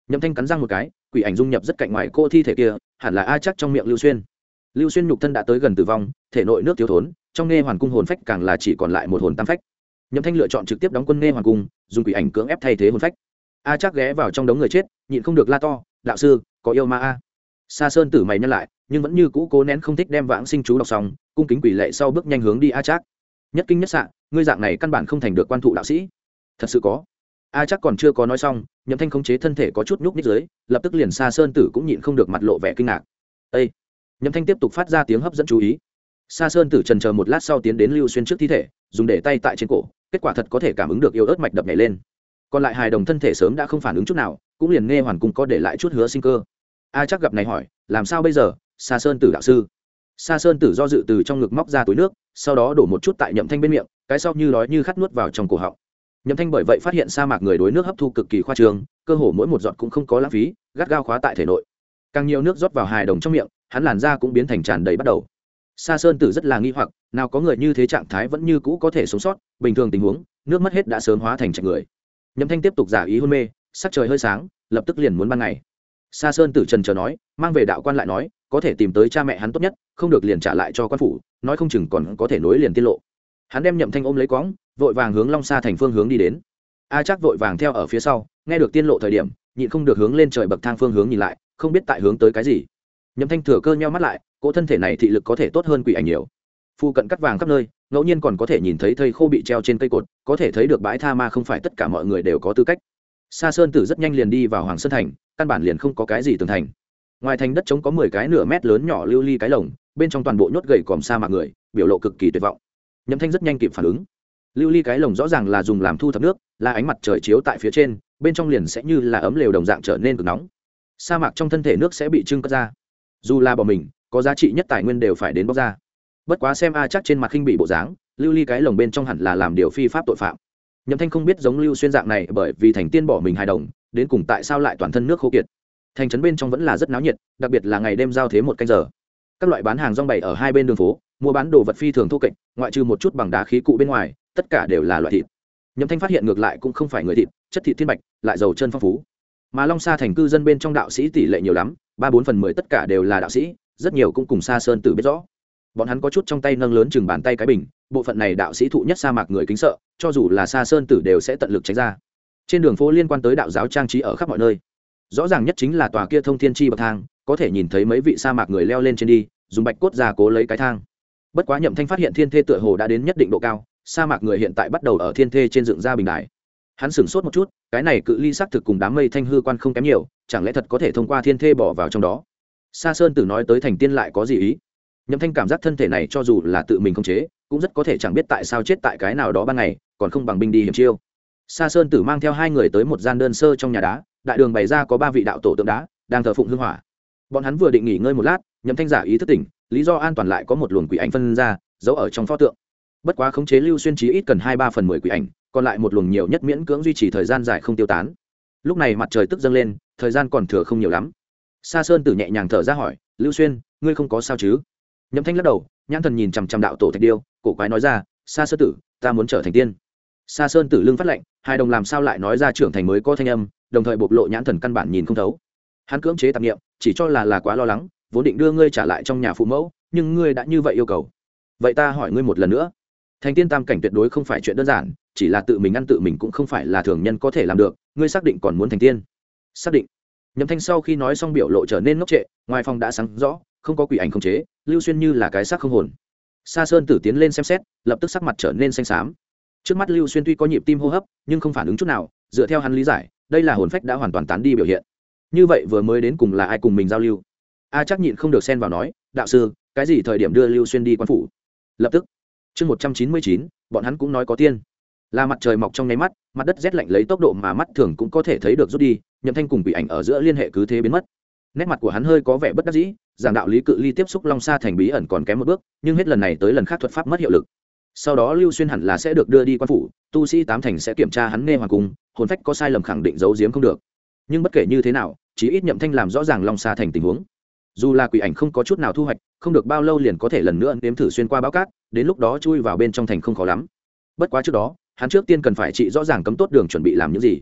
Nhậm Thanh cắn răng một cái, quỷ ảnh dung nhập rất cạnh ngoài cô thi thể kia, hẳn là A Chắc trong miệng Lưu Xuyên. Lưu Xuyên nhục thân đã tới gần tử vong, thể nội nước thiếu thốn, trong nghe hoàn cung hồn phách càng là chỉ còn lại một hồn tam phách. Nhậm Thanh lựa chọn trực tiếp đóng quân nghe hoàn cung, dùng quỷ ảnh cưỡng ép thay thế hồn phách. A Chắc ghé vào trong đống người chết, nhịn không được la to, đạo sư, có yêu ma a. Sa Sơn Tử mày nhăn lại, nhưng vẫn như cũ cố nén không thích đem vãng sinh chú đọc xong, cung kính quỷ lệ sau bước nhanh hướng đi A Chắc. Nhất kinh nhất sạ, ngươi dạng này căn bản không thành được quan thụ đạo sĩ. Thật sự có. A Chắc còn chưa có nói xong, Nhậm Thanh khống chế thân thể có chút nhúc nhích dưới, lập tức liền Sa Sơn Tử cũng nhịn không được mặt lộ vẻ kinh ngạc. Ê! Nhậm Thanh tiếp tục phát ra tiếng hấp dẫn chú ý. Sa Sơn Tử chần chờ một lát sau tiến đến Lưu Xuyên trước thi thể, dùng để tay tại trên cổ, kết quả thật có thể cảm ứng được yêu ớt mạch đập nhảy lên. Còn lại hài đồng thân thể sớm đã không phản ứng chút nào, cũng liền nghe hoàn cung có để lại chút hứa sinh cơ. A Chắc gặp này hỏi, làm sao bây giờ, Sa Sơn Tử đạo sư? Sa Sơn Tử do dự từ trong ngực móc ra túi nước, sau đó đổ một chút tại Nhậm Thanh bên miệng, cái sau như đói như khát nuốt vào trong cổ họng. Nhậm Thanh bởi vậy phát hiện sa mạc người đối nước hấp thu cực kỳ khoa trương, cơ hồ mỗi một giọt cũng không có lãng phí, gắt gao khóa tại thể nội. Càng nhiều nước rót vào hài đồng trong miệng, hắn làn da cũng biến thành tràn đầy bắt đầu. Sa Sơn Tử rất là nghi hoặc, nào có người như thế trạng thái vẫn như cũ có thể sống sót, bình thường tình huống, nước mất hết đã sớm hóa thành trạch người. Nhậm Thanh tiếp tục giả ý hôn mê, sắc trời hơi sáng, lập tức liền muốn ban ngày. Sa Sơn Tử trần chờ nói, mang về đạo quan lại nói, có thể tìm tới cha mẹ hắn tốt nhất, không được liền trả lại cho quan phủ, nói không chừng còn có thể nối liền tiết lộ. Hắn đem Nhậm Thanh ôm lấy quõng, vội vàng hướng Long Sa thành phương hướng đi đến. A Chắc vội vàng theo ở phía sau, nghe được tiên lộ thời điểm, nhịn không được hướng lên trời bậc thang phương hướng nhìn lại, không biết tại hướng tới cái gì. Nhậm Thanh thừa cơ nheo mắt lại, cỗ thân thể này thị lực có thể tốt hơn quỷ ảnh nhiều. Phu cận cắt vàng khắp nơi, ngẫu nhiên còn có thể nhìn thấy thây khô bị treo trên cây cột, có thể thấy được bãi tha ma không phải tất cả mọi người đều có tư cách. Sa Sơn Tử rất nhanh liền đi vào Hoàng Sơn thành, căn bản liền không có cái gì tường thành. Ngoài thành đất trống có 10 cái nửa mét lớn nhỏ lưu ly cái lồng, bên trong toàn bộ nhốt gầy còm sa mạc người, biểu lộ cực kỳ tuyệt vọng. Nhậm Thanh rất nhanh kịp phản ứng. Lưu ly cái lồng rõ ràng là dùng làm thu thập nước, là ánh mặt trời chiếu tại phía trên, bên trong liền sẽ như là ấm lều đồng dạng trở nên cực nóng. Sa mạc trong thân thể nước sẽ bị trưng cất ra. Dù là bỏ mình, có giá trị nhất tài nguyên đều phải đến bóc ra. Bất quá xem A Chắc trên mặt khinh bị bộ dáng, lưu ly cái lồng bên trong hẳn là làm điều phi pháp tội phạm. Nhậm Thanh không biết giống Lưu Xuyên dạng này bởi vì thành tiên bỏ mình hài đồng, đến cùng tại sao lại toàn thân nước khô kiệt. Thành trấn bên trong vẫn là rất náo nhiệt, đặc biệt là ngày đêm giao thế một canh giờ. Các loại bán hàng rong bày ở hai bên đường phố, mua bán đồ vật phi thường thô kệch, ngoại trừ một chút bằng đá khí cụ bên ngoài, tất cả đều là loại thịt. Nhậm Thanh phát hiện ngược lại cũng không phải người thịt, chất thịt thiên bạch, lại giàu chân phong phú. Mà Long Sa thành cư dân bên trong đạo sĩ tỷ lệ nhiều lắm, 3/4/10 tất cả đều là đạo sĩ, rất nhiều cũng cùng Sa Sơn Tử biết rõ. Bọn hắn có chút trong tay nâng lớn chừng bàn tay cái bình, bộ phận này đạo sĩ thụ nhất sa mạc người kính sợ, cho dù là Sa Sơn Tử đều sẽ tận lực tránh ra. Trên đường phố liên quan tới đạo giáo trang trí ở khắp mọi nơi. Rõ ràng nhất chính là tòa kia thông thiên chi bậc thang, có thể nhìn thấy mấy vị sa mạc người leo lên trên đi, dùng bạch cốt ra cố lấy cái thang. Bất quá Nhậm Thanh phát hiện thiên thê tựa hồ đã đến nhất định độ cao, sa mạc người hiện tại bắt đầu ở thiên thê trên dựng ra bình đài. Hắn sửng sốt một chút, cái này cự ly xác thực cùng đám mây thanh hư quan không kém nhiều, chẳng lẽ thật có thể thông qua thiên thê bỏ vào trong đó. Sa Sơn Tử nói tới thành tiên lại có gì ý? Nhậm Thanh cảm giác thân thể này cho dù là tự mình khống chế, cũng rất có thể chẳng biết tại sao chết tại cái nào đó ban ngày, còn không bằng binh đi hiểm chiêu. Sa Sơn Tử mang theo hai người tới một gian đơn sơ trong nhà đá, đại đường bày ra có 3 vị đạo tổ tượng đá, đang thờ phụng hương hỏa. Bọn hắn vừa định nghỉ ngơi một lát, Nhậm Thanh giả ý thức tỉnh, lý do an toàn lại có một luồng quỷ ảnh phân ra, giấu ở trong pho tượng. Bất quá khống chế Lưu Xuyên chí ít cần 2/3/10 quỷ ảnh, còn lại một luồng nhiều nhất miễn cưỡng duy trì thời gian dài không tiêu tán. Lúc này mặt trời tức dâng lên, thời gian còn thừa không nhiều lắm. Sa Sơn Tử nhẹ nhàng thở ra hỏi, Lưu Xuyên, ngươi không có sao chứ? Nhậm Thanh lắc đầu, nhãn thần nhìn chằm chằm đạo tổ thạch điêu, cổ quái nói ra, Sa Sơn Tử, ta muốn trở thành tiên. Sa Sơn Tử lưng phát lạnh, hai đồng làm sao lại nói ra trưởng thành mới có thanh âm, đồng thời bộc lộ nhãn thần căn bản nhìn không thấu. Hắn cưỡng chế tạp niệm, chỉ cho là quá lo lắng, vốn định đưa ngươi trả lại trong nhà phụ mẫu, nhưng ngươi đã như vậy yêu cầu. Vậy ta hỏi ngươi một lần nữa, thành tiên tam cảnh tuyệt đối không phải chuyện đơn giản, chỉ là tự mình ăn tự mình cũng không phải là thường nhân có thể làm được, ngươi xác định còn muốn thành tiên? Xác định. Nhậm Thanh sau khi nói xong biểu lộ trở nên ngốc trệ, ngoài phòng đã sáng rõ, không có quỷ ảnh khống chế, Lưu Xuyên như là cái xác không hồn. Sa Sơn Tử tiến lên xem xét, lập tức sắc mặt trở nên xanh xám. Trước mắt Lưu Xuyên tuy có nhịp tim hô hấp, nhưng không phản ứng chút nào, dựa theo hắn lý giải, đây là hồn phách đã hoàn toàn tán đi biểu hiện. Như vậy vừa mới đến cùng là ai cùng mình giao lưu? A Chắc nhịn không được xen vào nói, đạo sư, cái gì thời điểm đưa Lưu Xuyên đi quan phủ? Lập tức. Chương 199, bọn hắn cũng nói có tiên. Là mặt trời mọc trong nháy mắt, mặt đất rét lạnh lấy tốc độ mà mắt thường cũng có thể thấy được rút đi, Nhậm Thanh cùng quỷ ảnh ở giữa liên hệ cứ thế biến mất. Nét mặt của hắn hơi có vẻ bất đắc dĩ, giảng đạo lý cự ly tiếp xúc Long Sa thành bí ẩn còn kém một bước, nhưng hết lần này tới lần khác thuật pháp mất hiệu lực. Sau đó Lưu Xuyên hẳn là sẽ được đưa đi quan phủ, tu sĩ 8 thành sẽ kiểm tra hắn nghe hoàng cung, hồn phách có sai lầm khẳng định giấu giếm không được. Nhưng bất kể như thế nào, chí ít Nhậm Thanh làm rõ ràng Long Sa thành tình huống. Dù là quỷ ảnh không có chút nào thu hoạch, không được bao lâu liền có thể lần nữa nếm thử xuyên qua bão cát, đến lúc đó chui vào bên trong thành không khó lắm. Bất quá trước đó, hắn trước tiên cần phải trị rõ ràng cấm tốt đường chuẩn bị làm những gì.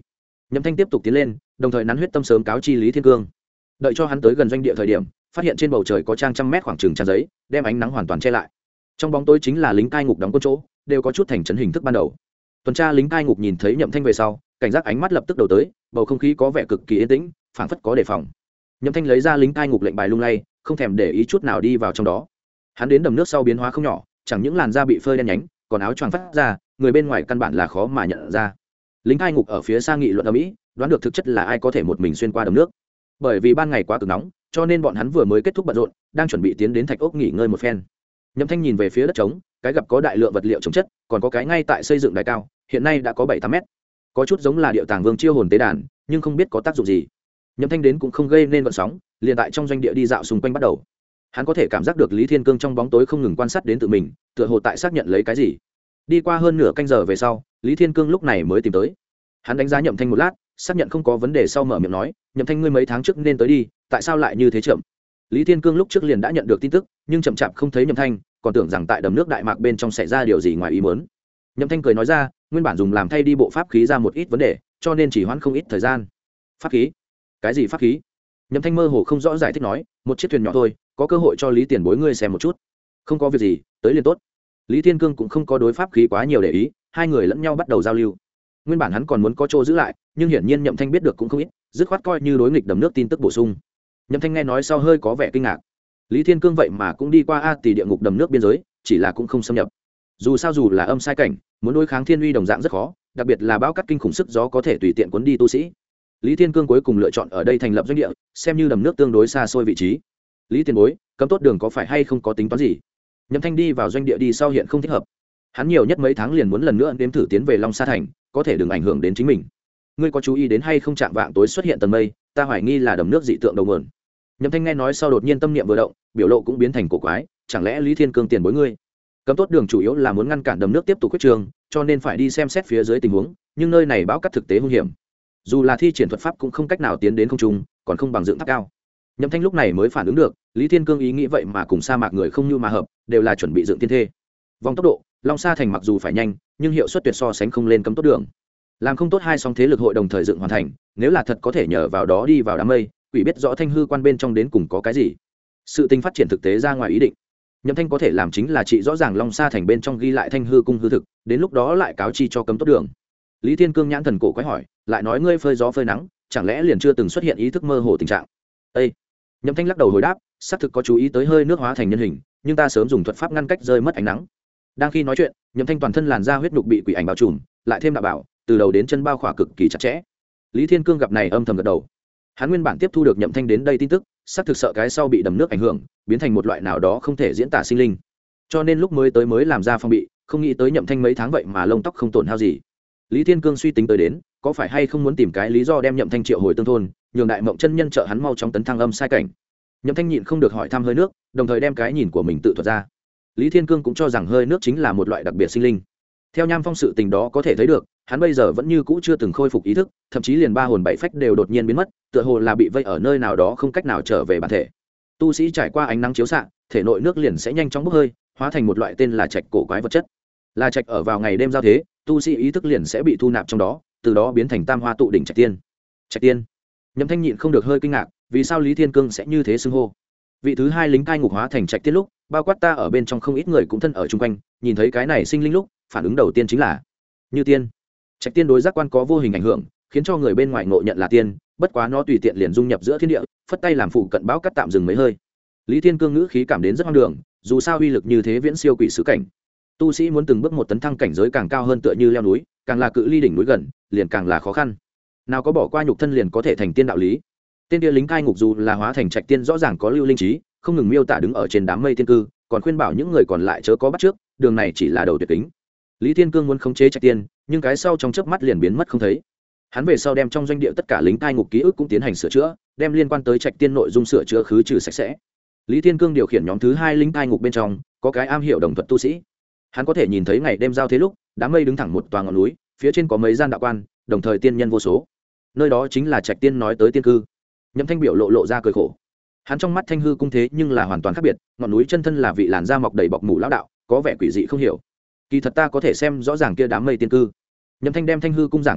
Nhậm Thanh tiếp tục tiến lên, đồng thời nắn huyết tâm sớm cáo chi Lý Thiên Cương. Đợi cho hắn tới gần doanh địa thời điểm, phát hiện trên bầu trời có trang trăm mét khoảng chừng trang giấy, đem ánh nắng hoàn toàn che lại. Trong bóng tối chính là lính cai ngục đóng quân chỗ, đều có chút thành trấn hình thức ban đầu. Tuần tra lính cai ngục nhìn thấy Nhậm Thanh về sau, cảnh giác ánh mắt lập tức đầu tới, bầu không khí có vẻ cực kỳ yên tĩnh, phảng phất có đề phòng. Nhậm Thanh lấy ra lính cai ngục lệnh bài lung lay, không thèm để ý chút nào đi vào trong đó. Hắn đến đầm nước sau biến hóa không nhỏ, chẳng những làn da bị phơi đen nhánh, còn áo choàng phát ra, người bên ngoài căn bản là khó mà nhận ra. Lính cai ngục ở phía xa nghị luận ầm ĩ, đoán được thực chất là ai có thể một mình xuyên qua đầm nước. Bởi vì ban ngày quá cực nóng, cho nên bọn hắn vừa mới kết thúc bận rộn, đang chuẩn bị tiến đến thạch ốc nghỉ ngơi một phen. Nhậm Thanh nhìn về phía đất trống, cái gặp có đại lượng vật liệu chống chất, còn có cái ngay tại xây dựng đài cao, hiện nay đã có 7-8 mét. Có chút giống là điệu tàng vương chiêu hồn tế đàn, nhưng không biết có tác dụng gì. Nhậm Thanh đến cũng không gây nên gợn sóng, liền tại trong doanh địa đi dạo xung quanh bắt đầu. Hắn có thể cảm giác được Lý Thiên Cương trong bóng tối không ngừng quan sát đến tự mình, tựa hồ tại xác nhận lấy cái gì. Đi qua hơn nửa canh giờ về sau, Lý Thiên Cương lúc này mới tìm tới. Hắn đánh giá Nhậm Thanh một lát, xác nhận không có vấn đề sau mở miệng nói, Nhậm Thanh ngươi mấy tháng trước nên tới đi, tại sao lại như thế chậm? Lý Thiên Cương lúc trước liền đã nhận được tin tức, nhưng chậm chạp không thấy Nhậm Thanh, còn tưởng rằng tại đầm nước đại mạc bên trong xảy ra điều gì ngoài ý muốn. Nhậm Thanh cười nói ra, nguyên bản dùng làm thay đi bộ pháp khí ra một ít vấn đề, cho nên chỉ hoãn không ít thời gian. Pháp khí? Cái gì pháp khí? Nhậm Thanh mơ hồ không rõ giải thích nói, một chiếc thuyền nhỏ thôi, có cơ hội cho Lý Tiền Bối ngươi xem một chút. Không có việc gì, tới liền tốt. Lý Thiên Cương cũng không có đối pháp khí quá nhiều để ý, hai người lẫn nhau bắt đầu giao lưu. Nguyên bản hắn còn muốn có chỗ giữ lại, nhưng hiển nhiên Nhậm Thanh biết được cũng không ít, dứt khoát coi như đối nghịch đầm nước tin tức bổ sung. Nhậm Thanh nghe nói sau hơi có vẻ kinh ngạc. Lý Thiên Cương vậy mà cũng đi qua A Tỷ địa ngục đầm nước biên giới, chỉ là cũng không xâm nhập. Dù là âm sai cảnh, muốn đối kháng thiên uy đồng dạng rất khó, đặc biệt là bão cát kinh khủng sức gió có thể tùy tiện cuốn đi tu sĩ. Lý Thiên Cương cuối cùng lựa chọn ở đây thành lập doanh địa, xem như đầm nước tương đối xa xôi vị trí. Lý Tiền Bối, cấm tốt đường có phải hay không có tính toán gì? Nhậm Thanh đi vào doanh địa đi sau hiện không thích hợp. Hắn nhiều nhất mấy tháng liền muốn lần nữa nếm thử tiến về Long Sa thành, có thể đừng ảnh hưởng đến chính mình. Ngươi có chú ý đến hay không chạm vạng tối xuất hiện tầng mây, ta hoài nghi là đầm nước dị tượng đầu nguồn. Nhậm Thanh nghe nói sau đột nhiên tâm niệm vừa động, biểu lộ cũng biến thành cổ quái, chẳng lẽ Lý Thiên Cương Tiền Bối ngươi? Cấm tốt đường chủ yếu là muốn ngăn cản đầm nước tiếp tục quyết trường, cho nên phải đi xem xét phía dưới tình huống, nhưng nơi này bão cát thực tế hung hiểm. Dù là thi triển thuật pháp cũng không cách nào tiến đến không trung, còn không bằng dựng tháp cao. Nhậm Thanh lúc này mới phản ứng được, Lý Thiên Cương ý nghĩ vậy mà cùng sa mạc người không như mà hợp, đều là chuẩn bị dựng tiên thê. Vòng tốc độ, Long Sa thành mặc dù phải nhanh, nhưng hiệu suất tuyệt so sánh không lên cấm tốt đường. Làm không tốt hai song thế lực hội đồng thời dựng hoàn thành, nếu là thật có thể nhờ vào đó đi vào đám mây, quỷ biết rõ Thanh hư quan bên trong đến cùng có cái gì. Sự tình phát triển thực tế ra ngoài ý định. Nhậm Thanh có thể làm chính là trị rõ ràng Long Sa thành bên trong ghi lại Thanh hư cung hư thực, đến lúc đó lại cáo chi cho cấm tốt đường. Lý Thiên Cương nhãn thần cổ quái hỏi, lại nói ngươi phơi gió phơi nắng, chẳng lẽ liền chưa từng xuất hiện ý thức mơ hồ tình trạng? Ê! Nhậm Thanh lắc đầu hồi đáp, xác thực có chú ý tới hơi nước hóa thành nhân hình, nhưng ta sớm dùng thuật pháp ngăn cách rơi mất ánh nắng. Đang khi nói chuyện, Nhậm Thanh toàn thân làn da huyết nhục bị quỷ ảnh bao trùm, lại thêm đạo bảo, từ đầu đến chân bao khỏa cực kỳ chặt chẽ. Lý Thiên Cương gặp này âm thầm gật đầu. Hắn nguyên bản tiếp thu được Nhậm Thanh đến đây tin tức, xác thực sợ cái sau bị đầm nước ảnh hưởng, biến thành một loại nào đó không thể diễn tả sinh linh. Cho nên lúc mới tới mới làm ra phòng bị, không nghĩ tới Nhậm Thanh mấy tháng vậy mà lông tóc không tổn hao gì. Lý Thiên Cương suy tính tới đến, có phải hay không muốn tìm cái lý do đem Nhậm Thanh triệu hồi tương thôn, nhường Đại Mộng chân nhân trợ hắn mau chóng tấn thăng âm sai cảnh. Nhậm Thanh nhịn không được hỏi thăm hơi nước, đồng thời đem cái nhìn của mình tự thuật ra. Lý Thiên Cương cũng cho rằng hơi nước chính là một loại đặc biệt sinh linh. Theo Nham Phong sự tình đó có thể thấy được, hắn bây giờ vẫn như cũ chưa từng khôi phục ý thức, thậm chí liền ba hồn bảy phách đều đột nhiên biến mất, tựa hồ là bị vây ở nơi nào đó không cách nào trở về bản thể. Tu sĩ trải qua ánh nắng chiếu xạ, thể nội nước liền sẽ nhanh chóng bốc hơi, hóa thành một loại tên là trạch cổ quái vật chất. Là trạch ở vào ngày đêm giao thế, tu sĩ ý thức liền sẽ bị thu nạp trong đó, từ đó biến thành tam hoa tụ đỉnh trạch tiên. Trạch tiên. Nhậm Thanh nhịn không được hơi kinh ngạc, vì sao Lý Thiên Cương sẽ như thế xưng hô? Vị thứ hai lính cai ngục hóa thành trạch tiên lúc, bao quát ta ở bên trong không ít người cũng thân ở chung quanh, nhìn thấy cái này sinh linh lúc, phản ứng đầu tiên chính là như tiên. Trạch tiên đối giác quan có vô hình ảnh hưởng, khiến cho người bên ngoài ngộ nhận là tiên, bất quá nó tùy tiện liền dung nhập giữa thiên địa, phất tay làm phụ cận bão cắt tạm dừng mấy hơi. Lý Thiên Cương ngữ khí cảm đến rất hoang đường, dù sao uy lực như thế viễn siêu quỷ sứ cảnh. Tu sĩ muốn từng bước một tấn thăng cảnh giới càng cao hơn tựa như leo núi, càng là cự ly đỉnh núi gần, liền càng là khó khăn. Nào có bỏ qua nhục thân liền có thể thành tiên đạo lý. Tên kia lính cai ngục dù là hóa thành trạch tiên rõ ràng có lưu linh trí, không ngừng miêu tả đứng ở trên đám mây tiên cư, còn khuyên bảo những người còn lại chớ có bắt trước, đường này chỉ là đầu tuyệt kính. Lý Thiên Cương muốn khống chế trạch tiên, nhưng cái sau trong chớp mắt liền biến mất không thấy. Hắn về sau đem trong doanh địa tất cả lính cai ngục ký ức cũng tiến hành sửa chữa, đem liên quan tới trạch tiên nội dung sửa chữa khứ trừ sạch sẽ. Lý Thiên Cương điều khiển nhóm thứ hai lính cai ngục bên trong, có cái am hiểu đồng thuật tu sĩ. Hắn có thể nhìn thấy ngày đêm giao thế lúc, đám mây đứng thẳng một tòa ngọn núi, phía trên có mấy gian đạo quan, đồng thời tiên nhân vô số. Nơi đó chính là trạch tiên nói tới tiên cư. Nhậm Thanh biểu lộ ra cười khổ. Hắn trong mắt Thanh hư cung thế nhưng là hoàn toàn khác biệt, ngọn núi chân thân là vị làn da mọc đầy bọc mủ lão đạo, có vẻ quỷ dị không hiểu. Kỳ thật ta có thể xem rõ ràng kia đám mây tiên cư. Nhậm Thanh đem Thanh hư cung giảng thuật ra,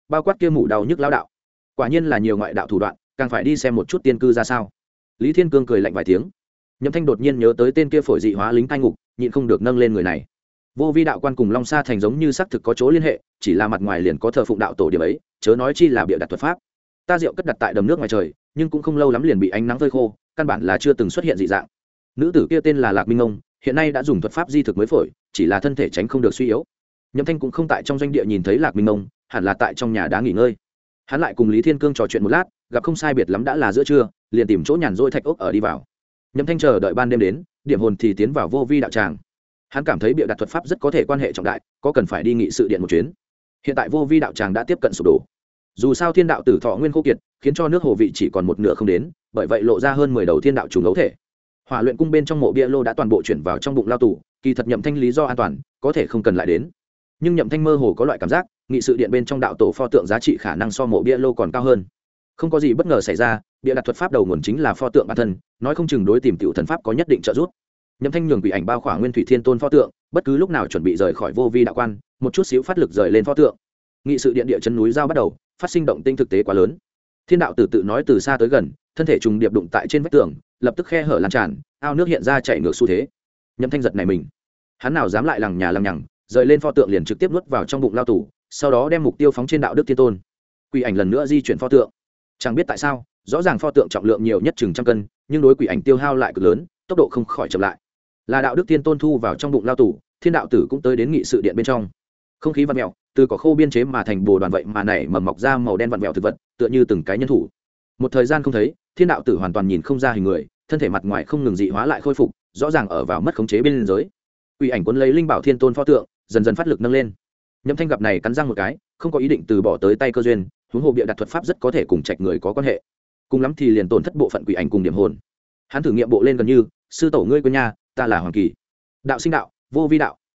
bao quát kia mủ đau nhức lao đạo. Quả nhiên là nhiều ngoại đạo thủ đoạn, càng phải đi xem một chút tiên cư ra sao. Lý Thiên Cương cười lạnh vài tiếng. Nhậm Thanh đột nhiên nhớ tới tên kia phổi dị hóa lính cai ngục, nhịn không được nâng lên người này. Vô Vi đạo quan cùng Long Sa thành giống như xác thực có chỗ liên hệ, chỉ là mặt ngoài liền có thờ phụng đạo tổ điểm ấy, chớ nói chi là bịa đặt thuật pháp. Ta rượu cất đặt tại đầm nước ngoài trời, nhưng cũng không lâu lắm liền bị ánh nắng phơi khô, căn bản là chưa từng xuất hiện dị dạng. Nữ tử kia tên là Lạc Minh Ngông, hiện nay đã dùng thuật pháp di thực mới phổi, chỉ là thân thể tránh không được suy yếu. Nhậm Thanh cũng không tại trong doanh địa nhìn thấy Lạc Minh Ngông, hẳn là tại trong nhà đá nghỉ ngơi. Hắn lại cùng Lý Thiên Cương trò chuyện một lát, gặp không sai biệt lắm đã là giữa trưa, liền tìm chỗ nhàn rỗi thạch ốc ở đi vào. Nhậm Thanh chờ đợi ban đêm đến, điểm hồn thì tiến vào Vô Vi đạo tràng. Hắn cảm thấy bịa đặt thuật pháp rất có thể quan hệ trọng đại, có cần phải đi nghị sự điện một chuyến. Hiện tại Vô Vi đạo tràng đã tiếp cận sụp đổ. Dù sao thiên đạo tử thọ nguyên khô kiệt, khiến cho nước hồ vị chỉ còn một nửa không đến, bởi vậy lộ ra hơn 10 đầu thiên đạo trùng ấu thể. Hỏa luyện cung bên trong mộ bia lô đã toàn bộ chuyển vào trong bụng lao tù, kỳ thật Nhậm Thanh lý do an toàn, có thể không cần lại đến. Nhưng Nhậm Thanh mơ hồ có loại cảm giác, nghị sự điện bên trong đạo tổ pho tượng giá trị khả năng so mộ bia lô còn cao hơn. Không có gì bất ngờ xảy ra, bịa đặt thuật pháp đầu nguồn chính là pho tượng bản thân, nói không chừng đối tìm tiểu thần pháp có nhất định trợ giúp. Nhậm Thanh nhường quỷ ảnh bao khỏa Nguyên Thủy Thiên Tôn pho tượng, bất cứ lúc nào chuẩn bị rời khỏi Vô Vi đạo quan, một chút xíu phát lực rời lên pho tượng. Nghị sự điện địa chân núi giao bắt đầu, phát sinh động tinh thực tế quá lớn. Thiên đạo tử tự nói từ xa tới gần, thân thể trùng điệp đụng tại trên vách tường, lập tức khe hở lan tràn, ao nước hiện ra chảy ngược xu thế. Nhậm Thanh giật này mình, hắn nào dám lại lằng nhà lằng nhằng, rời lên pho tượng liền trực tiếp nuốt vào trong bụng lao tù, sau đó đem mục tiêu phóng trên đạo đức thiên tôn. Quỷ ảnh lần nữa di chuyển pho tượng, chẳng biết tại sao, rõ ràng pho tượng trọng lượng nhiều nhất chừng trăm cân, nhưng đối quỷ ảnh tiêu hao lại cực lớn, tốc độ không khỏi chậm lại. Là đạo đức thiên tôn thu vào trong bụng lao tù, thiên đạo tử cũng tới đến nghị sự điện bên trong. Không khí vặn vẹo, từ cỏ khô biên chế mà thành bồ đoàn vậy mà nảy mầm mọc ra màu đen vặn vẹo thực vật, tựa như từng cái nhân thủ. Một thời gian không thấy, thiên đạo tử hoàn toàn nhìn không ra hình người, thân thể mặt ngoài không ngừng dị hóa lại khôi phục, rõ ràng ở vào mất khống chế bên giới. Quỷ ảnh cuốn lấy linh bảo thiên tôn pho tượng, dần dần phát lực nâng lên. Nhậm Thanh gặp này cắn răng một cái, không có ý định từ bỏ tới tay cơ duyên, huống hồ bịa đặt thuật pháp rất có thể cùng trạch người có quan hệ, cùng lắm thì liền tổn thất bộ phận quỷ ảnh cùng điểm hồn. Hắn thử nghiệm bộ lên gần như, sư tổ ngươi quên nha, ta là Hoàng Kỳ, đạo sinh đạo, vô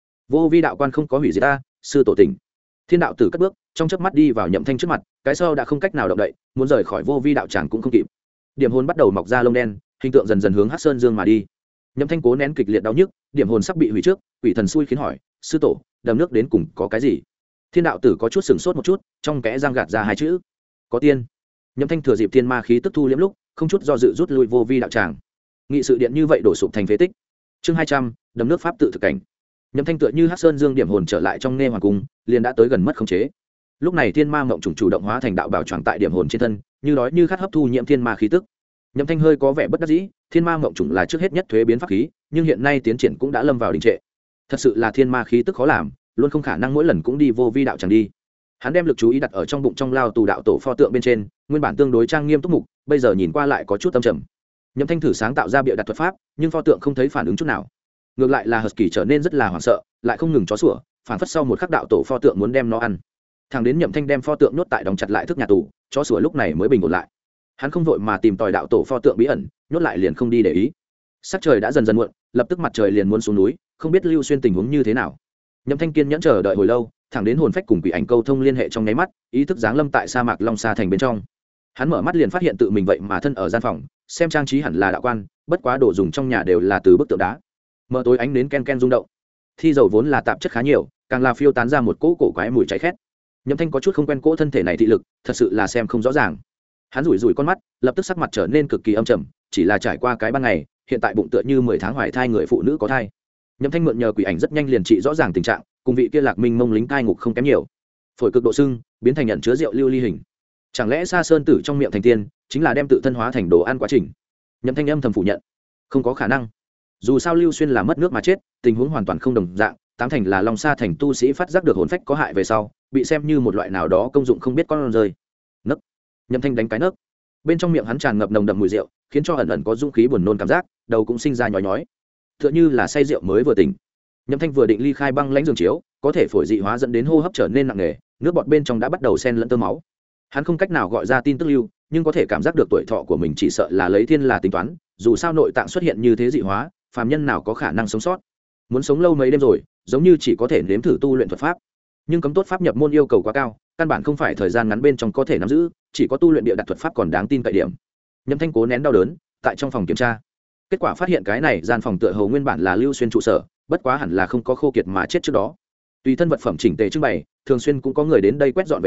vi đạo quan không có hủy diệt ta, sư tổ tỉnh. Thiên đạo tử cất bước, trong chớp mắt đi vào Nhậm Thanh trước mặt, cái sau đã không cách nào động đậy, muốn rời khỏi vô vi đạo tràng cũng không kịp. Điểm hồn bắt đầu mọc ra lông đen, hình tượng dần dần hướng Hắc Sơn Dương mà đi. Nhậm Thanh cố nén kịch liệt đau nhức, điểm hồn sắp bị hủy trước, quỷ thần xui khiến hỏi, sư tổ, đầm nước đến cùng có cái gì? Thiên đạo tử có chút sửng sốt một chút, trong kẽ răng gạt ra hai chữ, có tiên. Nhậm Thanh thừa dịp thiên ma khí tức thu liễm lúc, không chút do dự rút lui vô vi đạo tràng. Nghị sự điện như vậy đổ sụp thành phế tích. Chương 200, đầm nước pháp tự thực cảnh. Nhậm Thanh tựa như Hắc Sơn Dương điểm hồn trở lại trong Nghe Hoàng cung, liền đã tới gần mất khống chế. Lúc này thiên ma mộng trùng chủ động hóa thành đạo bảo choàng tại điểm hồn trên thân, như đói như khát hấp thu nhiễm thiên ma khí tức. Nhậm Thanh hơi có vẻ bất đắc dĩ, thiên ma mộng trùng là trước hết nhất thuế biến pháp khí, nhưng hiện nay tiến triển cũng đã lâm vào đình trệ. Thật sự là thiên ma khí tức khó làm, luôn không khả năng mỗi lần cũng đi vô vi đạo tràng đi. Hắn đem lực chú ý đặt ở trong bụng trong lao tù đạo tổ pho tượng bên trên, nguyên bản tương đối trang nghiêm túc mục, bây giờ nhìn qua lại có chút tâm trầm. Nhậm Thanh thử sáng tạo ra bịa đặt thuật pháp, nhưng pho tượng không thấy phản ứng chút nào. Ngược lại là Husky trở nên rất là hoảng sợ, lại không ngừng chó sủa, phản phất sau một khắc đạo tổ pho tượng muốn đem nó ăn. Thằng đến Nhậm Thanh đem pho tượng nhốt tại đóng chặt lại thức nhà tù, chó sủa lúc này mới bình ổn lại. Hắn không vội mà tìm tòi đạo tổ pho tượng bí ẩn, nhốt lại liền không đi để ý. Sắc trời đã dần dần muộn, lập tức mặt trời liền muốn xuống núi, không biết Lưu Xuyên tình huống như thế nào. Nhậm Thanh kiên nhẫn chờ đợi hồi lâu, thẳng đến hồn phách cùng quỷ ảnh câu thông liên hệ trong nháy mắt, ý thức giáng lâm tại sa mạc Long Sa thành bên trong. Hắn mở mắt liền phát hiện tự mình vậy mà thân ở gian phòng, xem trang trí hẳn là đạo quan, bất quá đồ dùng trong nhà đều là từ bức tượng đá. Mở tối ánh đến ken ken rung động. Thi dầu vốn là tạp chất khá nhiều, càng là phiêu tán ra một cỗ cổ quái mùi cháy khét. Nhậm Thanh có chút không quen cỗ thân thể này thị lực, thật sự là xem không rõ ràng. Hắn rủi rủi con mắt, lập tức sắc mặt trở nên cực kỳ âm trầm, chỉ là trải qua cái ban ngày, hiện tại bụng tựa như 10 tháng hoài thai người phụ nữ có thai. Nhậm Thanh mượn nhờ quỷ ảnh rất nhanh liền trị rõ ràng tình trạng, cùng vị kia Lạc Minh Mông lính cai ngục không kém nhiều. Phổi cực độ sưng, biến thành nhận chứa rượu lưu ly hình. Chẳng lẽ Sa Sơn Tử trong miệng thành tiên, chính là đem tự thân hóa thành đồ ăn quá trình? Nhậm Thanh âm thầm phủ nhận, không có khả năng. Dù sao Lưu Xuyên là mất nước mà chết, tình huống hoàn toàn không đồng dạng, tám thành là Long Sa thành tu sĩ phát giác được hồn phách có hại về sau, bị xem như một loại nào đó công dụng không biết con rơi. Nấc. Nhậm Thanh đánh cái nấc. Bên trong miệng hắn tràn ngập nồng đậm mùi rượu, khiến cho ẩn ẩn có dũng khí buồn nôn cảm giác, đầu cũng sinh ra nhói nhói. Tựa như là say rượu mới vừa tỉnh. Nhậm Thanh vừa định ly khai băng lãnh giường chiếu, có thể phổi dị hóa dẫn đến hô hấp trở nên nặng nề, nước bọt bên trong đã bắt đầu xen lẫn tơ máu. Hắn không cách nào gọi ra tin tức lưu, nhưng có thể cảm giác được tuổi thọ của mình chỉ sợ là lấy thiên là tính toán, dù sao nội tạng xuất hiện như thế dị hóa, phàm nhân nào có khả năng sống sót. Muốn sống lâu mấy đêm rồi, giống như chỉ có thể nếm thử tu luyện thuật pháp. Nhưng cấm tốt pháp nhập môn yêu cầu quá cao, căn bản không phải thời gian ngắn bên trong có thể nắm giữ, chỉ có tu luyện địa đặt thuật pháp còn đáng tin cậy điểm. Nhậm Thanh cố nén đau đớn, tại trong phòng kiểm tra, kết quả phát hiện cái này gian phòng tựa hồ nguyên bản là Lưu Xuyên trụ sở, bất quá hẳn là không có khô kiệt mà chết trước đó. Tùy thân vật phẩm chỉnh tề trưng bày, thường xuyên cũng có người đến đây quét dọn vệ sinh,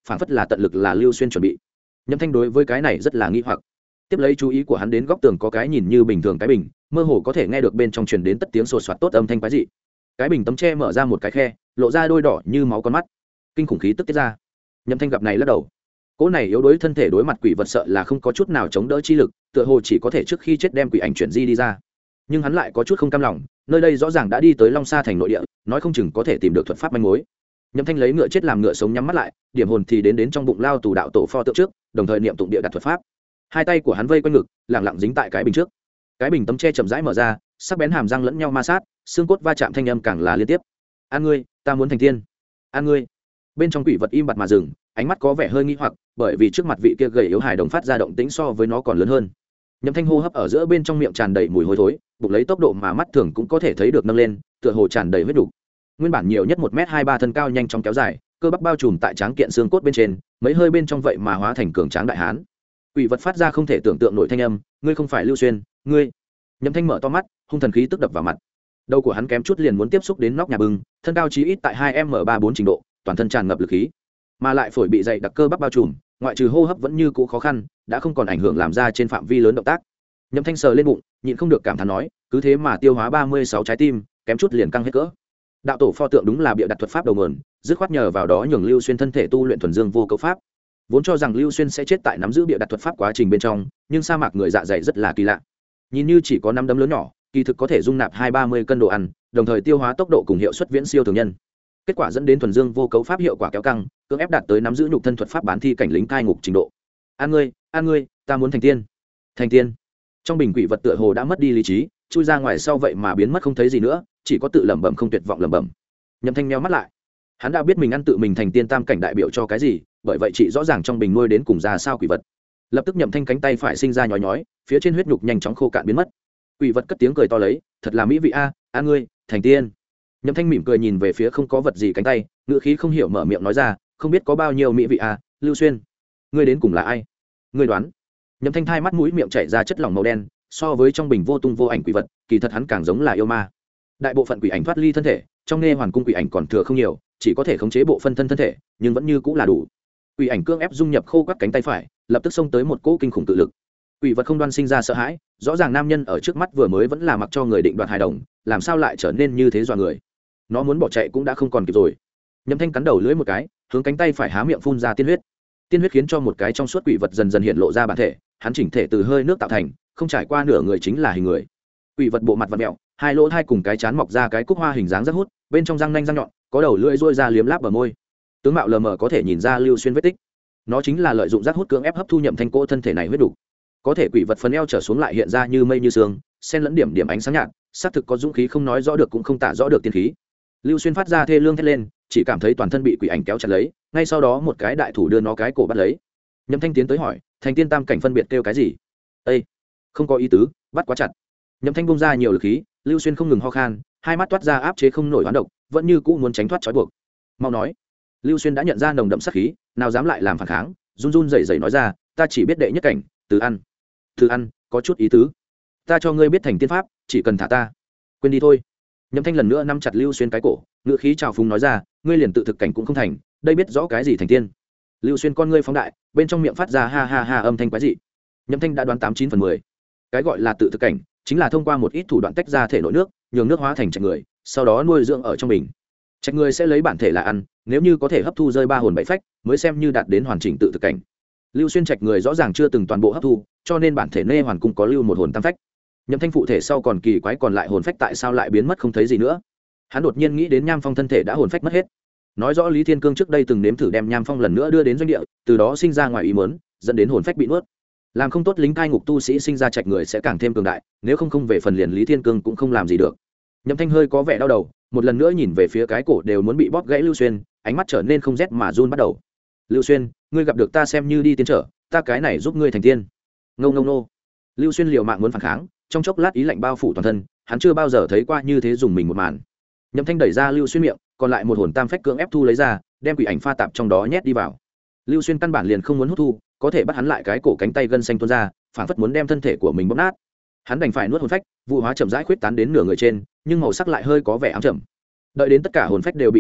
phản phất là tận lực là Lưu Xuyên chuẩn bị. Nhậm Thanh đối với cái này rất là nghi hoặc. Tiếp lấy chú ý của hắn đến góc tường có cái nhìn như bình thường cái bình, mơ hồ có thể nghe được bên trong truyền đến tất tiếng sột soạt tốt âm thanh quái dị. Cái bình tấm tre mở ra một cái khe, lộ ra đôi đỏ như máu con mắt, kinh khủng khí tức tiết ra. Nhậm Thanh gặp này lắc đầu. Cỗ này yếu đuối thân thể đối mặt quỷ vật sợ là không có chút nào chống đỡ chi lực, tựa hồ chỉ có thể trước khi chết đem quỷ ảnh chuyển di đi ra. Nhưng hắn lại có chút không cam lòng, nơi đây rõ ràng đã đi tới Long Sa thành nội địa, nói không chừng có thể tìm được thuật pháp manh mối. Nhậm Thanh lấy ngựa chết làm ngựa sống nhắm mắt lại, điểm hồn thì đến trong bụng lao tù đạo tổ pho tượng trước, đồng thời niệm tụng địa đặt thuật pháp. Hai tay của hắn vây quanh ngực, lặng lặng dính tại cái bình trước. Cái bình tấm tre chậm rãi mở ra, sắc bén hàm răng lẫn nhau ma sát, xương cốt va chạm thanh âm càng là liên tiếp. "An ngươi, ta muốn thành tiên." "An ngươi." Bên trong quỷ vật im bặt mà dừng, ánh mắt có vẻ hơi nghi hoặc, bởi vì trước mặt vị kia gầy yếu hài đồng phát ra động tĩnh so với nó còn lớn hơn. Nhậm Thanh hô hấp ở giữa bên trong miệng tràn đầy mùi hôi thối, bụng lấy tốc độ mà mắt thường cũng có thể thấy được nâng lên, tựa hồ tràn đầy huyết đủ. Nguyên bản nhiều nhất 1m23 thân cao nhanh chóng kéo dài, cơ bắp bao trùm tại tráng kiện xương cốt bên trên, mấy hơi bên trong vậy mà hóa thành cường tráng đại hán. Quỷ vật phát ra không thể tưởng tượng nổi thanh âm, "Ngươi không phải Lưu Xuyên, ngươi." Nhậm Thanh mở to mắt, hung thần khí tức đập vào mặt. Đầu của hắn kém chút liền muốn tiếp xúc đến nóc nhà bưng, thân cao chí ít tại 2m34 trình độ, toàn thân tràn ngập lực khí, mà lại phổi bị dày đặc cơ bắp bao trùm, ngoại trừ hô hấp vẫn như cũ khó khăn, đã không còn ảnh hưởng làm ra trên phạm vi lớn động tác. Nhậm Thanh sờ lên bụng, nhịn không được cảm thán nói, cứ thế mà tiêu hóa 36 trái tim, kém chút liền căng hết cỡ. Đạo tổ pho tượng đúng là bịa đặt thuật pháp đầu nguồn, dứt khoát nhờ vào đó nhường Lưu Xuyên thân thể tu luyện thuần dương vô cấu pháp. Vốn cho rằng Lưu Xuyên sẽ chết tại nắm giữ bịa đặt thuật pháp quá trình bên trong, nhưng sa mạc người dạ dày rất là kỳ lạ. Nhìn như chỉ có 5 đấm lớn nhỏ, kỳ thực có thể dung nạp 2-30 cân đồ ăn, đồng thời tiêu hóa tốc độ cùng hiệu suất viễn siêu thường nhân. Kết quả dẫn đến thuần dương vô cấu pháp hiệu quả kéo căng, cưỡng ép đạt tới nắm giữ nhục thân thuật pháp bán thi cảnh lính cai ngục trình độ. "An ngươi, ta muốn thành tiên." Thành tiên. Trong bình quỷ vật tựa hồ đã mất đi lý trí, chui ra ngoài sau vậy mà biến mất không thấy gì nữa, chỉ có tự lẩm bẩm không tuyệt vọng lẩm bẩm. Nhậm Thanh nheo mắt lại. Hắn đã biết mình ăn tự mình thành tiên tam cảnh đại biểu cho cái gì, bởi vậy chị rõ ràng trong bình nuôi đến cùng ra sao quỷ vật. Lập tức Nhậm Thanh cánh tay phải sinh ra nhói nhói, phía trên huyết nhục nhanh chóng khô cạn biến mất. Quỷ vật cất tiếng cười to lấy, "Thật là mỹ vị a, An ngươi, thành tiên." Nhậm Thanh mỉm cười nhìn về phía không có vật gì cánh tay, ngữ khí không hiểu mở miệng nói ra, "Không biết có bao nhiêu mỹ vị a, Lưu Xuyên. Ngươi đến cùng là ai? Ngươi đoán." Nhậm Thanh thai mắt mũi miệng chảy ra chất lỏng màu đen, so với trong bình vô tung vô ảnh quỷ vật, kỳ thật hắn càng giống là yêu ma. Đại bộ phận quỷ ảnh thoát ly thân thể, trong nghe hoàn cung quỷ ảnh còn thừa không nhiều, chỉ có thể khống chế bộ phân thân thể, nhưng vẫn như cũng là đủ. Quỷ ảnh cương ép dung nhập khô quắt cánh tay phải, lập tức xông tới một cỗ kinh khủng tự lực. Quỷ vật không đoan sinh ra sợ hãi, rõ ràng nam nhân ở trước mắt vừa mới vẫn là mặc cho người định đoạt hài đồng, làm sao lại trở nên như thế dọa người. Nó muốn bỏ chạy cũng đã không còn kịp rồi. Nhậm Thanh cắn đầu lưỡi một cái, hướng cánh tay phải há miệng phun ra tiên huyết. Tiên huyết khiến cho một cái trong suốt quỷ vật dần dần hiện lộ ra bản thể, hắn chỉnh thể từ hơi nước tạo thành, không trải qua nửa người chính là hình người. Quỷ vật bộ mặt vặn mèo, hai lỗ hai cùng cái chán mọc ra cái cúc hoa hình dáng rất hút, bên trong răng nanh răng nhọn, có đầu lưỡi rôi ra liếm láp bờ môi. Tướng mạo lờ mờ có thể nhìn ra Lưu Xuyên vết tích. Nó chính là lợi dụng rác hút cưỡng ép hấp thu Nhậm Thanh cỗ thân thể này huyết đủ. Có thể quỷ vật phần eo trở xuống lại hiện ra như mây như sương, xen lẫn điểm điểm ánh sáng nhạt, xác thực có dũng khí không nói rõ được cũng không tả rõ được tiên khí. Lưu Xuyên phát ra thê lương thét lên, chỉ cảm thấy toàn thân bị quỷ ảnh kéo chặt lấy, ngay sau đó một cái đại thủ đưa nó cái cổ bắt lấy. Nhậm Thanh tiến tới hỏi, "Thành tiên tam cảnh phân biệt kêu cái gì?" "Ê, không có ý tứ, bắt quá chặt." Nhậm Thanh bung ra nhiều lực khí, Lưu Xuyên không ngừng ho khan, hai mắt toát ra áp chế không nổi hoán độc, vẫn như cũ muốn tránh thoát trói buộc. "Mau nói." Lưu Xuyên đã nhận ra nồng đậm sát khí, nào dám lại làm phản kháng, run run rẩy rẩy nói ra, "Ta chỉ biết đệ nhất cảnh, từ ăn." "Từ ăn, có chút ý tứ. Ta cho ngươi biết thành tiên pháp, chỉ cần thả ta." "Quên đi thôi." Nhậm Thanh lần nữa nắm chặt Lưu Xuyên cái cổ, ngựa khí trào phúng nói ra, "Ngươi liền tự thực cảnh cũng không thành, đây biết rõ cái gì thành tiên." Lưu Xuyên con ngươi phóng đại, bên trong miệng phát ra ha ha ha âm thanh quái dị. Nhậm Thanh đã đoán 89/10. Cái gọi là tự thực cảnh, chính là thông qua một ít thủ đoạn tách ra thể nội nước, nhường nước hóa thành trạch người, sau đó nuôi dưỡng ở trong bình. Trạch người sẽ lấy bản thể là ăn, nếu như có thể hấp thu rơi 3 hồn 7 phách, mới xem như đạt đến hoàn chỉnh tự thực cảnh. Lưu Xuyên trạch người rõ ràng chưa từng toàn bộ hấp thu, cho nên bản thể nê hoàn cung có lưu một hồn tam phách. Nhậm Thanh phụ thể sau còn kỳ quái còn lại hồn phách tại sao lại biến mất không thấy gì nữa. Hắn đột nhiên nghĩ đến Nham Phong thân thể đã hồn phách mất hết, nói rõ Lý Thiên Cương trước đây từng nếm thử đem Nham Phong lần nữa đưa đến doanh địa, từ đó sinh ra ngoài ý muốn, dẫn đến hồn phách bị nuốt. Làm không tốt lính cai ngục tu sĩ sinh ra trạch người sẽ càng thêm cường đại, nếu không về phần liền Lý Thiên Cương cũng không làm gì được. Nhậm Thanh hơi có vẻ đau đầu, một lần nữa nhìn về phía cái cổ đều muốn bị bóp gãy Lưu Xuyên, ánh mắt trở nên không rét mà run bắt đầu. "Lưu Xuyên, ngươi gặp được ta xem như đi tiến trở, ta cái này giúp ngươi thành tiên." "Ngông ngông nô." Lưu Xuyên liều mạng muốn phản kháng, trong chốc lát ý lạnh bao phủ toàn thân, hắn chưa bao giờ thấy qua như thế dùng mình một màn. Nhậm Thanh đẩy ra Lưu Xuyên miệng, còn lại một hồn tam phách cưỡng ép thu lấy ra, đem quỷ ảnh pha tạp trong đó nhét đi vào. Lưu Xuyên căn bản liền không muốn hút thu, có thể bắt hắn lại cái cổ cánh tay gân xanh tuôn ra, phản phất muốn đem thân thể của mình bóp nát. Hắn đành phải nuốt hồn phách, vụ hóa chậm rãi khuyết tán đến nửa người trên, nhưng màu sắc lại hơi có vẻ ám trầm. Đợi đến tất cả hồn phách đều bị hấp thu,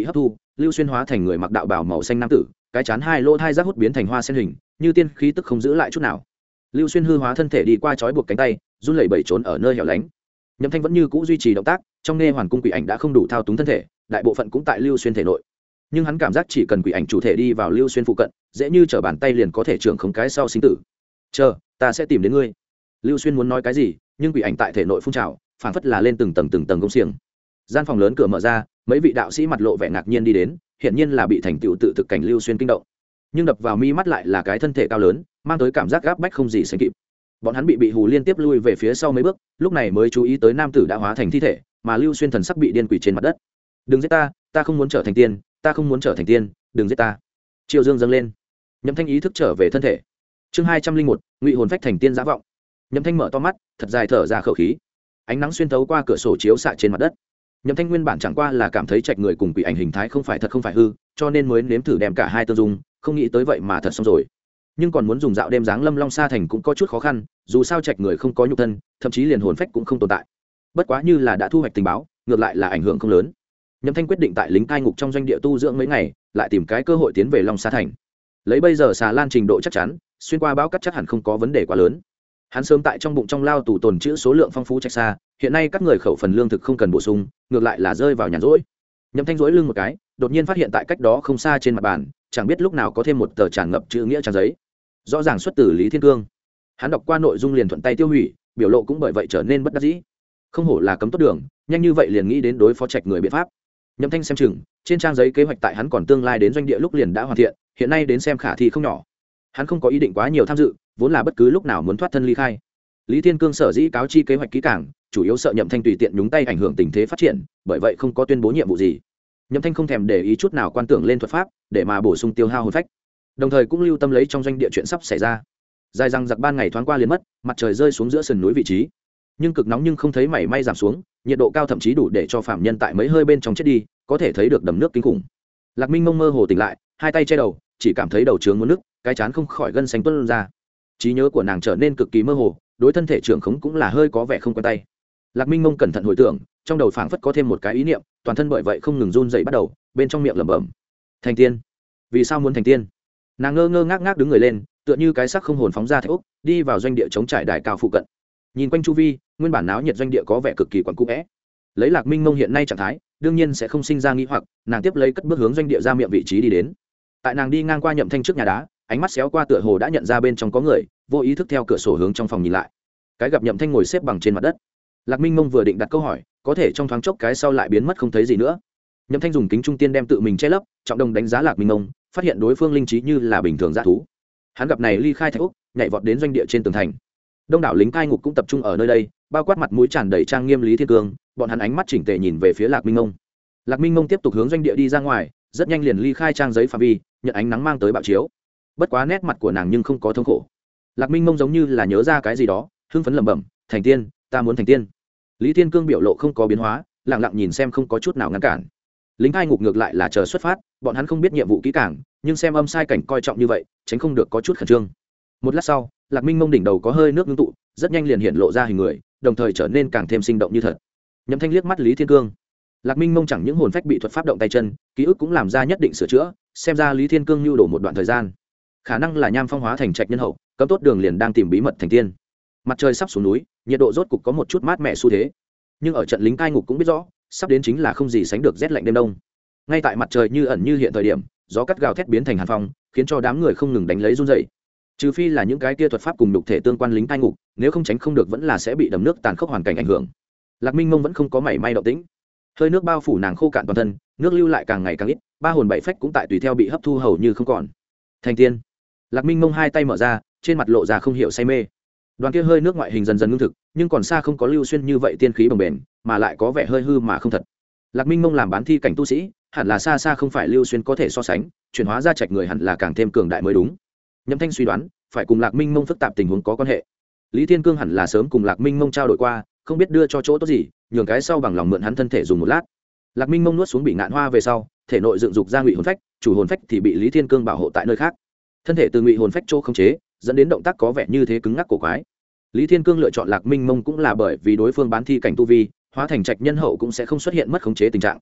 Lưu Xuyên hóa thành người mặc đạo bào màu xanh nam tử, cái chán hai lỗ thai giác hút biến thành hoa sen hình, như tiên khí tức không giữ lại chút nào. Lưu Xuyên hư hóa thân thể đi qua trói buộc cánh tay, run lẩy bẩy trốn ở nơi hẻo lánh. Nhậm Thanh vẫn như cũ duy trì động tác, trong nghe hoàn cung quỷ ảnh đã không đủ thao túng thân thể, đại bộ phận cũng tại Lưu Xuyên thể nội. Nhưng hắn cảm giác chỉ cần quỷ ảnh chủ thể đi vào Lưu Xuyên phụ cận, dễ như trở bàn tay liền có thể trưởng khống cái sau sinh tử. Chờ, ta sẽ tìm đến ngươi. Lưu Xuyên muốn nói cái gì, nhưng quỷ ảnh tại thể nội phun trào, phản phất là lên từng tầng công xiềng. Gian phòng lớn cửa mở ra, mấy vị đạo sĩ mặt lộ vẻ ngạc nhiên đi đến, hiển nhiên là bị thành tựu tự thực cảnh Lưu Xuyên kinh động. Nhưng đập vào mi mắt lại là cái thân thể cao lớn, mang tới cảm giác gáp bách không gì sánh kịp. Bọn hắn bị hù liên tiếp lui về phía sau mấy bước, lúc này mới chú ý tới nam tử đã hóa thành thi thể, mà Lưu Xuyên thần sắc bị điên quỷ trên mặt đất. Đừng giết ta, ta không muốn trở thành tiên, ta không muốn trở thành tiên, đừng giết ta. Triều Dương dâng lên. Nhậm Thanh ý thức trở về thân thể. Chương 201, Ngụy hồn phách thành tiên giả vọng. Nhậm Thanh mở to mắt, thật dài thở ra khẩu khí. Ánh nắng xuyên thấu qua cửa sổ chiếu xạ trên mặt đất. Nhậm Thanh nguyên bản chẳng qua là cảm thấy trạch người cùng quỷ ảnh hình thái không phải thật không phải hư, cho nên mới nếm thử đem cả hai tương dung, không nghĩ tới vậy mà thật xong rồi. Nhưng còn muốn dùng dạo đêm dáng lâm long sa thành cũng có chút khó khăn, dù sao trạch người không có nhục thân, thậm chí liền hồn phách cũng không tồn tại. Bất quá như là đã thu hoạch tình báo, ngược lại là ảnh hưởng không lớn. Nhậm Thanh quyết định tại lính cai ngục trong doanh địa tu dưỡng mấy ngày, lại tìm cái cơ hội tiến về long sa thành. Lấy bây giờ xà lan trình độ chắc chắn, xuyên qua bão cắt chắc hẳn không có vấn đề quá lớn. Hắn sớm tại trong bụng trong lao tù tồn trữ số lượng phong phú trạch xa, hiện nay các người khẩu phần lương thực không cần bổ sung, ngược lại là rơi vào nhàn rỗi. Nhậm Thanh rỗi lưng một cái, đột nhiên phát hiện tại cách đó không xa trên mặt bàn, chẳng biết lúc nào có thêm một tờ tràn ngập chữ nghĩa trang giấy. Rõ ràng xuất từ Lý Thiên Cương. Hắn đọc qua nội dung liền thuận tay tiêu hủy, biểu lộ cũng bởi vậy trở nên bất đắc dĩ. Không hổ là cấm tốt đường, nhanh như vậy liền nghĩ đến đối phó trạch người biện pháp. Nhậm Thanh xem chừng, trên trang giấy kế hoạch tại hắn còn tương lai đến doanh địa lúc liền đã hoàn thiện, hiện nay đến xem khả thi không nhỏ. Hắn không có ý định quá nhiều tham dự, vốn là bất cứ lúc nào muốn thoát thân ly khai. Lý Thiên Cương sở dĩ cáo chi kế hoạch kỹ càng, chủ yếu sợ Nhậm Thanh tùy tiện nhúng tay ảnh hưởng tình thế phát triển, bởi vậy không có tuyên bố nhiệm vụ gì. Nhậm Thanh không thèm để ý chút nào quan tưởng lên thuật pháp, để mà bổ sung tiêu hao hồn phách. Đồng thời cũng lưu tâm lấy trong doanh địa chuyện sắp xảy ra. Dài răng giặc ban ngày thoáng qua liền mất, mặt trời rơi xuống giữa sườn núi vị trí. Nhưng cực nóng nhưng không thấy mảy may giảm xuống, nhiệt độ cao thậm chí đủ để cho phạm nhân tại mấy hơi bên trong chết đi, có thể thấy được đầm nước kinh khủng. Lạc Minh mông mơ hồ tỉnh lại, hai tay che đầu, chỉ cảm thấy đầu trướng muốn nứt, cái trán không khỏi gân xanh tuôn ra. Trí nhớ của nàng trở nên cực kỳ mơ hồ, đối thân thể trưởng khống cũng là hơi có vẻ không quen tay. Lạc Minh mông cẩn thận hồi tưởng, trong đầu phảng phất có thêm một cái ý niệm, toàn thân bởi vậy không ngừng run dậy bắt đầu, bên trong miệng lẩm bẩm: thành tiên. Vì sao muốn thành tiên? Nàng ngơ ngơ ngác ngác đứng người lên, tựa như cái xác không hồn phóng ra thạch ốc, đi vào doanh địa chống trải đài cao phụ cận. Nhìn quanh chu vi, nguyên bản náo nhiệt doanh địa có vẻ cực kỳ quẩn cung é. Lấy Lạc Minh mông hiện nay trạng thái, đương nhiên sẽ không sinh ra nghi hoặc, nàng tiếp lấy cất bước hướng doanh địa ra miệng vị trí đi đến. Tại nàng đi ngang qua Nhậm Thanh trước nhà đá, ánh mắt xéo qua tựa hồ đã nhận ra bên trong có người, vô ý thức theo cửa sổ hướng trong phòng nhìn lại. Cái gặp Nhậm Thanh ngồi xếp bằng trên mặt đất. Lạc Minh mông vừa định đặt câu hỏi, có thể trong thoáng chốc cái sau lại biến mất không thấy gì nữa. Nhậm Thanh dùng kính trung tiên đem tự mình che lấp, trọng đồng đánh giá Lạc Minh mông, phát hiện đối phương linh trí như là bình thường dã thú. Hắn gặp này ly khai thạch úc, nhảy vọt đến doanh địa trên tường thành. Đông đảo lính cai ngục cũng tập trung ở nơi đây, bao quát mặt mũi tràn đầy trang nghiêm Lý Thiên Cương, bọn hắn ánh mắt chỉnh tề nhìn về phía Lạc Minh mông. Lạc Minh mông tiếp tục hướng doanh địa đi ra ngoài, rất nhanh liền ly khai trang giấy phạm vi, nhận ánh nắng mang tới bạo chiếu. Bất quá nét mặt của nàng nhưng không có thống khổ. Lạc Minh mông giống như là nhớ ra cái gì đó, hưng phấn lẩm bẩm: thành tiên, ta muốn thành tiên. Lý Thiên Cương biểu lộ không có biến hóa, lặng lặng nhìn xem không có chút nào ngăn cản. Lính cai ngục ngược lại là chờ xuất phát, bọn hắn không biết nhiệm vụ kỹ càng, nhưng xem âm sai cảnh coi trọng như vậy, tránh không được có chút khẩn trương. Một lát sau, Lạc Minh mông đỉnh đầu có hơi nước ngưng tụ, rất nhanh liền hiện lộ ra hình người, đồng thời trở nên càng thêm sinh động như thật. Nhậm Thanh liếc mắt Lý Thiên Cương. Lạc Minh mông chẳng những hồn phách bị thuật pháp động tay chân, ký ức cũng làm ra nhất định sửa chữa, xem ra Lý Thiên Cương nhu đổ một đoạn thời gian, khả năng là nham phong hóa thành trạch nhân hậu, cấm tốt đường liền đang tìm bí mật thành tiên. Mặt trời sắp xuống núi, nhiệt độ rốt cục có một chút mát mẻ xu thế, nhưng ở trận lính cai ngục cũng biết rõ, sắp đến chính là không gì sánh được rét lạnh đêm đông. Ngay tại mặt trời như ẩn như hiện thời điểm, gió cắt gào thét biến thành hàn phong, khiến cho đám người không ngừng đánh lấy run rẩy. Trừ phi là những cái kia thuật pháp cùng nhục thể tương quan lính cai ngục, nếu không tránh không được vẫn là sẽ bị đầm nước tàn khốc hoàn cảnh ảnh hưởng. Lạc Minh mông vẫn không có mảy may động tĩnh, hơi nước bao phủ nàng khô cạn toàn thân, nước lưu lại càng ngày càng ít, ba hồn bảy phách cũng tại tùy theo bị hấp thu hầu như không còn. Thành tiên. Lạc Minh mông hai tay mở ra, trên mặt lộ ra không hiểu say mê. Đoàn kia hơi nước ngoại hình dần dần ngưng thực, nhưng còn xa không có Lưu Xuyên như vậy tiên khí bồng bềnh, mà lại có vẻ hơi hư mà không thật. Lạc Minh mông làm bán thi cảnh tu sĩ, hẳn là xa xa không phải Lưu Xuyên có thể so sánh, chuyển hóa ra trạch người hẳn là càng thêm cường đại mới đúng. Nhậm Thanh suy đoán, phải cùng Lạc Minh mông phức tạp tình huống có quan hệ. Lý Thiên Cương hẳn là sớm cùng Lạc Minh mông trao đổi qua, không biết đưa cho chỗ tốt gì, nhường cái sau bằng lòng mượn hắn thân thể dùng một lát. Lạc Minh mông nuốt xuống bị ngạn hoa về sau, thể nội dựng dục ra ngụy hồn phách, chủ hồn phách thì bị Lý Thiên Cương bảo hộ tại nơi khác. Thân thể từ ngụy hồn phách chỗ khống chế, dẫn đến động tác có vẻ như thế cứng ngắc cổ quái. Lý Thiên Cương lựa chọn Lạc Minh mông cũng là bởi vì đối phương bán thi cảnh tu vi, hóa thành trạch nhân hậu cũng sẽ không xuất hiện mất khống chế tình trạng.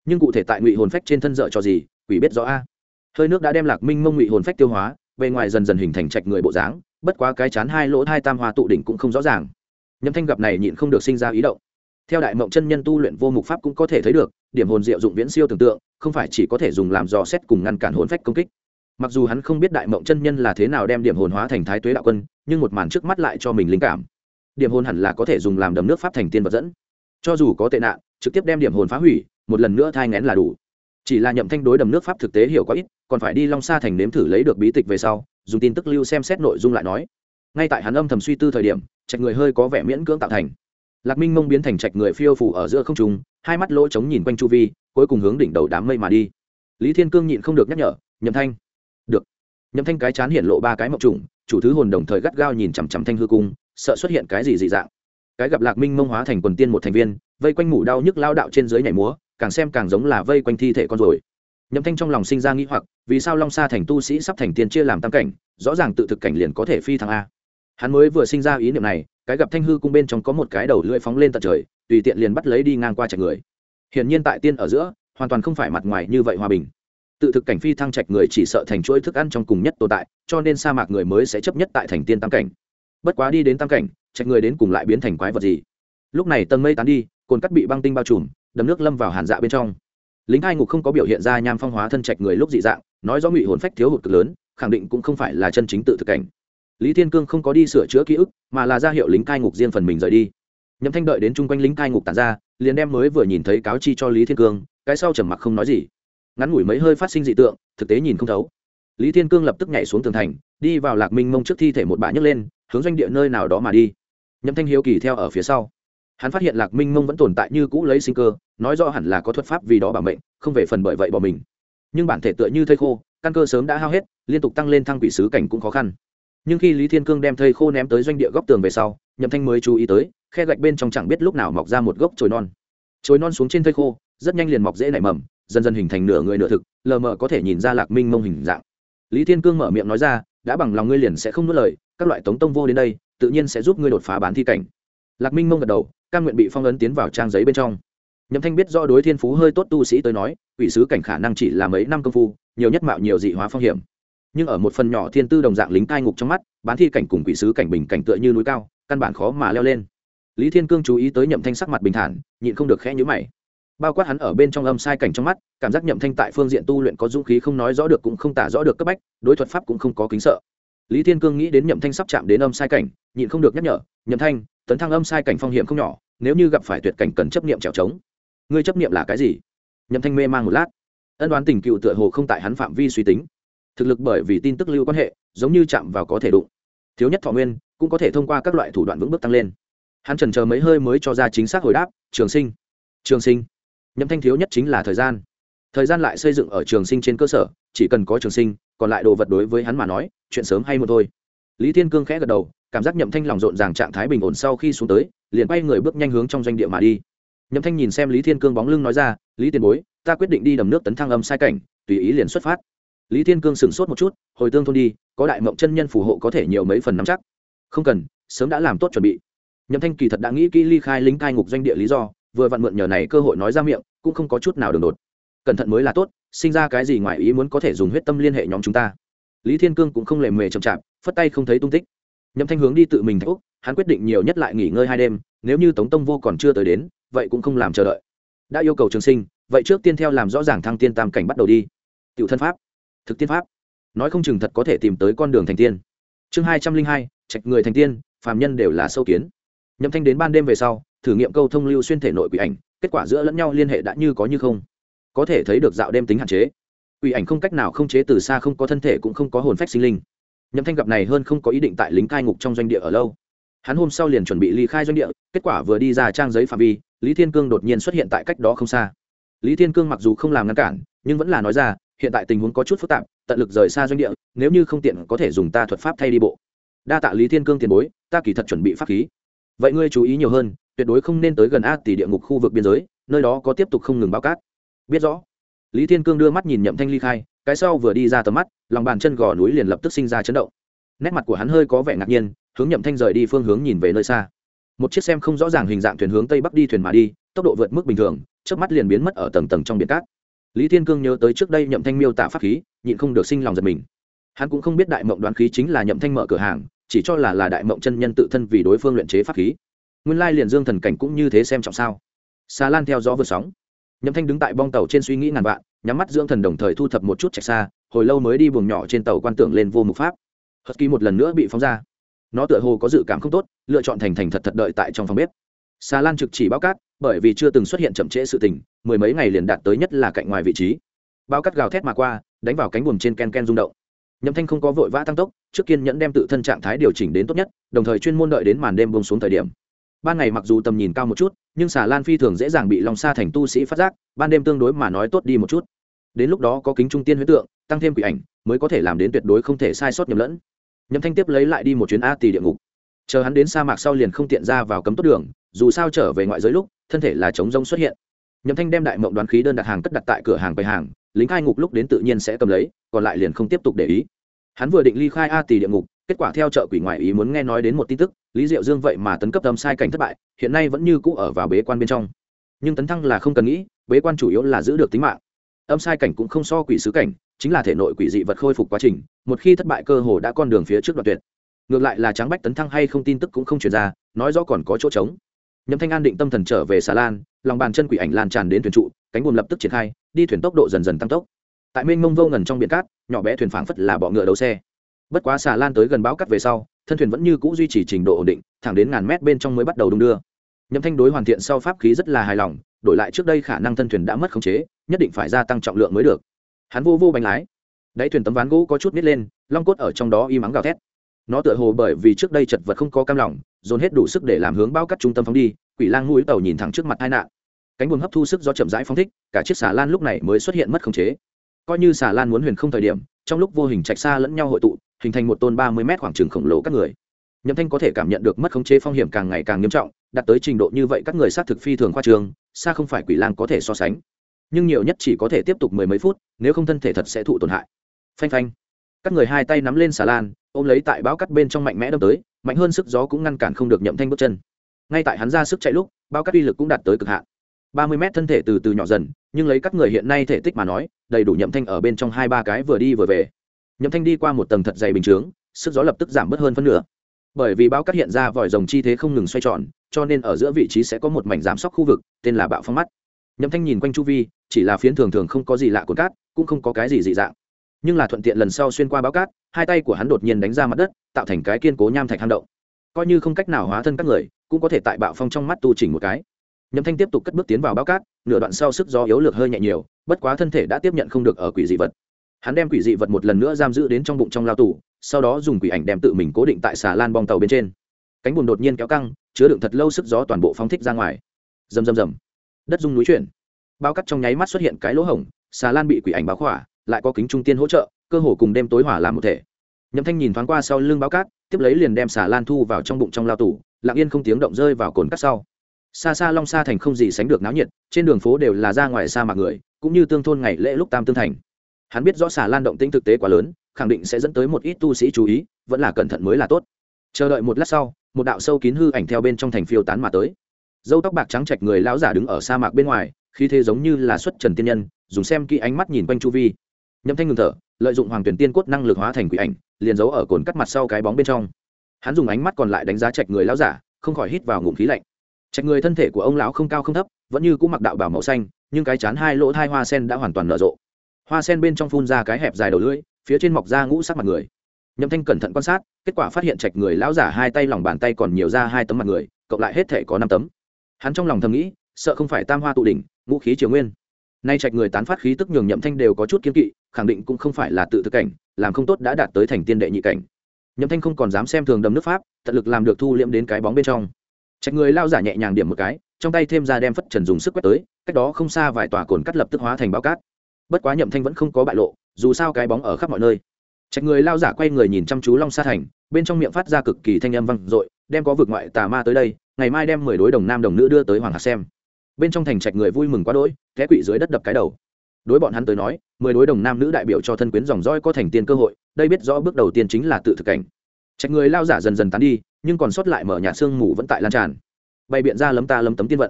nhưng cụ thể tại ngụy hồn phách trên thân dợ cho gì quỷ biết rõ a. Hơi nước đã đem Lạc Minh Mông ngụy hồn phách tiêu hóa, bề ngoài dần dần hình thành trạch người bộ dáng, bất quá cái chán hai lỗ hai tam hoa tụ đỉnh cũng không rõ ràng. Nhậm Thanh gặp này nhịn không được sinh ra ý động. Theo đại mộng chân nhân tu luyện vô mục pháp cũng có thể thấy được, điểm hồn diệu dụng viễn siêu tưởng tượng, không phải chỉ có thể dùng làm dò xét cùng ngăn cản hồn phách công kích. Mặc dù hắn không biết đại mộng chân nhân là thế nào đem điểm hồn hóa thành thái tuế đạo quân, nhưng một màn trước mắt lại cho mình linh cảm. Điểm hồn hẳn là có thể dùng làm đầm nước pháp thành tiên vật dẫn. Cho dù có tệ nạn, trực tiếp đem điểm hồn phá hủy, một lần nữa thai nghén là đủ. Chỉ là Nhậm Thanh đối đầm nước pháp thực tế hiểu quá ít, còn phải đi Long Sa thành nếm thử lấy được bí tịch về sau, dùng tin tức lưu xem xét nội dung lại nói. Ngay tại hắn âm thầm suy tư thời điểm, trạch người hơi có vẻ miễn cưỡng tạo thành. Lạc Minh Mông biến thành trạch người phiêu phù ở giữa không trung, hai mắt lỗ trống nhìn quanh chu vi, cuối cùng hướng đỉnh đầu đám mây mà đi. Lý Thiên Cương nhịn không được nhắc nhở, Nhậm Thanh. Được. Nhậm Thanh cái chán hiện lộ ba cái mộng trùng, chủ thứ hồn đồng thời gắt gao nhìn chằm chằm Thanh hư cung, sợ xuất hiện cái gì dị dạng. Cái gặp Lạc Minh Mông hóa thành quần tiên một thành viên, vây quanh mủ đau nhức lao đạo trên dưới nhảy múa, càng xem càng giống là vây quanh thi thể con rồi. Nhậm Thanh trong lòng sinh ra nghi hoặc, vì sao Long Sa thành tu sĩ sắp thành tiên chia làm tam cảnh, rõ ràng tự thực cảnh liền có thể phi thăng a. Hắn mới vừa sinh ra ý niệm này, cái gặp Thanh hư cung bên trong có một cái đầu lưỡi phóng lên tận trời, tùy tiện liền bắt lấy đi ngang qua trạch người. Hiển nhiên tại tiên ở giữa, hoàn toàn không phải mặt ngoài như vậy hòa bình. Tự thực cảnh phi thăng trạch người chỉ sợ thành chuỗi thức ăn trong cùng nhất tồn tại, cho nên sa mạc người mới sẽ chấp nhất tại thành tiên tam cảnh. Bất quá đi đến tam cảnh, trạch người đến cùng lại biến thành quái vật gì? Lúc này tầng mây tán đi, cồn cắt bị băng tinh bao trùm, đầm nước lâm vào hàn dạ bên trong. Lính hai ngục không có biểu hiện ra nham phong hóa thân trạch người lúc dị dạng, nói rõ ngụy hồn phách thiếu hụt cực lớn, khẳng định cũng không phải là chân chính tự thực cảnh. Lý Thiên Cương không có đi sửa chữa ký ức, mà là ra hiệu lính cai ngục riêng phần mình rời đi. Nhậm Thanh đợi đến chung quanh lính cai ngục tản ra, liền đem mới vừa nhìn thấy cáo chi cho Lý Thiên Cương, cái sau trầm mặc không nói gì. Ngắn ngủi mấy hơi phát sinh dị tượng, thực tế nhìn không thấu. Lý Thiên Cương lập tức nhảy xuống tường thành, đi vào Lạc Minh Mông trước thi thể một bả nhấc lên, hướng doanh địa nơi nào đó mà đi. Nhậm Thanh hiếu kỳ theo ở phía sau. Hắn phát hiện Lạc Minh Mông vẫn tồn tại như cũ lấy sinh cơ, nói rõ hẳn là có thuật pháp vì đó bảo mệnh, không về phần bởi vậy bỏ mình. Nhưng bản thể tựa như thây khô, căn cơ sớm đã hao hết, liên tục tăng lên thăng quỷ sứ cảnh cũng khó khăn. Nhưng khi Lý Thiên Cương đem thây khô ném tới doanh địa góc tường về sau, Nhậm Thanh mới chú ý tới, khe gạch bên trong chẳng biết lúc nào mọc ra một gốc chồi non. Chồi non xuống trên thây khô, rất nhanh liền mọc dễ nảy mầm, dần dần hình thành nửa người nửa thực, lờ mờ có thể nhìn ra Lạc Minh Mông hình dạng. Lý Thiên Cương mở miệng nói ra, đã bằng lòng ngươi liền sẽ không nuốt lời, các loại tống tông vô đến đây, tự nhiên sẽ giúp ngươi đột phá bán thi cảnh. Lạc Minh Mông gật đầu, cam nguyện bị phong ấn tiến vào trang giấy bên trong. Nhậm Thanh biết rõ đối thiên phú hơi tốt tu sĩ tới nói, quỷ sứ cảnh khả năng chỉ là mấy năm công phu, nhiều nhất mạo nhiều dị hóa phong hiểm. Nhưng ở một phần nhỏ thiên tư đồng dạng lính cai ngục trong mắt, bán thi cảnh cùng quỷ sứ cảnh bình cảnh tựa như núi cao, căn bản khó mà leo lên. Lý Thiên Cương chú ý tới Nhậm Thanh sắc mặt bình thản, nhịn không được khẽ nhíu mày. Bao quát hắn ở bên trong âm sai cảnh trong mắt, cảm giác Nhậm Thanh tại phương diện tu luyện có dũng khí không nói rõ được cũng không tả rõ được cấp bách, đối thuật pháp cũng không có kính sợ. Lý Thiên Cương nghĩ đến Nhậm Thanh sắp chạm đến âm sai cảnh, nhịn không được nhắc nhở, Nhậm Thanh, tấn thăng âm sai cảnh phong hiểm không nhỏ, nếu như gặp phải tuyệt cảnh cần chấp niệm trèo trống. Ngươi chấp niệm là cái gì? Nhậm Thanh mê mang một lát, ân đoán tình cựu tựa hồ không tại hắn phạm vi suy tính. Thực lực bởi vì tin tức lưu quan hệ, giống như chạm vào có thể đụng. Thiếu nhất thọ nguyên, cũng có thể thông qua các loại thủ đoạn vững bước tăng lên. Hắn chần chờ mấy hơi mới cho ra chính xác hồi đáp, trường sinh. Trường sinh. Nhậm Thanh thiếu nhất chính là thời gian. Thời gian lại xây dựng ở trường sinh trên cơ sở, chỉ cần có trường sinh, còn lại đồ vật đối với hắn mà nói, chuyện sớm hay muộn thôi. Lý Thiên Cương khẽ gật đầu, cảm giác Nhậm Thanh lòng rộn ràng trạng thái bình ổn sau khi xuống tới, liền quay người bước nhanh hướng trong doanh địa mà đi. Nhậm Thanh nhìn xem Lý Thiên Cương bóng lưng nói ra, Lý tiền bối, ta quyết định đi đầm nước tấn thăng âm sai cảnh, tùy ý liền xuất phát. Lý Thiên Cương sững sốt một chút, hồi tương thôn đi, có đại mộng chân nhân phù hộ có thể nhiều mấy phần nắm chắc. Không cần, sớm đã làm tốt chuẩn bị. Nhậm Thanh kỳ thật đã nghĩ kỹ ly khai lính cai ngục doanh địa lý do, vừa vặn mượn nhờ này cơ hội nói ra miệng, cũng không có chút nào đường đột. Cẩn thận mới là tốt, sinh ra cái gì ngoài ý muốn có thể dùng huyết tâm liên hệ nhóm chúng ta. Lý Thiên Cương cũng không lề mề chậm chạp, phất tay không thấy tung tích. Nhậm Thanh hướng đi tự mình thạch úc, hắn quyết định nhiều nhất lại nghỉ ngơi 2 đêm, nếu như Tống Tông Vô còn chưa tới đến, vậy cũng không làm chờ đợi. Đã yêu cầu trường sinh, vậy trước tiên theo làm rõ ràng thăng tiên tam cảnh bắt đầu đi. Tiểu thân pháp, thực tiên pháp, nói không chừng thật có thể tìm tới con đường thành tiên. Chương 202, trạch người thành tiên, phàm nhân đều là sâu kiến. Nhậm Thanh đến ban đêm về sau, thử nghiệm câu thông lưu xuyên thể nội quỷ ảnh, kết quả giữa lẫn nhau liên hệ đã như có như không. Có thể thấy được dạo đêm tính hạn chế. Quỷ ảnh không cách nào không chế từ xa, không có thân thể cũng không có hồn phách sinh linh. Nhậm Thanh gặp này hơn không có ý định tại lính cai ngục trong doanh địa ở lâu. Hắn hôm sau liền chuẩn bị ly khai doanh địa, kết quả vừa đi ra trang giấy phạm vi, Lý Thiên Cương đột nhiên xuất hiện tại cách đó không xa. Lý Thiên Cương mặc dù không làm ngăn cản, nhưng vẫn là nói ra, hiện tại tình huống có chút phức tạp, tận lực rời xa doanh địa, nếu như không tiện có thể dùng ta thuật pháp thay đi bộ. Đa tạ Lý Thiên Cương tiền bối, ta kỳ thật chuẩn bị pháp khí. Vậy ngươi chú ý nhiều hơn, tuyệt đối không nên tới gần A Tỷ địa ngục khu vực biên giới, nơi đó có tiếp tục không ngừng báo cát. Biết rõ. Lý Thiên Cương đưa mắt nhìn Nhậm Thanh ly khai, cái sau vừa đi ra tầm mắt, lòng bàn chân gò núi liền lập tức sinh ra chấn động. Nét mặt của hắn hơi có vẻ ngạc nhiên, hướng Nhậm Thanh rời đi phương hướng nhìn về nơi xa. Một chiếc xem không rõ ràng hình dạng thuyền hướng tây bắc đi thuyền mà đi, tốc độ vượt mức bình thường, chớp mắt liền biến mất ở tầng tầng trong biển cát. Lý Thiên Cương nhớ tới trước đây Nhậm Thanh miêu tả pháp khí, nhịn không được sinh lòng giật mình. Hắn cũng không biết đại mộng đoán khí chính là Nhậm Thanh mở cửa hàng, chỉ cho là đại mộng chân nhân tự thân vì đối phương luyện chế pháp khí. Nguyên lai liền Dương Thần cảnh cũng như thế xem trọng sao? Xà lan theo gió vượt sóng. Nhậm Thanh đứng tại bong tàu trên suy nghĩ ngàn vạn, nhắm mắt dưỡng thần đồng thời thu thập một chút chạy xa, hồi lâu mới đi buồng nhỏ trên tàu quan tưởng lên vô mục pháp. Husky một lần nữa bị phóng ra. Nó tựa hồ có dự cảm không tốt, lựa chọn thành thật đợi tại trong phòng bếp. Xà lan trực chỉ báo cát, bởi vì chưa từng xuất hiện chậm trễ sự tình, mười mấy ngày liền đạt tới nhất là cạnh ngoài vị trí. Báo cát gào thét mà qua, đánh vào cánh buồm trên ken ken rung động. Nhậm Thanh không có vội vã tăng tốc, trước kiên nhẫn đem tự thân trạng thái điều chỉnh đến tốt nhất, đồng thời chuyên môn đợi đến màn đêm buông xuống thời điểm. Ban ngày mặc dù tầm nhìn cao một chút, nhưng xà lan phi thường dễ dàng bị long sa thành tu sĩ phát giác, ban đêm tương đối mà nói tốt đi một chút. Đến lúc đó có kính trung tiên huyễn tượng, tăng thêm quỷ ảnh, mới có thể làm đến tuyệt đối không thể sai sót nhầm lẫn. Nhậm Thanh tiếp lấy lại đi một chuyến a tỳ địa ngục. Chờ hắn đến sa mạc sau liền không tiện ra vào cấm tốt đường, dù sao trở về ngoại giới lúc, thân thể là trống rỗng xuất hiện. Nhậm Thanh đem đại mộng đoán khí đơn đặt hàng cất đặt tại cửa hàng quầy hàng, lính khai ngục lúc đến tự nhiên sẽ cầm lấy, còn lại liền không tiếp tục để ý. Hắn vừa định ly khai a tỳ địa ngục, kết quả theo chợ quỷ ngoại ý muốn nghe nói đến một tin tức, Lý Diệu Dương vậy mà tấn cấp âm sai cảnh thất bại, hiện nay vẫn như cũ ở vào bế quan bên trong. Nhưng tấn thăng là không cần nghĩ, bế quan chủ yếu là giữ được tính mạng. Âm sai cảnh cũng không so quỷ sứ cảnh, chính là thể nội quỷ dị vật khôi phục quá trình, một khi thất bại cơ hồ đã con đường phía trước đoạn tuyệt. Ngược lại là Tráng Bách tấn thăng hay không tin tức cũng không truyền ra, nói rõ còn có chỗ trống. Nhậm Thanh an định tâm thần trở về xà lan, lòng bàn chân quỷ ảnh lan tràn đến thuyền trụ, cánh buồm lập tức triển khai, đi thuyền tốc độ dần dần tăng tốc. Tại mênh mông vô ngần trong biển cát, nhỏ bé thuyền phảng phất là bọ ngựa đấu xe. Bất quá xà lan tới gần bão cát về sau, thân thuyền vẫn như cũ duy trì trình độ ổn định, thẳng đến ngàn mét bên trong mới bắt đầu đung đưa. Nhậm Thanh đối hoàn thiện sau pháp khí rất là hài lòng, đổi lại trước đây khả năng thân thuyền đã mất khống chế, nhất định phải gia tăng trọng lượng mới được. Hắn vô bánh lái, đáy thuyền tấm ván gỗ có chút nít lên, long cốt ở trong đó im ắng gào thét. Nó tựa hồ bởi vì trước đây chật vật không có cam lòng, dồn hết đủ sức để làm hướng bão cát trung tâm phóng đi. Quỷ lang mũi tàu nhìn thẳng trước mặt tai nạn, cánh buồm hấp thu sức gió chậm rãi phóng thích, cả chiếc xà lan lúc này mới xuất hiện mất khống chế. Coi như xà lan muốn huyền không thời điểm, trong lúc vô hình trạch xa lẫn nhau hội tụ, hình thành một tôn 30 mét khoảng trường khổng lồ các người. Nhậm Thanh có thể cảm nhận được mất khống chế phong hiểm càng ngày càng nghiêm trọng, đạt tới trình độ như vậy các người sát thực phi thường khoa trương, xa không phải quỷ lang có thể so sánh. Nhưng nhiều nhất chỉ có thể tiếp tục mười mấy phút, nếu không thân thể thật sẽ thụ tổn hại. Phanh phanh, các người hai tay nắm lên xà lan, ôm lấy tại bão cát bên trong mạnh mẽ đâm tới, mạnh hơn sức gió cũng ngăn cản không được Nhậm Thanh bước chân. Ngay tại hắn ra sức chạy lúc, bão cát uy lực cũng đạt tới cực hạn. 30 mét thân thể từ từ nhỏ dần, nhưng lấy các người hiện nay thể tích mà nói, đầy đủ Nhậm Thanh ở bên trong 2-3 cái vừa đi vừa về. Nhậm Thanh đi qua một tầng thật dày bình chướng, sức gió lập tức giảm bớt hơn phân nửa. Bởi vì bão cát hiện ra vòi rồng chi thế không ngừng xoay tròn, cho nên ở giữa vị trí sẽ có một mảnh giảm sóc khu vực, tên là bạo phong mắt. Nhậm Thanh nhìn quanh chu vi, chỉ là phiến thường không có gì lạ cồn cát, cũng không có cái gì dị dạng. Nhưng là thuận tiện lần sau xuyên qua bão cát, hai tay của hắn đột nhiên đánh ra mặt đất, tạo thành cái kiên cố nham thạch hang động. Coi như không cách nào hóa thân các người, cũng có thể tại bạo phong trong mắt tu chỉnh một cái. Nhậm Thanh tiếp tục cất bước tiến vào bão cát, nửa đoạn sau sức gió yếu lược hơi nhẹ nhiều, bất quá thân thể đã tiếp nhận không được ở quỷ dị vật. Hắn đem quỷ dị vật một lần nữa giam giữ đến trong bụng trong lao tủ, sau đó dùng quỷ ảnh đem tự mình cố định tại xà lan bong tàu bên trên. Cánh buồm đột nhiên kéo căng, chứa đựng thật lâu sức gió toàn bộ phóng thích ra ngoài. Rầm rầm rầm, đất rung núi chuyển. Bao cát trong nháy mắt xuất hiện cái lỗ hổng, xà lan bị quỷ ảnh bao khỏa, lại có kính trung tiên hỗ trợ, cơ hồ cùng đêm tối hỏa làm một thể. Nhậm Thanh nhìn thoáng qua sau lưng bao cát, tiếp lấy liền đem xà lan thu vào trong bụng trong lao tủ, lặng yên không tiếng động rơi vào cồn cát sau. Xa xa Long Sa thành không gì sánh được náo nhiệt, trên đường phố đều là ra ngoài sa mạc người, cũng như tương thôn ngày lễ lúc Tam Tương thành. Hắn biết rõ xà lan động tĩnh thực tế quá lớn, khẳng định sẽ dẫn tới một ít tu sĩ chú ý, vẫn là cẩn thận mới là tốt. Chờ đợi một lát sau, một đạo sâu kín hư ảnh theo bên trong thành phiêu tán mà tới. Dâu tóc bạc trắng trạch người lão giả đứng ở sa mạc bên ngoài, khí thế giống như là xuất trần tiên nhân, dùng xem kỹ ánh mắt nhìn quanh chu vi. Nhậm Thanh ngừng thở, lợi dụng hoàng tuyển tiên cốt năng lực hóa thành quỷ ảnh, liền giấu ở cồn cắt mặt sau cái bóng bên trong. Hắn dùng ánh mắt còn lại đánh giá trạch người lão giả, không khỏi hít vào ngụm khí lạnh. Trạch người thân thể của ông lão không cao không thấp, vẫn như cũ mặc đạo bào màu xanh, nhưng cái chán hai lỗ thai hoa sen đã hoàn toàn nở rộ. Hoa sen bên trong phun ra cái hẹp dài đầu lưỡi, phía trên mọc ra ngũ sắc mặt người. Nhậm Thanh cẩn thận quan sát, kết quả phát hiện trạch người lão giả hai tay lòng bàn tay còn nhiều ra hai tấm mặt người, cộng lại hết thể có 5 tấm. Hắn trong lòng thầm nghĩ, sợ không phải tam hoa tụ đỉnh, ngũ khí triều nguyên. Nay trạch người tán phát khí tức nhường Nhậm Thanh đều có chút kiêng kỵ, khẳng định cũng không phải là tự thực cảnh, làm không tốt đã đạt tới thành tiên đệ nhị cảnh. Nhậm Thanh không còn dám xem thường đầm nước pháp, tận lực làm được thu liễm đến cái bóng bên trong. Trạch người lão giả nhẹ nhàng điểm một cái, trong tay thêm ra đem phất trần dùng sức quét tới, cách đó không xa vài tòa cồn cắt lập tức hóa thành bão cát. Bất quá Nhậm Thanh vẫn không có bại lộ, dù sao cái bóng ở khắp mọi nơi. Trạch người lão giả quay người nhìn chăm chú Long Sa thành, bên trong miệng phát ra cực kỳ thanh âm vang dội, đem có vực ngoại tà ma tới đây, ngày mai đem 10 đối đồng nam đồng nữ đưa tới hoàng hạc xem. Bên trong thành trạch người vui mừng quá đỗi, té quỵ dưới đất đập cái đầu. Đối bọn hắn tới nói, 10 đối đồng nam nữ đại biểu cho thân quyến dòng dõi có thành tiên cơ hội, đây biết rõ bước đầu tiên chính là tự thực cảnh. Trạch người lão giả dần dần tán đi, nhưng còn sót lại mở nhạt xương mù vẫn tại lan tràn. Bay biện ra lấm ta lấm tấm tiên vận.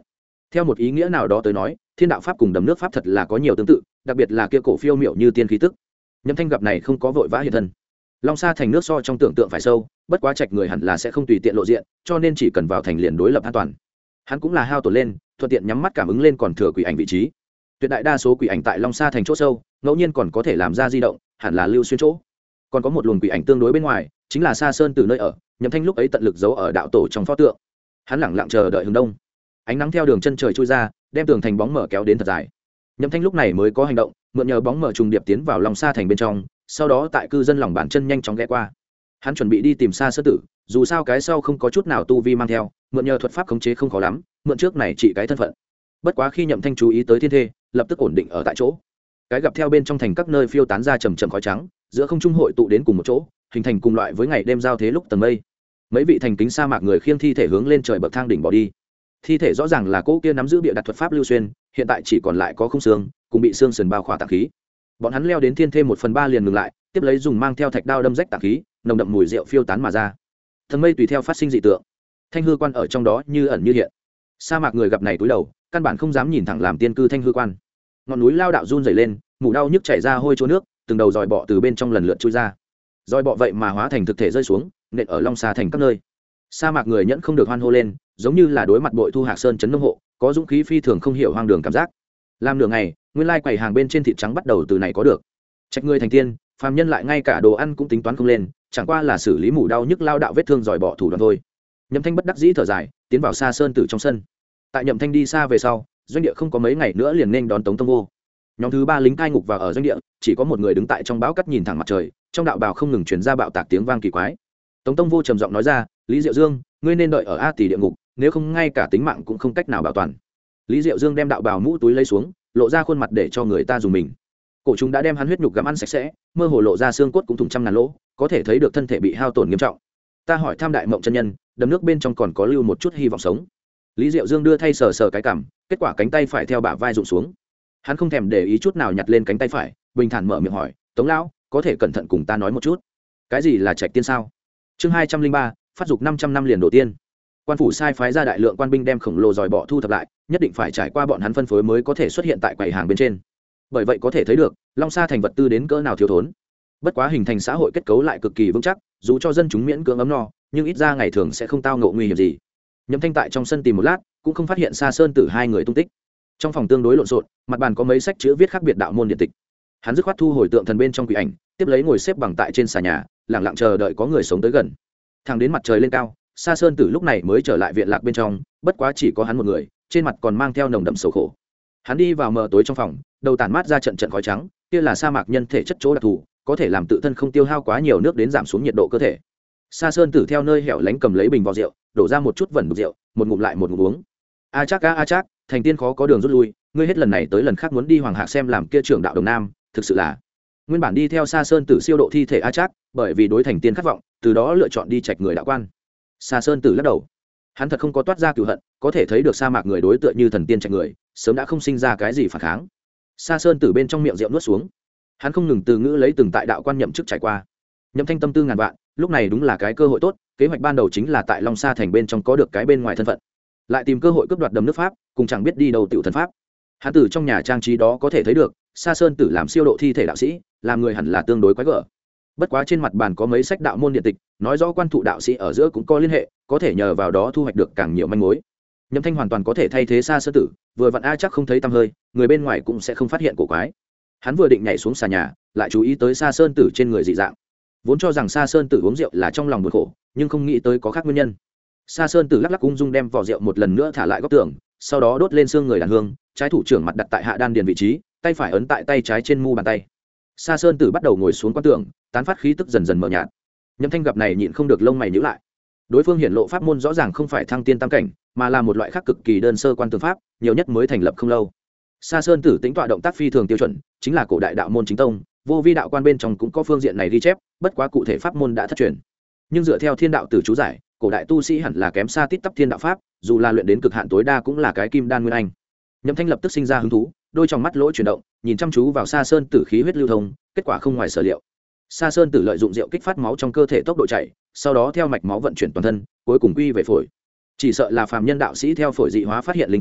theo một ý nghĩa nào đó tới nói, thiên đạo pháp cùng đầm nước pháp thật là có nhiều tương tự, đặc biệt là kia cổ phiêu miệu như tiên khí tức. Nhậm Thanh gặp này không có vội vã hiện thân. Long Sa thành nước so trong tưởng tượng phải sâu, bất quá trạch người hẳn là sẽ không tùy tiện lộ diện, cho nên chỉ cần vào thành liền đối lập an toàn. Hắn cũng là hao tổn lên, thuận tiện nhắm mắt cảm ứng lên còn thừa quỷ ảnh vị trí. Tuyệt đại đa số quỷ ảnh tại Long Sa thành chỗ sâu, ngẫu nhiên còn có thể làm ra di động, hẳn là lưu xuyên chỗ. Còn có một luồng quỷ ảnh tương đối bên ngoài, chính là Sa Sơn từ nơi ở. Nhậm Thanh lúc ấy tận lực giấu ở đạo tổ trong pho tượng. Hắn lẳng lặng chờ đợi hướng đông. Ánh nắng theo đường chân trời trôi ra, đem tường thành bóng mở kéo đến thật dài. Nhậm Thanh lúc này mới có hành động, mượn nhờ bóng mở trùng điệp tiến vào Long Sa thành bên trong, sau đó tại cư dân lòng bàn chân nhanh chóng ghé qua. Hắn chuẩn bị đi tìm Sa Sơn tử, dù sao cái sau không có chút nào tu vi mang theo, mượn nhờ thuật pháp khống chế không khó lắm, mượn trước này chỉ cái thân phận. Bất quá khi Nhậm Thanh chú ý tới thiên thê, lập tức ổn định ở tại chỗ. Cái gặp theo bên trong thành các nơi phiêu tán ra trầm trầm khói trắng, giữa không trung hội tụ đến cùng một chỗ, hình thành cùng loại với ngày đêm giao thế lúc tầng mây. Mấy vị thành kính sa mạc người khiêng thi thể hướng lên trời bậc thang đỉnh bỏ đi. Thi thể rõ ràng là cỗ kia nắm giữ bịa đặt thuật pháp lưu xuyên, hiện tại chỉ còn lại có khung xương, cùng bị xương sườn bao khỏa tạng khí. Bọn hắn leo đến thiên thê 1/3 liền ngừng lại, tiếp lấy dùng mang theo thạch đao đâm rách tạng khí, nồng đậm mùi rượu phiêu tán mà ra. Tầng mây tùy theo phát sinh dị tượng, thanh hư quan ở trong đó như ẩn như hiện. Sa mạc người gặp này cúi đầu, căn bản không dám nhìn thẳng làm tiên cư thanh hư quan. Ngọn núi lao đạo run rẩy lên, mù đau nhức chảy ra hôi chỗ nước, từng đầu dòi bọ từ bên trong lần lượt chui ra. Dòi bọ vậy mà hóa thành thực thể rơi xuống, nện ở Long Sa thành các nơi. Sa mạc người nhẫn không được hoan hô lên, giống như là đối mặt bội thu Hạc Sơn trấn nông hộ, có dũng khí phi thường không hiểu hoang đường cảm giác. Làm nửa ngày, nguyên lai quầy hàng bên trên thịt trắng bắt đầu từ này có được. Trách người thành tiên, phàm nhân lại ngay cả đồ ăn cũng tính toán không lên, chẳng qua là xử lý mù đau nhức lao đạo vết thương dòi bọ thủ đoạn thôi. Nhậm Thanh bất đắc dĩ thở dài, tiến vào Sa Sơn tử trong sân. Tại Nhậm Thanh đi xa về sau, doanh địa không có mấy ngày nữa liền nên đón Tống Tông Vô. Nhóm thứ 3 lính cai ngục vào ở doanh địa, chỉ có một người đứng tại trong bão cắt nhìn thẳng mặt trời, trong đạo bào không ngừng truyền ra bạo tạc tiếng vang kỳ quái. Tống Tông Vô trầm giọng nói ra, Lý Diệu Dương, ngươi nên đợi ở A Tỷ địa ngục, nếu không ngay cả tính mạng cũng không cách nào bảo toàn. Lý Diệu Dương đem đạo bào mũ túi lấy xuống, lộ ra khuôn mặt để cho người ta dùng mình. Cổ chúng đã đem hắn huyết nhục gặm ăn sạch sẽ, mơ hồ lộ ra xương cốt cũng thủng trăm ngàn lỗ, có thể thấy được thân thể bị hao tổn nghiêm trọng. Ta hỏi tham đại mộng chân nhân, đầm nước bên trong còn có lưu một chút hy vọng sống. Lý Diệu Dương đưa thay sờ sờ cái cằm, kết quả cánh tay phải theo bả vai rụng xuống. Hắn không thèm để ý chút nào nhặt lên cánh tay phải, bình thản mở miệng hỏi, Tống lão, có thể cẩn thận cùng ta nói một chút. Cái gì là trạch tiên sao? Chương 203, phát dục 500 năm liền đầu tiên. Quan phủ sai phái ra đại lượng quan binh đem khổng lồ dòi bọ thu thập lại, nhất định phải trải qua bọn hắn phân phối mới có thể xuất hiện tại quầy hàng bên trên. Bởi vậy có thể thấy được, Long Sa thành vật tư đến cỡ nào thiếu thốn. Bất quá hình thành xã hội kết cấu lại cực kỳ vững chắc, dù cho dân chúng miễn cưỡng ấm no, nhưng ít ra ngày thường sẽ không tao ngộ nguy hiểm gì. Nhậm Thanh tại trong sân tìm một lát, cũng không phát hiện Sa Sơn tử hai người tung tích. Trong phòng tương đối lộn xộn, mặt bàn có mấy sách chữ viết khác biệt đạo môn điện tịch. Hắn dứt khoát thu hồi tượng thần bên trong quỷ ảnh, tiếp lấy ngồi xếp bằng tại trên xà nhà, lặng lặng chờ đợi có người sống tới gần. Thẳng đến mặt trời lên cao, Sa Sơn tử lúc này mới trở lại viện lạc bên trong, bất quá chỉ có hắn một người, trên mặt còn mang theo nồng đậm sầu khổ. Hắn đi vào mờ tối trong phòng, đầu tản mát ra trận trận khói trắng, kia là sa mạc nhân thể chất chỗ đặc thù, có thể làm tự thân không tiêu hao quá nhiều nước đến giảm xuống nhiệt độ cơ thể. Sa Sơn tử theo nơi hẻo lánh cầm lấy bình vò rượu, đổ ra một chút vẩn đục rượu, một ngụm lại một ngụm uống. A Trác, thành tiên khó có đường rút lui, ngươi hết lần này tới lần khác muốn đi Hoàng Hạc xem làm kia trưởng đạo Đồng Nam, thực sự là. Nguyên bản đi theo Sa Sơn tử siêu độ thi thể A Trác, bởi vì đối thành tiên khát vọng, từ đó lựa chọn đi trạch người đạo quan. Sa Sơn tử lắc đầu. Hắn thật không có toát ra cừu hận, có thể thấy được sa mạc người đối tựa như thần tiên trạch người, sớm đã không sinh ra cái gì phản kháng. Sa Sơn tử bên trong miệng rượu nuốt xuống. Hắn không ngừng từ ngữ lấy từng tại đạo quan nhậm chức trải qua. Nhậm Thanh tâm tư ngàn vạn, lúc này đúng là cái cơ hội tốt, kế hoạch ban đầu chính là tại Long Sa thành bên trong có được cái bên ngoài thân phận, lại tìm cơ hội cướp đoạt đầm nước pháp, cùng chẳng biết đi đâu tiểu thần pháp. Hắn tử trong nhà trang trí đó có thể thấy được, Sa Sơn tử làm siêu độ thi thể đạo sĩ, làm người hẳn là tương đối quái gở. Bất quá trên mặt bàn có mấy sách đạo môn điện tịch, nói rõ quan thụ đạo sĩ ở giữa cũng có liên hệ, có thể nhờ vào đó thu hoạch được càng nhiều manh mối. Nhậm Thanh hoàn toàn có thể thay thế Sa Sơn tử, vừa vặn A chắc không thấy tăm hơi, người bên ngoài cũng sẽ không phát hiện cổ quái. Hắn vừa định nhảy xuống xà nhà, lại chú ý tới Sa Sơn tử trên người dị dạng. Vốn cho rằng Sa Sơn tử uống rượu là trong lòng buồn khổ, nhưng không nghĩ tới có khác nguyên nhân. Sa Sơn tử lắc lắc ung dung đem vỏ rượu một lần nữa thả lại góc tường, sau đó đốt lên xương người đàn hương, trái thủ trưởng mặt đặt tại hạ đan điền vị trí, tay phải ấn tại tay trái trên mu bàn tay. Sa Sơn tử bắt đầu ngồi xuống quan tượng, tán phát khí tức dần dần mờ nhạt. Nhậm Thanh gặp này nhịn không được lông mày nhíu lại. Đối phương hiển lộ pháp môn rõ ràng không phải thăng tiên tam cảnh, mà là một loại khác cực kỳ đơn sơ quan tượng pháp, nhiều nhất mới thành lập không lâu. Sa Sơn tử tính tọa động tác phi thường tiêu chuẩn, chính là cổ đại đạo môn chính tông, vô vi đạo quan bên trong cũng có phương diện này ghi chép, bất quá cụ thể pháp môn đã thất truyền. Nhưng dựa theo thiên đạo tử chú giải, cổ đại tu sĩ hẳn là kém xa tít tắp thiên đạo pháp, dù là luyện đến cực hạn tối đa cũng là cái kim đan nguyên anh. Nhậm Thanh lập tức sinh ra hứng thú, đôi trong mắt lỗ chuyển động, nhìn chăm chú vào Sa Sơn tử khí huyết lưu thông, kết quả không ngoài sở liệu. Sa Sơn tử lợi dụng rượu kích phát máu trong cơ thể tốc độ chảy, sau đó theo mạch máu vận chuyển toàn thân, cuối cùng quy về phổi. Chỉ sợ là phàm nhân đạo sĩ theo phổi dị hóa phát hiện linh cảm,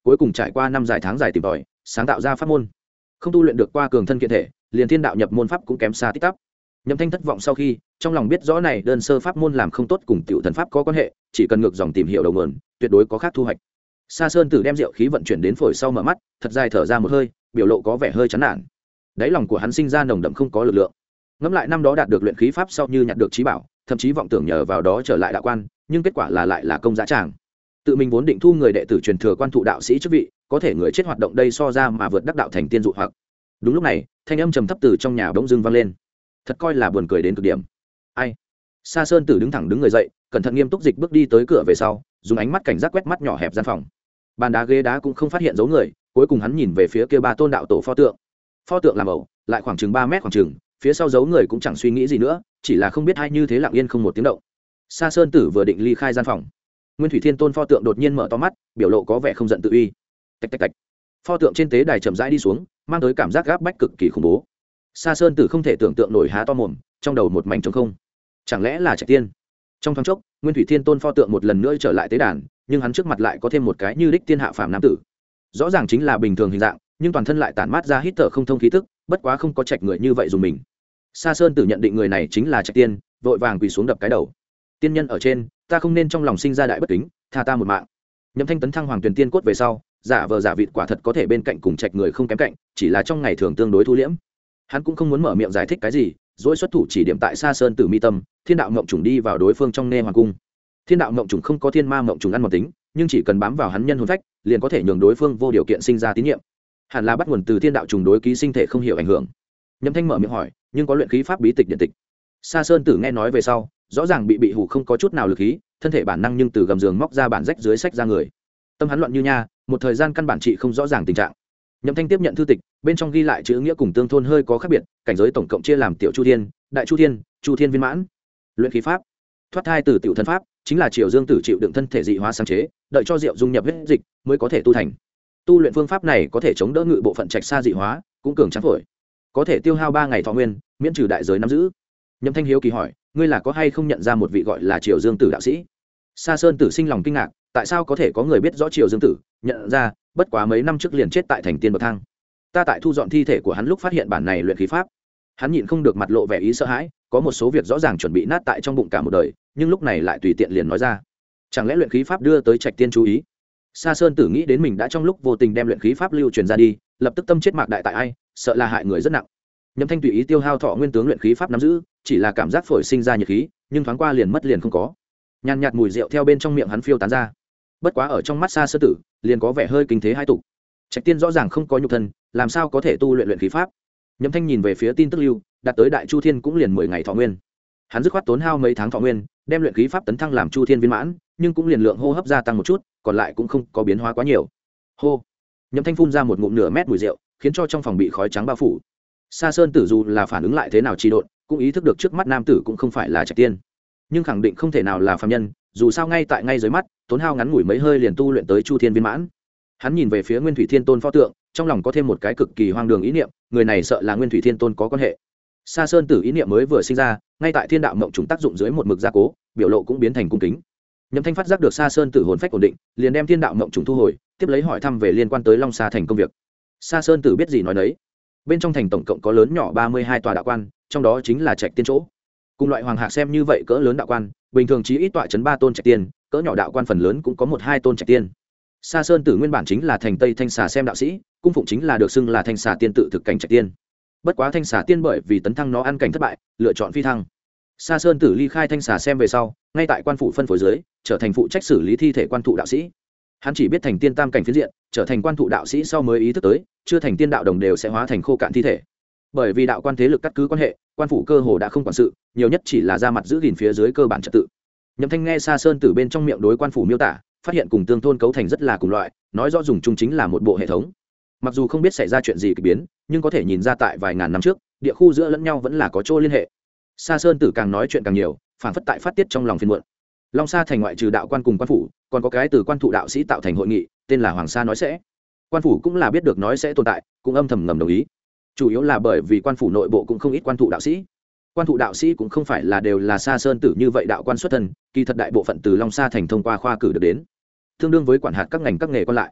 cuối cùng trải qua năm dài tháng dài tìm tòi sáng tạo ra pháp môn, không tu luyện được qua cường thân kiện thể, liền thiên đạo nhập môn pháp cũng kém xa tích tắp. Nhậm Thanh thất vọng sau khi trong lòng biết rõ này đơn sơ pháp môn làm không tốt cùng tiểu thần pháp có quan hệ, chỉ cần ngược dòng tìm hiểu đầu nguồn, tuyệt đối có khác thu hoạch. Sa Sơn Tử đem rượu khí vận chuyển đến phổi sau mở mắt, thật dài thở ra một hơi, biểu lộ có vẻ hơi chán nản. Đáy lòng của hắn sinh ra nồng đậm không có lực lượng. Ngẫm lại năm đó đạt được luyện khí pháp sau như nhặt được trí bảo, thậm chí vọng tưởng nhờ vào đó trở lại đạo quan, nhưng kết quả là lại là công giá tràng. Tự mình vốn định thu người đệ tử truyền thừa quan thụ đạo sĩ chức vị, có thể người chết hoạt động đây so ra mà vượt đắc đạo thành tiên dụ hoặc. Đúng lúc này, thanh âm trầm thấp từ trong nhà bỗng dưng vang lên, thật coi là buồn cười đến cực điểm. Ai? Sa Sơn Tử đứng thẳng đứng người dậy, cẩn thận nghiêm túc dịch bước đi tới cửa về sau, dùng ánh mắt cảnh giác quét mắt nhỏ hẹp gian phòng. Bàn đá ghế đá cũng không phát hiện dấu người, cuối cùng hắn nhìn về phía kia ba tôn đạo tổ pho tượng. Pho tượng làm ẩu, lại khoảng chừng 3 mét khoảng chừng, phía sau dấu người cũng chẳng suy nghĩ gì nữa, chỉ là không biết hay như thế lặng yên không một tiếng động. Sa Sơn Tử vừa định ly khai gian phòng, Nguyên Thủy Thiên Tôn pho tượng đột nhiên mở to mắt, biểu lộ có vẻ không giận tự uy. Tạch tạch tạch. Pho tượng trên tế đài chậm rãi đi xuống, mang tới cảm giác gáp bách cực kỳ khủng bố. Sa Sơn Tử không thể tưởng tượng nổi há to mồm, trong đầu một mảnh trống không. Chẳng lẽ là Trạch Tiên? Trong thoáng chốc, Nguyên Thủy Thiên Tôn pho tượng một lần nữa trở lại tế đàn, nhưng hắn trước mặt lại có thêm một cái như đích tiên hạ phàm nam tử. Rõ ràng chính là bình thường hình dạng, nhưng toàn thân lại tản mát ra hít thở không thông khí tức, bất quá không có Trạch người như vậy dùng mình. Sa Sơn Tử nhận định người này chính là Trạch Tiên, vội vàng quỳ xuống đập cái đầu. Tiên nhân ở trên, ta không nên trong lòng sinh ra đại bất kính, tha ta một mạng. Nhậm Thanh tấn thăng hoàng tuyển tiên cốt về sau, giả vờ giả vịt quả thật có thể bên cạnh cùng Trạch người không kém cạnh, chỉ là trong ngày thường tương đối thu liễm. Hắn cũng không muốn mở miệng giải thích cái gì, dỗi xuất thủ chỉ điểm tại Sa Sơn Tử mi tâm, thiên đạo mộng trùng đi vào đối phương trong nê hoàng cung. Thiên đạo mộng trùng không có thiên ma mộng trùng ăn một tính, nhưng chỉ cần bám vào hắn nhân hồn phách, liền có thể nhường đối phương vô điều kiện sinh ra tín nhiệm. Hẳn là bắt nguồn từ thiên đạo trùng đối ký sinh thể không hiểu ảnh hưởng. Nhậm Thanh mở miệng hỏi, nhưng có luyện khí pháp bí tịch điện tịch. Sa Sơn Tử nghe nói về sau, rõ ràng bị hủ không có chút nào lực khí, thân thể bản năng nhưng từ gầm giường móc ra bản rách dưới sách ra người. Tâm hắn loạn như nha, một thời gian căn bản trị không rõ ràng tình trạng. Nhậm Thanh tiếp nhận thư tịch, bên trong ghi lại chữ nghĩa cùng tương thôn hơi có khác biệt, cảnh giới tổng cộng chia làm tiểu chu thiên, đại chu thiên, chu thiên viên mãn. Luyện khí pháp, thoát thai từ tiểu thân pháp, chính là Triều Dương Tử chịu đựng thân thể dị hóa sáng chế, đợi cho rượu dung nhập huyết dịch mới có thể tu thành. Tu luyện phương pháp này có thể chống đỡ ngự bộ phận trạch xa dị hóa, cũng cường tráng phổi, có thể tiêu hao 3 ngày thọ nguyên, miễn trừ đại giới nắm giữ. Nhậm Thanh hiếu kỳ hỏi, ngươi là có hay không nhận ra một vị gọi là Triều Dương Tử đạo sĩ? Sa Sơn Tử sinh lòng kinh ngạc, tại sao có thể có người biết rõ Triều Dương Tử, nhận ra, bất quá mấy năm trước liền chết tại thành tiên bậc thang. Ta tại thu dọn thi thể của hắn lúc phát hiện bản này luyện khí pháp. Hắn nhịn không được mặt lộ vẻ ý sợ hãi, có một số việc rõ ràng chuẩn bị nát tại trong bụng cả một đời, nhưng lúc này lại tùy tiện liền nói ra. Chẳng lẽ luyện khí pháp đưa tới Trạch Tiên chú ý? Sa Sơn Tử nghĩ đến mình đã trong lúc vô tình đem luyện khí pháp lưu truyền ra đi, lập tức tâm chết mạc đại tại ai, sợ là hại người rất nặng. Nhậm Thanh tùy ý tiêu hao thọ nguyên tướng luyện khí pháp nắm giữ, chỉ là cảm giác phổi sinh ra nhiệt khí, nhưng thoáng qua liền mất liền không có. Nhàn nhạt mùi rượu theo bên trong miệng hắn phiêu tán ra. Bất quá ở trong mắt Sa Sơn Tử, liền có vẻ hơi kinh thế hai tục. Trạch Tiên rõ ràng không có nhục thân, làm sao có thể tu luyện luyện khí pháp? Nhậm Thanh nhìn về phía tin tức lưu, đạt tới đại chu thiên cũng liền 10 ngày thọ nguyên. Hắn dứt khoát tốn hao mấy tháng thọ nguyên, đem luyện khí pháp tấn thăng làm chu thiên viên mãn, nhưng cũng liền lượng hô hấp gia tăng một chút, còn lại cũng không có biến hóa quá nhiều. Hô. Nhậm Thanh phun ra một ngụm nửa mét mùi rượu, khiến cho trong phòng bị khói trắng bao phủ. Sa Sơn Tử dù là phản ứng lại thế nào trì độn, cũng ý thức được trước mắt nam tử cũng không phải là Trạch Tiên, nhưng khẳng định không thể nào là phàm nhân, dù sao ngay dưới mắt, tốn hao ngắn ngủi mấy hơi liền tu luyện tới chu thiên viên mãn. Hắn nhìn về phía Nguyên Thủy Thiên Tôn pho tượng, trong lòng có thêm một cái cực kỳ hoang đường ý niệm, người này sợ là Nguyên Thủy Thiên Tôn có quan hệ. Sa Sơn Tử ý niệm mới vừa sinh ra, ngay tại thiên đạo mộng trùng tác dụng dưới một mực gia cố, biểu lộ cũng biến thành cung kính. Nhậm Thanh phát giác được Sa Sơn Tử hồn phách ổn định, liền đem thiên đạo mộng trùng thu hồi, tiếp lấy hỏi thăm về liên quan tới Long Sa thành công việc. Sa Sơn Tử biết gì nói nấy. Bên trong thành tổng cộng có lớn nhỏ 32 tòa đạo quan, trong đó chính là Trạch Tiên chỗ. Cùng loại hoàng hạc xem như vậy cỡ lớn đạo quan, bình thường chí ít tọa trấn 3 tôn Trạch Tiên, cỡ nhỏ đạo quan phần lớn cũng có 1-2 tôn Trạch Tiên. Sa Sơn Tử nguyên bản chính là thành Tây Thanh Xà xem đạo sĩ, cung phụng chính là được xưng là Thanh Xà Tiên tự thực cảnh Trạch Tiên. Bất quá Thanh Xà Tiên bởi vì tấn thăng nó ăn cảnh thất bại, lựa chọn phi thăng. Sa Sơn Tử ly khai Thanh Xà xem về sau, ngay tại quan phủ phân phối dưới, trở thành phụ trách xử lý thi thể quan thụ đạo sĩ. Hắn chỉ biết thành tiên tam cảnh phiến diện, trở thành quan thụ đạo sĩ sau mới ý thức tới, chưa thành tiên đạo đồng đều sẽ hóa thành khô cạn thi thể. Bởi vì đạo quan thế lực cắt cứ quan hệ, quan phủ cơ hồ đã không quản sự, nhiều nhất chỉ là ra mặt giữ gìn phía dưới cơ bản trật tự. Nhậm Thanh nghe Sa Sơn Tử bên trong miệng đối quan phủ miêu tả, phát hiện cùng tương thôn cấu thành rất là cùng loại, nói rõ dùng chung chính là một bộ hệ thống. Mặc dù không biết xảy ra chuyện gì kỳ biến, nhưng có thể nhìn ra tại vài ngàn năm trước, địa khu giữa lẫn nhau vẫn là có chỗ liên hệ. Sa Sơn Tử càng nói chuyện càng nhiều, phản phất tại phát tiết trong lòng phiền muộn. Long Sa thành ngoại trừ đạo quan cùng quan phủ, còn có cái từ quan thụ đạo sĩ tạo thành hội nghị, tên là Hoàng Sa nói sẽ. Quan phủ cũng là biết được nói sẽ tồn tại, cũng âm thầm ngầm đồng ý. Chủ yếu là bởi vì quan phủ nội bộ cũng không ít quan thụ đạo sĩ. Quan thụ đạo sĩ cũng không phải là đều là Sa Sơn Tử như vậy đạo quan xuất thân, kỳ thật đại bộ phận từ Long Sa thành thông qua khoa cử được đến, tương đương với quản hạt các ngành các nghề còn lại.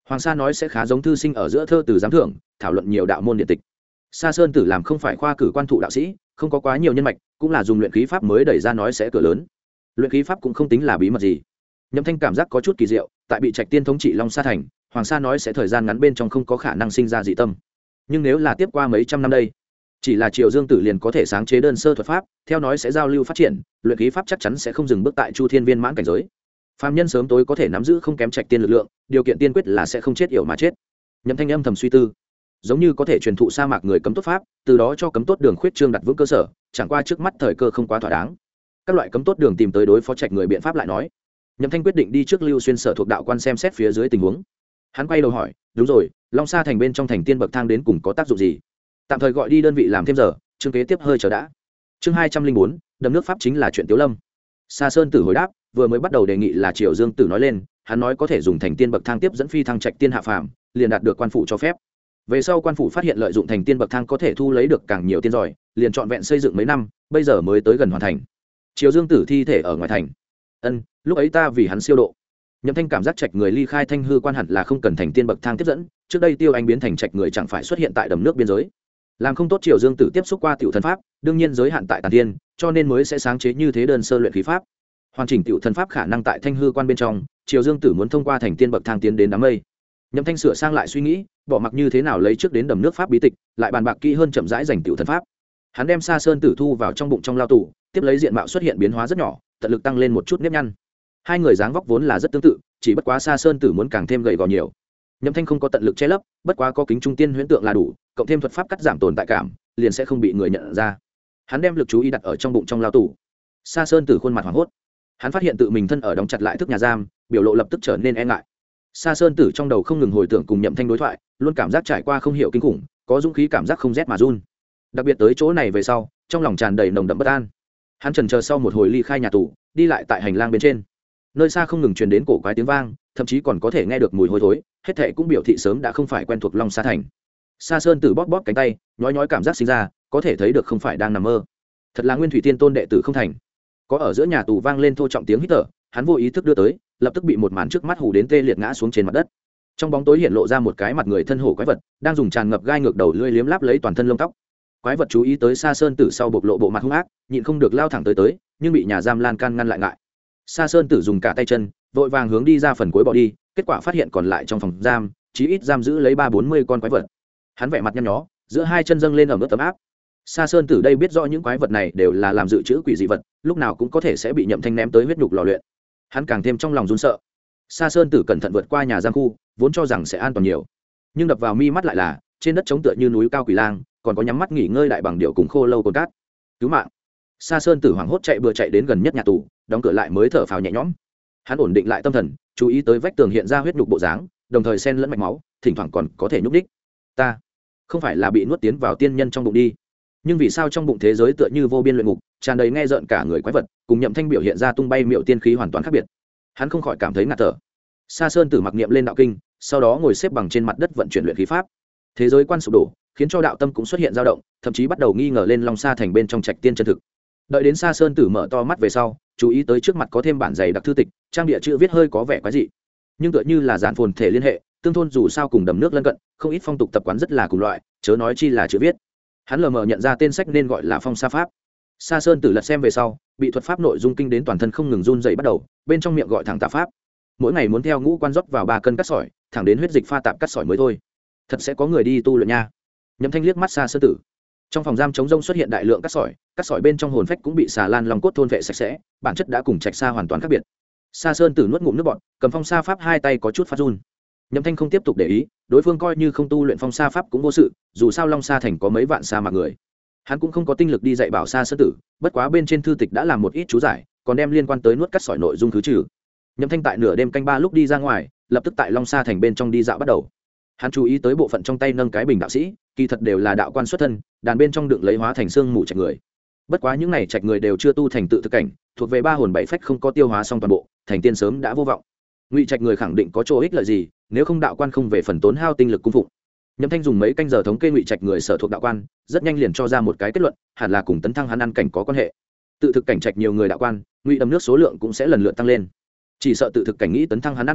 Hoàng Sa nói sẽ khá giống thư sinh ở giữa thơ từ giám thưởng thảo luận nhiều đạo môn điện tịch. Sa Sơn Tử làm không phải khoa cử quan thụ đạo sĩ, không có quá nhiều nhân mạch, cũng là dùng luyện khí pháp mới đẩy ra nói sẽ cửa lớn. Luyện khí pháp cũng không tính là bí mật gì. Nhậm Thanh cảm giác có chút kỳ diệu, tại bị Trạch Tiên thống trị Long Sa thành, Hoàng Sa nói sẽ thời gian ngắn bên trong không có khả năng sinh ra dị tâm. Nhưng nếu là tiếp qua mấy trăm năm đây, chỉ là Triều Dương Tử liền có thể sáng chế đơn sơ thuật pháp, theo nói sẽ giao lưu phát triển, luyện khí pháp chắc chắn sẽ không dừng bước tại Chu Thiên Viên mãn cảnh giới. Phàm nhân sớm tối có thể nắm giữ không kém Trạch Tiên lực lượng, điều kiện tiên quyết là sẽ không chết yểu mà chết. Nhậm Thanh âm thầm suy tư, giống như có thể truyền thụ sa mạc người cấm tốt pháp, từ đó cho cấm tốt đường khuyết trương đặt vững cơ sở, chẳng qua trước mắt thời cơ không quá thỏa đáng. Các loại cấm tốt đường tìm tới đối phó Trạch người biện pháp lại nói. Nhậm Thanh quyết định đi trước Lưu Xuyên sở thuộc đạo quan xem xét phía dưới tình huống. Hắn quay đầu hỏi, đúng rồi, Long Sa thành bên trong thành tiên bậc thang đến cùng có tác dụng gì? Tạm thời gọi đi đơn vị làm thêm giờ, chương kế tiếp hơi chờ đã. Chương 204, đầm nước pháp chính là chuyện Tiếu Lâm. Sa Sơn Tử hồi đáp, vừa mới bắt đầu đề nghị là Triều Dương Tử nói lên, hắn nói có thể dùng thành tiên bậc thang tiếp dẫn phi thăng Trạch tiên hạ phàm, liền đạt được quan phủ cho phép. Về sau quan phủ phát hiện lợi dụng thành tiên bậc thang có thể thu lấy được càng nhiều tiên giỏi, liền chọn vẹn xây dựng mấy năm, bây giờ mới tới gần hoàn thành. Triều Dương Tử thi thể ở ngoài thành. Lúc ấy ta vì hắn siêu độ. Nhậm Thanh cảm giác Trạch người ly khai Thanh hư quan hẳn là không cần thành tiên bậc thang tiếp dẫn, trước đây Tiêu Anh biến thành Trạch người chẳng phải xuất hiện tại đầm nước biên giới. Làm không tốt Triều Dương Tử tiếp xúc qua tiểu thần pháp, đương nhiên giới hạn tại tàn tiên, cho nên mới sẽ sáng chế như thế đơn sơ luyện khí pháp. Hoàn chỉnh tiểu thần pháp khả năng tại Thanh hư quan bên trong, Triều Dương Tử muốn thông qua thành tiên bậc thang tiến đến đám mây. Nhậm Thanh sửa sang lại suy nghĩ, bỏ mặc như thế nào lấy trước đến đầm nước pháp bí tịch, lại bàn bạc kỹ hơn chậm rãi giành tiểu thần pháp. Hắn đem Sa Sơn Tử thu vào trong bụng trong lao tù, tiếp lấy diện mạo xuất hiện biến hóa rất nhỏ, tận lực tăng lên một chút nếp nhăn. Hai người dáng vóc vốn là rất tương tự, chỉ bất quá Sa Sơn Tử muốn càng thêm gầy gò nhiều. Nhậm Thanh không có tận lực che lấp, bất quá có kính trung tiên huyễn tượng là đủ, cộng thêm thuật pháp cắt giảm tồn tại cảm, liền sẽ không bị người nhận ra. Hắn đem lực chú ý đặt ở trong bụng trong lao tù. Sa Sơn Tử khuôn mặt hoảng hốt. Hắn phát hiện tự mình thân ở đóng chặt lại thức nhà giam, biểu lộ lập tức trở nên e ngại. Sa Sơn Tử trong đầu không ngừng hồi tưởng cùng Nhậm Thanh đối thoại, luôn cảm giác trải qua không hiểu kinh khủng, có dũng khí cảm giác không rét mà run. Đặc biệt tới chỗ này về sau, trong lòng tràn đầy nồng đậm bất an. Hắn chần chờ sau một hồi ly khai nhà tù, đi lại tại hành lang bên trên. Nơi xa không ngừng truyền đến cổ quái tiếng vang, thậm chí còn có thể nghe được mùi hôi thối, hết thảy cũng biểu thị sớm đã không phải quen thuộc Long Sa thành. Sa Sơn Tử bóp bóp cánh tay, nhói nhói cảm giác sinh ra, có thể thấy được không phải đang nằm mơ. Thật là Nguyên Thủy Tiên Tôn đệ tử không thành. Có ở giữa nhà tù vang lên thô trọng tiếng hít thở, hắn vô ý thức đưa tới, lập tức bị một màn trước mắt hù đến tê liệt ngã xuống trên mặt đất. Trong bóng tối hiện lộ ra một cái mặt người thân hổ quái vật, đang dùng tràn ngập gai ngược đầu lưỡi liếm láp lấy toàn thân lông tóc. Quái vật chú ý tới Sa Sơn Tử sau bộc lộ bộ mặt hung ác, nhịn không được lao thẳng tới, nhưng bị nhà giam lan can ngăn lại ngại. Sa Sơn Tử dùng cả tay chân, vội vàng hướng đi ra phần cuối bỏ đi, kết quả phát hiện còn lại trong phòng giam, chí ít giam giữ lấy 30-40 con quái vật. Hắn vẻ mặt nhăn nhó, giữa hai chân dâng lên ở mức tấm áp. Sa Sơn Tử đây biết rõ những quái vật này đều là làm dự trữ quỷ dị vật, lúc nào cũng có thể sẽ bị Nhậm Thanh ném tới huyết nhục lò luyện. Hắn càng thêm trong lòng run sợ. Sa Sơn Tử cẩn thận vượt qua nhà giam khu, vốn cho rằng sẽ an toàn nhiều, nhưng đập vào mi mắt lại là trên đất trống tựa như núi cao quỷ lang, còn có nhắm mắt nghỉ ngơi đại bằng điệu cùng khô lâu cồn cát. Cứu mạng! Sa Sơn Tử hoảng hốt chạy bừa chạy đến gần nhất nhà tù, đóng cửa lại mới thở phào nhẹ nhõm. Hắn ổn định lại tâm thần, chú ý tới vách tường hiện ra huyết nhục bộ dáng, đồng thời xen lẫn mạch máu, thỉnh thoảng còn có thể nhúc đích. Ta không phải là bị nuốt tiến vào tiên nhân trong bụng đi, nhưng vì sao trong bụng thế giới tựa như vô biên luyện ngục, tràn đầy nghe rợn cả người quái vật, cùng Nhậm Thanh biểu hiện ra tung bay miệu tiên khí hoàn toàn khác biệt. Hắn không khỏi cảm thấy ngạt thở. Sa Sơn Tử mặc niệm lên đạo kinh, sau đó ngồi xếp bằng trên mặt đất vận chuyển luyện khí pháp. Thế giới quan sụp đổ, khiến cho đạo tâm cũng xuất hiện dao động, thậm chí bắt đầu nghi ngờ lên Long Sa thành bên trong Trạch tiên chân thực. Đợi đến Sa Sơn Tử mở to mắt về sau, chú ý tới trước mặt có thêm bản dày đặc thư tịch, trang địa chữ viết hơi có vẻ quái dị, nhưng tựa như là giản phồn thể liên hệ, tương thôn dù sao cùng đầm nước lân cận, không ít phong tục tập quán rất là cùng loại, chớ nói chi là chữ viết. Hắn lờ mờ nhận ra tên sách nên gọi là Phong Sa pháp. Sa Sơn Tử lật xem về sau, bị thuật pháp nội dung kinh đến toàn thân không ngừng run dậy bắt đầu, bên trong miệng gọi thẳng tà pháp. Mỗi ngày muốn theo ngũ quan rót vào 3 cân cát sỏi, thẳng đến huyết dịch pha tạp cát sỏi mới thôi. Thật sẽ có người đi tu luyện nha. Nhậm Thanh liếc mắt Sa Sơn Tử. Trong phòng giam trống rông xuất hiện đại lượng cát sỏi bên trong hồn phách cũng bị xà lan long cốt thôn vệ sạch sẽ, bản chất đã cùng Trạch Sa hoàn toàn khác biệt. Sa Sơn Tử nuốt ngụm nước bọt, cầm Phong Sa pháp hai tay có chút phát run. Nhậm Thanh không tiếp tục để ý, đối phương coi như không tu luyện Phong Sa pháp cũng vô sự, dù sao Long Sa thành có mấy vạn sa mạc người. Hắn cũng không có tinh lực đi dạy bảo Sa Sơn Tử, bất quá bên trên thư tịch đã làm một ít chú giải, còn đem liên quan tới nuốt cát sỏi nội dung thứ trừ. Nhậm Thanh tại nửa đêm canh 3 lúc đi ra ngoài, lập tức tại Long Sa thành bên trong đi dạo bắt đầu. Hắn chú ý tới bộ phận trong tay nâng cái bình đạo sĩ, kỳ thật đều là đạo quan xuất thân, đàn bên trong đựng lấy hóa thành xương mù Trạch người. Bất quá những này Trạch người đều chưa tu thành tự thực cảnh, thuộc về 3 hồn 7 phách không có tiêu hóa xong toàn bộ, thành tiên sớm đã vô vọng. Ngụy Trạch người khẳng định có chỗ ích lợi gì, nếu không đạo quan không về phần tốn hao tinh lực cung phụng. Nhậm Thanh dùng mấy canh giờ thống kê Ngụy Trạch người sở thuộc đạo quan, rất nhanh liền cho ra một cái kết luận, hẳn là cùng tấn thăng hắn ăn cảnh có quan hệ. Tự thực cảnh Trạch nhiều người đạo quan, Ngụy đầm nước số lượng cũng sẽ lần lượt tăng lên. Chỉ sợ tự thực cảnh nghĩ tấn thăng hắn ăn cảnh,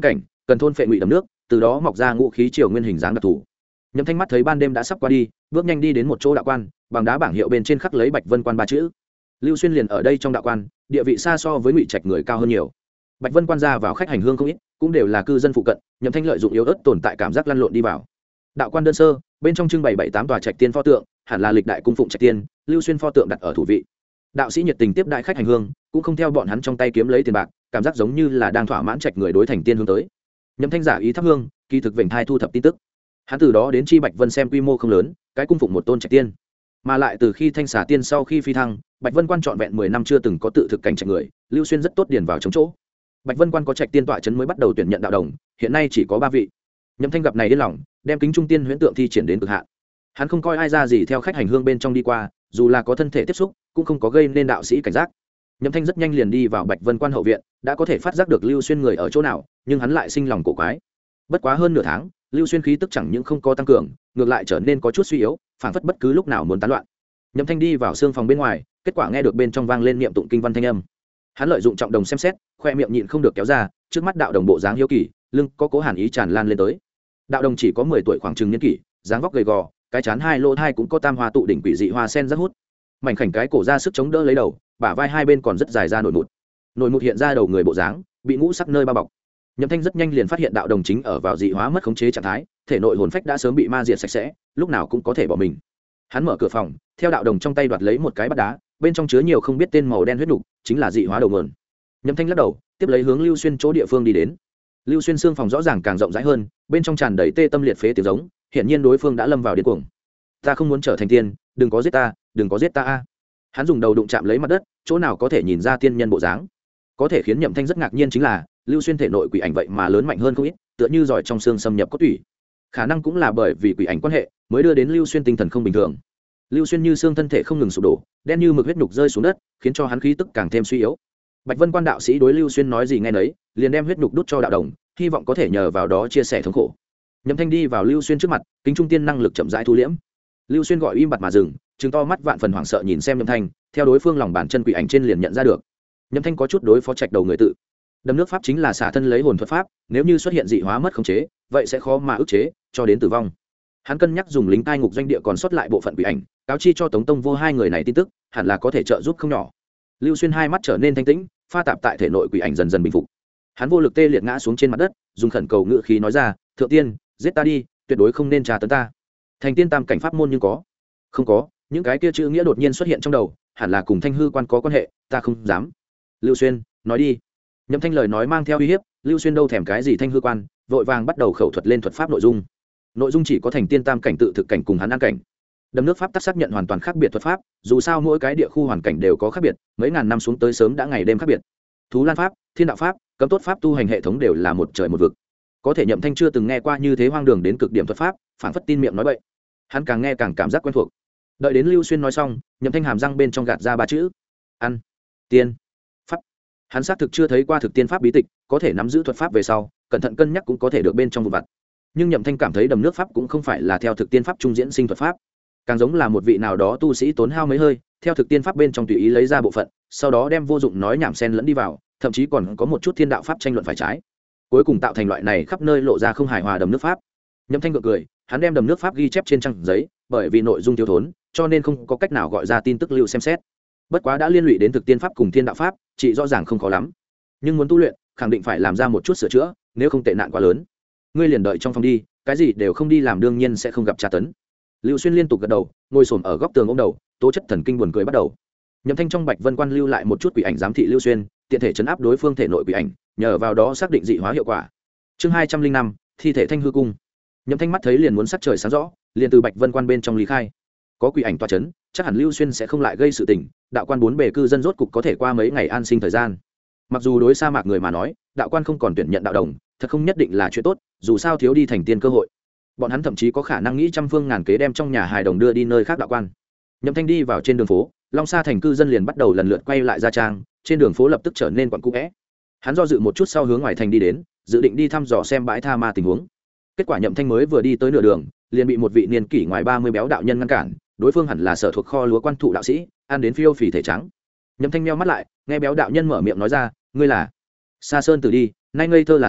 cần thôn phệ ngụy đầm nước, từ đó mọc ra ngũ khí triều nguyên hình dáng đặc thù. Nhậm Thanh mắt thấy ban đêm đã sắp qua đi, bước nhanh đi đến một chỗ đạo quan, bằng đá bảng hiệu bên trên khắc lấy Bạch Vân Quan ba chữ. Lưu Xuyên liền ở đây trong đạo quan, địa vị xa so với Ngụy Trạch người cao hơn nhiều. Bạch Vân Quan ra vào khách hành hương không ít, cũng đều là cư dân phụ cận. Nhậm Thanh lợi dụng yếu ớt tồn tại cảm giác lăn lộn đi vào. Đạo quan đơn sơ, bên trong trưng bày 7-8 tòa trạch tiên pho tượng, hẳn là lịch đại cung phụng trạch tiên. Lưu Xuyên pho tượng đặt ở thủ vị. Đạo sĩ nhiệt tình tiếp đại khách hành hương, cũng không theo bọn hắn trong tay kiếm lấy tiền bạc, cảm giác giống như là đang thỏa mãn trạch người đối thành tiên hướng tới. Nhậm Thanh giả ý thắp hương, kỳ thực vểnh thai thu thập tin tức. Hắn từ đó đến chi Bạch Vân xem quy mô không lớn, cái cung phụng một tôn trạch tiên, mà lại từ khi Thanh Xà Tiên sau khi phi thăng, Bạch Vân Quan trọn vẹn 10 năm chưa từng có tự thực cảnh trạch người. Lưu Xuyên rất tốt điền vào chống chỗ. Bạch Vân Quan có trạch tiên tọa trấn mới bắt đầu tuyển nhận đạo đồng, hiện nay chỉ có 3 vị. Nhậm Thanh gặp này điên lòng, đem kính trung tiên huyễn tượng thi triển đến cực hạn. Hắn không coi ai ra gì theo khách hành hương bên trong đi qua, dù là có thân thể tiếp xúc, cũng không có gây nên đạo sĩ cảnh giác. Nhậm Thanh rất nhanh liền đi vào Bạch Vân Quan hậu viện, đã có thể phát giác được Lưu Xuyên người ở chỗ nào, nhưng hắn lại sinh lòng cổ quái. Bất quá hơn nửa tháng, Lưu Xuyên khí tức chẳng những không có tăng cường, ngược lại trở nên có chút suy yếu, phảng phất bất cứ lúc nào muốn tán loạn. Nhậm Thanh đi vào xương phòng bên ngoài, kết quả nghe được bên trong vang lên niệm tụng kinh văn thanh âm. Hắn lợi dụng trọng đồng xem xét, khoe miệng nhịn không được kéo ra, trước mắt đạo đồng bộ dáng hiếu kỳ, lưng có cố hàn ý tràn lan lên tới. Đạo đồng chỉ có 10 tuổi khoảng chừng niên kỷ, dáng vóc gầy gò, cái chán hai lỗ thai cũng có tam hoa tụ đỉnh quỷ dị hoa sen rất hút. Mảnh khảnh cái cổ ra sức chống đỡ lấy đầu, bả vai hai bên còn rất dài ra nổi mụn. Nổi mụn hiện ra đầu người bộ dáng, bị ngũ sắc nơi bao bọc. Nhậm Thanh rất nhanh liền phát hiện đạo đồng chính ở vào dị hóa mất khống chế trạng thái, thể nội hồn phách đã sớm bị ma diệt sạch sẽ, lúc nào cũng có thể bỏ mình. Hắn mở cửa phòng, theo đạo đồng trong tay đoạt lấy một cái bát đá, bên trong chứa nhiều không biết tên màu đen huyết nục, chính là dị hóa đầu nguồn. Nhậm Thanh lắc đầu, tiếp lấy hướng Lưu Xuyên chỗ địa phương đi đến. Lưu Xuyên xương phòng rõ ràng càng rộng rãi hơn, bên trong tràn đầy tê tâm liệt phế tiếng giống, hiển nhiên đối phương đã lâm vào điên cuồng. Ta không muốn trở thành tiên, đừng có giết ta, đừng có giết ta a. Hắn dùng đầu đụng chạm lấy mặt đất, chỗ nào có thể nhìn ra tiên nhân bộ dáng. Có thể khiến Nhậm Thanh rất ngạc nhiên chính là, Lưu Xuyên thể nội quỷ ảnh vậy mà lớn mạnh hơn không ít, tựa như giỏi trong xương xâm nhập cốt tủy. Khả năng cũng là bởi vì quỷ ảnh quan hệ, mới đưa đến Lưu Xuyên tinh thần không bình thường. Lưu Xuyên như xương thân thể không ngừng sụp đổ, đen như mực huyết nhục rơi xuống đất, khiến cho hắn khí tức càng thêm suy yếu. Bạch Vân Quan đạo sĩ đối Lưu Xuyên nói gì nghe nấy, liền đem huyết nhục đút cho đạo đồng, hy vọng có thể nhờ vào đó chia sẻ thống khổ. Nhậm Thanh đi vào Lưu Xuyên trước mặt, kính trung tiên năng lực chậm rãi thu liễm. Lưu Xuyên gọi im bặt mà dừng, trừng to mắt vạn phần hoảng sợ nhìn xem Nhậm Thanh, theo đối phương lòng bàn chân quỷ ảnh trên liền nhận ra được. Nhậm Thanh có chút đối phó trạch đầu người tự. Đâm nước pháp chính là xả thân lấy hồn thuật pháp, nếu như xuất hiện dị hóa mất khống chế, vậy sẽ khó mà ức chế, cho đến tử vong. Hắn cân nhắc dùng lính cai ngục doanh địa còn sót lại bộ phận quỷ ảnh, cáo chi cho Tống Tông Vô hai người này tin tức, hẳn là có thể trợ giúp không nhỏ. Lưu Xuyên hai mắt trở nên thanh tĩnh, pha tạp tại thể nội quỷ ảnh dần dần bình phục. Hắn vô lực tê liệt ngã xuống trên mặt đất, dùng khẩn cầu ngữ khí nói ra, "Thượng tiên, giết ta đi, tuyệt đối không nên tra tấn ta." Thành tiên tam cảnh pháp môn nhưng có? Không có, những cái kia chữ nghĩa đột nhiên xuất hiện trong đầu, hẳn là cùng Thanh hư quan có quan hệ, ta không dám. Lưu Xuyên, nói đi. Nhậm Thanh lời nói mang theo uy hiếp, Lưu Xuyên đâu thèm cái gì Thanh hư quan, vội vàng bắt đầu khẩu thuật lên thuật pháp nội dung. Nội dung chỉ có thành tiên tam cảnh tự thực cảnh cùng hắn an cảnh. Đâm nước pháp tác xác nhận hoàn toàn khác biệt thuật pháp, dù sao mỗi cái địa khu hoàn cảnh đều có khác biệt, mấy ngàn năm xuống tới sớm đã ngày đêm khác biệt. Thú Lan pháp, Thiên đạo pháp, cấm tốt pháp tu hành hệ thống đều là một trời một vực. Có thể Nhậm Thanh chưa từng nghe qua như thế hoang đường đến cực điểm thuật pháp, phảng phất tin miệng nói bậy. Hắn càng nghe càng cảm giác quen thuộc. Đợi đến Lưu Xuyên nói xong, Nhậm Thanh hàm răng bên trong gạt ra ba chữ: ăn tiên pháp. Hắn xác thực chưa thấy qua thực tiên pháp bí tịch, có thể nắm giữ thuật pháp về sau, cẩn thận cân nhắc cũng có thể được bên trong vụn vặt. Nhưng Nhậm Thanh cảm thấy đầm nước pháp cũng không phải là theo thực tiên pháp trung diễn sinh thuật pháp, càng giống là một vị nào đó tu sĩ tốn hao mấy hơi, theo thực tiên pháp bên trong tùy ý lấy ra bộ phận, sau đó đem vô dụng nói nhảm xen lẫn đi vào, thậm chí còn có một chút thiên đạo pháp tranh luận phải trái, cuối cùng tạo thành loại này khắp nơi lộ ra không hài hòa đầm nước pháp. Nhậm Thanh gượng cười, hắn đem đầm nước pháp ghi chép trên trang giấy, bởi vì nội dung thiếu thốn, cho nên không có cách nào gọi ra tin tức lưu xem xét. Bất quá đã liên lụy đến thực tiên pháp cùng thiên đạo pháp, chị rõ ràng không khó lắm, nhưng muốn tu luyện, khẳng định phải làm ra một chút sửa chữa, nếu không tệ nạn quá lớn. Ngươi liền đợi trong phòng đi, cái gì đều không đi làm đương nhiên sẽ không gặp tra tấn. Lưu Xuyên liên tục gật đầu, ngồi xổm ở góc tường ôm đầu, tố chất thần kinh buồn cười bắt đầu. Nhậm Thanh trong Bạch Vân Quan lưu lại một chút quỷ ảnh giám thị Lưu Xuyên, tiện thể chấn áp đối phương thể nội quỷ ảnh, nhờ vào đó xác định dị hóa hiệu quả. Chương 205, thi thể Thanh hư cung. Nhậm Thanh mắt thấy liền muốn sắc trời sáng rõ, liền từ Bạch Vân Quan bên trong lý khai. Có quỷ ảnh tọa chấn, chắc hẳn Lưu Xuyên sẽ không lại gây sự tình, đạo quan bốn bề cư dân rốt cục có thể qua mấy ngày an sinh thời gian. Mặc dù đối sa mạc người mà nói, đạo quan không còn tuyển nhận đạo đồng, thật không nhất định là chuyện tốt, dù sao thiếu đi thành tiên cơ hội. Bọn hắn thậm chí có khả năng nghĩ trăm phương ngàn kế đem trong nhà hài đồng đưa đi nơi khác đạo quan. Nhậm Thanh đi vào trên đường phố, Long Sa thành cư dân liền bắt đầu lần lượt quay lại gia trang, trên đường phố lập tức trở nên quặn cũ vẽ. Hắn do dự một chút sau hướng ngoài thành đi đến, dự định đi thăm dò xem bãi tha ma tình huống. Kết quả Nhậm Thanh mới vừa đi tới nửa đường, liền bị một vị niên kỷ ngoài 30 béo đạo nhân ngăn cản, đối phương hẳn là sở thuộc kho lúa quan thụ đạo sĩ, ăn đến phiêu phì thể trắng. Nhậm Thanh meo mắt lại, nghe béo đạo nhân mở miệng nói ra, ngươi là Sa Sơn Tử đi, nay ngây thơ là xảo,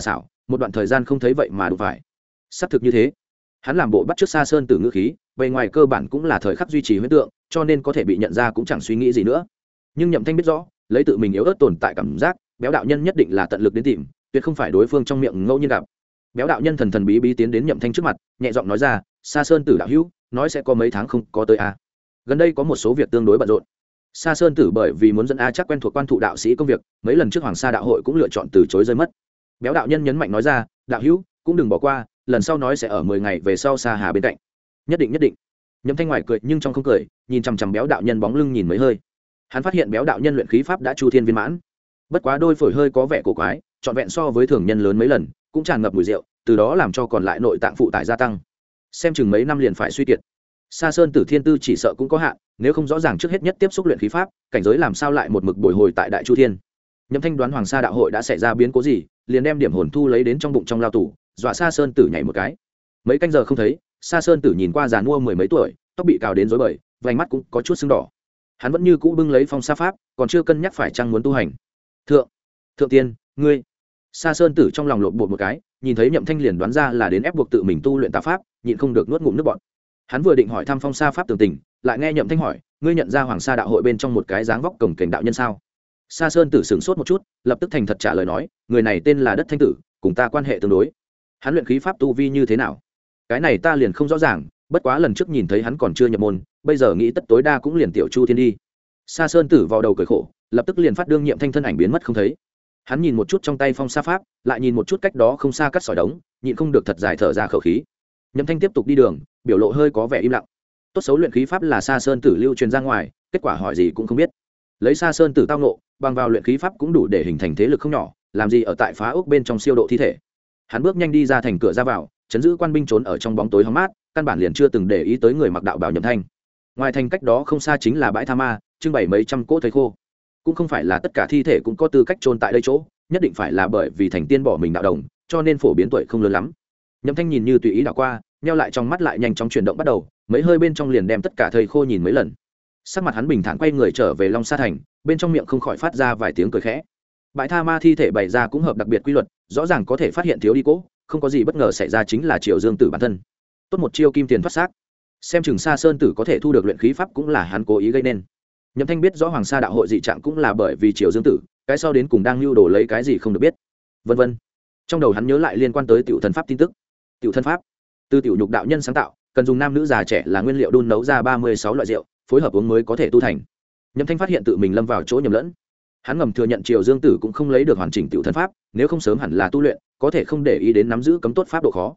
một đoạn thời gian không thấy vậy mà đụng phải. Xác thực như thế. Hắn làm bộ bắt chước Sa Sơn Tử ngữ khí, bề ngoài cơ bản cũng là thời khắc duy trì huyễn tượng, cho nên có thể bị nhận ra cũng chẳng suy nghĩ gì nữa. Nhưng Nhậm Thanh biết rõ, lấy tự mình yếu ớt tồn tại cảm giác, Béo đạo nhân nhất định là tận lực đến tìm, tuyệt không phải đối phương trong miệng ngẫu nhiên gặp. Béo đạo nhân thần thần bí bí tiến đến Nhậm Thanh trước mặt, nhẹ giọng nói ra, Sa Sơn Tử đạo hữu, nói sẽ có mấy tháng không có tới a. Gần đây có một số việc tương đối bận rộn. Sa Sơn Tử bởi vì muốn dẫn A Chắc quen thuộc quan thụ đạo sĩ công việc, mấy lần trước Hoàng Sa đạo hội cũng lựa chọn từ chối rơi mất. Béo đạo nhân nhấn mạnh nói ra, đạo hữu cũng đừng bỏ qua, lần sau nói sẽ ở 10 ngày về sau Sa Hà bên cạnh. Nhất định nhất định. Nhậm Thanh ngoài cười nhưng trong không cười, nhìn chằm chằm Béo đạo nhân bóng lưng nhìn mấy hơi. Hắn phát hiện Béo đạo nhân luyện khí pháp đã chu thiên viên mãn, bất quá đôi phổi hơi có vẻ cổ quái, trọn vẹn so với thường nhân lớn mấy lần, cũng tràn ngập mùi rượu, từ đó làm cho còn lại nội tạng phụ tải gia tăng. Xem chừng mấy năm liền phải suy kiệt. Sa Sơn Tử thiên tư chỉ sợ cũng có hạn, nếu không rõ ràng trước hết nhất tiếp xúc luyện khí pháp, cảnh giới làm sao lại một mực bồi hồi tại Đại Chu Thiên. Nhậm Thanh đoán Hoàng Sa đạo hội đã xảy ra biến cố gì, liền đem điểm hồn thu lấy đến trong bụng trong lao tủ, dọa Sa Sơn Tử nhảy một cái. Mấy canh giờ không thấy, Sa Sơn Tử nhìn qua già nua mười mấy tuổi, tóc bị cào đến rối bời, vành mắt cũng có chút sưng đỏ. Hắn vẫn như cũ bưng lấy phong sa pháp, còn chưa cân nhắc phải chăng muốn tu hành. Thượng tiên, ngươi. Sa Sơn Tử trong lòng lộn bột một cái, nhìn thấy Nhậm Thanh liền đoán ra là đến ép buộc tự mình tu luyện tà pháp, nhịn không được nuốt ngụm nước bọt. Hắn vừa định hỏi thăm phong sa pháp tường tình, lại nghe Nhậm Thanh hỏi, ngươi nhận ra Hoàng Sa đạo hội bên trong một cái dáng vóc cổng kềnh đạo nhân sao? Sa Sơn Tử sững sốt một chút, lập tức thành thật trả lời nói, người này tên là Đất Thanh Tử, cùng ta quan hệ tương đối. Hắn luyện khí pháp tu vi như thế nào? Cái này ta liền không rõ ràng, bất quá lần trước nhìn thấy hắn còn chưa nhập môn, bây giờ nghĩ tất tối đa cũng liền tiểu Chu Thiên đi. Sa Sơn Tử vào đầu cười khổ, lập tức liền phát đương Nhậm Thanh thân ảnh biến mất không thấy. Hắn nhìn một chút trong tay phong sa pháp, lại nhìn một chút cách đó không xa cắt sỏi đống, nhịn không được thật dài thở ra khẩu khí. Nhậm Thanh tiếp tục đi đường, biểu lộ hơi có vẻ im lặng. Tốt xấu luyện khí pháp là Sa Sơn Tử lưu truyền ra ngoài, kết quả hỏi gì cũng không biết. Lấy Sa Sơn Tử tao ngộ, bằng vào luyện khí pháp cũng đủ để hình thành thế lực không nhỏ, làm gì ở tại phá ốc bên trong siêu độ thi thể. Hắn bước nhanh đi ra thành cửa ra vào, chấn giữ quan binh trốn ở trong bóng tối hóng mát, căn bản liền chưa từng để ý tới người mặc đạo bào Nhậm Thanh. Ngoài thành cách đó không xa chính là bãi tha ma, trưng bày mấy trăm cỗ thây khô. Cũng không phải là tất cả thi thể cũng có tư cách chôn tại đây chỗ, nhất định phải là bởi vì thành tiên bỏ mình đạo đồng, cho nên phổ biến tuổi không lớn lắm. Nhậm Thanh nhìn như tùy ý đảo qua, nheo lại trong mắt lại nhanh chóng chuyển động bắt đầu, mấy hơi bên trong liền đem tất cả thây khô nhìn mấy lần. Sắc mặt hắn bình thản quay người trở về Long Sa thành, bên trong miệng không khỏi phát ra vài tiếng cười khẽ. Bãi tha ma thi thể bày ra cũng hợp đặc biệt quy luật, rõ ràng có thể phát hiện thiếu đi cỗ, không có gì bất ngờ xảy ra chính là Triệu Dương Tử bản thân. Tốt một chiêu kim tiền thoát xác. Xem chừng Sa Sơn Tử có thể thu được luyện khí pháp cũng là hắn cố ý gây nên. Nhậm Thanh biết rõ Hoàng Sa đạo hội dị trạng cũng là bởi vì Triệu Dương Tử, cái sau đến cùng đang lưu đồ lấy cái gì không được biết. Vân vân. Trong đầu hắn nhớ lại liên quan tới tiểu thần pháp tin tức. Tiểu thần pháp, từ tiểu nhục đạo nhân sáng tạo, cần dùng nam nữ già trẻ là nguyên liệu đun nấu ra 36 loại rượu, phối hợp uống mới có thể tu thành. Nhậm Thanh phát hiện tự mình lâm vào chỗ nhầm lẫn. Hắn ngầm thừa nhận Triệu Dương Tử cũng không lấy được hoàn chỉnh tiểu thần pháp, nếu không sớm hẳn là tu luyện, có thể không để ý đến nắm giữ cấm tốt pháp độ khó.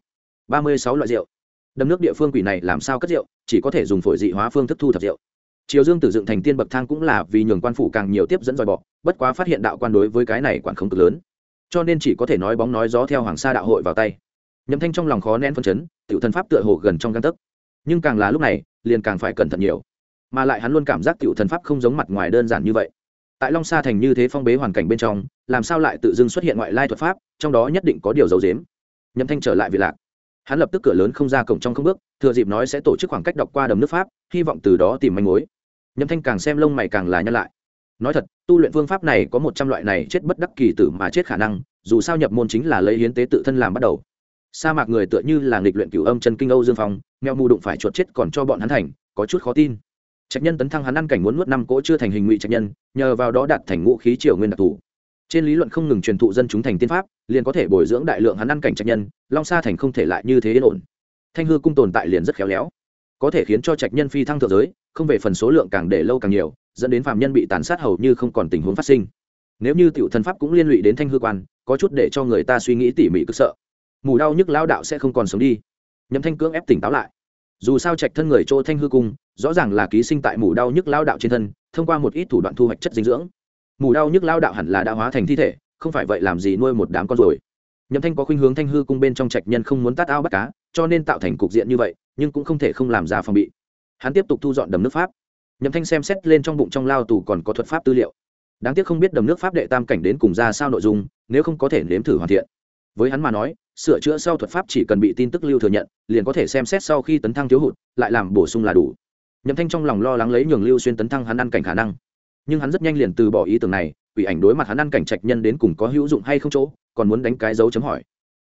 36 loại rượu. Đầm nước địa phương quỷ này làm sao cất rượu, chỉ có thể dùng phổi dị hóa phương thức thu thập rượu. Triệu Dương Tử dựng thành tiên bậc thang cũng là vì nhường quan phủ càng nhiều tiếp dẫn dòi bọ, bất quá phát hiện đạo quan đối với cái này quản không cực lớn, cho nên chỉ có thể nói bóng nói gió theo Hoàng Sa đạo hội vào tay. Nhậm Thanh trong lòng khó nén phân chấn, tiểu thần pháp tựa hồ gần trong gang tấc, nhưng càng là lúc này, liền càng phải cẩn thận nhiều, mà lại hắn luôn cảm giác tiểu thần pháp không giống mặt ngoài đơn giản như vậy. Tại Long Sa thành như thế phong bế hoàn cảnh bên trong, làm sao lại tự dưng xuất hiện ngoại lai thuật pháp, trong đó nhất định có điều giấu giếm. Nhậm Thanh trở lại Việt Lạc, hắn lập tức cửa lớn không ra cổng trong không bước, thừa dịp nói sẽ tổ chức khoảng cách đọc qua đầm nước pháp, hy vọng từ đó tìm manh mối. Nhậm Thanh càng xem lông mày càng là nhăn lại. Nói thật, tu luyện phương pháp này có 100 loại này chết bất đắc kỳ tử mà chết khả năng, dù sao nhập môn chính là lấy hiến tế tự thân làm bắt đầu. Sa mạc người tựa như là nghịch luyện cửu âm chân kinh Âu Dương Phong, mèo mù đụng phải chuột chết còn cho bọn hắn thành, có chút khó tin. Trạch Nhân tấn thăng hắn ăn cảnh muốn nuốt 5 cỗ chưa thành hình ngụy Trạch Nhân, nhờ vào đó đạt thành ngũ khí triều nguyên đặc thủ. Trên lý luận không ngừng truyền thụ dân chúng thành tiên pháp, liền có thể bồi dưỡng đại lượng hắn ăn cảnh Trạch Nhân, Long Sa thành không thể lại như thế yên ổn. Thanh hư cung tồn tại liền rất khéo léo, có thể khiến cho Trạch Nhân phi thăng thượng giới, không về phần số lượng càng để lâu càng nhiều, dẫn đến phàm nhân bị tàn sát hầu như không còn tình huống phát sinh. Nếu như tiểu thần pháp cũng liên lụy đến thanh hư quan, có chút để cho người ta suy nghĩ tỉ mỉ cực sợ. Mù đau nhức lão đạo sẽ không còn sống đi. Nhậm Thanh cưỡng ép tỉnh táo lại. Dù sao Trạch thân người chỗ thanh hư cung, rõ ràng là ký sinh tại mù đau nhức lão đạo trên thân, thông qua một ít thủ đoạn thu hoạch chất dinh dưỡng. Mù đau nhức lão đạo hẳn là đã hóa thành thi thể, không phải vậy làm gì nuôi một đám con rồi. Nhậm Thanh có khuynh hướng thanh hư cung bên trong Trạch nhân không muốn tát ao bắt cá, cho nên tạo thành cục diện như vậy, nhưng cũng không thể không làm ra phòng bị. Hắn tiếp tục thu dọn đầm nước pháp. Nhậm Thanh xem xét lên trong bụng trong lao tù còn có thuật pháp tư liệu. Đáng tiếc không biết đầm nước pháp đệ tam cảnh đến cùng ra sao nội dung, nếu không có thể nếm thử hoàn thiện. Với hắn mà nói, sửa chữa sau thuật pháp chỉ cần bị tin tức lưu thừa nhận, liền có thể xem xét sau khi tấn thăng thiếu hụt, lại làm bổ sung là đủ. Nhậm Thanh trong lòng lo lắng lấy nhường Lưu Xuyên tấn thăng hắn ăn cảnh khả năng, nhưng hắn rất nhanh liền từ bỏ ý tưởng này. Quỷ ảnh đối mặt hắn ăn cảnh Trạch nhân đến cùng có hữu dụng hay không chỗ, còn muốn đánh cái dấu chấm hỏi.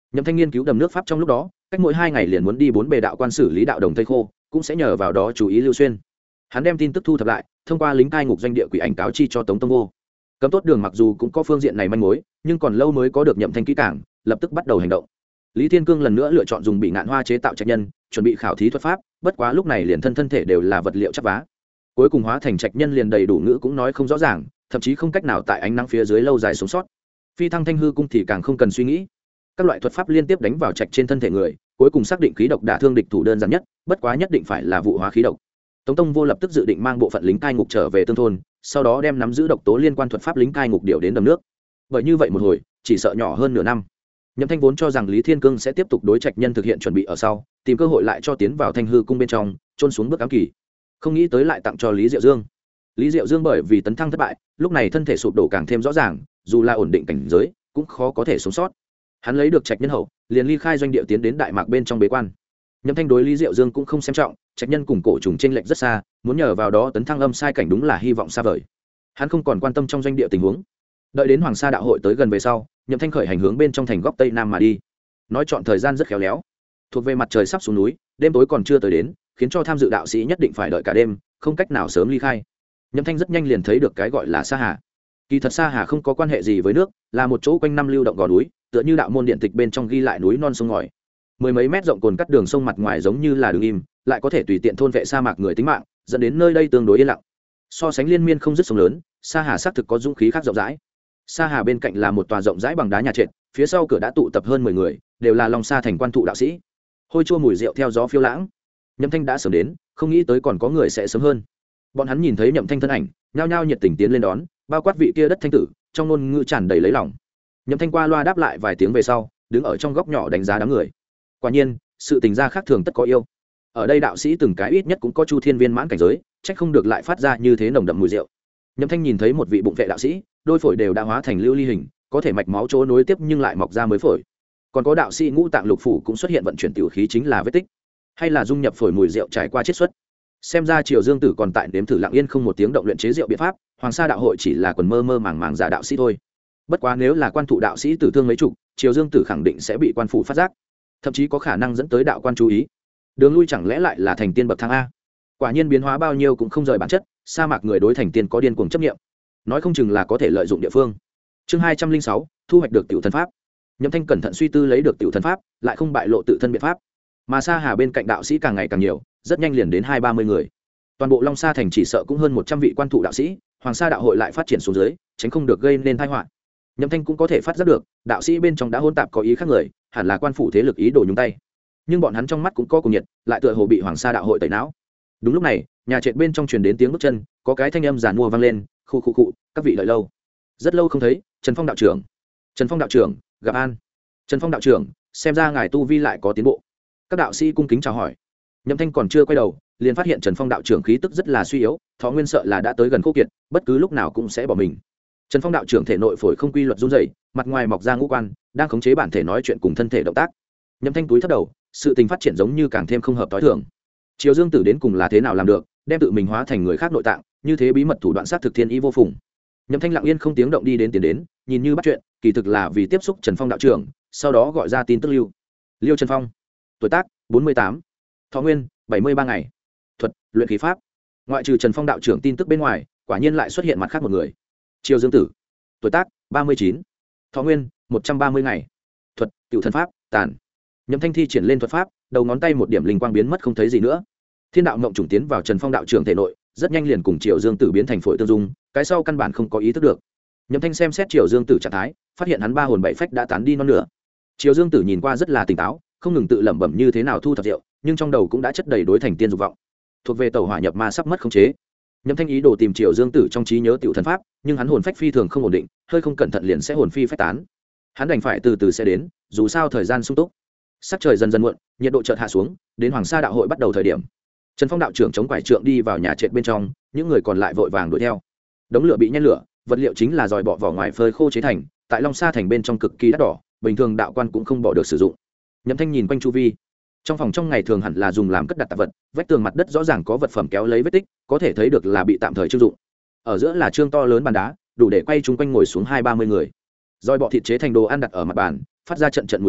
Nhậm Thanh nghiên cứu đầm nước pháp trong lúc đó, cách mỗi 2 ngày liền muốn đi 4 bề đạo quan xử lý đạo đồng thây khô, cũng sẽ nhờ vào đó chú ý Lưu Xuyên. Hắn đem tin tức thu thập lại, thông qua lính cai ngục doanh địa quỷ ảnh cáo chi cho Tống Tông Vô. Cấm tốt đường mặc dù cũng có phương diện này manh mối, nhưng còn lâu mới có được Nhậm Thanh kỹ càng, lập tức bắt đầu hành động. Lý Thiên Cương lần nữa lựa chọn dùng bị ngạn hoa chế tạo trạch nhân, chuẩn bị khảo thí thuật pháp, bất quá lúc này liền thân thể đều là vật liệu chắp vá. Cuối cùng hóa thành trạch nhân liền đầy đủ ngữ cũng nói không rõ ràng, thậm chí không cách nào tại ánh nắng phía dưới lâu dài sống sót. Phi thăng thanh hư cung thì càng không cần suy nghĩ. Các loại thuật pháp liên tiếp đánh vào trạch trên thân thể người, cuối cùng xác định khí độc đả thương địch thủ đơn giản nhất, bất quá nhất định phải là vụ hóa khí độc. Tống Tông Vô lập tức dự định mang bộ phận lính cai ngục trở về tương thôn, sau đó đem nắm giữ độc tố liên quan thuật pháp lính cai ngục điều đến đầm nước. Bởi như vậy một hồi, chỉ sợ nhỏ hơn nửa năm. Nhậm Thanh vốn cho rằng Lý Thiên Cương sẽ tiếp tục đối trạch nhân thực hiện chuẩn bị ở sau, tìm cơ hội lại cho tiến vào Thanh hư cung bên trong, trôn xuống bước ám kỳ. Không nghĩ tới lại tặng cho Lý Diệu Dương. Lý Diệu Dương bởi vì tấn thăng thất bại, lúc này thân thể sụp đổ càng thêm rõ ràng, dù là ổn định cảnh giới, cũng khó có thể sống sót. Hắn lấy được trạch nhân hậu, liền ly khai doanh địa tiến đến đại mạc bên trong bế quan. Nhậm Thanh đối Lý Diệu Dương cũng không xem trọng, trạch nhân cùng cổ trùng chênh lệch rất xa, muốn nhờ vào đó tấn thăng âm sai cảnh đúng là hy vọng xa vời. Hắn không còn quan tâm trong doanh địa tình huống. Đợi đến Hoàng Sa đạo hội tới gần về sau, Nhậm Thanh khởi hành hướng bên trong thành góc tây nam mà đi. Nói chọn thời gian rất khéo léo, thuộc về mặt trời sắp xuống núi, đêm tối còn chưa tới đến, khiến cho tham dự đạo sĩ nhất định phải đợi cả đêm, không cách nào sớm ly khai. Nhậm Thanh rất nhanh liền thấy được cái gọi là Sa Hà. Kỳ thật Sa Hà không có quan hệ gì với nước, là một chỗ quanh năm lưu động gò núi, tựa như đạo môn điện tịch bên trong ghi lại núi non sông ngòi. Mười mấy mét rộng cồn cắt đường sông mặt ngoài giống như là đường im, lại có thể tùy tiện thôn vệ sa mạc người tính mạng, dẫn đến nơi đây tương đối yên lặng. So sánh liên miên không dứt sông lớn, Sa Hà xác thực có dũng khí khác rộng rãi. Sa Hà bên cạnh là một tòa rộng rãi bằng đá nhà trệt, phía sau cửa đã tụ tập hơn 10 người, đều là Long Sa thành quan thụ đạo sĩ. Hôi chua mùi rượu theo gió phiêu lãng. Nhậm Thanh đã sớm đến, không nghĩ tới còn có người sẽ sớm hơn. Bọn hắn nhìn thấy Nhậm Thanh thân ảnh, nhao nhao nhiệt tình tiến lên đón, bao quát vị kia đất thanh tử, trong ngôn ngữ tràn đầy lấy lòng. Nhậm Thanh qua loa đáp lại vài tiếng về sau, đứng ở trong góc nhỏ đánh giá đám người. Quả nhiên, sự tình gia khác thường tất có yêu. Ở đây đạo sĩ từng cái ít nhất cũng có chu thiên viên mãn cảnh giới, trách không được lại phát ra như thế nồng đậm mùi rượu. Nhậm Thanh nhìn thấy một vị bụng vệ đạo sĩ, đôi phổi đều đã hóa thành lưu ly hình, có thể mạch máu chỗ nối tiếp nhưng lại mọc ra mới phổi. Còn có đạo sĩ ngũ tạng lục phủ cũng xuất hiện vận chuyển tiểu khí chính là vết tích, hay là dung nhập phổi mùi rượu trải qua chiết xuất. Xem ra Triều Dương Tử còn tại nếm thử lặng yên không một tiếng động luyện chế rượu biện pháp, Hoàng Sa đạo hội chỉ là quần mơ mơ màng màng giả đạo sĩ thôi. Bất quá nếu là quan thụ đạo sĩ tử thương mấy chục, Triều Dương Tử khẳng định sẽ bị quan phủ phát giác, thậm chí có khả năng dẫn tới đạo quan chú ý. Đường lui chẳng lẽ lại là thành tiên bậc thang a? Quả nhiên biến hóa bao nhiêu cũng không rời bản chất, sa mạc người đối thành tiên có điên cuồng chấp niệm, nói không chừng là có thể lợi dụng địa phương. Chương 206, thu hoạch được tiểu thần pháp. Nhậm Thanh cẩn thận suy tư lấy được tiểu thần pháp, lại không bại lộ tự thân biện pháp. Mà Sa Hà bên cạnh đạo sĩ càng ngày càng nhiều, rất nhanh liền đến 20-30 người. Toàn bộ Long Sa thành chỉ sợ cũng hơn 100 vị quan thụ đạo sĩ, Hoàng Sa đạo hội lại phát triển xuống dưới, tránh không được gây nên tai họa. Nhậm Thanh cũng có thể phát giác được, đạo sĩ bên trong đã hỗn tạp có ý khác người, hẳn là quan phủ thế lực ý đồ nhúng tay. Nhưng bọn hắn trong mắt cũng có cùng nhiệt, lại tựa hồ bị Hoàng Sa đạo hội tẩy não. Đúng lúc này, nhà trệt bên trong truyền đến tiếng bước chân, có cái thanh âm giàn mua vang lên, khu khu cụ, các vị đợi lâu. Rất lâu không thấy, Trần Phong đạo trưởng. Trần Phong đạo trưởng, gặp an. Trần Phong đạo trưởng, xem ra ngài tu vi lại có tiến bộ. Các đạo sĩ cung kính chào hỏi. Nhậm Thanh còn chưa quay đầu, liền phát hiện Trần Phong đạo trưởng khí tức rất là suy yếu, thọ nguyên sợ là đã tới gần khô kiệt, bất cứ lúc nào cũng sẽ bỏ mình. Trần Phong đạo trưởng thể nội phổi không quy luật run rẩy, mặt ngoài mọc ra ngũ quan, đang khống chế bản thể nói chuyện cùng thân thể động tác. Nhậm Thanh túi thấp đầu, sự tình phát triển giống như càng thêm không hợp tối thường. Triều Dương Tử đến cùng là thế nào làm được, đem tự mình hóa thành người khác nội tạng, như thế bí mật thủ đoạn sát thực thiên ý vô phùng. Nhậm Thanh lặng yên không tiếng động đi đến tiến đến, nhìn như bắt chuyện, kỳ thực là vì tiếp xúc Trần Phong đạo trưởng, sau đó gọi ra tin tức lưu. Liêu Trần Phong, tuổi tác 48, thọ nguyên 73 ngày, thuật luyện khí pháp. Ngoại trừ Trần Phong đạo trưởng tin tức bên ngoài, quả nhiên lại xuất hiện mặt khác một người. Triều Dương Tử, tuổi tác 39, thọ nguyên 130 ngày, thuật tiểu thần pháp tàn. Nhậm Thanh thi triển lên thuật pháp, đầu ngón tay một điểm linh quang biến mất không thấy gì nữa. Thiên đạo ngộng trùng tiến vào Trần Phong đạo trưởng thể nội, rất nhanh liền cùng Triều Dương Tử biến thành phổi tương dung, cái sau căn bản không có ý thức được. Nhậm Thanh xem xét Triều Dương Tử trạng thái, phát hiện hắn ba hồn bảy phách đã tán đi non nửa. Triều Dương Tử nhìn qua rất là tỉnh táo, không ngừng tự lẩm bẩm như thế nào thu thập rượu, nhưng trong đầu cũng đã chất đầy đối thành tiên dục vọng, thuộc về tẩu hỏa nhập ma sắp mất khống chế. Nhậm Thanh ý đồ tìm Triều Dương Tử trong trí nhớ tiểu thần pháp, nhưng hắn hồn phách phi thường không ổn định, hơi không cẩn thận liền sẽ hồn phi phách tán. Hắn đành phải từ từ sẽ đến, dù sao thời gian sung túc. Sắc trời dần dần muộn, nhiệt độ chợt hạ xuống, đến Hoàng Sa đạo hội bắt đầu thời điểm. Trần Phong đạo trưởng chống quải trượng đi vào nhà trệt bên trong, những người còn lại vội vàng đuổi theo. Đống lửa bị nhen lửa, vật liệu chính là dòi bọ vỏ ngoài phơi khô chế thành, tại Long Sa thành bên trong cực kỳ đắt đỏ, bình thường đạo quan cũng không bỏ được sử dụng. Nhậm Thanh nhìn quanh chu vi, trong phòng trong ngày thường hẳn là dùng làm cất đặt tạp vật, vách tường mặt đất rõ ràng có vật phẩm kéo lấy vết tích, có thể thấy được là bị tạm thời trưng dụng. Ở giữa là trương to lớn bàn đá, đủ để quay chúng quanh ngồi xuống 20-30 người. Dòi bọ thịt chế thành đồ ăn đặt ở mặt bàn, phát ra trận trận mùi thơm,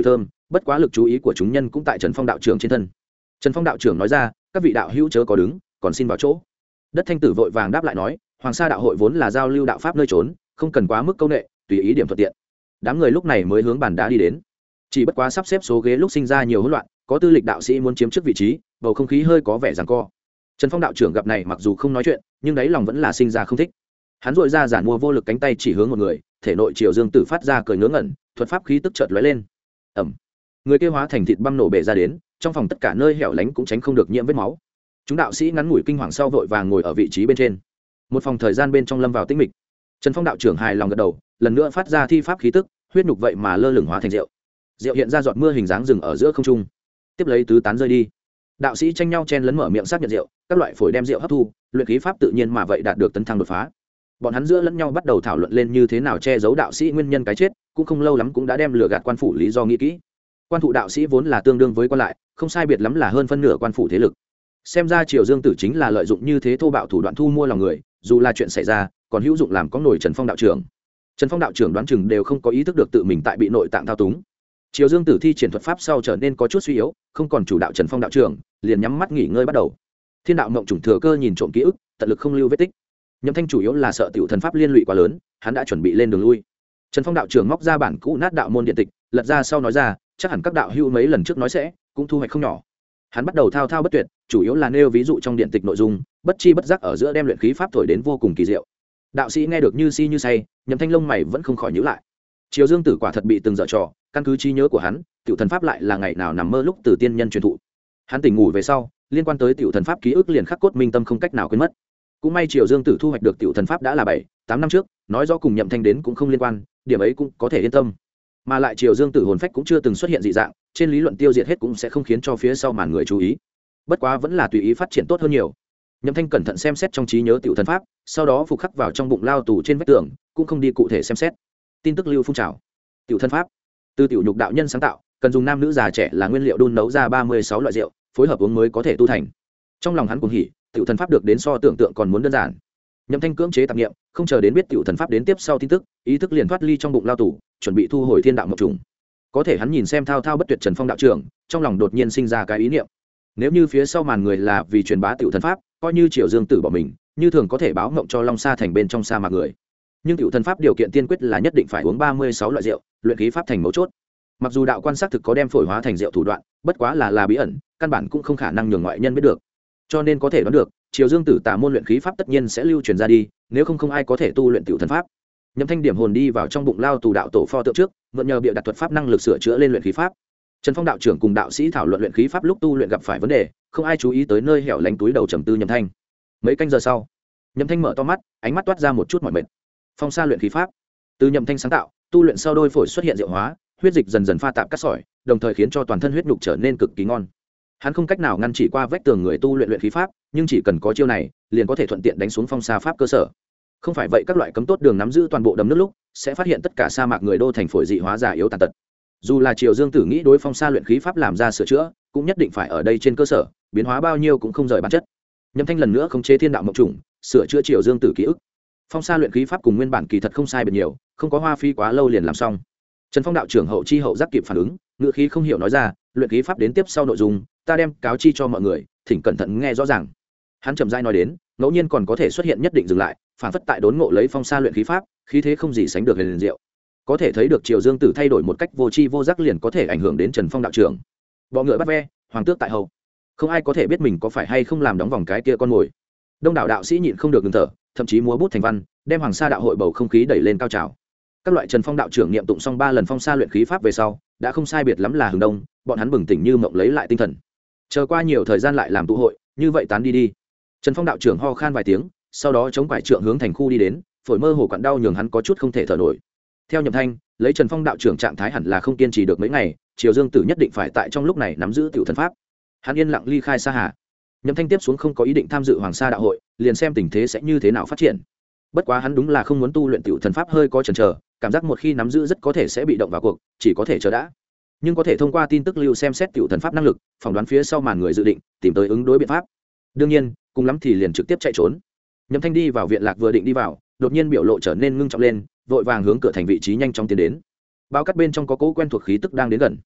bất quá lực chú ý của chúng nhân cũng tại Trần Phong đạo trưởng trên thân. Trần Phong đạo trưởng nói ra, các vị đạo hữu chớ có đứng, còn xin vào chỗ. Đất Thanh Tử vội vàng đáp lại nói, Hoàng Sa đạo hội vốn là giao lưu đạo pháp nơi trốn, không cần quá mức câu nệ, tùy ý điểm thuận tiện. Đám người lúc này mới hướng bàn đá đi đến. Chỉ bất quá sắp xếp số ghế lúc sinh ra nhiều hỗn loạn, có tư lịch đạo sĩ muốn chiếm trước vị trí, bầu không khí hơi có vẻ giằng co. Trần Phong đạo trưởng gặp này mặc dù không nói chuyện, nhưng đáy lòng vẫn là sinh ra không thích. Hắn duỗi ra giản mua vô lực cánh tay chỉ hướng một người, thể nội Triều Dương Tử phát ra cười ngớ ngẩn, thuật pháp khí tức chợt lóe lên. Ầm. Người kia hóa thành thịt băm nổ bể ra đến, trong phòng tất cả nơi hẻo lánh cũng tránh không được nhiễm vết máu. Chúng đạo sĩ ngắn ngủi kinh hoàng sau vội vàng ngồi ở vị trí bên trên. Một phòng thời gian bên trong lâm vào tĩnh mịch. Trần Phong đạo trưởng hài lòng gật đầu, lần nữa phát ra thi pháp khí tức, huyết nhục vậy mà lơ lửng hóa thành rượu. Rượu hiện ra giọt mưa hình dáng rừng ở giữa không trung, tiếp lấy tứ tán rơi đi. Đạo sĩ tranh nhau chen lấn mở miệng xác nhận rượu, các loại phổi đem rượu hấp thu, luyện khí pháp tự nhiên mà vậy đạt được tấn thăng đột phá. Bọn hắn giữa lẫn nhau bắt đầu thảo luận lên như thế nào che giấu đạo sĩ nguyên nhân cái chết, cũng không lâu lắm cũng đã đem lừa gạt quan phủ lý do nghĩ kỹ. Quan thụ đạo sĩ vốn là tương đương với quan lại, không sai biệt lắm là hơn phân nửa quan phủ thế lực. Xem ra Triều Dương Tử chính là lợi dụng như thế thô bạo thủ đoạn thu mua lòng người, dù là chuyện xảy ra, còn hữu dụng làm có nổi Trần Phong đạo trưởng. Trần Phong đạo trưởng đoán chừng đều không có ý thức được tự mình tại bị nội tạng thao túng. Triều Dương Tử thi triển thuật pháp sau trở nên có chút suy yếu, không còn chủ đạo Trần Phong đạo trưởng, liền nhắm mắt nghỉ ngơi bắt đầu. Thiên đạo mộng trùng thừa cơ nhìn trộm ký ức, tận lực không lưu vết tích. Nhậm Thanh chủ yếu là sợ tiểu thần pháp liên lụy quá lớn, hắn đã chuẩn bị lên đường lui. Trần Phong đạo trưởng móc ra bản cũ nát đạo môn điện tịch, lật ra sau nói ra, chắc hẳn các đạo hữu mấy lần trước nói sẽ cũng thu hoạch không nhỏ. Hắn bắt đầu thao thao bất tuyệt, chủ yếu là nêu ví dụ trong điện tịch nội dung, bất chi bất giác ở giữa đem luyện khí pháp thổi đến vô cùng kỳ diệu. Đạo sĩ nghe được như si như say, Nhậm Thanh lông mày vẫn không khỏi nhíu lại. Triều Dương Tử quả thật bị từng dở trò, căn cứ trí nhớ của hắn, tiểu thần pháp lại là ngày nào nằm mơ lúc từ tiên nhân truyền thụ. Hắn tỉnh ngủ về sau, liên quan tới tiểu thần pháp ký ức liền khắc cốt minh tâm không cách nào quên mất. Cũng may Triều Dương Tử thu hoạch được tiểu thần pháp đã là 7-8 năm trước, nói rõ cùng Nhậm Thanh đến cũng không liên quan, điểm ấy cũng có thể yên tâm. Mà lại Triều Dương Tử hồn phách cũng chưa từng xuất hiện dị dạng, trên lý luận tiêu diệt hết cũng sẽ không khiến cho phía sau màn người chú ý. Bất quá vẫn là tùy ý phát triển tốt hơn nhiều. Nhậm Thanh cẩn thận xem xét trong trí nhớ tiểu thần pháp, sau đó phục khắc vào trong bụng lao tù trên vách tường, cũng không đi cụ thể xem xét. Tin tức lưu phun trào. Tiểu thần pháp, từ tiểu nhục đạo nhân sáng tạo, cần dùng nam nữ già trẻ là nguyên liệu đun nấu ra 36 loại rượu, phối hợp uống mới có thể tu thành. Trong lòng hắn cuồng hỉ, tiểu thần pháp được đến so tưởng tượng còn muốn đơn giản. Nhậm Thanh cưỡng chế tạp niệm, không chờ đến biết tiểu thần pháp đến tiếp sau tin tức, ý thức liền thoát ly trong bụng lao tù, chuẩn bị thu hồi thiên đạo mộc trùng. Có thể hắn nhìn xem thao thao bất tuyệt Trần Phong đạo trưởng, trong lòng đột nhiên sinh ra cái ý niệm. Nếu như phía sau màn người là vì truyền bá tiểu thần pháp, coi như Triều Dương Tử bỏ mình, như thường có thể báo ngộng cho Long Sa thành bên trong sa mạc người. Nhưng tiểu thần pháp điều kiện tiên quyết là nhất định phải uống 36 loại rượu, luyện khí pháp thành mấu chốt. Mặc dù đạo quan sát thực có đem phổi hóa thành rượu thủ đoạn, bất quá là bí ẩn, căn bản cũng không khả năng nhường ngoại nhân biết được. Cho nên có thể đoán được, Triều Dương Tử tà môn luyện khí pháp tất nhiên sẽ lưu truyền ra đi, nếu không ai có thể tu luyện tiểu thần pháp. Nhậm Thanh điểm hồn đi vào trong bụng lao tù đạo tổ pho tượng trước, mượn nhờ bịa đặt thuật pháp năng lực sửa chữa lên luyện khí pháp. Trần Phong đạo trưởng cùng đạo sĩ thảo luận luyện khí pháp lúc tu luyện gặp phải vấn đề, không ai chú ý tới nơi hẻo lánh túi đầu trầm tư Nhậm Thanh. Mấy canh giờ sau, Nhậm Thanh mở to mắt, ánh mắt toát ra một chút mỏi mệt. Phong sa luyện khí pháp, từ Nhậm Thanh sáng tạo, tu luyện sau đôi phổi xuất hiện diệu hóa, huyết dịch dần dần pha tạp cắt sỏi, đồng thời khiến cho toàn thân huyết nhục trở nên cực kỳ ngon. Hắn không cách nào ngăn chỉ qua vách tường người tu luyện luyện khí pháp, nhưng chỉ cần có chiêu này, liền có thể thuận tiện đánh xuống phong sa pháp cơ sở. Không phải vậy các loại cấm tốt đường nắm giữ toàn bộ đầm nước lúc, sẽ phát hiện tất cả sa mạc người đô thành phổi dị hóa già yếu tàn tật. Dù là Triều Dương Tử nghĩ đối phong sa luyện khí pháp làm ra sửa chữa, cũng nhất định phải ở đây trên cơ sở, biến hóa bao nhiêu cũng không rời bản chất. Nhậm Thanh lần nữa khống chế thiên đạo mộng trùng, sửa chữa Triều Dương Tử ký ức. Phong sa luyện khí pháp cùng nguyên bản kỳ thật không sai biệt nhiều, không có hoa phi quá lâu liền làm xong. Trần Phong đạo trưởng hậu chi hậu giác kịp phản ứng, ngữ khí không hiểu nói ra, luyện khí pháp đến tiếp sau nội dung, ta đem cáo chi cho mọi người, thỉnh cẩn thận nghe rõ ràng. Hắn chậm rãi nói đến, ngẫu nhiên còn có thể xuất hiện nhất định dừng lại, phản phất tại đốn ngộ lấy phong sa luyện khí pháp, khí thế không gì sánh được liền diệu. Có thể thấy được Triều Dương Tử thay đổi một cách vô tri vô giác liền có thể ảnh hưởng đến Trần Phong đạo trưởng. Bọ ngựa bắt ve, hoàng tước tại hậu. Không ai có thể biết mình có phải hay không làm đóng vòng cái kia con mồi. Đông đảo đạo sĩ nhịn không được ngừng thở, thậm chí múa bút thành văn, đem Hoàng Sa đạo hội bầu không khí đẩy lên cao trào. Các loại Trần Phong đạo trưởng niệm tụng xong 3 lần phong sa luyện khí pháp về sau, đã không sai biệt lắm là hừng đông, bọn hắn bừng tỉnh như mộng lấy lại tinh thần. Chờ qua nhiều thời gian lại làm tụ hội, như vậy tán đi đi. Trần Phong đạo trưởng ho khan vài tiếng, sau đó chống quải trượng hướng thành khu đi đến, phổi mơ hồ quặn đau nhường hắn có chút không thể thở nổi. Theo Nhậm Thanh, lấy Trần Phong đạo trưởng trạng thái hẳn là không kiên trì được mấy ngày, Triều Dương Tử nhất định phải tại trong lúc này nắm giữ tiểu thần pháp. Hắn yên lặng ly khai Sa Hà. Nhậm Thanh tiếp xuống không có ý định tham dự Hoàng Sa đạo hội, liền xem tình thế sẽ như thế nào phát triển. Bất quá hắn đúng là không muốn tu luyện tiểu thần pháp hơi có chần chờ, cảm giác một khi nắm giữ rất có thể sẽ bị động vào cuộc, chỉ có thể chờ đã. Nhưng có thể thông qua tin tức lưu xem xét tiểu thần pháp năng lực, phỏng đoán phía sau màn người dự định, tìm tới ứng đối biện pháp. Đương nhiên, cùng lắm thì liền trực tiếp chạy trốn. Nhậm Thanh đi vào viện lạc vừa định đi vào, đột nhiên biểu lộ trở nên ngưng trọng lên, vội vàng hướng cửa thành vị trí nhanh chóng tiến đến. Bao cắt bên trong có cỗ quen thuộc khí tức đang đến gần.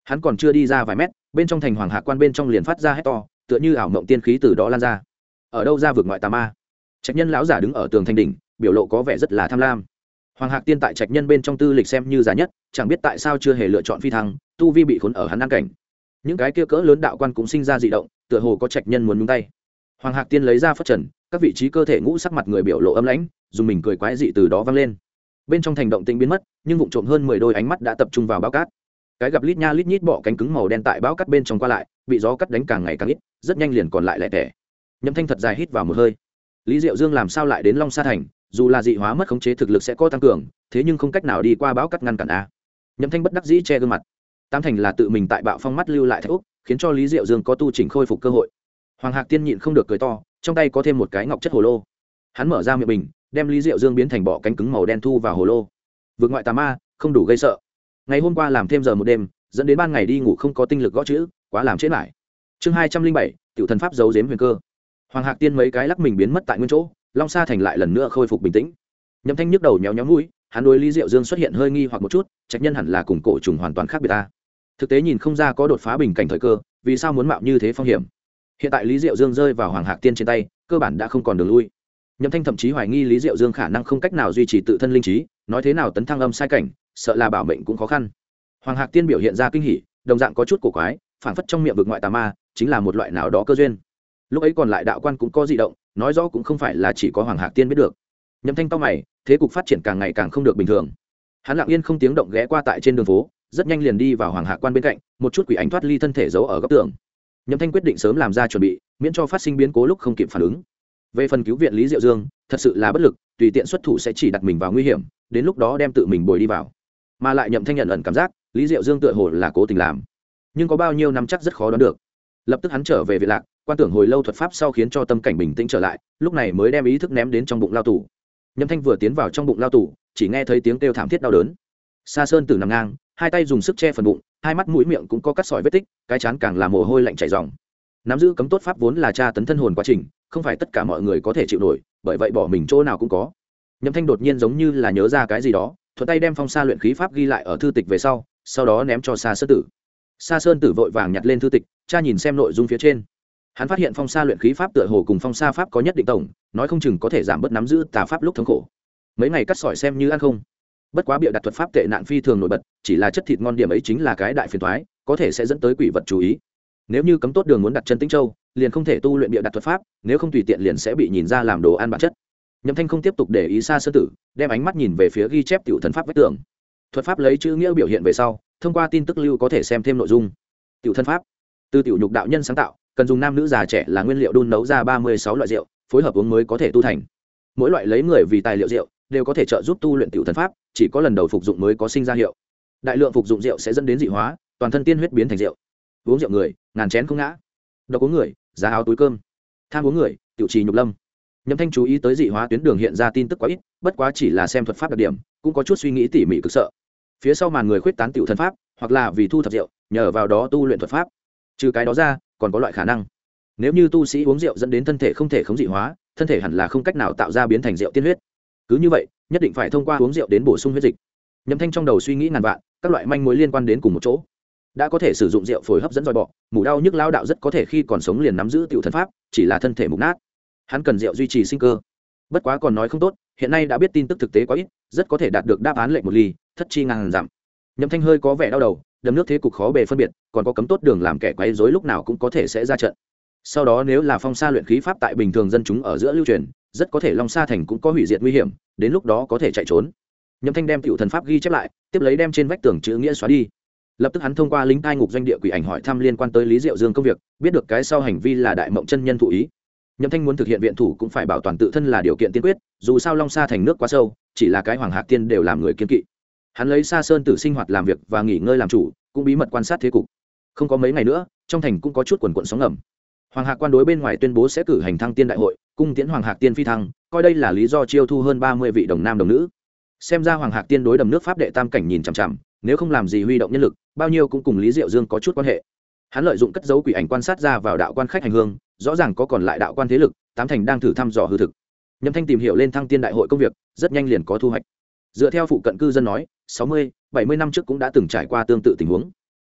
hắn còn chưa đi ra vài mét, bên trong thành Hoàng Hạc Quan bên trong liền phát ra hét to, tựa như ảo mộng tiên khí từ đó lan ra. Ở đâu ra vực ngoại tà ma? Trạch Nhân lão giả đứng ở tường thành đỉnh, biểu lộ có vẻ rất là tham lam. Hoàng Hạc Tiên tại Trạch Nhân bên trong tư lịch xem như già nhất, chẳng biết tại sao chưa hề lựa chọn phi thăng, tu vi bị khốn ở hắn an cảnh. Những cái kia cỡ lớn đạo quan cũng sinh ra dị động, tựa hồ có Trạch Nhân muốn nhúng tay. Hoàng Hạc Tiên lấy ra phất trần, các vị trí cơ thể ngũ sắc mặt người biểu lộ âm lãnh, dùng mình cười quái dị từ đó vang lên. Bên trong thành động tĩnh biến mất, nhưng vụng trộm hơn 10 đôi ánh mắt đã tập trung vào báo cát. Cái gặp lít nha lít nhít bọ cánh cứng màu đen tại báo cát bên trong qua lại, bị gió cắt đánh càng ngày càng ít, rất nhanh liền còn lại lẻ tẻ. Nhậm Thanh thật dài hít vào một hơi. Lý Diệu Dương làm sao lại đến Long Sa thành, dù là dị hóa mất khống chế thực lực sẽ có tăng cường, thế nhưng không cách nào đi qua báo cát ngăn cản a. Nhậm Thanh bất đắc dĩ che gương mặt. Tam thành là tự mình tại bạo phong mắt lưu lại thạch úc, khiến cho Lý Diệu Dương có tu chỉnh khôi phục cơ hội. Hoàng Hạc Tiên nhịn không được cười to, trong tay có thêm một cái ngọc chất hồ lô. Hắn mở ra miệng bình, đem Lý Diệu Dương biến thành bọ cánh cứng màu đen thu vào hồ lô. Vượt ngoại tà ma, không đủ gây sợ. Ngày hôm qua làm thêm giờ một đêm, dẫn đến ban ngày đi ngủ không có tinh lực gõ chữ, quá làm chết lại. Chương 207, tiểu thần pháp giấu giếm huyền cơ. Hoàng Hạc Tiên mấy cái lắc mình biến mất tại nguyên chỗ, Long Sa thành lại lần nữa khôi phục bình tĩnh. Nhậm Thanh nhức đầu nhéo nhéo mũi, hắn đối Lý Diệu Dương xuất hiện hơi nghi hoặc một chút, Trạch Nhân hẳn là cùng cổ trùng hoàn toàn khác biệt ta. Thực tế nhìn không ra có đột phá bình cảnh thời cơ, vì sao muốn mạo như thế phong hiểm. Hiện tại Lý Diệu Dương rơi vào Hoàng Hạc Tiên trên tay, cơ bản đã không còn đường lui. Nhậm Thanh thậm chí hoài nghi Lý Diệu Dương khả năng không cách nào duy trì tự thân linh trí, nói thế nào tấn thăng âm sai cảnh, sợ là bảo mệnh cũng khó khăn. Hoàng Hạc Tiên biểu hiện ra kinh hỉ, đồng dạng có chút cổ quái, phảng phất trong miệng vực ngoại tà ma chính là một loại nào đó cơ duyên. Lúc ấy còn lại đạo quan cũng có dị động, nói rõ cũng không phải là chỉ có Hoàng Hạc Tiên biết được. Nhậm Thanh cau mày, thế cục phát triển càng ngày càng không được bình thường. Hắn lặng yên không tiếng động ghé qua tại trên đường phố, rất nhanh liền đi vào Hoàng Hạc Quan bên cạnh, một chút quỷ ảnh thoát ly thân thể giấu ở góc tường. Nhậm Thanh quyết định sớm làm ra chuẩn bị, miễn cho phát sinh biến cố lúc không kịp phản ứng. Về phần cứu viện Lý Diệu Dương, thật sự là bất lực, tùy tiện xuất thủ sẽ chỉ đặt mình vào nguy hiểm, đến lúc đó đem tự mình bồi đi vào. Mà lại Nhậm Thanh nhận ẩn cảm giác, Lý Diệu Dương tựa hồ là cố tình làm, nhưng có bao nhiêu năm chắc rất khó đoán được. Lập tức hắn trở về Việt Lạc, quan tưởng hồi lâu thuật pháp sau khiến cho tâm cảnh bình tĩnh trở lại, lúc này mới đem ý thức ném đến trong bụng lao tù. Nhậm Thanh vừa tiến vào trong bụng lao tù, chỉ nghe thấy tiếng kêu thảm thiết đau đớn. Sa Sơn Tử nằm ngang, hai tay dùng sức che phần bụng, hai mắt mũi miệng cũng có cắt sỏi vết tích, cái trán càng là mồ hôi lạnh chảy ròng. Nắm giữ cấm tốt pháp vốn là tra tấn thân hồn quá trình, không phải tất cả mọi người có thể chịu nổi, bởi vậy bỏ mình chỗ nào cũng có. Nhậm Thanh đột nhiên giống như là nhớ ra cái gì đó, thuận tay đem phong sa luyện khí pháp ghi lại ở thư tịch về sau đó ném cho Sa Sơn Tử. Sa Sơn Tử vội vàng nhặt lên thư tịch, tra nhìn xem nội dung phía trên. Hắn phát hiện phong sa luyện khí pháp tựa hồ cùng phong sa pháp có nhất định tổng, nói không chừng có thể giảm bớt nắm giữ tà pháp lúc thống khổ. Mấy ngày cắt sỏi xem như ăn không. Bất quá bịa đặt thuật pháp tệ nạn phi thường nổi bật, chỉ là chất thịt ngon điểm ấy chính là cái đại phiền toái, có thể sẽ dẫn tới quỷ vật chú ý. Nếu như cấm tốt đường muốn đặt chân Tĩnh Châu, liền không thể tu luyện bịa đặt thuật pháp, nếu không tùy tiện liền sẽ bị nhìn ra làm đồ ăn bản chất. Nhậm Thanh không tiếp tục để ý Sa Sơn Tử, đem ánh mắt nhìn về phía ghi chép tiểu thần pháp vách tường. Thuật pháp lấy chữ nghĩa biểu hiện về sau, thông qua tin tức lưu có thể xem thêm nội dung. Tiểu thần pháp, từ tiểu nhục đạo nhân sáng tạo, cần dùng nam nữ già trẻ là nguyên liệu đun nấu ra 36 loại rượu, phối hợp uống mới có thể tu thành. Mỗi loại lấy người vì tài liệu rượu, đều có thể trợ giúp tu luyện tiểu thần pháp, chỉ có lần đầu phục dụng mới có sinh ra hiệu. Đại lượng phục dụng rượu sẽ dẫn đến dị hóa, toàn thân tiên huyết biến thành rượu. Uống rượu người, ngàn chén không ngã. Độc uống người, giá áo túi cơm. Tham uống người, tiểu trì nhục lâm. Nhậm Thanh chú ý tới dị hóa tuyến đường hiện ra tin tức quá ít, bất quá chỉ là xem thuật pháp đặc điểm, cũng có chút suy nghĩ tỉ mỉ cực sợ. Phía sau màn người khuyết tán tiểu thần pháp, hoặc là vì thu thập rượu, nhờ vào đó tu luyện thuật pháp. Trừ cái đó ra, còn có loại khả năng. Nếu như tu sĩ uống rượu dẫn đến thân thể không thể khống dị hóa, thân thể hẳn là không cách nào tạo ra biến thành rượu tiên huyết. Cứ như vậy, nhất định phải thông qua uống rượu đến bổ sung huyết dịch. Nhậm Thanh trong đầu suy nghĩ ngàn vạn, các loại manh mối liên quan đến cùng một chỗ. Đã có thể sử dụng rượu phối hấp dẫn dòi bọ, mủ đau nhức lao đạo rất có thể khi còn sống liền nắm giữ tiểu thần pháp, chỉ là thân thể mục nát. Hắn cần rượu duy trì sinh cơ. Bất quá còn nói không tốt, hiện nay đã biết tin tức thực tế quá ít, rất có thể đạt được đáp án lệnh một ly, thất chi ngàn dặm. Nhậm Thanh hơi có vẻ đau đầu, đầm nước thế cục khó bề phân biệt, còn có cấm tốt đường làm kẻ quấy rối lúc nào cũng có thể sẽ ra trận. Sau đó nếu là phong sa luyện khí pháp tại bình thường dân chúng ở giữa lưu truyền, rất có thể Long Sa thành cũng có hủy diệt nguy hiểm, đến lúc đó có thể chạy trốn. Nhậm Thanh đem tiểu thần pháp ghi chép lại, tiếp lấy đem trên vách tường chữ nghĩa xóa đi. Lập tức hắn thông qua lính cai ngục doanh địa quỷ ảnh hỏi thăm liên quan tới Lý Diệu Dương công việc, biết được cái sau hành vi là đại mộng chân nhân thụ ý. Nhậm Thanh muốn thực hiện viện thủ cũng phải bảo toàn tự thân là điều kiện tiên quyết, dù sao Long Sa thành nước quá sâu, chỉ là cái Hoàng Hạc Tiên đều làm người kiên kỵ. Hắn lấy Sa Sơn Tử sinh hoạt làm việc và nghỉ ngơi làm chủ, cũng bí mật quan sát thế cục. Không có mấy ngày nữa, trong thành cũng có chút quần quần sóng ngầm. Hoàng Hạc Quan đối bên ngoài tuyên bố sẽ cử hành thăng tiên đại hội, cung tiễn Hoàng Hạc Tiên phi thăng, coi đây là lý do chiêu thu hơn 30 vị đồng nam đồng nữ. Xem ra Hoàng Hạc Tiên đối đầm nước pháp đệ tam cảnh nhìn chằm chằm, nếu không làm gì huy động nhân lực, bao nhiêu cũng cùng Lý Diệu Dương có chút quan hệ. Hắn lợi dụng cất giấu quỷ ảnh quan sát ra vào đạo quan khách hành hương, rõ ràng có còn lại đạo quan thế lực, tám thành đang thử thăm dò hư thực. Nhậm Thanh tìm hiểu lên thăng tiên đại hội công việc, rất nhanh liền có thu hoạch. Dựa theo phụ cận cư dân nói, 60, 70 năm trước cũng đã từng trải qua tương tự tình huống.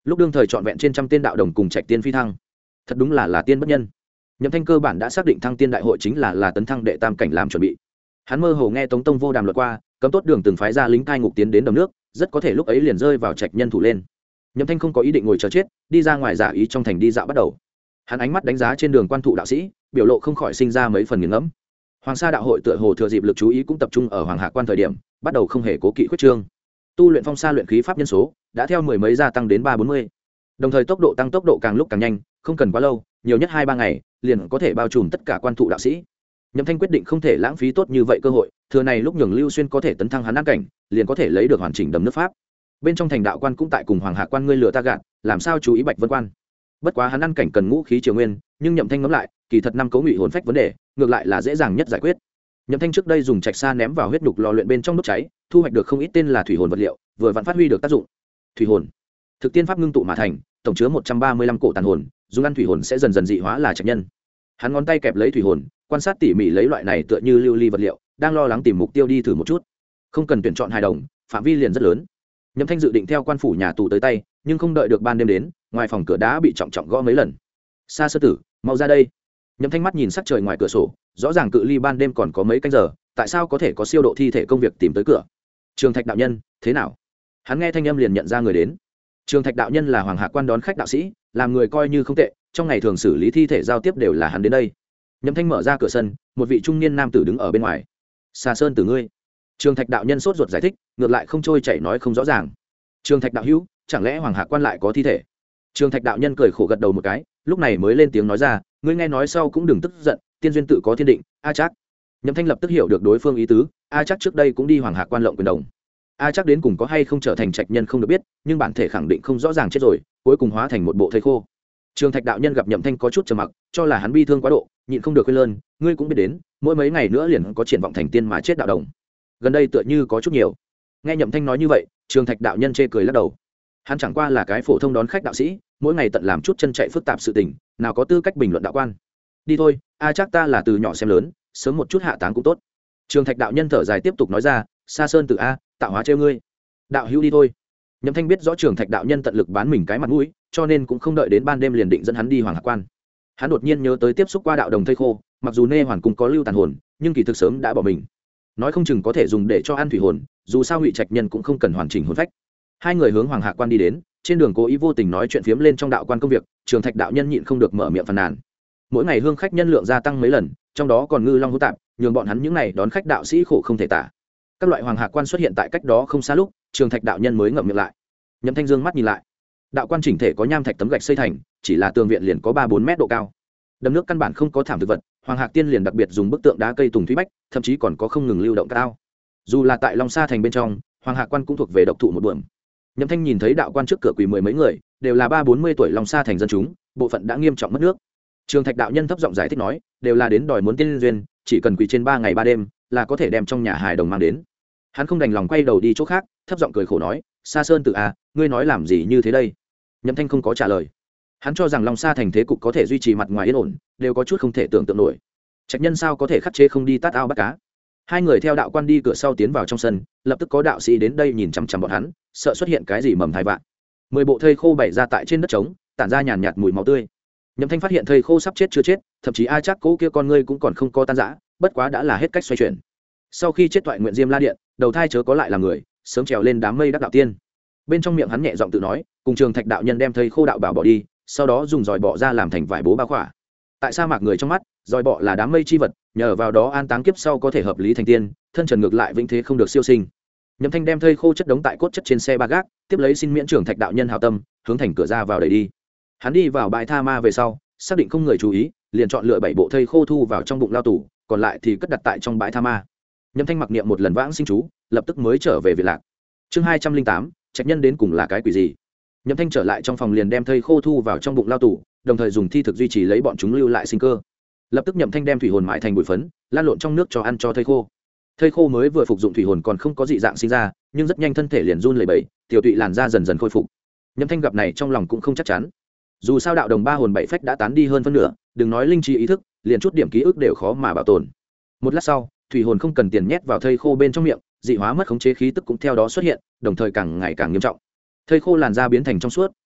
lúc đương thời trọn vẹn trên trăm tên đạo đồng cùng trạch tiên phi thăng, thật đúng là tiên bất nhân. Nhậm Thanh cơ bản đã xác định thăng tiên đại hội chính là tấn thăng đệ tam cảnh làm chuẩn bị. Hắn mơ hồ nghe Tống Tông vô đàm luật qua, cấm tốt đường từng phái ra lính cai ngục tiến đến đầm nước, rất có thể lúc ấy liền rơi vào trạch nhân thủ lên. Nhậm Thanh không có ý định ngồi chờ chết, đi ra ngoài giả ý trong thành đi dạo bắt đầu. Hắn ánh mắt đánh giá trên đường quan thụ đạo sĩ, biểu lộ không khỏi sinh ra mấy phần nghiền ngẫm. Hoàng Sa đạo hội tựa hồ thừa dịp lực chú ý cũng tập trung ở Hoàng Hạ quan thời điểm, bắt đầu không hề cố kỵ khuyết trương. Tu luyện phong sa luyện khí pháp nhân số đã theo mười mấy gia tăng đến 340. Đồng thời tốc độ tăng tốc độ càng lúc càng nhanh, không cần quá lâu, nhiều nhất 2-3 ngày, liền có thể bao trùm tất cả quan thụ đạo sĩ. Nhậm Thanh quyết định không thể lãng phí tốt như vậy cơ hội, thừa này lúc nhường Lưu Xuyên có thể tấn thăng hắn an cảnh, liền có thể lấy được hoàn chỉnh đầm nước pháp. Bên trong thành đạo quan cũng tại cùng Hoàng Hạ quan ngươi lừa ta gạt, làm sao chú ý Bạch Vân quan. Bất quá hắn an cảnh cần ngũ khí triều nguyên, nhưng Nhậm Thanh ngẫm lại, kỳ thật năm cấu ngụy hồn phách vấn đề, ngược lại là dễ dàng nhất giải quyết. Nhậm Thanh trước đây dùng trạch sa ném vào huyết đục lò luyện bên trong đốt cháy, thu hoạch được không ít tên là thủy hồn vật liệu, vừa vặn phát huy được tác dụng. Thủy hồn, thực tiên pháp ngưng tụ mà thành, tổng chứa 135 cổ tàn hồn, dùng ăn thủy hồn sẽ dần dần dị hóa là trạch nhân. Hắn ngón tay kẹp lấy thủy hồn, quan sát tỉ mỉ lấy loại này tựa như lưu ly vật liệu, đang lo lắng tìm mục tiêu đi thử một chút. Không cần tuyển chọn hài đồng, phạm vi liền rất lớn. Nhậm Thanh dự định theo quan phủ nhà tù tới tay, nhưng không đợi được ban đêm đến, ngoài phòng cửa đá bị trọng trọng gõ mấy lần. Sa sơ tử, mau ra đây. Nhậm Thanh mắt nhìn sắc trời ngoài cửa sổ, rõ ràng cự ly ban đêm còn có mấy canh giờ, tại sao có thể có siêu độ thi thể công việc tìm tới cửa? Trường Thạch đạo nhân, thế nào? Hắn nghe thanh âm liền nhận ra người đến. Trường Thạch đạo nhân là Hoàng Hạ quan đón khách đạo sĩ, làm người coi như không tệ, trong ngày thường xử lý thi thể giao tiếp đều là hắn đến đây. Nhậm Thanh mở ra cửa sân, một vị trung niên nam tử đứng ở bên ngoài. Sa Sơn tử ngươi. Trường Thạch đạo nhân sốt ruột giải thích, ngược lại không trôi chảy nói không rõ ràng. Trường Thạch đạo hữu, chẳng lẽ Hoàng Hạ quan lại có thi thể? Trường Thạch đạo nhân cười khổ gật đầu một cái, lúc này mới lên tiếng nói ra, ngươi nghe nói sau cũng đừng tức giận, tiên duyên tự có thiên định. A Trác. Nhậm Thanh lập tức hiểu được đối phương ý tứ, A Trác trước đây cũng đi Hoàng Hạ quan lộng quyền đồng. A Trác đến cùng có hay không trở thành trạch nhân không được biết, nhưng bản thể khẳng định không rõ ràng chết rồi, cuối cùng hóa thành một bộ thây khô. Trường Thạch đạo nhân gặp Nhậm Thanh có chút trầm mặc, cho là hắn bi thương quá độ, nhịn không được khuyên lơn, ngươi cũng biết đến, mỗi mấy ngày nữa liền có triển vọng thành tiên mà chết đạo đồng. Gần đây tựa như có chút nhiều. Nghe Nhậm Thanh nói như vậy, Trường Thạch đạo nhân chê cười lắc đầu. Hắn chẳng qua là cái phổ thông đón khách đạo sĩ, mỗi ngày tận làm chút chân chạy phức tạp sự tình, nào có tư cách bình luận đạo quan. Đi thôi, A Trác ta là từ nhỏ xem lớn, sớm một chút hạ táng cũng tốt. Trường Thạch đạo nhân thở dài tiếp tục nói ra, Sa Sơn tử a, tạo hóa trêu ngươi. Đạo hữu đi thôi. Nhậm Thanh biết rõ Trường Thạch đạo nhân tận lực bán mình cái mặt mũi, cho nên cũng không đợi đến ban đêm liền định dẫn hắn đi Hoàng Hạ quan. Hắn đột nhiên nhớ tới tiếp xúc qua đạo đồng thây khô, mặc dù Nê Hoàn cung có lưu tàn hồn, nhưng kỳ thực sớm đã bỏ mình. Nói không chừng có thể dùng để cho ăn thủy hồn, dù sao Ngụy Trạch nhân cũng không cần hoàn chỉnh hồn phách. Hai người hướng Hoàng Hạ quan đi đến, trên đường cố ý vô tình nói chuyện phiếm lên trong đạo quan công việc, Trường Thạch đạo nhân nhịn không được mở miệng phàn nàn. Mỗi ngày hương khách nhân lượng gia tăng mấy lần, trong đó còn ngư long hữu tạp, nhường bọn hắn những ngày đón khách đạo sĩ khổ không thể tả. Các loại Hoàng Hạ quan xuất hiện tại cách đó không xa lúc, Trường Thạch đạo nhân mới ngậm miệng lại. Nhậm Thanh dương mắt nhìn lại, đạo quan chỉnh thể có nham thạch tấm gạch xây thành, chỉ là tường viện liền có 3-4 mét độ cao. Đầm nước căn bản không có thảm thực vật, Hoàng Hạc tiên liền đặc biệt dùng bức tượng đá cây tùng thúy bách, thậm chí còn có không ngừng lưu động cao. Dù là tại Long Sa thành bên trong, Hoàng Hạc quan cũng thuộc về độc thụ một buồm. Nhậm Thanh nhìn thấy đạo quan trước cửa quỳ mười mấy người, đều là 30-40 tuổi Long Sa thành dân chúng, bộ phận đã nghiêm trọng mất nước. Trường Thạch đạo nhân thấp giọng giải thích nói, đều là đến đòi muốn tiên duyên, chỉ cần quỳ trên 3 ngày 3 đêm, là có thể đem trong nhà hài đồng mang đến. Hắn không đành lòng quay đầu đi chỗ khác, thấp giọng cười khổ nói, Sa Sơn tự a, ngươi nói làm gì như thế đây? Nhậm Thanh không có trả lời. Hắn cho rằng Long Sa thành thế cục có thể duy trì mặt ngoài yên ổn, đều có chút không thể tưởng tượng nổi. Trạch nhân sao có thể khắc chế không đi tát ao bắt cá? Hai người theo đạo quan đi cửa sau tiến vào trong sân, lập tức có đạo sĩ đến đây nhìn chằm chằm bọn hắn, sợ xuất hiện cái gì mầm thai vạn. 10 bộ thây khô bày ra tại trên đất trống, tản ra nhàn nhạt mùi máu tươi. Nhậm Thanh phát hiện thây khô sắp chết chưa chết, thậm chí A Trác cố kia con ngươi cũng còn không có tan rã, bất quá đã là hết cách xoay chuyển. Sau khi chết thoại nguyện Diêm La điện, đầu thai chớ có lại là người, sớm trèo lên đám mây đắc đạo tiên. Bên trong miệng hắn nhẹ giọng tự nói, cùng Trường Thạch đạo nhân đem thây khô đạo bảo bỏ đi, sau đó dùng giòi bọ ra làm thành vải bố bao khỏa. Tại sa mạc người trong mắt, giòi bọ là đám mây chi vật, nhờ vào đó an táng kiếp sau có thể hợp lý thành tiên, thân trần ngược lại vĩnh thế không được siêu sinh. Nhậm Thanh đem thây khô chất đống tại cốt chất trên xe ba gác, tiếp lấy xin miễn Trường Thạch đạo nhân hảo tâm, hướng thành cửa ra vào đẩy đi. Hắn đi vào bãi tha ma về sau, xác định không người chú ý, liền chọn lựa 7 bộ thây khô thu vào trong bụng lao tủ, còn lại thì cất đặt tại trong bãi tha ma. Nhậm Thanh mặc niệm một lần vãng sinh chú, lập tức mới trở về Việt Lạc. Chương 208, trạch nhân đến cùng là cái quỷ gì? Nhậm Thanh trở lại trong phòng liền đem thây khô thu vào trong bụng lao tủ, đồng thời dùng thi thực duy trì lấy bọn chúng lưu lại sinh cơ. Lập tức Nhậm Thanh đem thủy hồn mại thành bụi phấn, lan lộn trong nước cho ăn cho thây khô. Thây khô mới vừa phục dụng thủy hồn còn không có dị dạng sinh ra, nhưng rất nhanh thân thể liền run lẩy bẩy, tiểu tụy làn da dần dần khôi phục. Nhậm Thanh gặp này trong lòng cũng không chắc chắn. Dù sao đạo đồng 3 hồn 7 phách đã tán đi hơn phân nửa, đừng nói linh trí ý thức, liền chút điểm ký ức đều khó mà bảo tồn. Một lát sau, thủy hồn không cần tiền nhét vào thây khô bên trong miệng, dị hóa mất khống chế khí tức cũng theo đó xuất hiện, đồng thời càng ngày càng nghiêm trọng. Thây khô làn da biến thành trong suốt,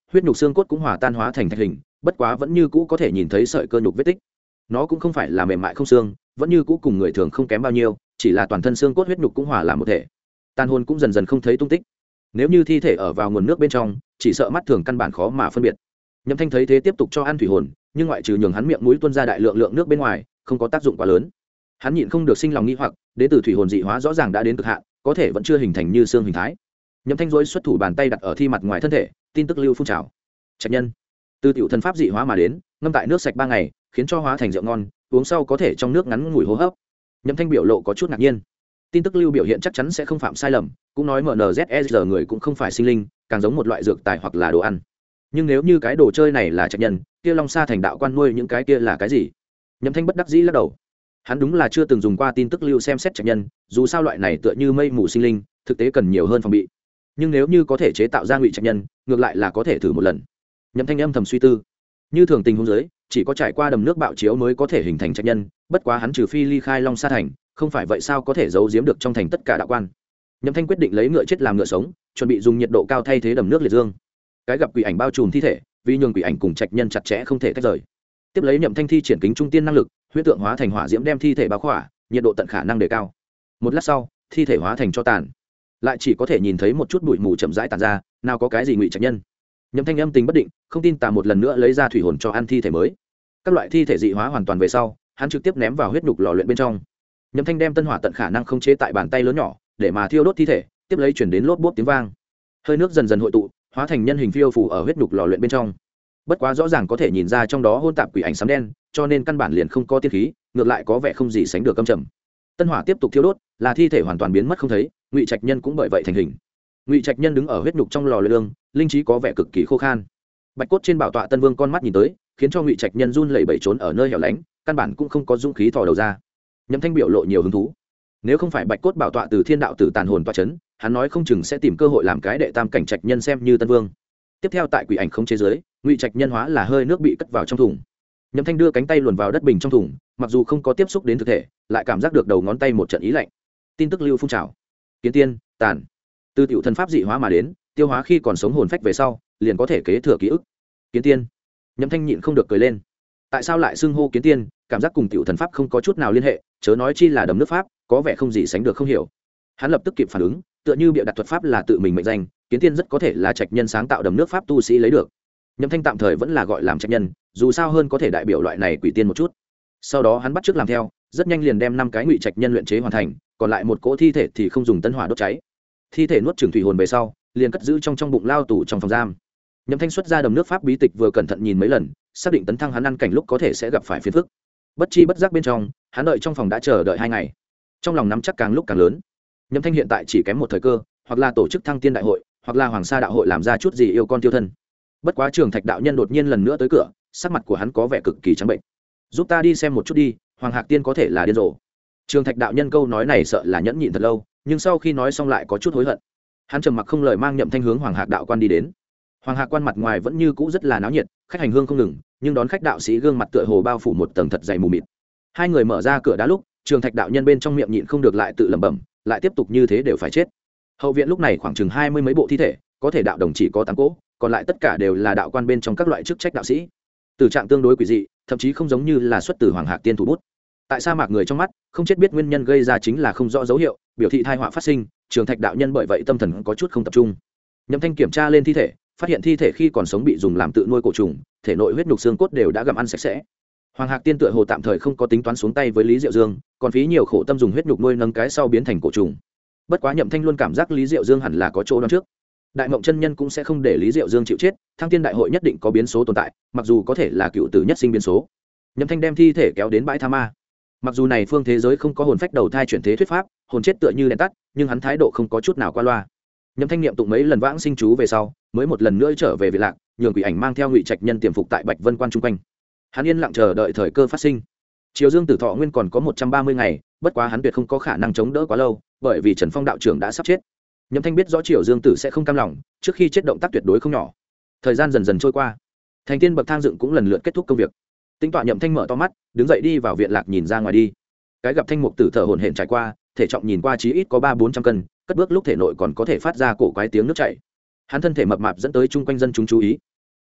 huyết nhục xương cốt cũng hòa tan hóa thành thạch hình, bất quá vẫn như cũ có thể nhìn thấy sợi cơ nhục vết tích. Nó cũng không phải là mềm mại không xương, vẫn như cũ cùng người thường không kém bao nhiêu, chỉ là toàn thân xương cốt huyết nhục cũng hòa làm một thể. Tàn hồn cũng dần dần không thấy tung tích. Nếu như thi thể ở vào nguồn nước bên trong, chỉ sợ mắt thường căn bản khó mà phân biệt. Nhậm Thanh thấy thế tiếp tục cho ăn thủy hồn, nhưng ngoại trừ nhường hắn miệng mũi tuôn ra đại lượng nước bên ngoài, không có tác dụng quá lớn. Hắn nhịn không được sinh lòng nghi hoặc, đến từ thủy hồn dị hóa rõ ràng đã đến cực hạn, có thể vẫn chưa hình thành như xương hình thái. Nhậm Thanh rối xuất thủ bàn tay đặt ở thi mặt ngoài thân thể, tin tức lưu phun trào. Trạch nhân, từ tiểu thần pháp dị hóa mà đến, ngâm tại nước sạch 3 ngày, khiến cho hóa thành rượu ngon, uống sau có thể trong nước ngắn ngủi hô hấp. Nhậm Thanh biểu lộ có chút ngạc nhiên. Tin tức lưu biểu hiện chắc chắn sẽ không phạm sai lầm, cũng nói MNZSR người cũng không phải sinh linh, càng giống một loại dược tài hoặc là đồ ăn. Nhưng nếu như cái đồ chơi này là trạch nhân, kia Long Sa thành đạo quan nuôi những cái kia là cái gì? Nhậm Thanh bất đắc dĩ lắc đầu. Hắn đúng là chưa từng dùng qua tin tức lưu xem xét trạch nhân, dù sao loại này tựa như mây mù sinh linh, thực tế cần nhiều hơn phòng bị. Nhưng nếu như có thể chế tạo ra ngụy trạch nhân, ngược lại là có thể thử một lần. Nhậm Thanh âm thầm suy tư. Như thường tình huống dưới, chỉ có trải qua đầm nước bạo chiếu mới có thể hình thành trạch nhân, bất quá hắn trừ phi ly khai Long Sa thành, không phải vậy sao có thể giấu giếm được trong thành tất cả đạo quan. Nhậm Thanh quyết định lấy ngựa chết làm ngựa sống, chuẩn bị dùng nhiệt độ cao thay thế đầm nước liệt dương. Cái gặp quỷ ảnh bao trùm thi thể, vì nhường quỷ ảnh cùng trạch nhân chặt chẽ không thể tách rời. Tiếp lấy Nhậm Thanh thi triển kính trung tiên năng lực, huyễn tượng hóa thành hỏa diễm đem thi thể bao khỏa, nhiệt độ tận khả năng đề cao. Một lát sau, thi thể hóa thành tro tàn, lại chỉ có thể nhìn thấy một chút bụi mù chậm rãi tàn ra, nào có cái gì ngụy trạch nhân. Nhậm Thanh âm tình bất định, không tin tà một lần nữa lấy ra thủy hồn cho ăn thi thể mới. Các loại thi thể dị hóa hoàn toàn về sau, hắn trực tiếp ném vào huyết nhục lò luyện bên trong. Nhậm Thanh đem tân hỏa tận khả năng không chế tại bàn tay lớn nhỏ, để mà thiêu đốt thi thể, tiếp lấy chuyển đến lốp bốp tiếng vang. Hơi nước dần dần hội tụ, hóa thành nhân hình phiêu phù ở huyết nhục lò luyện bên trong. Bất quá rõ ràng có thể nhìn ra trong đó hôn tạp quỷ ảnh xám đen, cho nên căn bản liền không có tiên khí, ngược lại có vẻ không gì sánh được căm trầm. Tân hỏa tiếp tục thiêu đốt, là thi thể hoàn toàn biến mất không thấy, ngụy trạch nhân cũng bởi vậy thành hình. Ngụy trạch nhân đứng ở huyết nhục trong lò luyện, linh trí có vẻ cực kỳ khô khan. Bạch cốt trên bảo tọa Tân Vương con mắt nhìn tới, khiến cho ngụy trạch nhân run lẩy bẩy trốn ở nơi hẻo lánh, căn bản cũng không có dũng khí thò đầu ra. Nhậm Thanh biểu lộ nhiều hứng thú. Nếu không phải bạch cốt bảo tọa từ thiên đạo tử tàn hồn tọa chấn, hắn nói không chừng sẽ tìm cơ hội làm cái đệ tam cảnh trạch nhân xem như Tân Vương. Tiếp theo tại quỷ ảnh không chế giới, ngụy trạch nhân hóa là hơi nước bị cất vào trong thùng. Nhậm Thanh đưa cánh tay luồn vào đất bình trong thùng, mặc dù không có tiếp xúc đến thực thể, lại cảm giác được đầu ngón tay một trận ý lạnh. Tin tức lưu phun trào. Kiến tiên, tàn. Từ tiểu thần pháp dị hóa mà đến, tiêu hóa khi còn sống hồn phách về sau, liền có thể kế thừa ký ức. Kiến tiên. Nhậm Thanh nhịn không được cười lên. Tại sao lại xưng hô kiến tiên, cảm giác cùng tiểu thần pháp không có chút nào liên hệ, chớ nói chi là đầm nước pháp, có vẻ không gì sánh được không hiểu. Hắn lập tức kịp phản ứng, tựa như bịa đặt thuật pháp là tự mình mệnh danh, kiến tiên rất có thể là trạch nhân sáng tạo đầm nước pháp tu sĩ lấy được. Nhậm Thanh tạm thời vẫn là gọi làm trạch nhân, dù sao hơn có thể đại biểu loại này quỷ tiên một chút. Sau đó hắn bắt chước làm theo, rất nhanh liền đem 5 cái ngụy trạch nhân luyện chế hoàn thành, còn lại một cỗ thi thể thì không dùng tân hỏa đốt cháy. Thi thể nuốt chửng thủy hồn về sau, liền cất giữ trong bụng lao tù trong phòng giam. Nhậm Thanh xuất ra đầm nước pháp bí tịch vừa cẩn thận nhìn mấy lần, xác định tấn thăng hắn ăn cảnh lúc có thể sẽ gặp phải phiền phức. Bất chi bất giác bên trong, hắn đợi trong phòng đã chờ đợi 2 ngày. Trong lòng nắm chắc càng lúc càng lớn. Nhậm Thanh hiện tại chỉ kém một thời cơ, hoặc là tổ chức thăng tiên đại hội, hoặc là hoàng sa đạo hội làm ra chút gì yêu con tiêu thân. Bất quá Trường Thạch đạo nhân đột nhiên lần nữa tới cửa, sắc mặt của hắn có vẻ cực kỳ trắng bệnh. Giúp ta đi xem một chút đi, Hoàng Hạc Tiên có thể là điên rồ. Trường Thạch đạo nhân câu nói này sợ là nhẫn nhịn thật lâu, nhưng sau khi nói xong lại có chút hối hận. Hắn trầm mặc không lời mang Nhậm Thanh hướng Hoàng Hạc đạo quan đi đến. Hoàng Hạc quan mặt ngoài vẫn như cũ rất là náo nhiệt, khách hành hương không ngừng, nhưng đón khách đạo sĩ gương mặt tựa hồ bao phủ một tầng thật dày mù mịt. Hai người mở ra cửa đá lúc, Trường Thạch đạo nhân bên trong miệng nhịn không được lại tự lẩm bẩm, lại tiếp tục như thế đều phải chết. Hậu viện lúc này khoảng chừng 20 mấy bộ thi thể, có thể đạo đồng chỉ có 8 cỗ, còn lại tất cả đều là đạo quan bên trong các loại chức trách đạo sĩ. Tử trạng tương đối quỷ dị, thậm chí không giống như là xuất từ Hoàng Hạc Tiên thủ bút. Tại sa mạc người trong mắt, không chết biết nguyên nhân gây ra chính là không rõ dấu hiệu, biểu thị tai họa phát sinh, Trường Thạch đạo nhân bởi vậy tâm thần có chút không tập trung. Nhậm Thanh kiểm tra lên thi thể, phát hiện thi thể khi còn sống bị dùng làm tự nuôi cổ trùng, thể nội huyết nhục xương cốt đều đã gặm ăn sạch sẽ. Hoàng Hạc Tiên tựa hồ tạm thời không có tính toán xuống tay với Lý Diệu Dương, còn phí nhiều khổ tâm dùng huyết nhục nuôi nâng cái sau biến thành cổ trùng. Bất quá Nhậm Thanh luôn cảm giác Lý Diệu Dương hẳn là có chỗ đoán trước. Đại Mộng chân nhân cũng sẽ không để Lý Diệu Dương chịu chết, Thăng Tiên đại hội nhất định có biến số tồn tại, mặc dù có thể là cựu tử nhất sinh biến số. Nhậm Thanh đem thi thể kéo đến bãi tha ma. Mặc dù này phương thế giới không có hồn phách đầu thai chuyển thế thuyết pháp, hồn chết tựa như đèn tắt, nhưng hắn thái độ không có chút nào qua loa. Nhậm Thanh niệm tụng mấy lần vãng sinh chú về sau, mới một lần nữa trở về Việt Lạc, nhường quỷ ảnh mang theo ngụy trạch nhân tiềm phục tại Bạch Vân Quan trung quanh. Hắn yên lặng chờ đợi thời cơ phát sinh. Triều Dương Tử Thọ nguyên còn có 130 ngày, bất quá hắn tuyệt không có khả năng chống đỡ quá lâu, bởi vì Trần Phong đạo trưởng đã sắp chết. Nhậm Thanh biết rõ Triều Dương Tử sẽ không cam lòng, trước khi chết động tác tuyệt đối không nhỏ. Thời gian dần dần trôi qua, thành tiên bậc thang dựng cũng lần lượt kết thúc công việc. Tính tọa Nhậm Thanh mở to mắt, đứng dậy đi vào viện lạc nhìn ra ngoài đi. Cái gặp Thanh Mục Tử thở hổn hển trải qua, thể trọng nhìn qua chí ít có 300-400 cân, cất bước lúc thể nội còn có thể phát ra cổ quái tiếng nước chảy. Hắn thân thể mập mạp dẫn tới chung quanh dân chúng chú ý.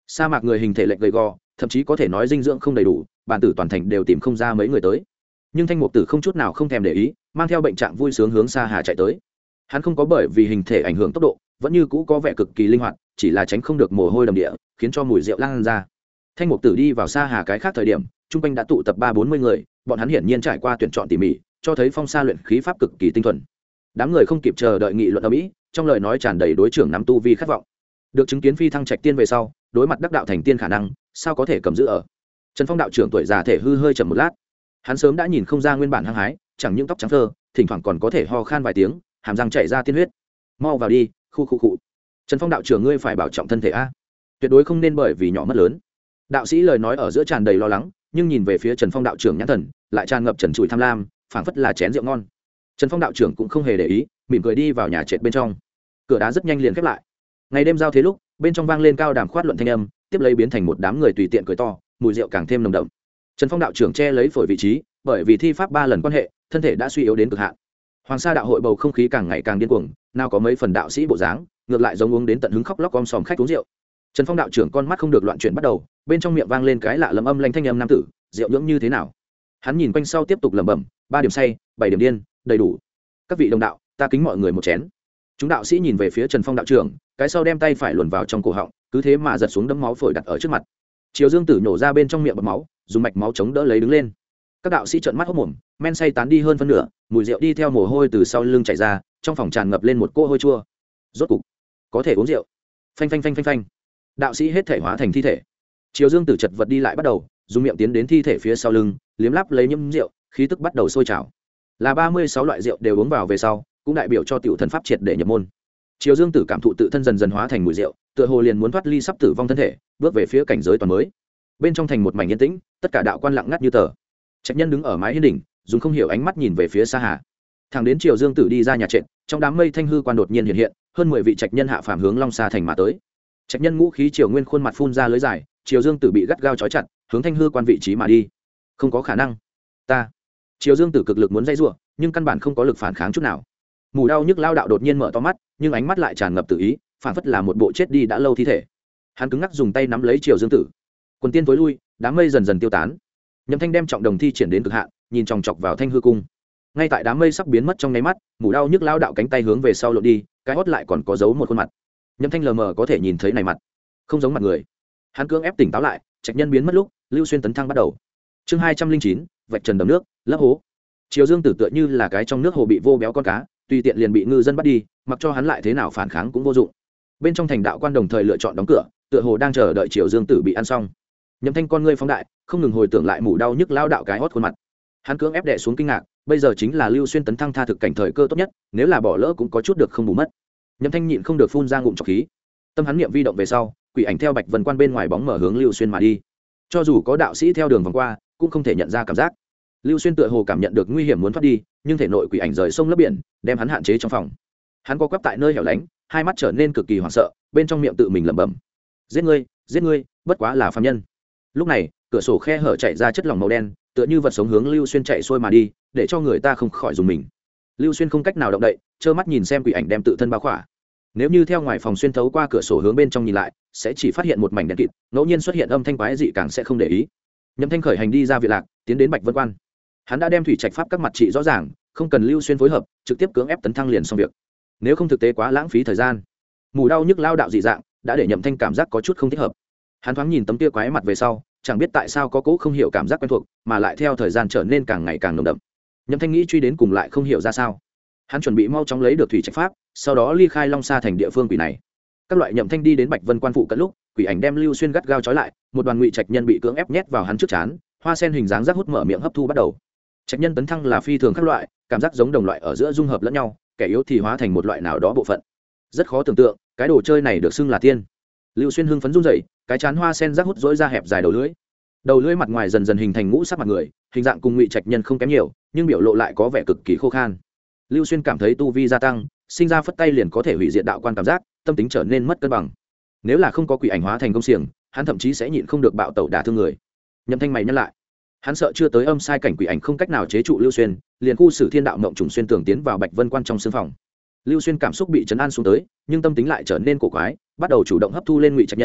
sa mạc người hình thể lệch gầy gò, thậm chí có thể nói dinh dưỡng không đầy đủ, bản tử toàn thành đều tìm không ra mấy người tới. Nhưng Thanh Mục Tử không chút nào không thèm để ý, mang theo bệnh trạng vui sướng hướng Sa Hà chạy tới. Hắn không có bởi vì hình thể ảnh hưởng tốc độ, vẫn như cũ có vẻ cực kỳ linh hoạt, chỉ là tránh không được mồ hôi đầm địa, khiến cho mùi rượu lan ra. Thanh Mục Tử đi vào Sa Hà cái khác thời điểm, trung quanh đã tụ tập 30-40 người, bọn hắn hiển nhiên trải qua tuyển chọn tỉ mỉ, cho thấy phong sa luyện khí pháp cực kỳ tinh thuần. Đám người không kịp chờ đợi nghị luận ầm ĩ, trong lời nói tràn đầy đối trưởng nắm tu vi khát vọng. Được chứng kiến phi thăng trạch tiên về sau, đối mặt đắc đạo thành tiên khả năng, sao có thể cầm giữ ở. Trần Phong đạo trưởng tuổi già thể hư hơi chậm một lát, hắn sớm đã nhìn không ra nguyên bản hăng hái, chẳng những tóc trắng phơ, thỉnh thoảng còn có thể ho khan vài tiếng, hàm răng chảy ra tiên huyết. Mau vào đi, khu. Trần Phong đạo trưởng ngươi phải bảo trọng thân thể a, tuyệt đối không nên bởi vì nhỏ mất lớn. Đạo sĩ lời nói ở giữa tràn đầy lo lắng, nhưng nhìn về phía Trần Phong đạo trưởng nhãn thần lại tràn ngập trần trụi tham lam, phảng phất là chén rượu ngon. Trần Phong đạo trưởng cũng không hề để ý, mỉm cười đi vào nhà trệt bên trong. Cửa đá rất nhanh liền khép lại. Ngày đêm giao thế lúc, bên trong vang lên cao đàm khoát luận thanh âm, tiếp lấy biến thành một đám người tùy tiện cười to, mùi rượu càng thêm nồng đậm. Trần Phong đạo trưởng che lấy phổi vị trí, bởi vì thi pháp 3 lần quan hệ, thân thể đã suy yếu đến cực hạn. Hoàng Sa đạo hội bầu không khí càng ngày càng điên cuồng, nào có mấy phần đạo sĩ bộ dáng, ngược lại giống uống đến tận hứng khóc lóc om sòm khách uống rượu. Trần Phong đạo trưởng con mắt không được loạn chuyển bắt đầu, bên trong miệng vang lên cái lạ lẫm âm lanh thanh âm nam tử, rượu nhưỡng như thế nào? Hắn nhìn quanh sau tiếp tục lẩm bẩm, 3 điểm say, 7 điểm điên, đầy đủ. Các vị đồng đạo, ta kính mọi người một chén. Chúng đạo sĩ nhìn về phía Trần Phong đạo trưởng, cái sau đem tay phải luồn vào trong cổ họng, cứ thế mà giật xuống đấm máu phổi đặt ở trước mặt. Triều Dương Tử nhổ ra bên trong miệng bọt máu, dùng mạch máu chống đỡ lấy đứng lên. Các đạo sĩ trợn mắt hốt mồm, men say tán đi hơn phân nửa, mùi rượu đi theo mồ hôi từ sau lưng chảy ra, trong phòng tràn ngập lên một cỗ hôi chua. Rốt cục có thể uống rượu. Phanh. Đạo sĩ hết thể hóa thành thi thể. Triều Dương Tử chật vật đi lại bắt đầu, dùng miệng tiến đến thi thể phía sau lưng, liếm láp lấy nhâm rượu, khí tức bắt đầu sôi trào. Là 36 loại rượu đều uống vào về sau, cũng đại biểu cho tiểu thần pháp triệt để nhập môn. Triều Dương Tử cảm thụ tự thân dần dần hóa thành mùi rượu, tựa hồ liền muốn thoát ly sắp tử vong thân thể, bước về phía cảnh giới toàn mới. Bên trong thành một mảnh yên tĩnh, tất cả đạo quan lặng ngắt như tờ. Trạch Nhân đứng ở mái hiên đỉnh, dùng không hiểu ánh mắt nhìn về phía Sa Hà. Thẳng đến Triều Dương Tử đi ra nhà trệt, trong đám mây thanh hư quan đột nhiên hiện hiện, hơn 10 vị trạch nhân hạ phàm hướng Long Sa thành mà tới. Trạch Nhân ngũ khí triều nguyên khuôn mặt phun ra lưới dài, Triều Dương Tử bị gắt gao trói chặt, hướng thanh hư quan vị trí mà đi. Không có khả năng. Ta. Triều Dương Tử cực lực muốn dây rủa, nhưng căn bản không có lực phản kháng chút nào. Mù đau nhức lao đạo đột nhiên mở to mắt, nhưng ánh mắt lại tràn ngập tự ý, phản phất là một bộ chết đi đã lâu thi thể. Hắn cứng ngắc dùng tay nắm lấy Triều Dương Tử. Quần tiên tối lui, đám mây dần dần tiêu tán. Nhậm Thanh đem trọng đồng thi triển đến cực hạn, nhìn chòng chọc vào thanh hư cung. Ngay tại đám mây sắp biến mất trong nháy mắt, mù đau nhức lao đạo cánh tay hướng về sau lộn đi, cái hót lại còn có giấu một khuôn mặt. Nhậm Thanh lờ mờ có thể nhìn thấy này mặt, không giống mặt người. Hắn cưỡng ép tỉnh táo lại, Trạch Nhân biến mất lúc, Lưu Xuyên tấn thăng bắt đầu. Chương 209, vạch trần đầm nước, lấp hố. Triều Dương Tử tựa như là cái trong nước hồ bị vô béo con cá, tùy tiện liền bị ngư dân bắt đi, mặc cho hắn lại thế nào phản kháng cũng vô dụng. Bên trong thành đạo quan đồng thời lựa chọn đóng cửa, tựa hồ đang chờ đợi Triều Dương Tử bị ăn xong. Nhậm Thanh con ngươi phóng đại, không ngừng hồi tưởng lại mù đau nhức lao đạo cái hót khuôn mặt. Hắn cưỡng ép đè xuống kinh ngạc, bây giờ chính là Lưu Xuyên tấn thăng tha thực cảnh thời cơ tốt nhất, nếu là bỏ lỡ cũng có chút được không bù mất. Nhậm Thanh nhịn không được phun ra ngụm trọc khí. Tâm hắn niệm vi động về sau, quỷ ảnh theo Bạch Vân Quan bên ngoài bóng mở hướng Lưu Xuyên mà đi. Cho dù có đạo sĩ theo đường vòng qua, cũng không thể nhận ra cảm giác. Lưu Xuyên tựa hồ cảm nhận được nguy hiểm muốn thoát đi, nhưng thể nội quỷ ảnh rời sông lấp biển, đem hắn hạn chế trong phòng. Hắn co quắp tại nơi hẻo lánh, hai mắt trở nên cực kỳ hoảng sợ, bên trong miệng tự mình lẩm bẩm: giết ngươi, bất quá là phàm nhân. Lúc này, cửa sổ khe hở chảy ra chất lỏng màu đen, tựa như vật sống hướng Lưu Xuyên chạy xuôi mà đi, để cho người ta không khỏi dùng mình. Lưu Xuyên không cách nào động đậy, trơ mắt nhìn xem quỷ ảnh đem tự thân bao khỏa. Nếu như theo ngoài phòng xuyên thấu qua cửa sổ hướng bên trong nhìn lại, sẽ chỉ phát hiện một mảnh đen kịt, ngẫu nhiên xuất hiện âm thanh quái dị càng sẽ không để ý. Nhậm Thanh khởi hành đi ra viện lạc, tiến đến Bạch Vân Quan. Hắn đã đem thủy trạch pháp các mặt trị rõ ràng, không cần Lưu Xuyên phối hợp, trực tiếp cưỡng ép tấn thăng liền xong việc. Nếu không thực tế quá lãng phí thời gian. Mù đau nhức lao đạo dị dạng, đã để Nhậm Thanh cảm giác có chút không thích hợp. Hắn thoáng nhìn tấm kia quái mặt về sau, chẳng biết tại sao có cố không hiểu cảm giác quen thuộc, mà lại theo thời gian trở nên càng ngày càng nồng đậm. Nhậm Thanh nghĩ truy đến cùng lại không hiểu ra sao. Hắn chuẩn bị mau chóng lấy được thủy trạch pháp, sau đó ly khai Long Sa thành địa phương quỷ này. Các loại Nhậm Thanh đi đến Bạch Vân Quan phụ cận lúc, quỷ ảnh đem Lưu Xuyên gắt gao trói lại, một đoàn ngụy trạch nhân bị cưỡng ép nhét vào hắn trước chán, hoa sen hình dáng rác hút mở miệng hấp thu bắt đầu. Trạch nhân tấn thăng là phi thường các loại, cảm giác giống đồng loại ở giữa dung hợp lẫn nhau, kẻ yếu thì hóa thành một loại nào đó bộ phận. Rất khó tưởng tượng, cái đồ chơi này được xưng là tiên. Lưu Xuyên hưng phấn run rẩy, cái chán hoa sen rác hút rỗi ra hẹp dài đầu lưỡi mặt ngoài dần dần hình thành ngũ sắc mặt người, hình dạng cùng ngụy trạch nhân không kém nhiều, nhưng biểu lộ lại có vẻ cực kỳ khô khan. Lưu Xuyên cảm thấy tu vi gia tăng, sinh ra phất tay liền có thể hủy diệt đạo quan cảm giác, tâm tính trở nên mất cân bằng. Nếu là không có quỷ ảnh hóa thành công xiềng, hắn thậm chí sẽ nhịn không được bạo tẩu đả thương người. Nhậm Thanh mày nhắc lại, hắn sợ chưa tới âm sai cảnh quỷ ảnh không cách nào chế trụ Lưu Xuyên, liền khu xử thiên đạo mộng trùng xuyên tưởng tiến vào Bạch Vân Quan trong sương phòng. Lưu Xuyên cảm xúc bị trấn an xuống tới, nhưng tâm tính lại trở nên cổ quái, bắt đầu chủ động hấp thu lên ngụy trạch nhân,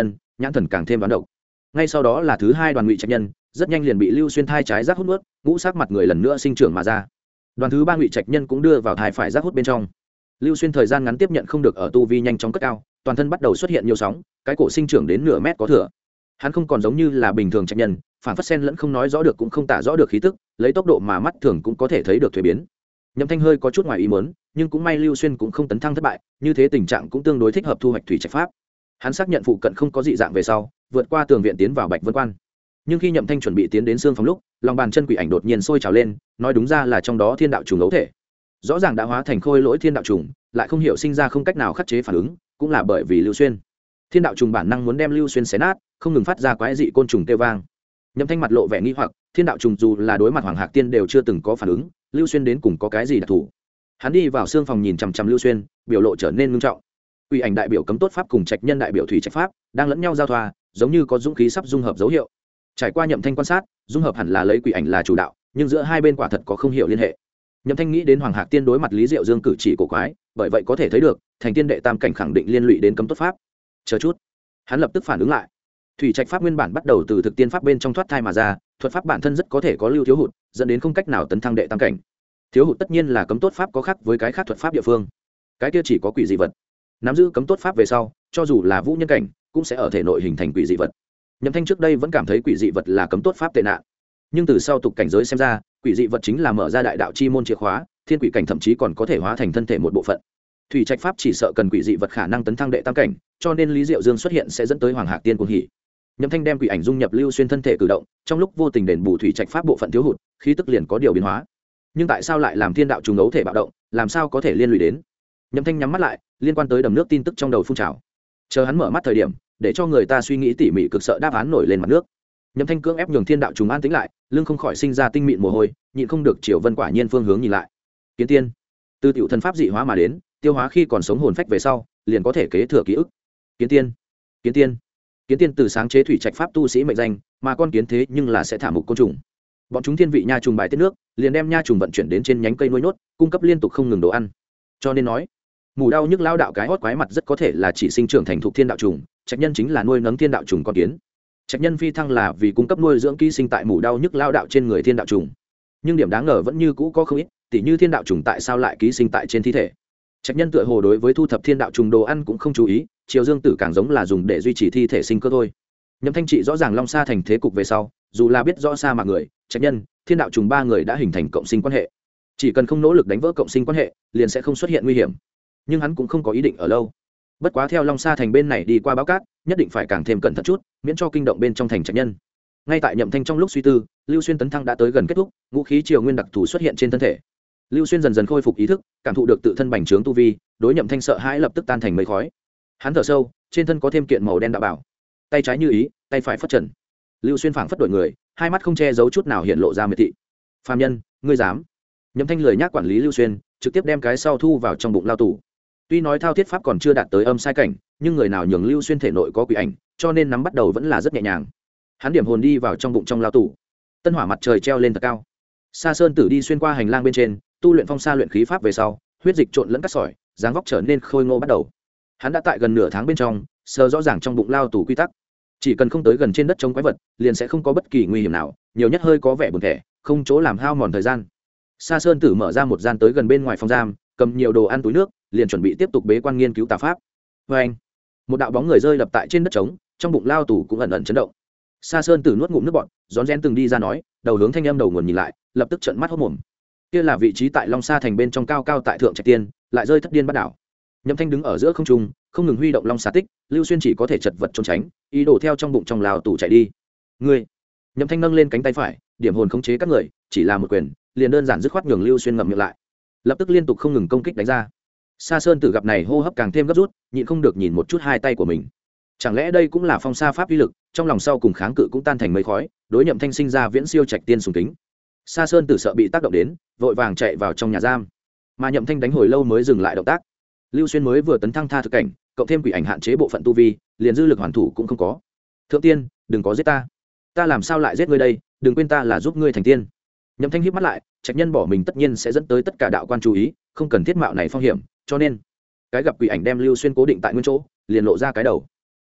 nhãn thần càng thêm đoán độc. Ngay sau đó là thứ hai đoàn ngụy trạch nhân, rất nhanh liền bị lưu xuyên thai trái giác hút nuốt, ngũ sắc mặt người lần nữa sinh trưởng mà ra. Đoàn thứ ba ngụy trạch nhân cũng đưa vào thai phải giác hút bên trong. Lưu xuyên thời gian ngắn tiếp nhận không được ở tu vi nhanh chóng cất cao, toàn thân bắt đầu xuất hiện nhiều sóng, cái cổ sinh trưởng đến nửa mét có thừa. Hắn không còn giống như là bình thường trạch nhân, phản phất sen lẫn không nói rõ được cũng không tả rõ được khí tức, lấy tốc độ mà mắt thường cũng có thể thấy được thuế biến. Nhậm Thanh hơi có chút ngoài ý muốn, nhưng cũng may Lưu Xuyên cũng không tấn thăng thất bại, như thế tình trạng cũng tương đối thích hợp thu hoạch thủy trạch pháp. Hắn xác nhận phụ cận không có dị dạng về sau, vượt qua tường viện tiến vào Bạch Vân Quan. Nhưng khi Nhậm Thanh chuẩn bị tiến đến xương phòng lúc, lòng bàn chân quỷ ảnh đột nhiên sôi trào lên, nói đúng ra là trong đó thiên đạo trùng ấu thể. Rõ ràng đã hóa thành khôi lỗi thiên đạo trùng, lại không hiểu sinh ra không cách nào khắc chế phản ứng, cũng là bởi vì Lưu Xuyên. Thiên đạo trùng bản năng muốn đem Lưu Xuyên xé nát, không ngừng phát ra quái dị côn trùng kêu vang. Nhậm Thanh mặt lộ vẻ nghi hoặc, thiên đạo trùng dù là đối mặt Hoàng Hạc Tiên đều chưa từng có phản ứng, Lưu Xuyên đến cùng có cái gì đặc thù? Hắn đi vào xương phòng nhìn chằm chằm Lưu Xuyên, biểu lộ trở nên nghiêm trọng. Quỷ ảnh đại biểu cấm tốt pháp cùng trạch nhân đại biểu thủy trạch pháp đang lẫn nhau giao thoa, giống như có dũng khí sắp dung hợp dấu hiệu. Trải qua Nhậm Thanh quan sát, dung hợp hẳn là lấy quỷ ảnh là chủ đạo, nhưng giữa hai bên quả thật có không hiểu liên hệ. Nhậm Thanh nghĩ đến Hoàng Hạc Tiên đối mặt Lý Diệu Dương cử chỉ cổ quái, bởi vậy có thể thấy được, thành tiên đệ tam cảnh khẳng định liên lụy đến cấm tốt pháp. Chờ chút, hắn lập tức phản ứng lại. Thủy trạch pháp nguyên bản bắt đầu từ thực tiên pháp bên trong thoát thai mà ra, thuật pháp bản thân rất có thể có lưu thiếu hụt, dẫn đến không cách nào tấn thăng đệ tam cảnh. Thiếu hụt tất nhiên là cấm tốt pháp có khác với cái khác thuật pháp địa phương. Cái kia chỉ có quỷ dị vật. Nắm giữ cấm tốt pháp về sau, cho dù là vũ nhân cảnh, cũng sẽ ở thể nội hình thành quỷ dị vật. Nhậm Thanh trước đây vẫn cảm thấy quỷ dị vật là cấm tốt pháp tệ nạn, nhưng từ sau tục cảnh giới xem ra, quỷ dị vật chính là mở ra đại đạo chi môn chìa khóa, thiên quỷ cảnh thậm chí còn có thể hóa thành thân thể một bộ phận. Thủy trạch pháp chỉ sợ cần quỷ dị vật khả năng tấn thăng đệ tam cảnh, cho nên Lý Diệu Dương xuất hiện sẽ dẫn tới Hoàng Hạc Tiên cuồng hỉ. Nhậm Thanh đem quỷ ảnh dung nhập Lưu Xuyên thân thể cử động, trong lúc vô tình đền bù thủy trạch pháp bộ phận thiếu hụt, khí tức liền có điều biến hóa. Nhưng tại sao lại làm thiên đạo trùng ấu thể bạo động, làm sao có thể liên lụy đến? Nhậm Thanh nhắm mắt lại, liên quan tới đầm nước tin tức trong đầu phun trào. Chờ hắn mở mắt thời điểm, để cho người ta suy nghĩ tỉ mỉ cực sợ đáp án nổi lên mặt nước. Nhậm Thanh cưỡng ép nhường thiên đạo trùng an tĩnh lại, lưng không khỏi sinh ra tinh mịn mồ hôi, nhịn không được Triều Vân quả nhiên phương hướng nhìn lại. Kiến tiên, từ tiểu thần pháp dị hóa mà đến, tiêu hóa khi còn sống hồn phách về sau, liền có thể kế thừa ký ức. Kiến tiên, kiến tiên, kiến tiên từ sáng chế thủy trạch pháp tu sĩ mệnh danh, mà con kiến thế nhưng là sẽ thả mục côn trùng. Bọn chúng thiên vị nha trùng bài tiết nước, liền đem nha trùng vận chuyển đến trên nhánh cây nuôi nhốt, cung cấp liên tục không ngừng đồ ăn. Cho nên nói, mù đau nhức lao đạo cái hót quái mặt rất có thể là chỉ sinh trưởng thành thục thiên đạo trùng, trạch nhân chính là nuôi nấng thiên đạo trùng con kiến. Trạch nhân phi thăng là vì cung cấp nuôi dưỡng ký sinh tại mù đau nhức lao đạo trên người thiên đạo trùng. Nhưng điểm đáng ngờ vẫn như cũ có không ít, tỉ như thiên đạo trùng tại sao lại ký sinh tại trên thi thể. Trạch nhân tựa hồ đối với thu thập thiên đạo trùng đồ ăn cũng không chú ý, Triều Dương Tử càng giống là dùng để duy trì thi thể sinh cơ thôi. Nhậm Thanh trị rõ ràng Long Sa thành thế cục về sau, dù là biết rõ sa mạc người, trạch nhân, thiên đạo trùng ba người đã hình thành cộng sinh quan hệ. Chỉ cần không nỗ lực đánh vỡ cộng sinh quan hệ, liền sẽ không xuất hiện nguy hiểm. Nhưng hắn cũng không có ý định ở lâu. Bất quá theo Long Sa thành bên này đi qua báo cát, nhất định phải càng thêm cẩn thận chút, miễn cho kinh động bên trong thành trạch nhân. Ngay tại Nhậm Thanh trong lúc suy tư, Lưu Xuyên tấn thăng đã tới gần kết thúc, ngũ khí triều nguyên đặc thù xuất hiện trên thân thể. Lưu Xuyên dần dần khôi phục ý thức, cảm thụ được tự thân bành trướng tu vi, đối Nhậm Thanh sợ hãi lập tức tan thành mây khói. Hắn thở sâu, trên thân có thêm kiện màu đen đạo bảo, tay trái như ý, tay phải phất trần. Lưu Xuyên phảng phất đổi người, hai mắt không che giấu chút nào hiện lộ ra miệt thị. Phàm nhân, ngươi dám? Nhậm Thanh lười nhác quản lý Lưu Xuyên, trực tiếp đem cái sau thu vào trong bụng lao tù. Tuy nói thao thiết pháp còn chưa đạt tới âm sai cảnh, nhưng người nào nhường Lưu Xuyên thể nội có quỷ ảnh, cho nên nắm bắt đầu vẫn là rất nhẹ nhàng. Hắn điểm hồn đi vào trong bụng trong lao tù. Tân hỏa mặt trời treo lên thật cao. Sa Sơn Tử đi xuyên qua hành lang bên trên, tu luyện phong sa luyện khí pháp về sau, huyết dịch trộn lẫn cát sỏi, dáng vóc trở nên khôi ngô bắt đầu. Hắn đã tại gần nửa tháng bên trong, sờ rõ ràng trong bụng lao tù quy tắc. Chỉ cần không tới gần trên đất chống quái vật, liền sẽ không có bất kỳ nguy hiểm nào, nhiều nhất hơi có vẻ buồn thẻ, không chỗ làm hao mòn thời gian. Sa Sơn Tử mở ra một gian tới gần bên ngoài phòng giam, cầm nhiều đồ ăn túi nước, liền chuẩn bị tiếp tục bế quan nghiên cứu tà pháp. Và anh, một đạo bóng người rơi lập tại trên đất trống, trong bụng lao tù cũng ẩn ẩn chấn động. Sa Sơn Tử nuốt ngụm nước bọt, rón rén từng đi ra nói, đầu hướng thanh âm đầu nguồn nhìn lại, lập tức trợn mắt hốt mồm. Kia là vị trí tại Long Sa thành bên trong cao cao tại thượng trạch tiên, lại rơi thất điên bắt đảo. Nhậm Thanh đứng ở giữa không trung, không ngừng huy động long xà tích, Lưu Xuyên chỉ có thể chật vật trốn tránh, ý đồ theo trong bụng trong lao tù chạy đi. Ngươi! Nhậm Thanh nâng lên cánh tay phải, điểm hồn khống chế các người, chỉ là một quyền, liền đơn giản dứt khoát nhường Lưu Xuyên ngậm miệng lại. Lập tức liên tục không ngừng công kích đánh ra. Sa Sơn Tử gặp này hô hấp càng thêm gấp rút, nhịn không được nhìn một chút hai tay của mình. Chẳng lẽ đây cũng là phong sa pháp uy lực, trong lòng sau cùng kháng cự cũng tan thành mây khói, đối Nhậm Thanh sinh ra viễn siêu trạch tiên sùng kính. Sa Sơn Tử sợ bị tác động đến, vội vàng chạy vào trong nhà giam. Mà Nhậm Thanh đánh hồi lâu mới dừng lại động tác. Lưu Xuyên mới vừa tấn thăng tha thực cảnh, cộng thêm quỷ ảnh hạn chế bộ phận tu vi, liền dư lực hoàn thủ cũng không có. Thượng tiên, đừng có giết ta. Ta làm sao lại giết ngươi đây, đừng quên ta là giúp ngươi thành tiên. Nhậm Thanh híp mắt lại, trạch nhân bỏ mình tất nhiên sẽ dẫn tới tất cả đạo quan chú ý, không cần thiết mạo này phong hiểm, cho nên cái gặp quỷ ảnh đem Lưu Xuyên cố định tại nguyên chỗ, liền lộ ra cái đầu.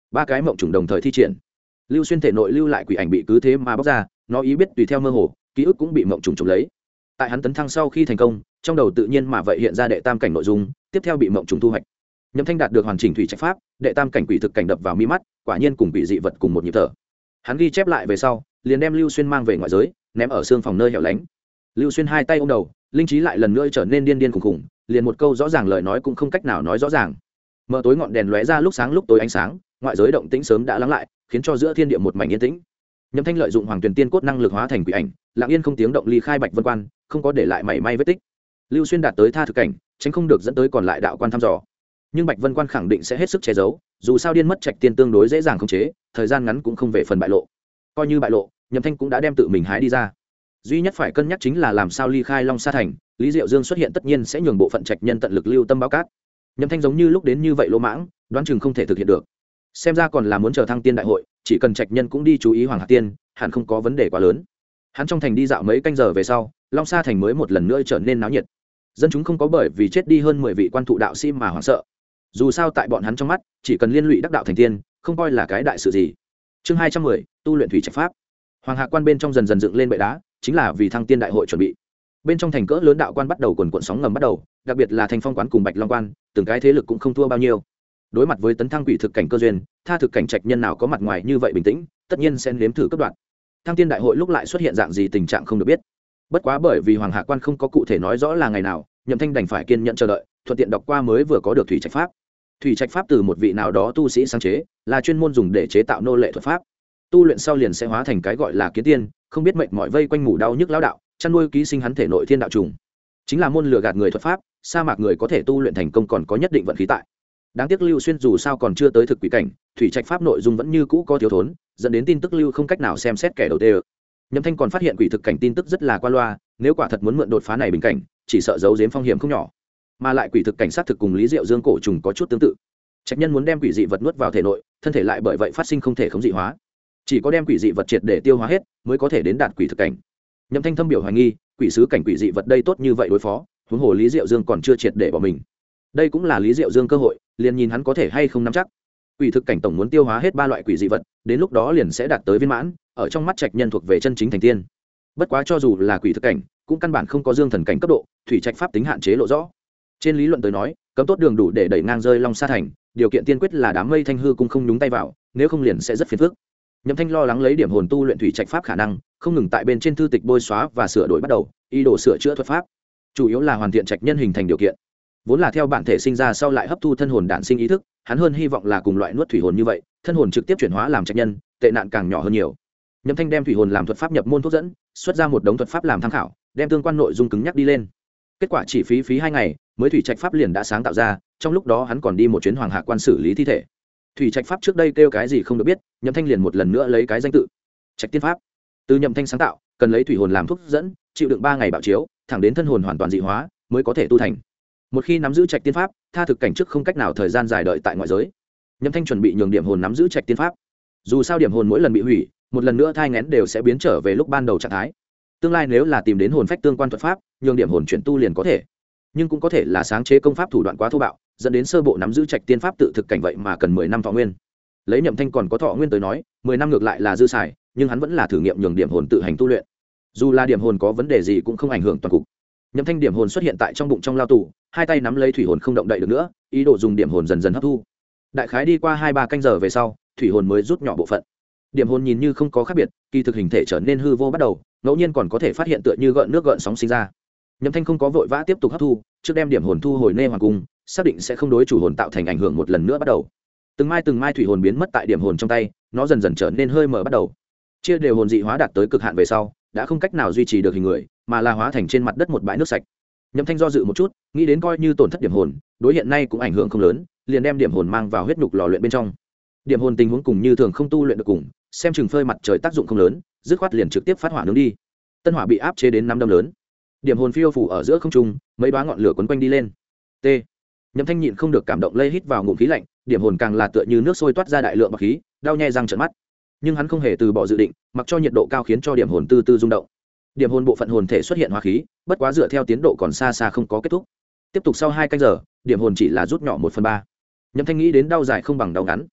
ba cái mộng trùng đồng thời thi triển. Lưu Xuyên thể nội lưu lại quỷ ảnh bị cứ thế mà bóc ra, nó ý biết tùy theo mơ hồ, ký ức cũng bị mộng trùng chụp lấy. Tại hắn tấn thăng sau khi thành công, trong đầu tự nhiên mà vậy hiện ra đệ tam cảnh nội dung, tiếp theo bị mộng trùng thu hoạch. Nhậm Thanh đạt được hoàn chỉnh thủy trạch pháp, đệ tam cảnh quỷ thực cảnh đập vào mi mắt, quả nhiên cùng quỷ dị vật cùng một nhịp thở. Hắn ghi chép lại về sau, liền đem Lưu Xuyên mang về ngoại giới, ném ở xương phòng nơi hẻo lánh. Lưu Xuyên hai tay ôm đầu, linh trí lại lần nữa trở nên điên điên khủng khủng, liền một câu rõ ràng lời nói cũng không cách nào nói rõ ràng. Mở tối ngọn đèn lóe ra lúc sáng lúc tối ánh sáng, ngoại giới động tĩnh sớm đã lắng lại, khiến cho giữa thiên địa một mảnh yên tĩnh. Nhậm Thanh lợi dụng Hoàng Tuyền Tiên cốt năng lực hóa thành quỷ ảnh, lặng yên không tiếng động ly khai Bạch Vân Quan, không có để lại mảy may vết tích. Lưu Xuyên đạt tới tha thực cảnh, tránh không được dẫn tới còn lại đạo quan thăm dò. Nhưng Bạch Vân Quan khẳng định sẽ hết sức che giấu, dù sao điên mất trạch tiên tương đối dễ dàng khống chế, thời gian ngắn cũng không về phần bại lộ. Coi như bại lộ, Nhậm Thanh cũng đã đem tự mình hái đi ra. Duy nhất phải cân nhắc chính là làm sao ly khai Long Sa thành, Lý Diệu Dương xuất hiện tất nhiên sẽ nhường bộ phận trạch nhân tận lực lưu tâm báo cát. Nhậm Thanh giống như lúc đến như vậy lỗ mãng, đoán chừng không thể thực hiện được. Xem ra còn là muốn chờ thăng tiên đại hội, chỉ cần trạch nhân cũng đi chú ý Hoàng Hạc Tiên, hẳn không có vấn đề quá lớn. Hắn trong thành đi dạo mấy canh giờ về sau, Long Sa thành mới một lần nữa trở nên náo nhiệt. Dân chúng không có bởi vì chết đi hơn 10 vị quan thụ đạo sĩ mà hoảng sợ. Dù sao tại bọn hắn trong mắt, chỉ cần liên lụy đắc đạo thành tiên, không coi là cái đại sự gì. Chương 210, tu luyện thủy trạch pháp. Hoàng Hạc Quan bên trong dần dần dựng lên bệ đá, chính là vì thăng tiên đại hội chuẩn bị. Bên trong thành cỡ lớn đạo quan bắt đầu quần quần sóng ngầm bắt đầu, đặc biệt là Thành Phong quán cùng Bạch Long quan, từng cái thế lực cũng không thua bao nhiêu. Đối mặt với tấn thăng quỷ thực cảnh cơ duyên, tha thực cảnh trạch nhân nào có mặt ngoài như vậy bình tĩnh, tất nhiên sẽ nếm thử cấp đoạn. Thăng tiên đại hội lúc lại xuất hiện dạng gì tình trạng không được biết. Bất quá bởi vì Hoàng Hạc Quan không có cụ thể nói rõ là ngày nào, Nhậm Thanh đành phải kiên nhẫn chờ đợi, thuận tiện đọc qua mới vừa có được thủy trạch pháp. Thủy trạch pháp từ một vị nào đó tu sĩ sáng chế, là chuyên môn dùng để chế tạo nô lệ thuật pháp. Tu luyện sau liền sẽ hóa thành cái gọi là kiến tiên, không biết mệnh mọi vây quanh mù đau nhức lão đạo, chăn nuôi ký sinh hắn thể nội thiên đạo trùng. Chính là môn lừa gạt người thuật pháp, sa mạc người có thể tu luyện thành công còn có nhất định vận khí tại. Đáng tiếc Lưu Xuyên dù sao còn chưa tới thực quỷ cảnh, thủy trạch pháp nội dung vẫn như cũ có thiếu thốn, dẫn đến tin tức lưu không cách nào xem xét kẻ đầu tiên. Nhậm Thanh còn phát hiện quỷ thực cảnh tin tức rất là qua loa, nếu quả thật muốn mượn đột phá này bình cảnh, chỉ sợ giấu giếm phong hiểm không nhỏ. Mà lại quỷ thực cảnh sát thực cùng Lý Diệu Dương cổ trùng có chút tương tự. Trạch nhân muốn đem quỷ dị vật nuốt vào thể nội, thân thể lại bởi vậy phát sinh không thể khống dị hóa. Chỉ có đem quỷ dị vật triệt để tiêu hóa hết, mới có thể đến đạt quỷ thực cảnh. Nhậm Thanh thâm biểu hoài nghi, quỷ sứ cảnh quỷ dị vật đây tốt như vậy đối phó, huống hồ Lý Diệu Dương còn chưa triệt để bỏ mình. Đây cũng là Lý Diệu Dương cơ hội, liền nhìn hắn có thể hay không nắm chắc. Quỷ thực cảnh tổng muốn tiêu hóa hết 3 loại quỷ dị vật, đến lúc đó liền sẽ đạt tới viên mãn, ở trong mắt trạch nhân thuộc về chân chính thành tiên. Bất quá cho dù là quỷ thực cảnh, cũng căn bản không có dương thần cảnh cấp độ, thủy trạch pháp tính hạn chế lộ rõ. Trên lý luận tới nói, cấm tốt đường đủ để đẩy ngang rơi Long Sa thành, điều kiện tiên quyết là đám mây thanh hư cũng không nhúng tay vào, nếu không liền sẽ rất phiền phức. Nhậm Thanh lo lắng lấy điểm hồn tu luyện thủy trạch pháp khả năng, không ngừng tại bên trên thư tịch bôi xóa và sửa đổi bắt đầu, ý đồ sửa chữa thuật pháp, chủ yếu là hoàn thiện trạch nhân hình thành điều kiện. Vốn là theo bản thể sinh ra sau lại hấp thu thân hồn đản sinh ý thức, hắn hơn hy vọng là cùng loại nuốt thủy hồn như vậy, thân hồn trực tiếp chuyển hóa làm trạch nhân, tệ nạn càng nhỏ hơn nhiều. Nhậm Thanh đem thủy hồn làm thuật pháp nhập môn thuốc dẫn, xuất ra một đống thuật pháp làm tham khảo, đem tương quan nội dung cứng nhắc đi lên. Kết quả chỉ phí 2 ngày, mới thủy trạch pháp liền đã sáng tạo ra, trong lúc đó hắn còn đi một chuyến Hoàng Hạc Quan xử lý thi thể. Thủy trạch pháp trước đây kêu cái gì không được biết, Nhậm Thanh liền một lần nữa lấy cái danh tự Trạch Tiên pháp. Từ Nhậm Thanh sáng tạo, cần lấy thủy hồn làm thuốc dẫn, chịu đựng 3 ngày bạo chiếu, thẳng đến thân hồn hoàn toàn dị hóa mới có thể tu thành. Một khi nắm giữ Trạch Tiên pháp, tha thực cảnh trước không cách nào thời gian dài đợi tại ngoại giới. Nhậm Thanh chuẩn bị nhường điểm hồn nắm giữ Trạch Tiên pháp. Dù sao điểm hồn mỗi lần bị hủy, một lần nữa thai nghén đều sẽ biến trở về lúc ban đầu trạng thái. Tương lai nếu là tìm đến hồn phách tương quan thuật pháp, nhường điểm hồn chuyển tu liền có thể. Nhưng cũng có thể là sáng chế công pháp thủ đoạn quá thô bạo, dẫn đến sơ bộ nắm giữ Trạch Tiên pháp tự thực cảnh vậy mà cần 10 năm thọ nguyên. Lấy Nhậm Thanh còn có thọ nguyên tới nói, 10 năm ngược lại là dư xài, nhưng hắn vẫn là thử nghiệm nhường điểm hồn tự hành tu luyện. Dù là điểm hồn có vấn đề gì cũng không ảnh hưởng toàn cục. Nhậm Thanh điểm hồn xuất hiện tại trong bụng trong lao tù, hai tay nắm lấy thủy hồn không động đậy được nữa, ý đồ dùng điểm hồn dần dần hấp thu. Đại khái đi qua 2-3 canh giờ về sau, thủy hồn mới rút nhỏ bộ phận. Điểm hồn nhìn như không có khác biệt, kỳ thực hình thể trở nên hư vô bắt đầu, ngẫu nhiên còn có thể phát hiện tựa như gợn nước gợn sóng sinh ra. Nhậm Thanh không có vội vã tiếp tục hấp thu, trước đem điểm hồn thu hồi nê hoàng cung, xác định sẽ không đối chủ hồn tạo thành ảnh hưởng một lần nữa bắt đầu. Từng mai thủy hồn biến mất tại điểm hồn trong tay, nó dần dần trở nên hơi mờ bắt đầu. Chia đều hồn dị hóa đạt tới cực hạn về sau, đã không cách nào duy trì được hình người, mà là hóa thành trên mặt đất một bãi nước sạch. Nhậm Thanh do dự một chút, nghĩ đến coi như tổn thất điểm hồn, đối hiện nay cũng ảnh hưởng không lớn, liền đem điểm hồn mang vào huyết nhục lò luyện bên trong. Điểm hồn tình huống cùng như thường không tu luyện được cùng, xem chừng phơi mặt trời tác dụng không lớn, dứt khoát liền trực tiếp phát hỏa nướng đi. Tân hỏa bị áp chế đến 5 đâm lớn. Điểm hồn phiêu phủ ở giữa không trung, mấy đóa ngọn lửa quấn quanh đi lên. T. Nhậm Thanh nhịn không được cảm động lây hít vào ngụm khí lạnh, điểm hồn càng là tựa như nước sôi toát ra đại lượng bạc khí, đau nhè răng trợn mắt. Nhưng hắn không hề từ bỏ dự định, mặc cho nhiệt độ cao khiến cho điểm hồn từ từ rung động. Điểm hồn bộ phận hồn thể xuất hiện hóa khí, bất quá dựa theo tiến độ còn xa xa không có kết thúc. Tiếp tục sau 2 canh giờ, điểm hồn chỉ là rút nhỏ 1/3. Nhậm Thanh nghĩ đến đau dài không bằng đau ngắn.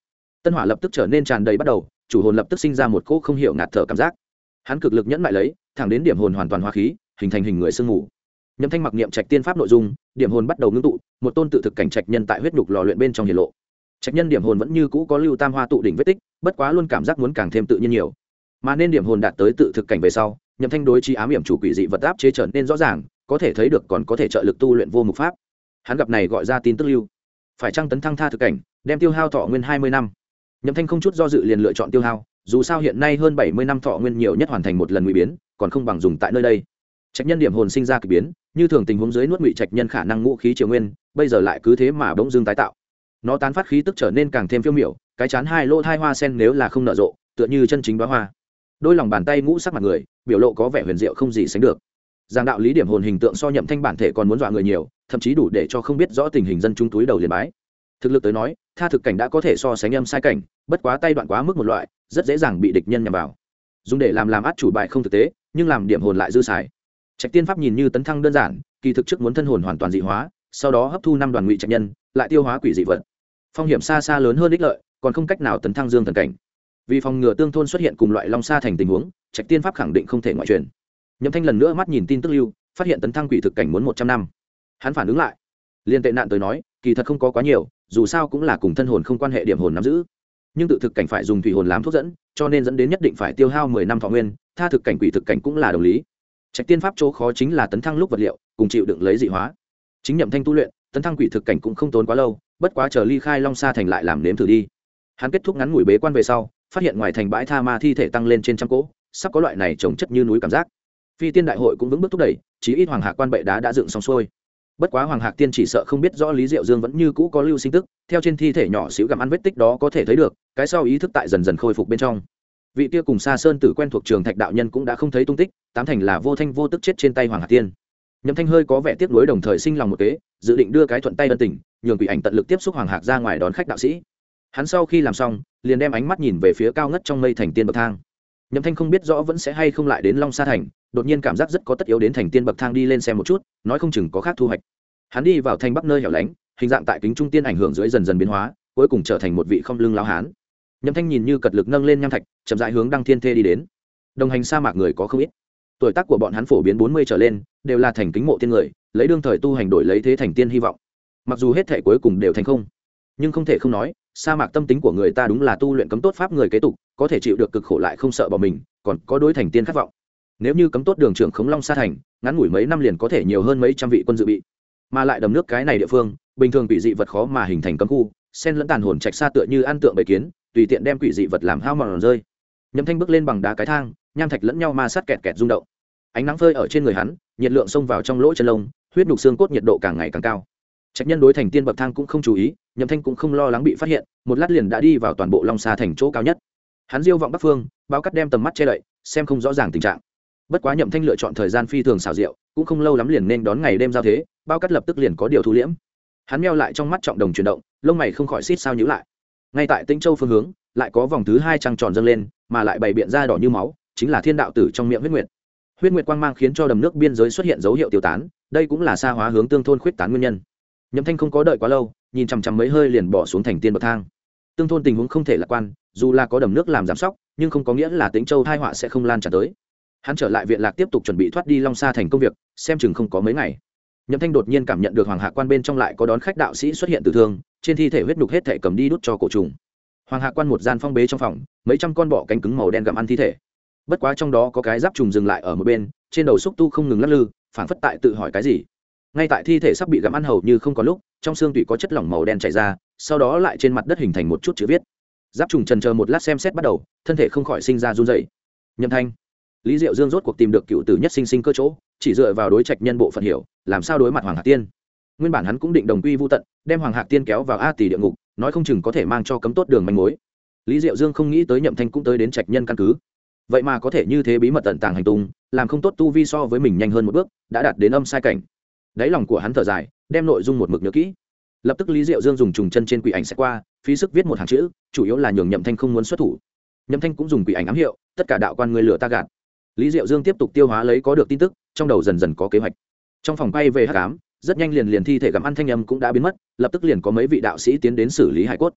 tân hỏa lập tức trở nên tràn đầy bắt đầu, chủ hồn lập tức sinh ra một cỗ không hiểu ngạt thở cảm giác. Hắn cực lực nhẫn lại lấy, thẳng đến điểm hồn hoàn toàn hóa khí, hình thành hình người sương mù. Nhậm Thanh mặc niệm trạch tiên pháp nội dung, điểm hồn bắt đầu ngưng tụ, một tôn tự thực cảnh trạch nhân tại huyết nhục lò luyện bên trong hiện lộ. Trạch nhân điểm hồn vẫn như cũ có lưu tam hoa tụ đỉnh vết tích, bất quá luôn cảm giác muốn càng thêm tự nhiên nhiều. Mà nên điểm hồn đạt tới tự thực cảnh về sau, Nhậm Thanh đối chi ám hiểm chủ quỷ dị vật áp chế trở nên rõ ràng, có thể thấy được còn có thể trợ lực tu luyện vô mục pháp. Hắn gặp này gọi ra tin tức lưu, phải chăng tấn thăng tha thực cảnh, đem tiêu hao thọ nguyên 20 năm. Nhậm Thanh không chút do dự liền lựa chọn tiêu hao, dù sao hiện nay hơn 70 năm thọ nguyên nhiều nhất hoàn thành một lần ngụy biến, còn không bằng dùng tại nơi đây. Trạch nhân điểm hồn sinh ra kỳ biến, như thường tình huống dưới nuốt ngụy trạch nhân khả năng ngũ khí triều nguyên, bây giờ lại cứ thế mà bỗng dưng tái tạo. Nó tán phát khí tức trở nên càng thêm phiêu miểu, cái chán hai lỗ thai hoa sen nếu là không nở rộ, tựa như chân chính đóa hoa. Đôi lòng bàn tay ngũ sắc mặt người, biểu lộ có vẻ huyền diệu không gì sánh được. Giang đạo lý điểm hồn hình tượng so Nhậm Thanh bản thể còn muốn dọa người nhiều, thậm chí đủ để cho không biết rõ tình hình dân chúng túi đầu liền bái. Thực lực tới nói, tha thực cảnh đã có thể so sánh âm sai cảnh, bất quá tay đoạn quá mức một loại, rất dễ dàng bị địch nhân nhằm vào. Dùng để làm át chủ bài không thực tế, nhưng làm điểm hồn lại dư xài. Trạch tiên pháp nhìn như tấn thăng đơn giản, kỳ thực trước muốn thân hồn hoàn toàn dị hóa, sau đó hấp thu 5 đoàn ngụy trạch nhân, lại tiêu hóa quỷ dị vật. Phong hiểm xa xa lớn hơn ích lợi, còn không cách nào tấn thăng dương thần cảnh. Vì phòng ngừa tương thôn xuất hiện cùng loại long sa thành tình huống, Trạch tiên pháp khẳng định không thể ngoại truyền. Nhậm Thanh lần nữa mắt nhìn tin tức lưu, phát hiện tấn thăng quỷ thực cảnh muốn 100 năm. Hắn phản ứng lại, liên tệ nạn tới nói, kỳ thật không có quá nhiều, dù sao cũng là cùng thân hồn không quan hệ điểm hồn nắm giữ. Nhưng tự thực cảnh phải dùng thủy hồn làm thuốc dẫn, cho nên dẫn đến nhất định phải tiêu hao 10 năm thọ nguyên, tha thực cảnh quỷ thực cảnh cũng là đồng lý. Trạch tiên pháp chỗ khó chính là tấn thăng lúc vật liệu, cùng chịu đựng lấy dị hóa. Chính Nhậm Thanh tu luyện, tấn thăng quỷ thực cảnh cũng không tốn quá lâu, bất quá chờ ly khai long sa thành lại làm nếm thử đi. Hắn kết thúc ngắn ngủi bế quan về sau, phát hiện ngoài thành bãi tha ma thi thể tăng lên trên trăm cỗ, sắp có loại này trồng chất như núi cảm giác. Phi tiên đại hội cũng vững bước thúc đẩy, chí ít hoàng hạc quan bệ đá đã dựng xong xuôi. Bất quá hoàng hạc tiên chỉ sợ không biết rõ Lý Diệu Dương vẫn như cũ có lưu sinh tức, theo trên thi thể nhỏ xíu gặm ăn vết tích đó có thể thấy được, cái sau ý thức tại dần dần khôi phục bên trong. Vị kia cùng Sa Sơn Tử quen thuộc Trường Thạch đạo nhân cũng đã không thấy tung tích, tám thành là vô thanh vô tức chết trên tay hoàng hạc tiên. Nhậm Thanh hơi có vẻ tiếc nuối đồng thời sinh lòng một kế, dự định đưa cái thuận tay ân tình, nhường quỷ ảnh tận lực tiếp xúc hoàng hạc ra ngoài đón khách đạo sĩ. Hắn sau khi làm xong, liền đem ánh mắt nhìn về phía cao ngất trong mây thành tiên bậc thang. Nhậm Thanh không biết rõ vẫn sẽ hay không lại đến Long Sa thành, đột nhiên cảm giác rất có tất yếu đến thành tiên bậc thang đi lên xem một chút, nói không chừng có khác thu hoạch. Hắn đi vào thành bắc nơi hẻo lánh, hình dạng tại kính trung tiên ảnh hưởng dưới dần dần biến hóa, cuối cùng trở thành một vị không lưng lão hán. Nhậm Thanh nhìn như cật lực nâng lên nham thạch, chậm rãi hướng Đăng Thiên Thê đi đến. Đồng hành sa mạc người có không ít, tuổi tác của bọn hắn phổ biến 40 trở lên, đều là thành kính mộ tiên người, lấy đương thời tu hành đổi lấy thế thành tiên hy vọng. Mặc dù hết thể cuối cùng đều thành không, nhưng không thể không nói, sa mạc tâm tính của người ta đúng là tu luyện cấm tốt pháp người kế tục, có thể chịu được cực khổ lại không sợ bỏ mình, còn có đối thành tiên khát vọng. Nếu như cấm tốt đường trưởng khống Long Sa thành, ngắn ngủi mấy năm liền có thể nhiều hơn mấy trăm vị quân dự bị. Mà lại đầm nước cái này địa phương, bình thường quỷ dị vật khó mà hình thành cấm khu, sen lẫn tàn hồn trạch xa tựa như ăn tượng bầy kiến, tùy tiện đem quỷ dị vật làm hao mòn rơi. Nhậm Thanh bước lên bằng đá cái thang, nham thạch lẫn nhau ma sát kẹt kẹt rung động. Ánh nắng phơi ở trên người hắn, nhiệt lượng xông vào trong lỗ chân lông, huyết nhục xương cốt nhiệt độ càng ngày càng cao. Trạch nhân đối thành tiên bậc thang cũng không chú ý, Nhậm Thanh cũng không lo lắng bị phát hiện, một lát liền đã đi vào toàn bộ Long Sa thành chỗ cao nhất. Hắn diêu vọng bắc phương, bao cắt đem tầm mắt che đậy, xem không rõ ràng tình trạng. Bất quá Nhậm Thanh lựa chọn thời gian phi thường xảo diệu, cũng không lâu lắm liền nên đón ngày đêm giao thế, bao cắt lập tức liền có điều thu liễm. Hắn meo lại trong mắt trọng đồng chuyển động, lông mày không khỏi xít sao nhíu lại. Ngay tại Tĩnh Châu phương hướng, lại có vòng thứ 2 trăng tròn dâng lên, mà lại bày biện ra đỏ như máu, chính là thiên đạo tử trong miệng huyết nguyệt. Huyết nguyệt quang mang khiến cho đầm nước biên giới xuất hiện dấu hiệu tiêu tán, đây cũng là xa hóa hướng tương thôn khuyết tán nguyên nhân. Nhậm Thanh không có đợi quá lâu, nhìn chằm chằm mấy hơi liền bỏ xuống thành tiên bậc thang. Tương thôn tình huống không thể lạc quan, dù là có đầm nước làm giám sóc, nhưng không có nghĩa là Tĩnh Châu tai họa sẽ không lan tràn tới. Hắn trở lại viện lạc tiếp tục chuẩn bị thoát đi Long Sa thành công việc, xem chừng không có mấy ngày. Nhậm Thanh đột nhiên cảm nhận được Hoàng Hạ Quan bên trong lại có đón khách đạo sĩ xuất hiện tử thương, trên thi thể huyết nhục hết thể cầm đi đút cho cổ trùng. Hoàng Hạ Quan một gian phong bế trong phòng, mấy trăm con bọ cánh cứng màu đen gặm ăn thi thể. Bất quá trong đó có cái giáp trùng dừng lại ở một bên, trên đầu xúc tu không ngừng lắc lư, phảng phất tại tự hỏi cái gì. Ngay tại thi thể sắp bị gặm ăn hầu như không có lúc, trong xương tủy có chất lỏng màu đen chảy ra, sau đó lại trên mặt đất hình thành một chút chữ viết. Giáp trùng chần chờ một lát xem xét bắt đầu, thân thể không khỏi sinh ra run rẩy. Nhậm Thanh, Lý Diệu Dương rốt cuộc tìm được cựu tử nhất sinh cơ chỗ, chỉ dựa vào đối trạch nhân bộ phận hiểu, làm sao đối mặt Hoàng Hạc Tiên. Nguyên bản hắn cũng định đồng quy vu tận, đem Hoàng Hạc Tiên kéo vào A Tỷ địa ngục, nói không chừng có thể mang cho cấm tốt đường manh mối. Lý Diệu Dương không nghĩ tới Nhậm Thanh cũng tới đến trạch nhân căn cứ, vậy mà có thể như thế bí mật tận tàng hành tung, làm không tốt tu vi so với mình nhanh hơn một bước, đã đạt đến âm sai cảnh. Đáy lòng của hắn thở dài, đem nội dung một mực nhớ kỹ. Lập tức Lý Diệu Dương dùng trùng chân trên quỷ ảnh sẽ qua, phí sức viết một hàng chữ, chủ yếu là nhường Nhậm Thanh không muốn xuất thủ. Nhậm Thanh cũng dùng quỷ ảnh ám hiệu, tất cả đạo quan người lừa ta gạt. Lý Diệu Dương tiếp tục tiêu hóa lấy có được tin tức, trong đầu dần dần có kế hoạch. Trong phòng quay về hắc ám, rất nhanh liền thi thể gặm ăn thanh âm cũng đã biến mất, lập tức liền có mấy vị đạo sĩ tiến đến xử lý hải cốt.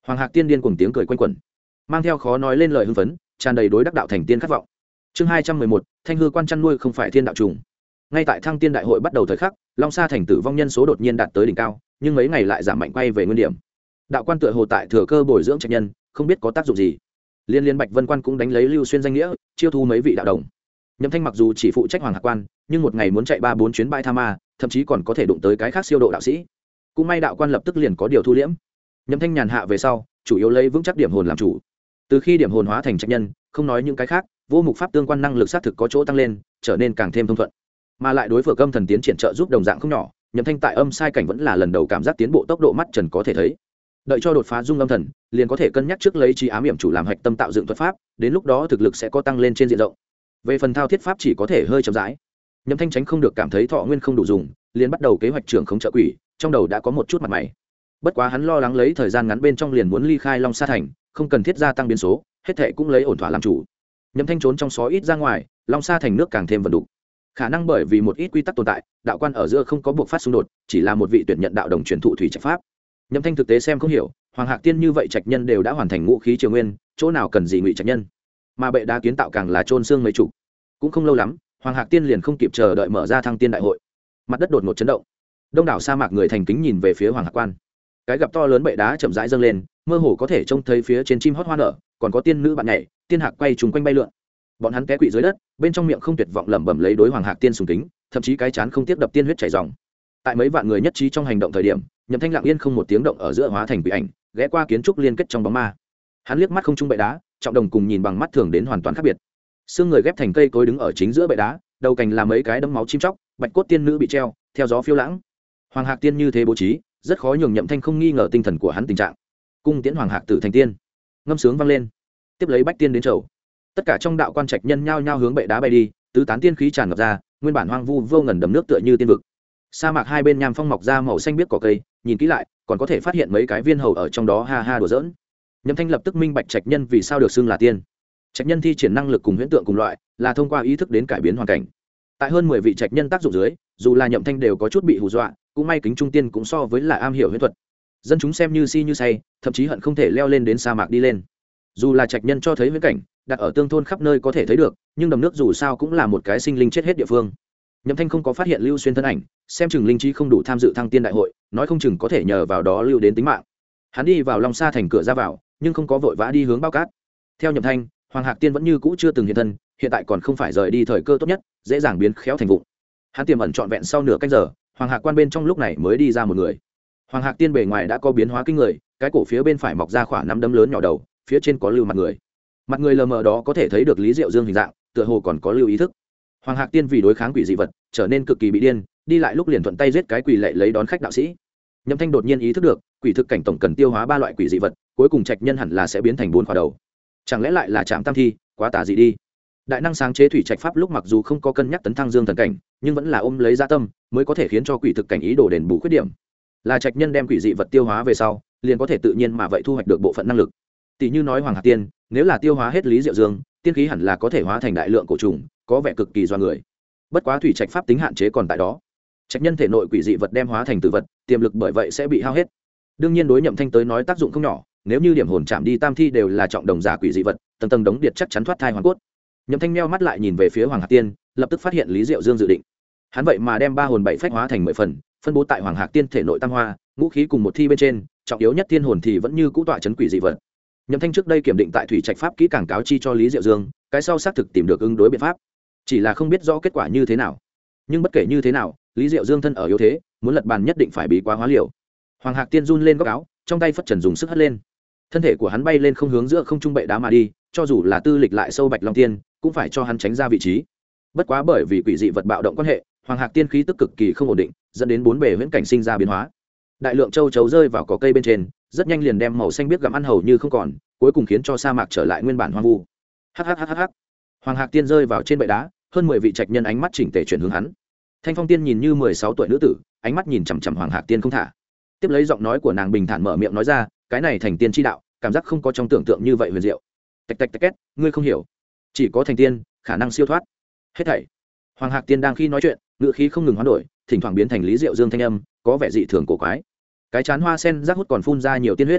Hoàng Hạc Tiên điên cùng tiếng cười quanh quẩn, mang theo khó nói lên lời hưng phấn, tràn đầy đối đắc đạo thành tiên khát vọng. Chương 211, Thanh hư quan chăn nuôi không phải thiên đạo trùng. Ngay tại Thăng Tiên đại hội bắt đầu thời khắc, Long Sa thành tử vong nhân số đột nhiên đạt tới đỉnh cao, nhưng mấy ngày lại giảm mạnh quay về nguyên điểm. Đạo quan tựa hồ tại thừa cơ bồi dưỡng trạch nhân, không biết có tác dụng gì. Liên Bạch Vân quan cũng đánh lấy Lưu Xuyên danh nghĩa, chiêu thu mấy vị đạo đồng. Nhậm Thanh mặc dù chỉ phụ trách Hoàng Hạc quan, nhưng một ngày muốn chạy 3-4 chuyến bãi tha ma, thậm chí còn có thể đụng tới cái khác siêu độ đạo sĩ. Cũng may đạo quan lập tức liền có điều thu liễm. Nhậm Thanh nhàn hạ về sau, chủ yếu lấy vững chắc điểm hồn làm chủ. Từ khi điểm hồn hóa thành trạch nhân, không nói những cái khác, vô mục pháp tương quan năng lực xác thực có chỗ tăng lên, trở nên càng thêm thông thuận. Mà lại đối phượng âm thần tiến triển trợ giúp đồng dạng không nhỏ, Nhậm Thanh tại âm sai cảnh vẫn là lần đầu cảm giác tiến bộ tốc độ mắt trần có thể thấy. Đợi cho đột phá dung âm thần, liền có thể cân nhắc trước lấy trí ám hiểm chủ làm hạch tâm tạo dựng thuật pháp, đến lúc đó thực lực sẽ có tăng lên trên diện rộng. Về phần thao thiết pháp chỉ có thể hơi chậm rãi. Nhậm Thanh tránh không được cảm thấy thọ nguyên không đủ dùng, liền bắt đầu kế hoạch trưởng không trợ quỷ, trong đầu đã có một chút mặt mày. Bất quá hắn lo lắng lấy thời gian ngắn bên trong liền muốn ly khai Long Sa thành, không cần thiết gia tăng biến số, hết thệ cũng lấy ổn thỏa làm chủ. Nhậm Thanh trốn trong xó ít ra ngoài, Long Sa thành nước càng thêm vần đục. Khả năng bởi vì một ít quy tắc tồn tại, đạo quan ở giữa không có buộc phát xung đột, chỉ là một vị tuyển nhận đạo đồng truyền thụ thủy trạch pháp. Nhậm Thanh thực tế xem không hiểu, Hoàng Hạc Tiên như vậy trạch nhân đều đã hoàn thành ngũ khí triều nguyên, chỗ nào cần gì ngụy trạch nhân? Mà bệ đá kiến tạo càng là trôn xương mấy chủ. Cũng không lâu lắm, Hoàng Hạc Tiên liền không kịp chờ đợi mở ra Thăng Tiên đại hội. Mặt đất đột ngột chấn động. Đông đảo sa mạc người thành kính nhìn về phía Hoàng Hạc quan. Cái gặp to lớn bệ đá chậm rãi dâng lên, mơ hồ có thể trông thấy phía trên chim hót hoa nở, còn có tiên nữ bạn nhảy, tiên hạc quay trùng quanh bay lượn. Bọn hắn té quỵ dưới đất, bên trong miệng không tuyệt vọng lẩm bẩm lấy đối Hoàng Hạc Tiên sùng kính, thậm chí cái chán không tiếp đập tiên huyết chảy ròng. Tại mấy vạn người nhất trí trong hành động thời điểm, Nhậm Thanh lặng yên không một tiếng động ở giữa hóa thành quỷ ảnh, ghé qua kiến trúc liên kết trong bóng ma. Hắn liếc mắt không trung bệ đá, trọng đồng cùng nhìn bằng mắt thường đến hoàn toàn khác biệt. Xương người ghép thành cây cối đứng ở chính giữa bệ đá, đầu cành là mấy cái đấm máu chim chóc, bạch cốt tiên nữ bị treo, theo gió phiêu lãng. Hoàng Hạc Tiên như thế bố trí, rất khó nhường Nhậm Thanh không nghi ngờ tinh thần của hắn tình trạng. Cung tiễn Hoàng Hạc tử thành tiên, ngâm sướng vang lên. Tiếp lấy bách tiên đến chầu. Tất cả trong đạo quan trạch nhân nhao nhao hướng bệ đá bay đi, tứ tán tiên khí tràn ngập ra, nguyên bản hoang vu vô ngần đầm nước tựa như tiên vực. Sa mạc hai bên nham phong mọc ra màu xanh biếc cỏ cây, nhìn kỹ lại, còn có thể phát hiện mấy cái viên hầu ở trong đó ha ha đùa giỡn. Nhậm Thanh lập tức minh bạch trạch nhân vì sao được xưng là tiên. Trạch nhân thi triển năng lực cùng huyễn tượng cùng loại, là thông qua ý thức đến cải biến hoàn cảnh. Tại hơn 10 vị trạch nhân tác dụng dưới, dù là Nhậm Thanh đều có chút bị hù dọa, cũng may kính trung tiên cũng so với là am hiểu huyễn thuật. Dân chúng xem như si như say, thậm chí hận không thể leo lên đến sa mạc đi lên. Dù là trạch nhân cho thấy huyễn cảnh, đặt ở tương thôn khắp nơi có thể thấy được, nhưng đầm nước dù sao cũng là một cái sinh linh chết hết địa phương. Nhậm Thanh không có phát hiện Lưu Xuyên thân ảnh, xem chừng linh trí không đủ tham dự Thăng Tiên đại hội, nói không chừng có thể nhờ vào đó lưu đến tính mạng. Hắn đi vào Long Sa thành cửa ra vào, nhưng không có vội vã đi hướng Bao Cát. Theo Nhậm Thanh, Hoàng Hạc Tiên vẫn như cũ chưa từng hiện thân, hiện tại còn không phải rời đi thời cơ tốt nhất, dễ dàng biến khéo thành vụng. Hắn tiềm ẩn trọn vẹn sau nửa canh giờ, Hoàng Hạc quan bên trong lúc này mới đi ra một người. Hoàng Hạc Tiên bề ngoài đã có biến hóa kinh người, cái cổ phía bên phải mọc ra khoảng nắm đấm lớn nhỏ đầu, phía trên có lưu mặt người. Mặt người lờ mờ đó có thể thấy được Lý Diệu Dương hình dạng, tựa hồ còn có lưu ý thức. Hoàng Hạc Tiên vì đối kháng quỷ dị vật, trở nên cực kỳ bị điên, đi lại lúc liền thuận tay giết cái quỷ lệ lấy đón khách đạo sĩ. Nhậm Thanh đột nhiên ý thức được, quỷ thực cảnh tổng cần tiêu hóa 3 loại quỷ dị vật, cuối cùng trạch nhân hẳn là sẽ biến thành 4 khỏa đầu. Chẳng lẽ lại là Trảm Tam Thi, quá tà dị đi. Đại năng sáng chế thủy trạch pháp lúc mặc dù không có cân nhắc tấn thăng dương thần cảnh, nhưng vẫn là ôm lấy dạ tâm, mới có thể khiến cho quỷ thực cảnh ý đồ đền bù khuyết điểm. Là trạch nhân đem quỷ dị vật tiêu hóa về sau, liền có thể tự nhiên mà vậy thu hoạch được bộ phận năng lực. Tỷ như nói Hoàng Hạc Tiên, nếu là tiêu hóa hết Lý Diệu Dương, tiên khí hẳn là có thể hóa thành đại lượng cổ trùng, có vẻ cực kỳ doa người. Bất quá thủy trạch pháp tính hạn chế còn tại đó. Trạch nhân thể nội quỷ dị vật đem hóa thành tử vật, tiềm lực bởi vậy sẽ bị hao hết. Đương nhiên đối Nhậm Thanh tới nói tác dụng không nhỏ, nếu như điểm hồn chạm đi tam thi đều là trọng đồng giả quỷ dị vật, tầng tầng đống điện chắc chắn thoát thai hoàn cốt. Nhậm Thanh meo mắt lại nhìn về phía Hoàng Hạc Tiên, lập tức phát hiện Lý Diệu Dương dự định. Hắn vậy mà đem 3 hồn 7 phách hóa thành 10 phần, phân bố tại Hoàng Hạc Tiên thể nội tam hoa, ngũ khí cùng một thi bên trên, trọng yếu nhất tiên hồn thì vẫn như cũ tọa chấn quỷ dị vật. Nhậm Thanh trước đây kiểm định tại thủy trạch pháp kỹ càng cáo chi cho Lý Diệu Dương, cái sau xác thực tìm được ứng đối biện pháp, chỉ là không biết rõ kết quả như thế nào. Nhưng bất kể như thế nào, Lý Diệu Dương thân ở yếu thế, muốn lật bàn nhất định phải bí quá hóa liều. Hoàng Hạc Tiên run lên góc áo, trong tay phất trần dùng sức hất lên, thân thể của hắn bay lên không hướng giữa không trung bệ đá mà đi, cho dù là tư lịch lại sâu Bạch Long Tiên, cũng phải cho hắn tránh ra vị trí. Bất quá bởi vì quỷ dị vật bạo động quan hệ, Hoàng Hạc Tiên khí tức cực kỳ không ổn định, dẫn đến 4 bề huyễn cảnh sinh ra biến hóa. Đại lượng châu chấu rơi vào cỏ cây bên trên, rất nhanh liền đem màu xanh biếc gặm ăn hầu như không còn, cuối cùng khiến cho sa mạc trở lại nguyên bản hoang vu. Hắc. Hoàng Hạc Tiên rơi vào trên bệ đá, hơn 10 vị trạch nhân ánh mắt chỉnh tề chuyển hướng hắn. Thanh Phong Tiên nhìn như 16 tuổi nữ tử, ánh mắt nhìn chằm chằm Hoàng Hạc Tiên không thả. Tiếp lấy giọng nói của nàng bình thản mở miệng nói ra, cái này thành tiên chi đạo, cảm giác không có trong tưởng tượng như vậy huyền diệu. Tạch két, ngươi không hiểu, chỉ có thành tiên, khả năng siêu thoát. Hết thảy. Hoàng Hạc Tiên đang khi nói chuyện, ngữ khí không ngừng hoán đổi, thỉnh thoảng biến thành Lý Diệu Dương thanh âm, có vẻ dị thường cổ quái. Cái chán hoa sen rác hút còn phun ra nhiều tiên huyết.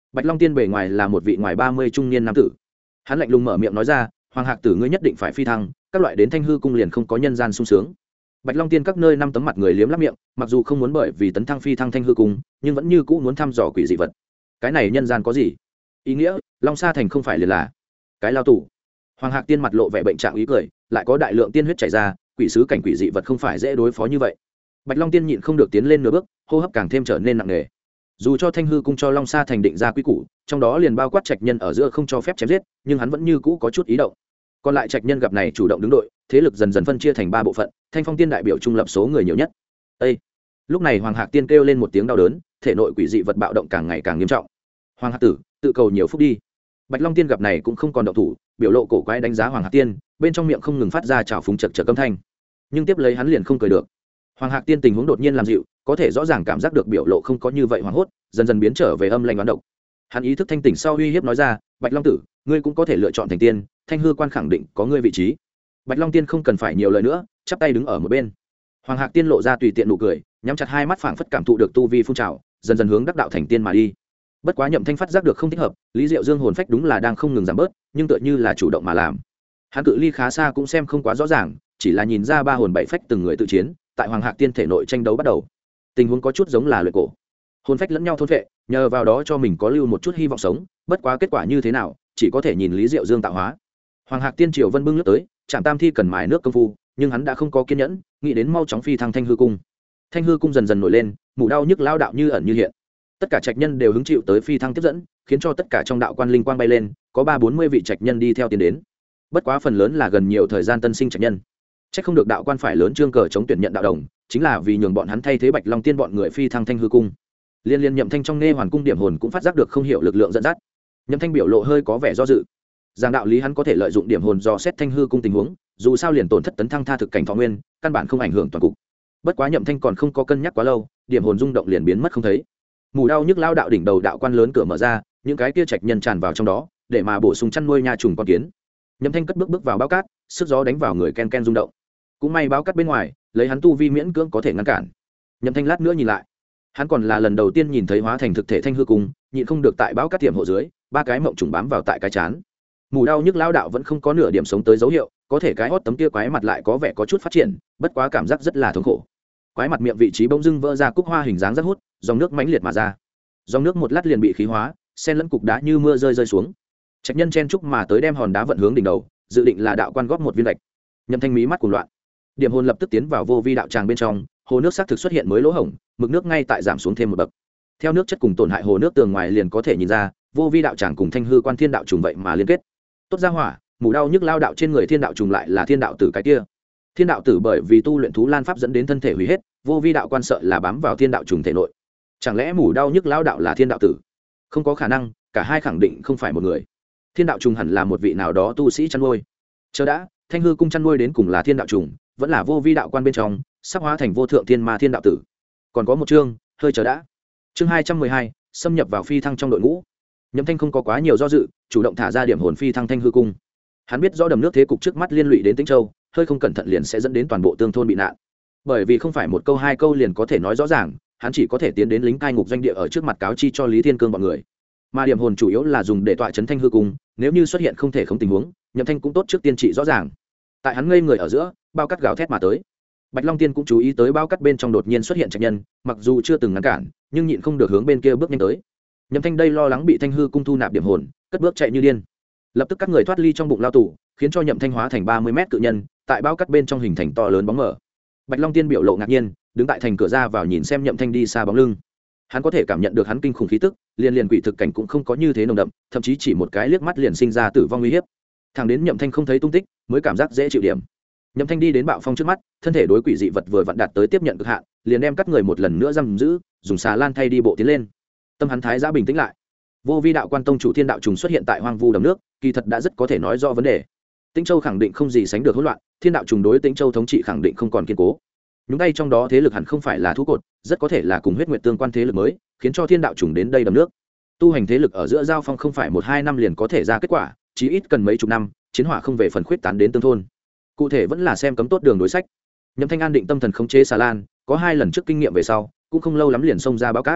Bạch Long Tiên bề ngoài là một vị ngoài 30 trung niên nam tử. Hắn lạnh lùng mở miệng nói ra, hoàng hạc tử ngươi nhất định phải phi thăng, các loại đến Thanh Hư cung liền không có nhân gian sung sướng. Bạch Long Tiên các nơi năm tấm mặt người liếm lắp miệng, mặc dù không muốn bởi vì tấn thăng phi thăng Thanh Hư cung, nhưng vẫn như cũ muốn thăm dò quỷ dị vật. Cái này nhân gian có gì? Ý nghĩa, Long Sa thành không phải liền là cái lao tù. Hoàng Hạc Tiên mặt lộ vẻ bệnh trạng ý cười, lại có đại lượng tiên huyết chảy ra, quỷ sứ cảnh quỷ dị vật không phải dễ đối phó như vậy. Bạch Long Tiên nhịn không được tiến lên nửa bước, hô hấp càng thêm trở nên nặng nề. Dù cho Thanh Hư cung cho Long Sa thành định ra quy củ, trong đó liền bao quát trạch nhân ở giữa không cho phép chém giết, nhưng hắn vẫn như cũ có chút ý động. Còn lại trạch nhân gặp này chủ động đứng đội, thế lực dần dần phân chia thành 3 bộ phận, Thanh Phong Tiên đại biểu trung lập số người nhiều nhất. Ê! Lúc này Hoàng Hạc Tiên kêu lên một tiếng đau đớn, thể nội quỷ dị vật bạo động càng ngày càng nghiêm trọng. Hoàng Hạc tử, tự cầu nhiều phúc đi. Bạch Long Tiên gặp này cũng không còn động thủ, biểu lộ cổ quái đánh giá Hoàng Hạc Tiên, bên trong miệng không ngừng phát ra trào phúng chật chật âm thanh. Nhưng tiếp lấy hắn liền không cười được. Hoàng Hạc Tiên tình huống đột nhiên làm dịu, có thể rõ ràng cảm giác được biểu lộ không có như vậy hoảng hốt, dần dần biến trở về âm lạnh oán độc. Hắn ý thức thanh tỉnh sau uy hiếp nói ra, Bạch Long tử, ngươi cũng có thể lựa chọn thành tiên, Thanh Hư quan khẳng định có ngươi vị trí. Bạch Long Tiên không cần phải nhiều lời nữa, chắp tay đứng ở một bên. Hoàng Hạc Tiên lộ ra tùy tiện nụ cười, nhắm chặt hai mắt phảng phất cảm thụ được tu vi phun trào, dần dần hướng đắc đạo thành tiên mà đi. Bất quá Nhậm Thanh phát giác được không thích hợp, Lý Diệu Dương hồn phách đúng là đang không ngừng giảm bớt, nhưng tựa như là chủ động mà làm. Hắn cự ly khá xa cũng xem không quá rõ ràng, chỉ là nhìn ra 3 hồn 7 phách từng người tự chiến, tại Hoàng Hạc Tiên thể nội tranh đấu bắt đầu. Tình huống có chút giống là luyện cổ, hồn phách lẫn nhau thôn phệ, nhờ vào đó cho mình có lưu một chút hy vọng sống, bất quá kết quả như thế nào, chỉ có thể nhìn Lý Diệu Dương tạo hóa. Hoàng Hạc Tiên triều vân bưng nước tới, Trạm Tam Thi cần mài nước công phu, nhưng hắn đã không có kiên nhẫn, nghĩ đến mau chóng phi thăng Thanh Hư cung. Thanh Hư cung dần dần nổi lên, mù đau nhức lao đạo như ẩn như hiện. Tất cả trạch nhân đều hứng chịu tới phi thăng tiếp dẫn, khiến cho tất cả trong đạo quan linh quang bay lên, có 3-40 vị trạch nhân đi theo tiến đến. Bất quá phần lớn là gần nhiều thời gian tân sinh trạch nhân. Chắc không được đạo quan phải lớn trương cờ chống tuyển nhận đạo đồng, chính là vì nhường bọn hắn thay thế Bạch Long Tiên bọn người phi thăng Thanh Hư cung. Liên Nhậm Thanh trong nghe hoàn cung điểm hồn cũng phát giác được không hiểu lực lượng dẫn dắt. Nhậm Thanh biểu lộ hơi có vẻ do dự. Giang đạo lý hắn có thể lợi dụng điểm hồn do xét Thanh Hư cung tình huống, dù sao liền tổn thất tấn thăng tha thực cảnh thọ nguyên, căn bản không ảnh hưởng toàn cục. Bất quá Nhậm Thanh còn không có cân nhắc quá lâu, điểm hồn rung động liền biến mất không thấy. Mù đau nhức lao đạo đỉnh đầu đạo quan lớn cửa mở ra, những cái kia trạch nhân tràn vào trong đó, để mà bổ sung chăn nuôi nha trùng con kiến. Nhậm Thanh cất bước vào bao cát, sức gió đánh vào người ken ken rung động. Cũng may bao cát bên ngoài, lấy hắn tu vi miễn cưỡng có thể ngăn cản. Nhậm Thanh lát nữa nhìn lại, hắn còn là lần đầu tiên nhìn thấy hóa thành thực thể Thanh Hư cung, nhịn không được tại bao cát tiệm hộ dưới, 3 cái mộng trùng bám vào tại cái chán. Mù đau nhức lao đạo vẫn không có nửa điểm sống tới dấu hiệu, có thể cái hót tấm kia quái mặt lại có vẻ có chút phát triển, bất quá cảm giác rất là thống khổ. Quái mặt miệng vị trí bỗng dưng vỡ ra cúc hoa hình dáng rất hút, dòng nước mãnh liệt mà ra. Dòng nước một lát liền bị khí hóa, xen lẫn cục đá như mưa rơi xuống. Trạch nhân chen chúc mà tới đem hòn đá vận hướng đỉnh đầu, dự định là đạo quan góp một viên gạch. Nhậm Thanh mí mắt cuồng loạn. Điểm hồn lập tức tiến vào vô vi đạo tràng bên trong, hồ nước xác thực xuất hiện mới lỗ hổng, mực nước ngay tại giảm xuống thêm một bậc. Theo nước chất cùng tổn hại hồ nước tường ngoài liền có thể nhìn ra, vô vi đạo tràng cùng Thanh Hư quan thiên đạo trùng vậy mà liên kết. Tốt ra hỏa, mù đau nhức lao đạo trên người thiên đạo trùng lại là thiên đạo tử cái kia. Thiên đạo tử bởi vì tu luyện thú lan pháp dẫn đến thân thể hủy hết, vô vi đạo quan sợ là bám vào thiên đạo trùng thể nội. Chẳng lẽ mù đau nhức lao đạo là thiên đạo tử? Không có khả năng, cả hai khẳng định không phải một người. Thiên đạo trùng hẳn là một vị nào đó tu sĩ chăn nuôi. Chờ đã, Thanh Hư cung chăn nuôi đến cùng là thiên đạo trùng, vẫn là vô vi đạo quan bên trong, sắp hóa thành vô thượng thiên ma thiên đạo tử. Còn có một chương, hơi chờ đã. Chương 212, xâm nhập vào phi thăng trong đội ngũ. Nhậm Thanh không có quá nhiều do dự, chủ động thả ra điểm hồn phi thăng Thanh Hư cung. Hắn biết rõ đầm nước thế cục trước mắt liên lụy đến Tĩnh Châu, hơi không cẩn thận liền sẽ dẫn đến toàn bộ tương thôn bị nạn. Bởi vì không phải một câu hai câu liền có thể nói rõ ràng, hắn chỉ có thể tiến đến lính cai ngục doanh địa ở trước mặt cáo chi cho Lý Thiên Cương bọn người. Mà điểm hồn chủ yếu là dùng để tọa chấn Thanh Hư cung, nếu như xuất hiện không thể không tình huống, Nhậm Thanh cũng tốt trước tiên trị rõ ràng. Tại hắn ngây người ở giữa, bao cắt gào thét mà tới. Bạch Long Tiên cũng chú ý tới bao cắt bên trong đột nhiên xuất hiện trạch nhân, mặc dù chưa từng ngăn cản, nhưng nhịn không được hướng bên kia bước nhanh tới. Nhậm Thanh đây lo lắng bị Thanh Hư cung thu nạp điểm hồn, cất bước chạy như điên. Lập tức các người thoát ly trong bụng lao tù, khiến cho Nhậm Thanh hóa thành 30 mét cự nhân, tại bao cắt bên trong hình thành to lớn bóng mờ. Bạch Long Tiên biểu lộ ngạc nhiên, đứng tại thành cửa ra vào nhìn xem Nhậm Thanh đi xa bóng lưng. Hắn có thể cảm nhận được hắn kinh khủng khí tức, liền quỷ thực cảnh cũng không có như thế nồng đậm, thậm chí chỉ một cái liếc mắt liền sinh ra tử vong nguy hiểm. Thằng đến Nhậm Thanh không thấy tung tích, mới cảm giác dễ chịu điểm. Nhậm Thanh đi đến bạo phong trước mắt, thân thể đối quỷ dị vật vừa vặn đạt tới tiếp nhận cực hạn, liền đem các người một lần nữa giam giữ, dùng xà lan thay đi bộ tiến lên. Tâm hắn thái giã bình tĩnh lại. Vô vi đạo quan tông chủ thiên đạo trùng xuất hiện tại hoang vu đầm nước, kỳ thật đã rất có thể nói rõ vấn đề. Tĩnh Châu khẳng định không gì sánh được hỗn loạn, thiên đạo trùng đối Tĩnh Châu thống trị khẳng định không còn kiên cố. Những tay trong đó thế lực hẳn không phải là thú cột, rất có thể là cùng huyết nguyệt tương quan thế lực mới, khiến cho thiên đạo trùng đến đây đầm nước. Tu hành thế lực ở giữa giao phong không phải 1-2 năm liền có thể ra kết quả, chí ít cần mấy chục năm, chiến hỏa không về phần khuyết tán đến tương thôn. Cụ thể vẫn là xem cấm tốt đường đối sách. Nhậm Thanh an định tâm thần khống chế xà lan, có 2 lần trước kinh nghiệm về sau, cũng không lâu lắm liền xông ra báo cát.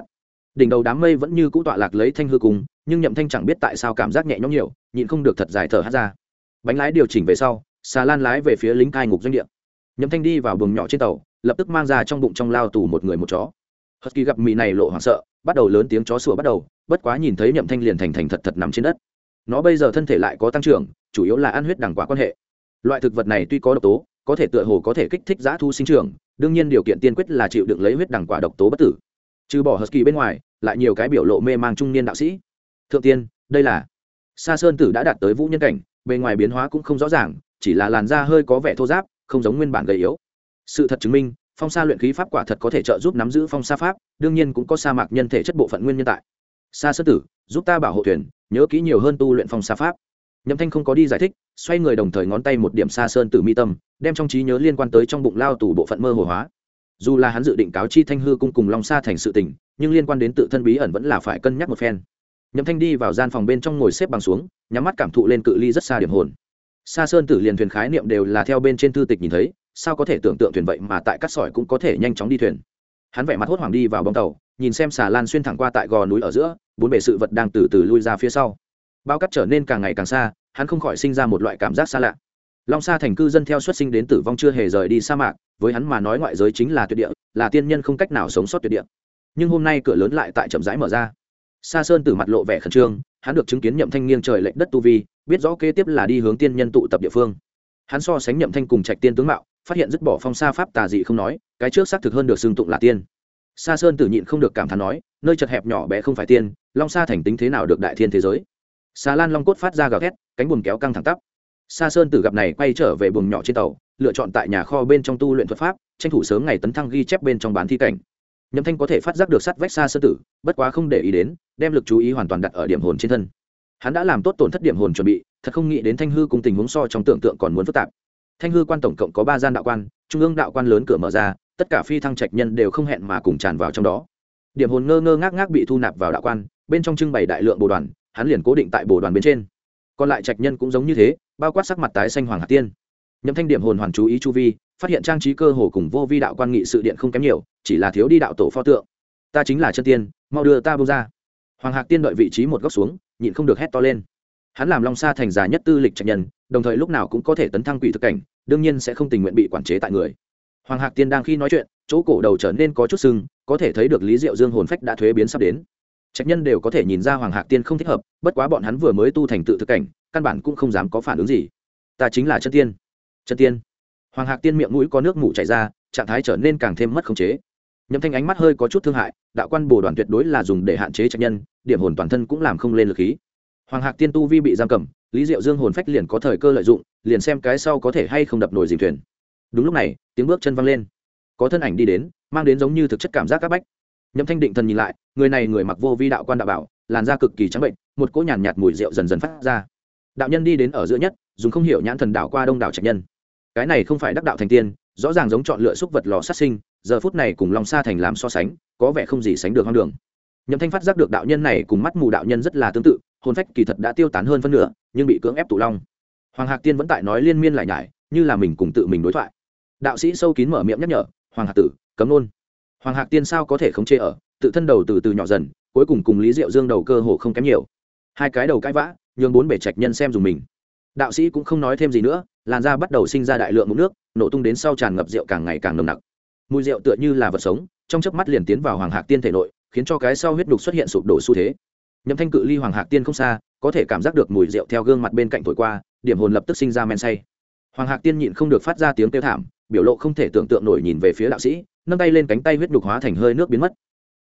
đỉnh đầu đám mây vẫn như cũ tọa lạc lấy thanh hư cung, nhưng Nhậm Thanh chẳng biết tại sao cảm giác nhẹ nhõm nhiều, nhịn không được thật dài thở hắt ra. Bánh lái điều chỉnh về sau, xà lan lái về phía lính cai ngục doanh địa. Nhậm Thanh đi vào buồng nhỏ trên tàu, lập tức mang ra trong bụng trong lao tù một người một chó. Husky gặp mì này lộ hoảng sợ, bắt đầu lớn tiếng chó sủa bắt đầu, bất quá nhìn thấy Nhậm Thanh liền thành thật thật nằm trên đất. Nó bây giờ thân thể lại có tăng trưởng, chủ yếu là ăn huyết đằng quả quan hệ. Loại thực vật này tuy có độc tố, có thể tựa hồ có thể kích thích dã thu sinh trưởng, đương nhiên điều kiện tiên quyết là chịu đựng lấy huyết đằng quả độc tố bất tử. Trừ bỏ Husky bên ngoài, lại nhiều cái biểu lộ mê mang trung niên đạo sĩ. Thượng tiên, đây là Sa Sơn Tử đã đạt tới vũ nhân cảnh, bề ngoài biến hóa cũng không rõ ràng, chỉ là làn da hơi có vẻ thô ráp, không giống nguyên bản gầy yếu. Sự thật chứng minh, phong sa luyện khí pháp quả thật có thể trợ giúp nắm giữ phong sa pháp, đương nhiên cũng có sa mạc nhân thể chất bộ phận nguyên nhân tại. Sa Sơn Tử, giúp ta bảo hộ thuyền, nhớ kỹ nhiều hơn tu luyện phong sa pháp. Nhậm Thanh không có đi giải thích, xoay người đồng thời ngón tay một điểm Sa Sơn Tử mi tâm, đem trong trí nhớ liên quan tới trong bụng lao tù bộ phận mơ hồ hóa. Dù là hắn dự định cáo chi Thanh hư cung cùng Long Sa thành sự tình, nhưng liên quan đến tự thân bí ẩn vẫn là phải cân nhắc một phen. Nhậm Thanh đi vào gian phòng bên trong ngồi xếp bằng xuống, nhắm mắt cảm thụ lên cự ly rất xa điểm hồn. Sa Sơn Tử liền thuyền khái niệm đều là theo bên trên thư tịch nhìn thấy, sao có thể tưởng tượng thuyền vậy mà tại cát sỏi cũng có thể nhanh chóng đi thuyền. Hắn vẻ mặt hốt hoảng đi vào bong tàu, nhìn xem xà lan xuyên thẳng qua tại gò núi ở giữa, bốn bề sự vật đang từ từ lui ra phía sau. Bao cát trở nên càng ngày càng xa, hắn không khỏi sinh ra một loại cảm giác xa lạ. Long Sa thành cư dân theo xuất sinh đến tử vong chưa hề rời đi sa mạc, với hắn mà nói ngoại giới chính là tuyệt địa, là tiên nhân không cách nào sống sót tuyệt địa. Nhưng hôm nay cửa lớn lại tại chậm rãi mở ra. Sa Sơn Tử mặt lộ vẻ khẩn trương, hắn được chứng kiến Nhậm Thanh nghiêng trời lệch đất tu vi, biết rõ kế tiếp là đi hướng tiên nhân tụ tập địa phương. Hắn so sánh Nhậm Thanh cùng Trạch Tiên tướng mạo, phát hiện dứt bỏ phong sa pháp tà dị không nói, cái trước xác thực hơn được xưng tụng là tiên. Sa Sơn Tử nhịn không được cảm thán nói, nơi chật hẹp nhỏ bé không phải tiên, Long Sa thành tính thế nào được đại thiên thế giới. Xà lan long cốt phát ra gào thét, cánh buồm kéo căng thẳng tắp. Sa Sơn Tử gặp này quay trở về buồng nhỏ trên tàu, lựa chọn tại nhà kho bên trong tu luyện thuật pháp, tranh thủ sớm ngày tấn thăng ghi chép bên trong bán thi cảnh. Nhậm Thanh có thể phát giác được sắt vách Sa Sơn Tử, bất quá không để ý đến, đem lực chú ý hoàn toàn đặt ở điểm hồn trên thân. Hắn đã làm tốt tổn thất điểm hồn chuẩn bị, thật không nghĩ đến Thanh hư cùng tình huống so trong tưởng tượng còn muốn phức tạp. Thanh hư quan tổng cộng có 3 gian đạo quan, trung ương đạo quan lớn cửa mở ra, tất cả phi thăng trạch nhân đều không hẹn mà cùng tràn vào trong đó. Điểm hồn ngơ ngơ ngác ngác bị thu nạp vào đạo quan, bên trong trưng bày đại lượng bồ đoàn, hắn liền cố định tại bồ đoàn bên trên. Còn lại trạch nhân cũng giống như thế, bao quát sắc mặt tái xanh hoàng hạt tiên. Nhậm Thanh điểm hồn hoàn chú ý chu vi, phát hiện trang trí cơ hồ cùng vô vi đạo quan nghị sự điện không kém nhiều, chỉ là thiếu đi đạo tổ pho tượng. Ta chính là chân tiên, mau đưa ta buông ra. Hoàng hạc tiên đợi vị trí một góc xuống, nhịn không được hét to lên. Hắn làm Long Sa thành già nhất tư lịch trạch nhân, đồng thời lúc nào cũng có thể tấn thăng quỷ thực cảnh, đương nhiên sẽ không tình nguyện bị quản chế tại người. Hoàng hạc tiên đang khi nói chuyện, chỗ cổ đầu trở nên có chút sưng, có thể thấy được Lý Diệu Dương hồn phách đã thuế biến sắp đến. Trạch nhân đều có thể nhìn ra Hoàng hạc tiên không thích hợp, bất quá bọn hắn vừa mới tu thành tự thực cảnh, căn bản cũng không dám có phản ứng gì. Ta chính là chân tiên. Chân tiên. Hoàng hạc tiên miệng mũi có nước mủ chảy ra, trạng thái trở nên càng thêm mất khống chế. Nhậm Thanh ánh mắt hơi có chút thương hại, đạo quan bồ đoàn tuyệt đối là dùng để hạn chế trạch nhân, điểm hồn toàn thân cũng làm không lên lực khí. Hoàng hạc tiên tu vi bị giam cầm, Lý Diệu Dương hồn phách liền có thời cơ lợi dụng, liền xem cái sau có thể hay không đập nổi dìm thuyền. Đúng lúc này, tiếng bước chân văng lên, có thân ảnh đi đến, mang đến giống như thực chất cảm giác áp bách. Nhậm Thanh định thần nhìn lại, người này người mặc vô vi đạo quan đạo bảo, làn da cực kỳ trắng bệnh, một cỗ nhàn nhạt mùi rượu dần dần phát ra. Đạo nhân đi đến ở giữa nhất, dùng không hiểu nhãn thần đảo qua đông đảo trạch nhân. Cái này không phải đắc đạo thành tiên, rõ ràng giống chọn lựa xúc vật lò sát sinh, giờ phút này cùng Long Sa thành làm so sánh, có vẻ không gì sánh được hoang đường. Nhậm Thanh phát giác được đạo nhân này cùng mắt mù đạo nhân rất là tương tự, hồn phách kỳ thật đã tiêu tán hơn phân nửa, nhưng bị cưỡng ép tụ long. Hoàng hạc tiên vẫn tại nói liên miên lại nhải, như là mình cùng tự mình đối thoại. Đạo sĩ sâu kín mở miệng nhắc nhở, Hoàng hạc tử, cấm nôn. Hoàng hạc tiên sao có thể khống chế ở, tự thân đầu từ từ nhỏ dần, cuối cùng cùng Lý Diệu Dương đầu cơ hồ không kém nhiều. Hai cái đầu cãi vã, nhường bốn bể trạch nhân xem dùng mình. Đạo sĩ cũng không nói thêm gì nữa, làn da bắt đầu sinh ra đại lượng mụn nước, nổ tung đến sau tràn ngập rượu càng ngày càng nồng nặc. Mùi rượu tựa như là vật sống, trong chớp mắt liền tiến vào Hoàng hạc tiên thể nội, khiến cho cái sau huyết đục xuất hiện sụp đổ xu thế. Nhậm Thanh cự ly Hoàng hạc tiên không xa, có thể cảm giác được mùi rượu theo gương mặt bên cạnh thổi qua, điểm hồn lập tức sinh ra men say. Hoàng hạc tiên nhịn không được phát ra tiếng kêu thảm, biểu lộ không thể tưởng tượng nổi nhìn về phía đạo sĩ, nâng tay lên cánh tay huyết đục hóa thành hơi nước biến mất.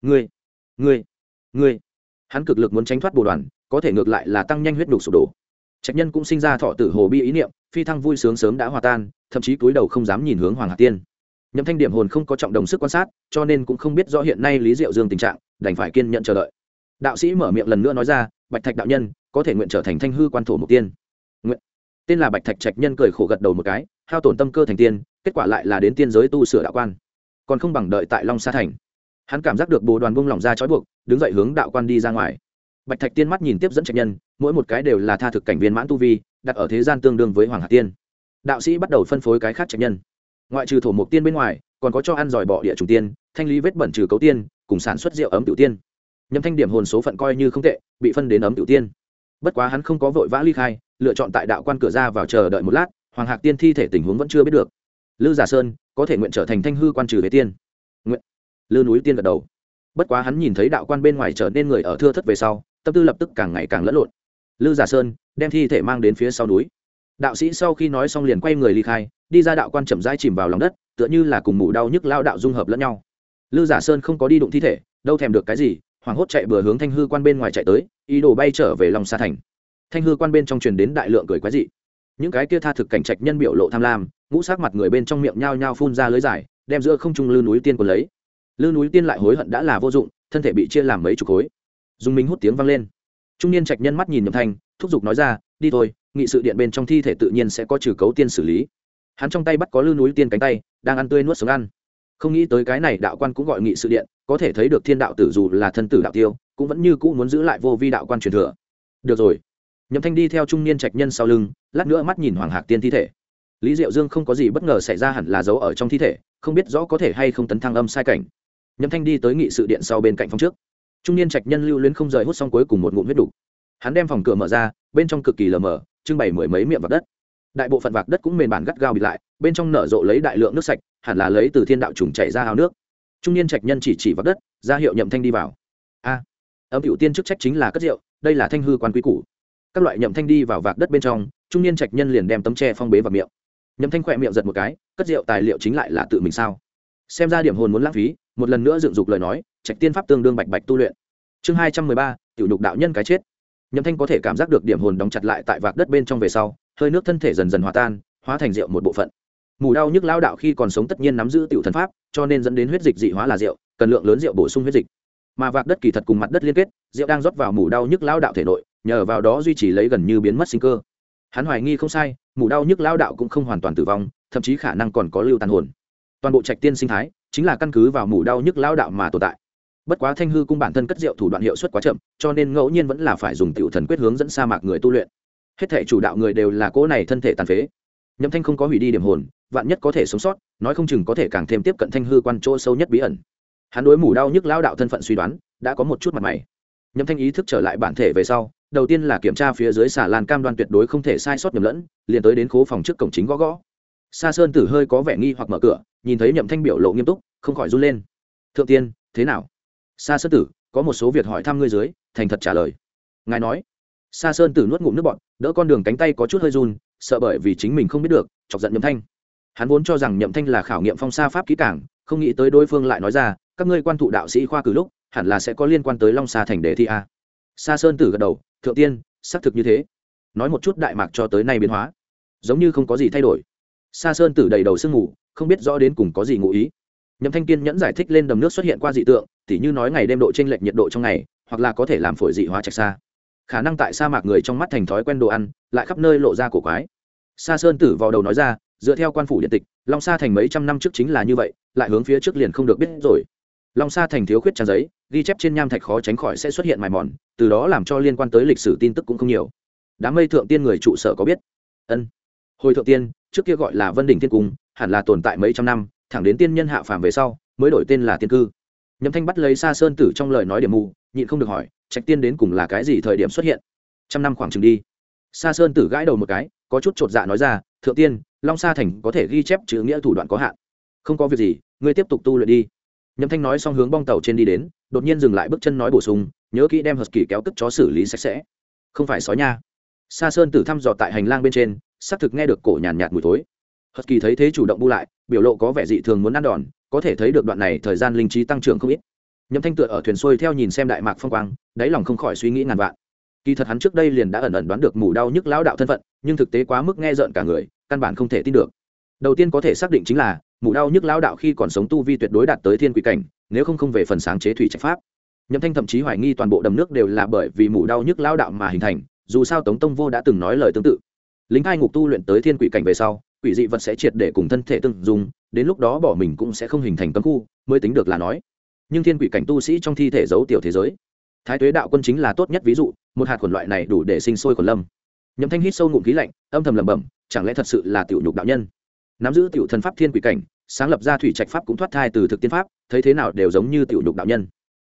Ngươi, hắn cực lực muốn tránh thoát bồ đoàn, có thể ngược lại là tăng nhanh huyết đục sụp đổ. Trạch nhân cũng sinh ra thọ tử hồ bi ý niệm, phi thăng vui sướng sớm đã hòa tan, thậm chí cúi đầu không dám nhìn hướng Hoàng hạc tiên. Nhậm Thanh điểm hồn không có trọng đồng sức quan sát, cho nên cũng không biết rõ hiện nay Lý Diệu Dương tình trạng, đành phải kiên nhẫn chờ đợi. Đạo sĩ mở miệng lần nữa nói ra, Bạch Thạch đạo nhân có thể nguyện trở thành Thanh hư quan thổ mục tiên. Nguyện. Tên là Bạch Thạch trạch nhân cười khổ gật đầu một cái, hao tổn tâm cơ thành tiên, kết quả lại là đến tiên giới tu sửa đạo quan, còn không bằng đợi tại Long Sa thành. Hắn cảm giác được bồ đoàn buông lỏng ra trói buộc, đứng dậy hướng đạo quan đi ra ngoài. Bạch Thạch tiên mắt nhìn tiếp dẫn trạch nhân, mỗi một cái đều là tha thực cảnh viên mãn tu vi, đặt ở thế gian tương đương với Hoàng hạc tiên. Đạo sĩ bắt đầu phân phối cái khác trạch nhân, ngoại trừ thổ mục tiên bên ngoài, còn có cho ăn giỏi bọ địa trùng tiên, thanh lý vết bẩn trừ cấu tiên, cùng sản xuất rượu ấm tiểu tiên. Nhậm Thanh điểm hồn số phận coi như không tệ, bị phân đến ấm tiểu tiên. Bất quá hắn không có vội vã ly khai, lựa chọn tại đạo quan cửa ra vào chờ đợi một lát. Hoàng Hạc Tiên thi thể tình huống vẫn chưa biết được. Lư Giả Sơn có thể nguyện trở thành Thanh hư quan trừ về tiên. Nguyện. Lư Núi Tiên gật đầu. Bất quá hắn nhìn thấy đạo quan bên ngoài trở nên người ở thưa thất về sau, tâm tư lập tức càng ngày càng lẫn lộn. Lư Giả Sơn đem thi thể mang đến phía sau núi. Đạo sĩ sau khi nói xong liền quay người ly khai, đi ra đạo quan chậm rãi chìm vào lòng đất, tựa như là cùng mù đau nhức lao đạo dung hợp lẫn nhau. Lư Giả Sơn không có đi đụng thi thể, đâu thèm được cái gì, hoảng hốt chạy bừa hướng Thanh hư quan bên ngoài chạy tới, ý đồ bay trở về Long Sa thành. Thanh hư quan bên trong truyền đến đại lượng cười quái dị. Những cái kia tha thực cảnh trạch nhân biểu lộ tham lam, ngũ sắc mặt người bên trong miệng nhao nhao phun ra lưới dài, đem giữa không trung Lư Núi Tiên cuốn lấy. Lư Núi Tiên lại hối hận đã là vô dụng, thân thể bị chia làm mấy chục khối. Dung Minh hút tiếng vang lên. Trung niên trạch nhân mắt nhìn Nhậm Thanh, thúc giục nói ra, đi thôi, nghị sự điện bên trong thi thể tự nhiên sẽ có trừ cấu tiên xử lý. Hắn trong tay bắt có Lư Núi Tiên cánh tay, đang ăn tươi nuốt sống ăn. Không nghĩ tới cái này đạo quan cũng gọi nghị sự điện, có thể thấy được thiên đạo tử dù là thân tử đạo tiêu, cũng vẫn như cũ muốn giữ lại vô vi đạo quan truyền thừa. Được rồi. Nhậm Thanh đi theo trung niên trạch nhân sau lưng, lát nữa mắt nhìn Hoàng Hạc Tiên thi thể. Lý Diệu Dương không có gì bất ngờ xảy ra, hẳn là giấu ở trong thi thể, không biết rõ có thể hay không tấn thăng âm sai cảnh. Nhậm Thanh đi tới nghị sự điện sau bên cạnh phòng trước. Trung niên trạch nhân lưu luyến không rời hút xong cuối cùng một ngụm huyết đủ. Hắn đem phòng cửa mở ra, bên trong cực kỳ lờ mờ, trưng bày mười mấy miệng vạc đất. Đại bộ phận vạc đất cũng mềm bản gắt gao bịt lại, bên trong nở rộ lấy đại lượng nước sạch, hẳn là lấy từ thiên đạo trùng chảy ra ao nước. Trung niên trạch nhân chỉ vạc đất, ra hiệu Nhậm Thanh đi vào. Âm Cửu Tiên chức trách chính là cất rượu, đây là Thanh hư quan quý củ. Các loại Nhậm Thanh đi vào vạc đất bên trong, trung niên trạch nhân liền đem tấm tre phong bế vào miệng. Nhậm Thanh khỏe miệng giật một cái, cất rượu tài liệu chính lại là tự mình sao? Xem ra điểm hồn muốn lãng phí, một lần nữa dựng dục lời nói, trạch tiên pháp tương đương bạch bạch tu luyện. Chương 213, tiểu nhục đạo nhân cái chết. Nhậm Thanh có thể cảm giác được điểm hồn đóng chặt lại tại vạc đất bên trong về sau, hơi nước thân thể dần dần hòa tan, hóa thành rượu một bộ phận. Mù đau nhức lao đạo khi còn sống tất nhiên nắm giữ tiểu thần pháp, cho nên dẫn đến huyết dịch dị hóa là rượu, cần lượng lớn rượu bổ sung huyết dịch. Mà vạc đất kỳ thật cùng mặt đất liên kết, rượu đang rót vào mù đau nhức lao đạo thể nội, nhờ vào đó duy trì lấy gần như biến mất sinh cơ. Hắn hoài nghi không sai, mù đau nhức lao đạo cũng không hoàn toàn tử vong, thậm chí khả năng còn có lưu tàn hồn. Toàn bộ trạch tiên sinh thái chính là căn cứ vào mù đau nhức lao đạo mà tồn tại. Bất quá Thanh hư cung bản thân cất rượu thủ đoạn hiệu suất quá chậm, cho nên ngẫu nhiên vẫn là phải dùng tiểu thần quyết hướng dẫn sa mạc người tu luyện. Hết thể chủ đạo người đều là cỗ này thân thể tàn phế. Nhậm Thanh không có hủy đi điểm hồn, vạn nhất có thể sống sót, nói không chừng có thể càng thêm tiếp cận Thanh hư quan chỗ sâu nhất bí ẩn. Hắn đối mù đau nhức lao đạo thân phận suy đoán đã có một chút mặt mày. Nhậm Thanh ý thức trở lại bản thể về sau, đầu tiên là kiểm tra phía dưới xà lan cam đoan tuyệt đối không thể sai sót nhầm lẫn, liền tới đến khố phòng trước cổng chính gõ gõ. Sa Sơn Tử hơi có vẻ nghi hoặc mở cửa, nhìn thấy Nhậm Thanh biểu lộ nghiêm túc, không khỏi run lên. Thượng tiên, thế nào? Sa Sơn Tử, có một số việc hỏi thăm ngươi dưới, thành thật trả lời. Ngài nói. Sa Sơn Tử nuốt ngụm nước bọt, đỡ con đường cánh tay có chút hơi run, sợ bởi vì chính mình không biết được, chọc giận Nhậm Thanh. Hắn vốn cho rằng Nhậm Thanh là khảo nghiệm phong sa pháp kỹ càng, không nghĩ tới đối phương lại nói ra, các ngươi quan thụ đạo sĩ khoa cử lúc, hẳn là sẽ có liên quan tới Long Sa thành đề thi a. Sa Sơn Tử gật đầu, thượng tiên, xác thực như thế. Nói một chút Đại Mạc cho tới nay biến hóa, giống như không có gì thay đổi. Sa Sơn Tử đầy đầu sương mù, không biết rõ đến cùng có gì ngụ ý. Nhậm Thanh kiên nhẫn giải thích lên đầm nước xuất hiện qua dị tượng, tỉ như nói ngày đêm độ chênh lệch nhiệt độ trong ngày, hoặc là có thể làm phổi dị hóa trạch xa. Khả năng tại sa mạc người trong mắt thành thói quen đồ ăn, lại khắp nơi lộ ra cổ quái. Sa Sơn Tử vào đầu nói ra, dựa theo quan phủ điện tịch, Long Sa thành mấy trăm năm trước chính là như vậy, lại hướng phía trước liền không được biết rồi. Long Sa thành thiếu khuyết trang giấy, ghi chép trên nham thạch khó tránh khỏi sẽ xuất hiện mài mòn, từ đó làm cho liên quan tới lịch sử tin tức cũng không nhiều. Đám mây thượng tiên người trụ sở có biết? Ân. Hồi thượng tiên, trước kia gọi là Vân Đỉnh Tiên Cung, hẳn là tồn tại mấy trăm năm, thẳng đến tiên nhân hạ phàm về sau, mới đổi tên là Tiên Cư. Nhậm Thanh bắt lấy Sa Sơn Tử trong lời nói điểm mù, nhịn không được hỏi, trạch tiên đến cùng là cái gì thời điểm xuất hiện? Trăm năm khoảng chừng đi. Sa Sơn Tử gãi đầu một cái, có chút chột dạ nói ra, thượng tiên, Long Sa thành có thể ghi chép chữ nghĩa thủ đoạn có hạn. Không có việc gì, ngươi tiếp tục tu luyện đi. Nhậm Thanh nói xong hướng bong tàu trên đi đến, đột nhiên dừng lại bước chân nói bổ sung, nhớ kỹ đem husky kéo cất chó xử lý sạch sẽ. Không phải sói nha. Sa Sơn Tử thăm dò tại hành lang bên trên, xác thực nghe được cổ nhàn nhạt mùi thối. Husky thấy thế chủ động bu lại, biểu lộ có vẻ dị thường muốn ăn đòn, có thể thấy được đoạn này thời gian linh trí tăng trưởng không ít. Nhậm Thanh tựa ở thuyền xuôi theo nhìn xem Đại Mạc phong quang, đáy lòng không khỏi suy nghĩ ngàn vạn. Kỳ thật hắn trước đây liền đã ẩn ẩn đoán được mù đau nhức lão đạo thân phận, nhưng thực tế quá mức nghe rợn cả người, căn bản không thể tin được. Đầu tiên có thể xác định chính là mù đau nhức lão đạo khi còn sống tu vi tuyệt đối đạt tới thiên quỷ cảnh, nếu không về phần sáng chế thủy trạch pháp. Nhậm Thanh thậm chí hoài nghi toàn bộ đầm nước đều là bởi vì mù đau nhức lão đạo mà hình thành, dù sao Tống Tông Vô đã từng nói lời tương tự. Lính hai ngục tu luyện tới thiên quỷ cảnh về sau, quỷ dị vật sẽ triệt để cùng thân thể tương dung, đến lúc đó bỏ mình cũng sẽ không hình thành cấm khu, mới tính được là nói. Nhưng thiên quỷ cảnh tu sĩ trong thi thể giấu tiểu thế giới, Thái Tuế đạo quân chính là tốt nhất ví dụ, một hạt khuẩn loại này đủ để sinh sôi khuẩn lâm. Nhậm Thanh hít sâu ngụm khí lạnh, âm thầm lẩm bẩm, chẳng lẽ thật sự là tiểu nhục đạo nhân, nắm giữ tiểu thần pháp thiên quỷ cảnh, sáng lập ra thủy trạch pháp cũng thoát thai từ thực tiên pháp, thấy thế nào đều giống như tiểu nhục đạo nhân.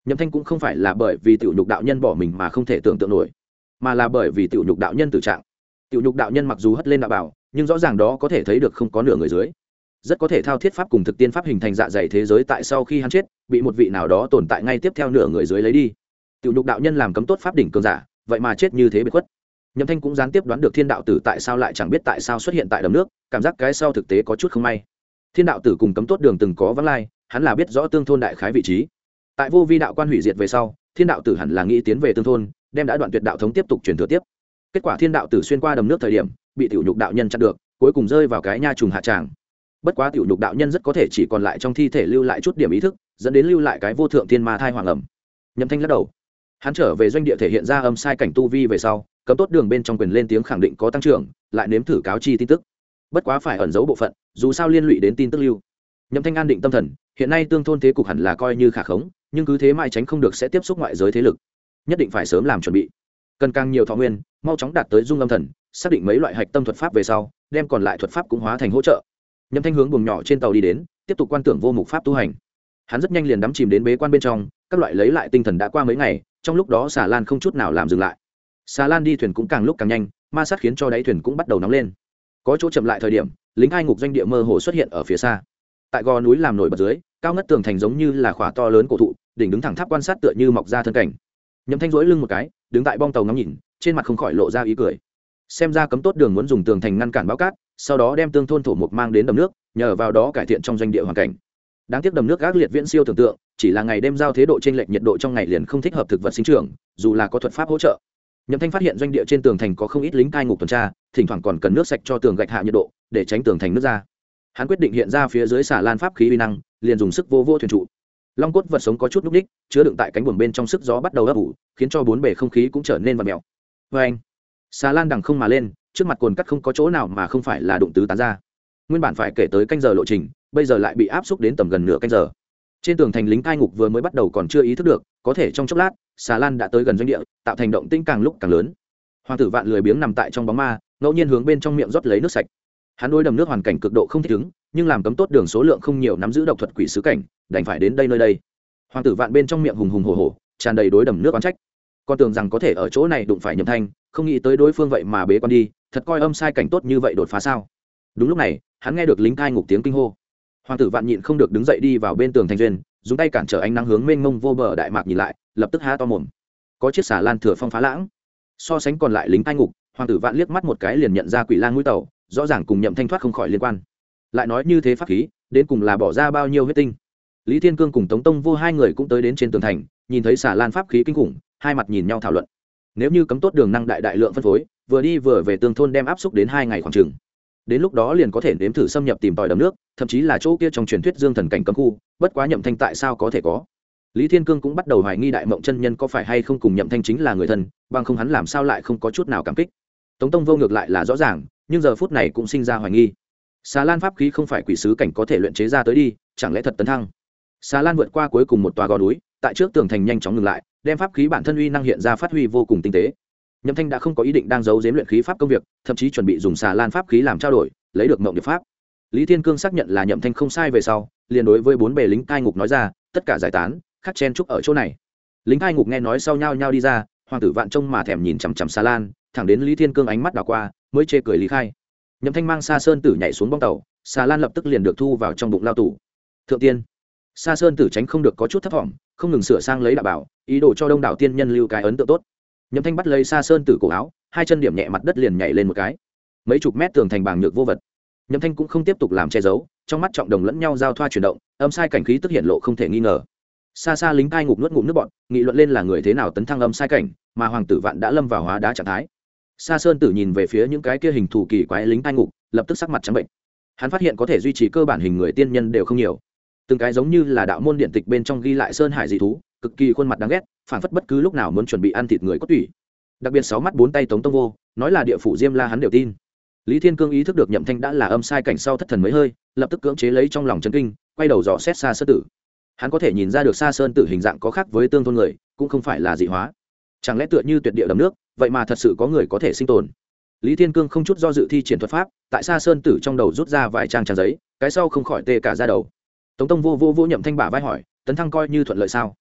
Nhậm Thanh cũng không phải là bởi vì tiểu nhục đạo nhân bỏ mình mà không thể tưởng tượng nổi, mà là bởi vì tiểu nhục đạo nhân tử trạng. Tiểu nhục đạo nhân mặc dù hất lên đạo bảo, nhưng rõ ràng đó có thể thấy được không có nửa người dưới, rất có thể thao thiết pháp cùng thực tiên pháp hình thành dạ dày thế giới tại sau khi hắn chết bị một vị nào đó tồn tại ngay tiếp theo nửa người dưới lấy đi. Tiểu nhục đạo nhân làm cấm tốt pháp đỉnh cường giả, vậy mà chết như thế biệt khuất. Nhậm Thanh cũng gián tiếp đoán được Thiên đạo tử tại sao lại chẳng biết tại sao xuất hiện tại đầm nước, cảm giác cái sau thực tế có chút không may. Thiên đạo tử cùng cấm tốt đường từng có vắng lai, hắn là biết rõ tương thôn đại khái vị trí. Tại vô vi đạo quan hủy diệt về sau, Thiên đạo tử hẳn là nghĩ tiến về tương thôn, đem đã đoạn tuyệt đạo thống tiếp tục truyền thừa tiếp. Kết quả Thiên đạo tử xuyên qua đầm nước thời điểm, bị tiểu nhục đạo nhân chặn được, cuối cùng rơi vào cái nha trùng hạ tràng. Bất quá tiểu nhục đạo nhân rất có thể chỉ còn lại trong thi thể lưu lại chút điểm ý thức, dẫn đến lưu lại cái vô thượng thiên ma thai hoàng ẩm. Nhậm Thanh lắc đầu, hắn trở về doanh địa thể hiện ra âm sai cảnh tu vi về sau, cấm tốt đường bên trong quyền lên tiếng khẳng định có tăng trưởng, lại nếm thử cáo chi tin tức. Bất quá phải ẩn giấu bộ phận, dù sao liên lụy đến tin tức lưu. Nhậm Thanh an định tâm thần, hiện nay tương thôn thế cục hẳn là coi như khả khống, nhưng cứ thế mãi tránh không được sẽ tiếp xúc ngoại giới thế lực, nhất định phải sớm làm chuẩn bị, cần càng nhiều thọ nguyên, mau chóng đạt tới dung âm thần, xác định mấy loại hạch tâm thuật pháp về sau, đem còn lại thuật pháp cũng hóa thành hỗ trợ. Nhậm Thanh hướng buồng nhỏ trên tàu đi đến, tiếp tục quan tưởng vô mục pháp tu hành. Hắn rất nhanh liền đắm chìm đến bế quan bên trong, các loại lấy lại tinh thần đã qua mấy ngày, trong lúc đó xà lan không chút nào làm dừng lại. Xà lan đi thuyền cũng càng lúc càng nhanh, ma sát khiến cho đáy thuyền cũng bắt đầu nóng lên. Có chỗ chậm lại thời điểm, lính hai ngục doanh địa mơ hồ xuất hiện ở phía xa. Tại gò núi làm nổi bật dưới, cao ngất tường thành giống như là khỏa to lớn cổ thụ, đỉnh đứng thẳng tháp quan sát tựa như mọc ra thân cảnh. Nhậm Thanh duỗi lưng một cái, đứng tại bong tàu ngắm nhìn, trên mặt không khỏi lộ ra ý cười. Xem ra cấm tốt đường muốn dùng tường thành ngăn cản báo cát, sau đó đem tương thôn thổ mục mang đến đầm nước, nhờ vào đó cải thiện trong doanh địa hoàn cảnh. Đáng tiếc đầm nước ác liệt viễn siêu tưởng tượng, chỉ là ngày đêm giao thế độ chênh lệch nhiệt độ trong ngày liền không thích hợp thực vật sinh trưởng, dù là có thuật pháp hỗ trợ. Nhậm Thanh phát hiện doanh địa trên tường thành có không ít lính cai ngục tuần tra, thỉnh thoảng còn cần nước sạch cho tường gạch hạ nhiệt độ, để tránh tường thành nứt ra. Hắn quyết định hiện ra phía dưới xà lan pháp khí uy năng, liền dùng sức vô thuyền trụ. Long cốt vật sống có chút núc ních, chứa đựng tại cánh buồm bên trong sức gió bắt đầu ấp ủ, khiến cho bốn bề không khí cũng trở nên vặn mèo. Anh, xà lan đằng không mà lên, trước mặt cồn cắt không có chỗ nào mà không phải là đụng tứ tán ra. Nguyên bản phải kể tới canh giờ lộ trình, bây giờ lại bị áp xúc đến tầm gần nửa canh giờ. Trên tường thành lính cai ngục vừa mới bắt đầu còn chưa ý thức được, có thể trong chốc lát, xà lan đã tới gần doanh địa, tạo thành động tĩnh càng lúc càng lớn. Hoàng tử Vạn lười biếng nằm tại trong bóng ma, ngẫu nhiên hướng bên trong miệng rót lấy nước sạch. Hắn đối đầm nước hoàn cảnh cực độ không thích ứng, nhưng làm cấm tốt đường số lượng không nhiều nắm giữ độc thuật quỷ sứ cảnh, đành phải đến đây nơi đây. Hoàng tử Vạn bên trong miệng hùng hùng hổ hổ, tràn đầy đối đầm nước oán trách. Con tưởng rằng có thể ở chỗ này đụng phải Nhậm Thanh, không nghĩ tới đối phương vậy mà bế quan đi, thật coi âm sai cảnh tốt như vậy đột phá sao? Đúng lúc này, hắn nghe được lính cai ngục tiếng kinh hô. Hoàng tử Vạn nhịn không được đứng dậy đi vào bên tường thành duyên, dùng tay cản trở ánh nắng hướng mênh mông vô bờ đại mạc nhìn lại, lập tức há to mồm. Có chiếc xà lan thừa phong phá lãng. So sánh còn lại lính cai ngục, Hoàng tử Vạn liếc mắt một cái liền nhận ra quỷ lang mũi tàu, rõ ràng cùng Nhậm Thanh thoát không khỏi liên quan. Lại nói như thế pháp khí, đến cùng là bỏ ra bao nhiêu huyết tinh. Lý Thiên Cương cùng Tống Tông Vô hai người cũng tới đến trên tường thành, nhìn thấy xà lan pháp khí kinh khủng, hai mặt nhìn nhau thảo luận. Nếu như cấm tốt đường năng đại lượng phân phối, vừa đi vừa về tương thôn đem áp xúc đến 2 ngày khoảng chừng. Đến lúc đó liền có thể nếm thử xâm nhập tìm tòi đầm nước, thậm chí là chỗ kia trong truyền thuyết dương thần cảnh cấm khu, bất quá Nhậm Thanh tại sao có thể có? Lý Thiên Cương cũng bắt đầu hoài nghi Đại Mộng chân nhân có phải hay không cùng Nhậm Thanh chính là người thân, bằng không hắn làm sao lại không có chút nào cảm kích. Tống Tông Vô ngược lại là rõ ràng, nhưng giờ phút này cũng sinh ra hoài nghi. Xà lan pháp khí không phải quỷ sứ cảnh có thể luyện chế ra tới đi, chẳng lẽ thật tấn thăng? Xà lan vượt qua cuối cùng một tòa gò núi, tại trước tường thành nhanh chóng ngừng lại, đem pháp khí bản thân uy năng hiện ra phát huy vô cùng tinh tế. Nhậm Thanh đã không có ý định đang giấu giếm luyện khí pháp công việc, thậm chí chuẩn bị dùng xà lan pháp khí làm trao đổi, lấy được mộng điệp pháp. Lý Thiên Cương xác nhận là Nhậm Thanh không sai về sau, liền đối với 4 bề lính cai ngục nói ra, tất cả giải tán, khắc chen trúc ở chỗ này. Lính cai ngục nghe nói sau nhau đi ra, Hoàng tử Vạn trông mà thèm nhìn chằm chằm xà lan, thẳng đến Lý Thiên Cương ánh mắt đảo qua, mới chê cười lý khai. Nhậm Thanh mang Sa Sơn Tử nhảy xuống bong tàu, xà lan lập tức liền được thu vào trong bụng lao tù. Thượng tiên, Sa Sơn Tử tránh không được có chút thất vọng, không ngừng sửa sang lấy đạo bảo, ý đồ cho đông đảo tiên nhân lưu cái ấn tượng tốt. Nhậm Thanh bắt lấy Sa Sơn Tử cổ áo, hai chân điểm nhẹ mặt đất liền nhảy lên một cái. Mấy chục mét tường thành bàng nhược vô vật. Nhậm Thanh cũng không tiếp tục làm che giấu, trong mắt trọng đồng lẫn nhau giao thoa chuyển động, âm sai cảnh khí tức hiện lộ không thể nghi ngờ. Xa xa lính cai ngục nuốt ngụm nước bọt, nghị luận lên là người thế nào tấn thăng âm sai cảnh, mà Hoàng tử Vạn đã lâm vào hóa đá trạng thái. Sa Sơn Tử nhìn về phía những cái kia hình thù kỳ quái lính cai ngục, lập tức sắc mặt trắng bệnh. Hắn phát hiện có thể duy trì cơ bản hình người tiên nhân đều không nhiều, từng cái giống như là đạo môn điện tịch bên trong ghi lại sơn hải dị thú, cực kỳ khuôn mặt đáng ghét, phản phất bất cứ lúc nào muốn chuẩn bị ăn thịt người cốt tủy. Đặc biệt 6 mắt 4 tay Tống Tông Vô, nói là địa phủ Diêm La hắn đều tin. Lý Thiên Cương ý thức được Nhậm Thanh đã là âm sai cảnh sau thất thần mấy hơi, lập tức cưỡng chế lấy trong lòng chấn kinh, quay đầu dò xét Sa Sơn Tử. Hắn có thể nhìn ra được Sa Sơn Tử hình dạng có khác với tương thôn người, cũng không phải là dị hóa. Chẳng lẽ tựa như tuyệt địa đầm nước, vậy mà thật sự có người có thể sinh tồn. Lý Thiên Cương không chút do dự thi triển thuật pháp, tại Sa Sơn Tử trong đầu rút ra vài trang giấy, cái sau không khỏi tê cả da đầu. Tống Tông vô Nhậm Thanh bả vai hỏi, tấn thăng coi như thuận lợi sao?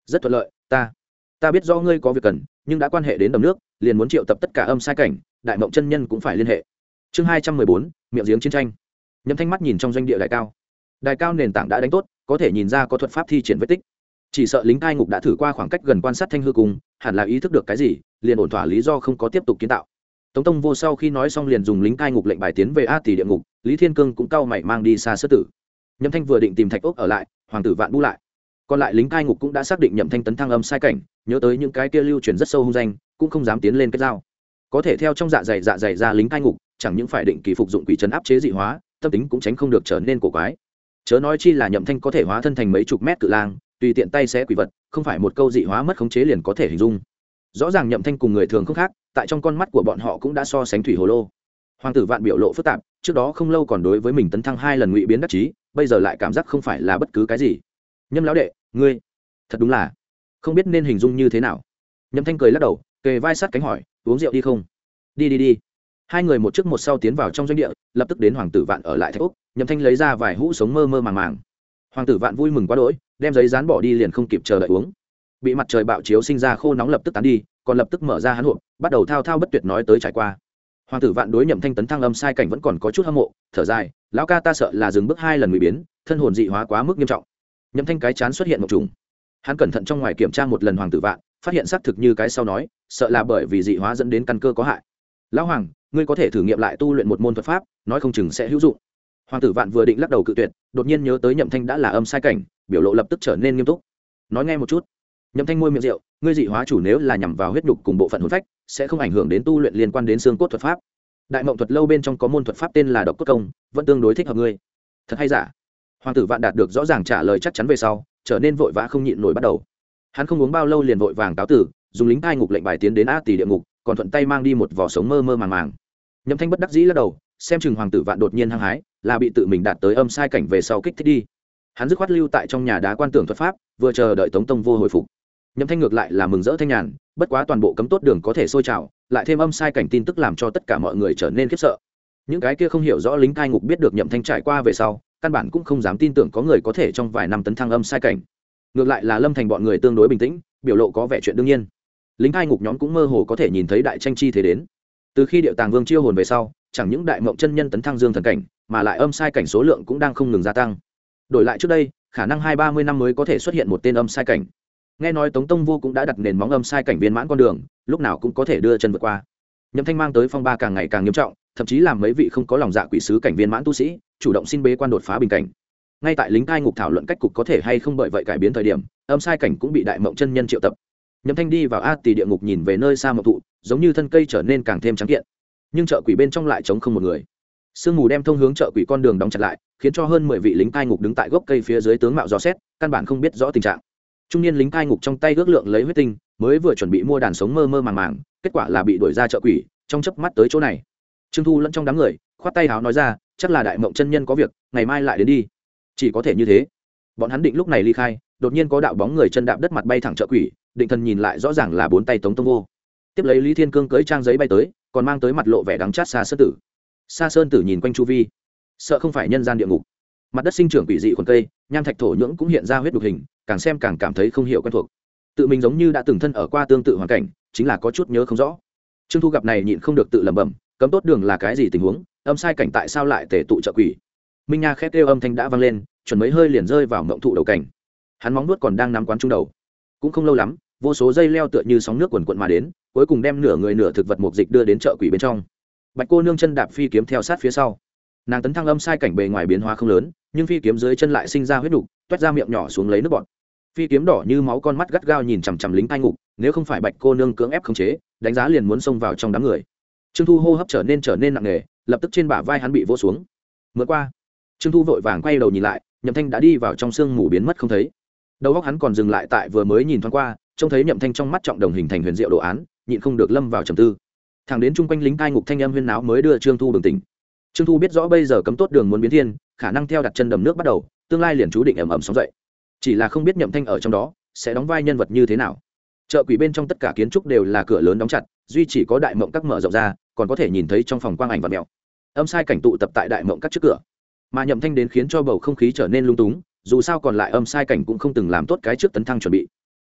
rất thuận lợi. Ta biết do ngươi có việc cần, nhưng đã quan hệ đến đầm nước, liền muốn triệu tập tất cả âm sai cảnh, đại mộng chân nhân cũng phải liên hệ. Chương 214, miệng giếng chiến tranh. Nhậm Thanh mắt nhìn trong doanh địa đài cao nền tảng đã đánh tốt, có thể nhìn ra có thuật pháp thi triển vết tích. Chỉ sợ lính cai ngục đã thử qua khoảng cách gần quan sát Thanh hư cung, hẳn là ý thức được cái gì, liền ổn thỏa lý do không có tiếp tục kiến tạo. Tống Tông Vô sau khi nói xong liền dùng lính cai ngục lệnh bài tiến về A Tỷ địa ngục, Lý Thiên Cương cũng cau mày mang đi xa sơ tử. Nhậm Thanh vừa định tìm Thạch Ốc ở lại, Hoàng tử Vạn bu lại. Còn lại lính cai ngục cũng đã xác định Nhậm Thanh tấn thăng âm sai cảnh, nhớ tới những cái kia lưu truyền rất sâu hung danh, cũng không dám tiến lên kết giao. Có thể theo trong dạ dày ra lính cai ngục, chẳng những phải định kỳ phục dụng quỷ trấn áp chế dị hóa, tâm tính cũng tránh không được trở nên cổ quái. Chớ nói chi là Nhậm Thanh có thể hóa thân thành mấy chục mét cự lang, tùy tiện tay xé quỷ vật, không phải một câu dị hóa mất khống chế liền có thể hình dung. Rõ ràng Nhậm Thanh cùng người thường không khác, tại trong con mắt của bọn họ cũng đã so sánh thủy hồ lô. Hoàng tử Vạn biểu lộ phức tạp, trước đó không lâu còn đối với mình tấn thăng 2 lần ngụy biến đắc chí, bây giờ lại cảm giác không phải là bất cứ cái gì. Nhâm lão đệ, ngươi thật đúng là không biết nên hình dung như thế nào. Nhậm Thanh cười lắc đầu, kề vai sát cánh hỏi, uống rượu đi không? Đi. Hai người một trước một sau tiến vào trong doanh địa, lập tức đến Hoàng tử Vạn ở lại Thạch Úc. Nhậm Thanh lấy ra vài hũ sống mơ mơ màng màng. Hoàng tử Vạn vui mừng quá đỗi, đem giấy dán bỏ đi liền không kịp chờ đợi uống. Bị mặt trời bạo chiếu sinh ra khô nóng lập tức tán đi, còn lập tức mở ra hắn hộp, bắt đầu thao thao bất tuyệt nói tới trải qua. Hoàng tử Vạn đối Nhậm Thanh tấn thăng âm sai cảnh vẫn còn có chút hâm mộ, thở dài, lão ca ta sợ là dừng bước 2 lần ngụy biến, thân hồn dị hóa quá mức nghiêm trọng. Nhậm Thanh cái chán xuất hiện một trùng. Hắn cẩn thận trong ngoài kiểm tra một lần Hoàng tử Vạn, phát hiện xác thực như cái sau nói, sợ là bởi vì dị hóa dẫn đến căn cơ có hại. Lão Hoàng, ngươi có thể thử nghiệm lại tu luyện một môn thuật pháp, nói không chừng sẽ hữu dụng. Hoàng tử Vạn vừa định lắc đầu cự tuyệt, đột nhiên nhớ tới Nhậm Thanh đã là âm sai cảnh, biểu lộ lập tức trở nên nghiêm túc. Nói nghe một chút. Nhậm Thanh môi miệng rượu, ngươi dị hóa chủ nếu là nhằm vào huyết nhục cùng bộ phận hồn phách, sẽ không ảnh hưởng đến tu luyện liên quan đến xương cốt thuật pháp. Đại mộng thuật lâu bên trong có môn thuật pháp tên là độc cốt công, vẫn tương đối thích hợp ngươi. Thật hay giả? Hoàng tử Vạn đạt được rõ ràng trả lời chắc chắn về sau, trở nên vội vã không nhịn nổi bắt đầu. Hắn không uống bao lâu liền vội vàng cáo tử, dùng lính cai ngục lệnh bài tiến đến A Tỷ địa ngục, còn thuận tay mang đi một vỏ sống mơ mơ màng màng. Nhậm Thanh bất đắc dĩ lắc đầu, xem chừng Hoàng tử Vạn đột nhiên hăng hái, là bị tự mình đạt tới âm sai cảnh về sau kích thích đi. Hắn dứt khoát lưu tại trong nhà đá quan tưởng thuật pháp, vừa chờ đợi Tống Tông Vô hồi phục. Nhậm Thanh ngược lại là mừng rỡ thanh nhàn, bất quá toàn bộ cấm tốt đường có thể sôi trào, lại thêm âm sai cảnh tin tức làm cho tất cả mọi người trở nên khiếp sợ. Những cái kia không hiểu rõ lính cai ngục biết được Nhậm Thanh trải qua về sau, căn bản cũng không dám tin tưởng có người có thể trong vài năm tấn thăng âm sai cảnh. Ngược lại là Lâm Thành bọn người tương đối bình tĩnh, biểu lộ có vẻ chuyện đương nhiên. Lính cai ngục nhóm cũng mơ hồ có thể nhìn thấy đại tranh chi thế đến. Từ khi Điệu Tàng Vương chiêu hồn về sau, chẳng những đại mộng chân nhân tấn thăng dương thần cảnh, mà lại âm sai cảnh số lượng cũng đang không ngừng gia tăng. Đổi lại trước đây, khả năng 20-30 năm mới có thể xuất hiện một tên âm sai cảnh. Nghe nói Tống Tông Vô cũng đã đặt nền móng âm sai cảnh viên mãn con đường, lúc nào cũng có thể đưa chân vượt qua. Nhậm Thanh mang tới phong ba càng ngày càng nghiêm trọng, thậm chí làm mấy vị không có lòng dạ quỷ sứ cảnh viên mãn tu sĩ chủ động xin bế quan đột phá bình cảnh. Ngay tại lính cai ngục thảo luận cách cục có thể hay không bởi vậy cải biến thời điểm, âm sai cảnh cũng bị đại mộng chân nhân triệu tập. Nhậm Thanh đi vào A Tỷ địa ngục nhìn về nơi xa mộng thụ, giống như thân cây trở nên càng thêm trắng kiện, nhưng chợ quỷ bên trong lại trống không một người. Sương mù đem thông hướng chợ quỷ con đường đóng chặt lại, khiến cho hơn 10 vị lính cai ngục đứng tại gốc cây phía dưới tướng mạo dò xét, căn bản không biết rõ tình trạng. Trung niên lính cai ngục trong tay ước lượng lấy huyết tinh, mới vừa chuẩn bị mua đàn sống mơ mơ màng màng, kết quả là bị đuổi ra chợ quỷ, trong chớp mắt tới chỗ này. Trương Thu lẫn trong đám người, khoát tay háo nói ra, chắc là đại mộng chân nhân có việc, ngày mai lại đến đi. Chỉ có thể như thế. Bọn hắn định lúc này ly khai, đột nhiên có đạo bóng người chân đạp đất mặt bay thẳng chợ quỷ, định thần nhìn lại rõ ràng là 4 tay Tống Tông Vô. Tiếp lấy Lý Thiên Cương cưỡi trang giấy bay tới, còn mang tới mặt lộ vẻ đắng chát Sa Sơn Tử. Sa Sơn Tử nhìn quanh chu vi, sợ không phải nhân gian địa ngục. Mặt đất sinh trưởng quỷ dị khuẩn cây, nham thạch thổ nhưỡng cũng hiện ra huyết đục hình, càng xem càng cảm thấy không hiểu quen thuộc. Tự mình giống như đã từng thân ở qua tương tự hoàn cảnh, chính là có chút nhớ không rõ. Trương Thu gặp này nhịn không được tự lẩm bẩm, cấm tốt đường là cái gì tình huống, âm sai cảnh tại sao lại tề tụ chợ quỷ. Minh Nha khét kêu âm thanh đã vang lên, chuẩn mấy hơi liền rơi vào mộng thụ đầu cảnh. Hắn móng nuốt còn đang nắm quán trung đầu. Cũng không lâu lắm, vô số dây leo tựa như sóng nước quần quận mà đến, cuối cùng đem nửa người nửa thực vật mục dịch đưa đến chợ quỷ bên trong. Bạch cô nương chân đạp phi kiếm theo sát phía sau. Nàng tấn thăng âm sai cảnh bề ngoài biến hóa không lớn, nhưng phi kiếm dưới chân lại sinh ra huyết đục, toét ra miệng nhỏ xuống lấy nước bọt. Phi kiếm đỏ như máu con mắt gắt gao nhìn chằm chằm lính cai ngục, nếu không phải Bạch cô nương cưỡng ép khống chế, đánh giá liền muốn xông vào trong đám người. Trương Thu hô hấp trở nên nặng nề, lập tức trên bả vai hắn bị vỗ xuống. Mượn qua. Trương Thu vội vàng quay đầu nhìn lại, Nhậm Thanh đã đi vào trong sương mù biến mất không thấy. Đầu óc hắn còn dừng lại tại vừa mới nhìn thoáng qua, trông thấy Nhậm Thanh trong mắt trọng đồng hình thành huyền diệu đồ án, nhịn không được lâm vào trầm tư. Thẳng đến chung quanh lính cai ngục thanh âm huyên náo mới đưa Trương Thu bừng tỉnh. Trương Thu biết rõ bây giờ cấm tốt đường muốn biến thiên, khả năng theo đặt chân đầm nước bắt đầu, tương lai liền chú định ầm ầm sóng dậy. Chỉ là không biết Nhậm Thanh ở trong đó sẽ đóng vai nhân vật như thế nào. Chợ quỷ bên trong tất cả kiến trúc đều là cửa lớn đóng chặt, duy chỉ có đại mộng các mở rộng ra, còn có thể nhìn thấy trong phòng quang ảnh vật mèo. Âm sai cảnh tụ tập tại đại mộng các trước cửa, mà Nhậm Thanh đến khiến cho bầu không khí trở nên lung túng, dù sao còn lại âm sai cảnh cũng không từng làm tốt cái trước tấn thăng chuẩn bị.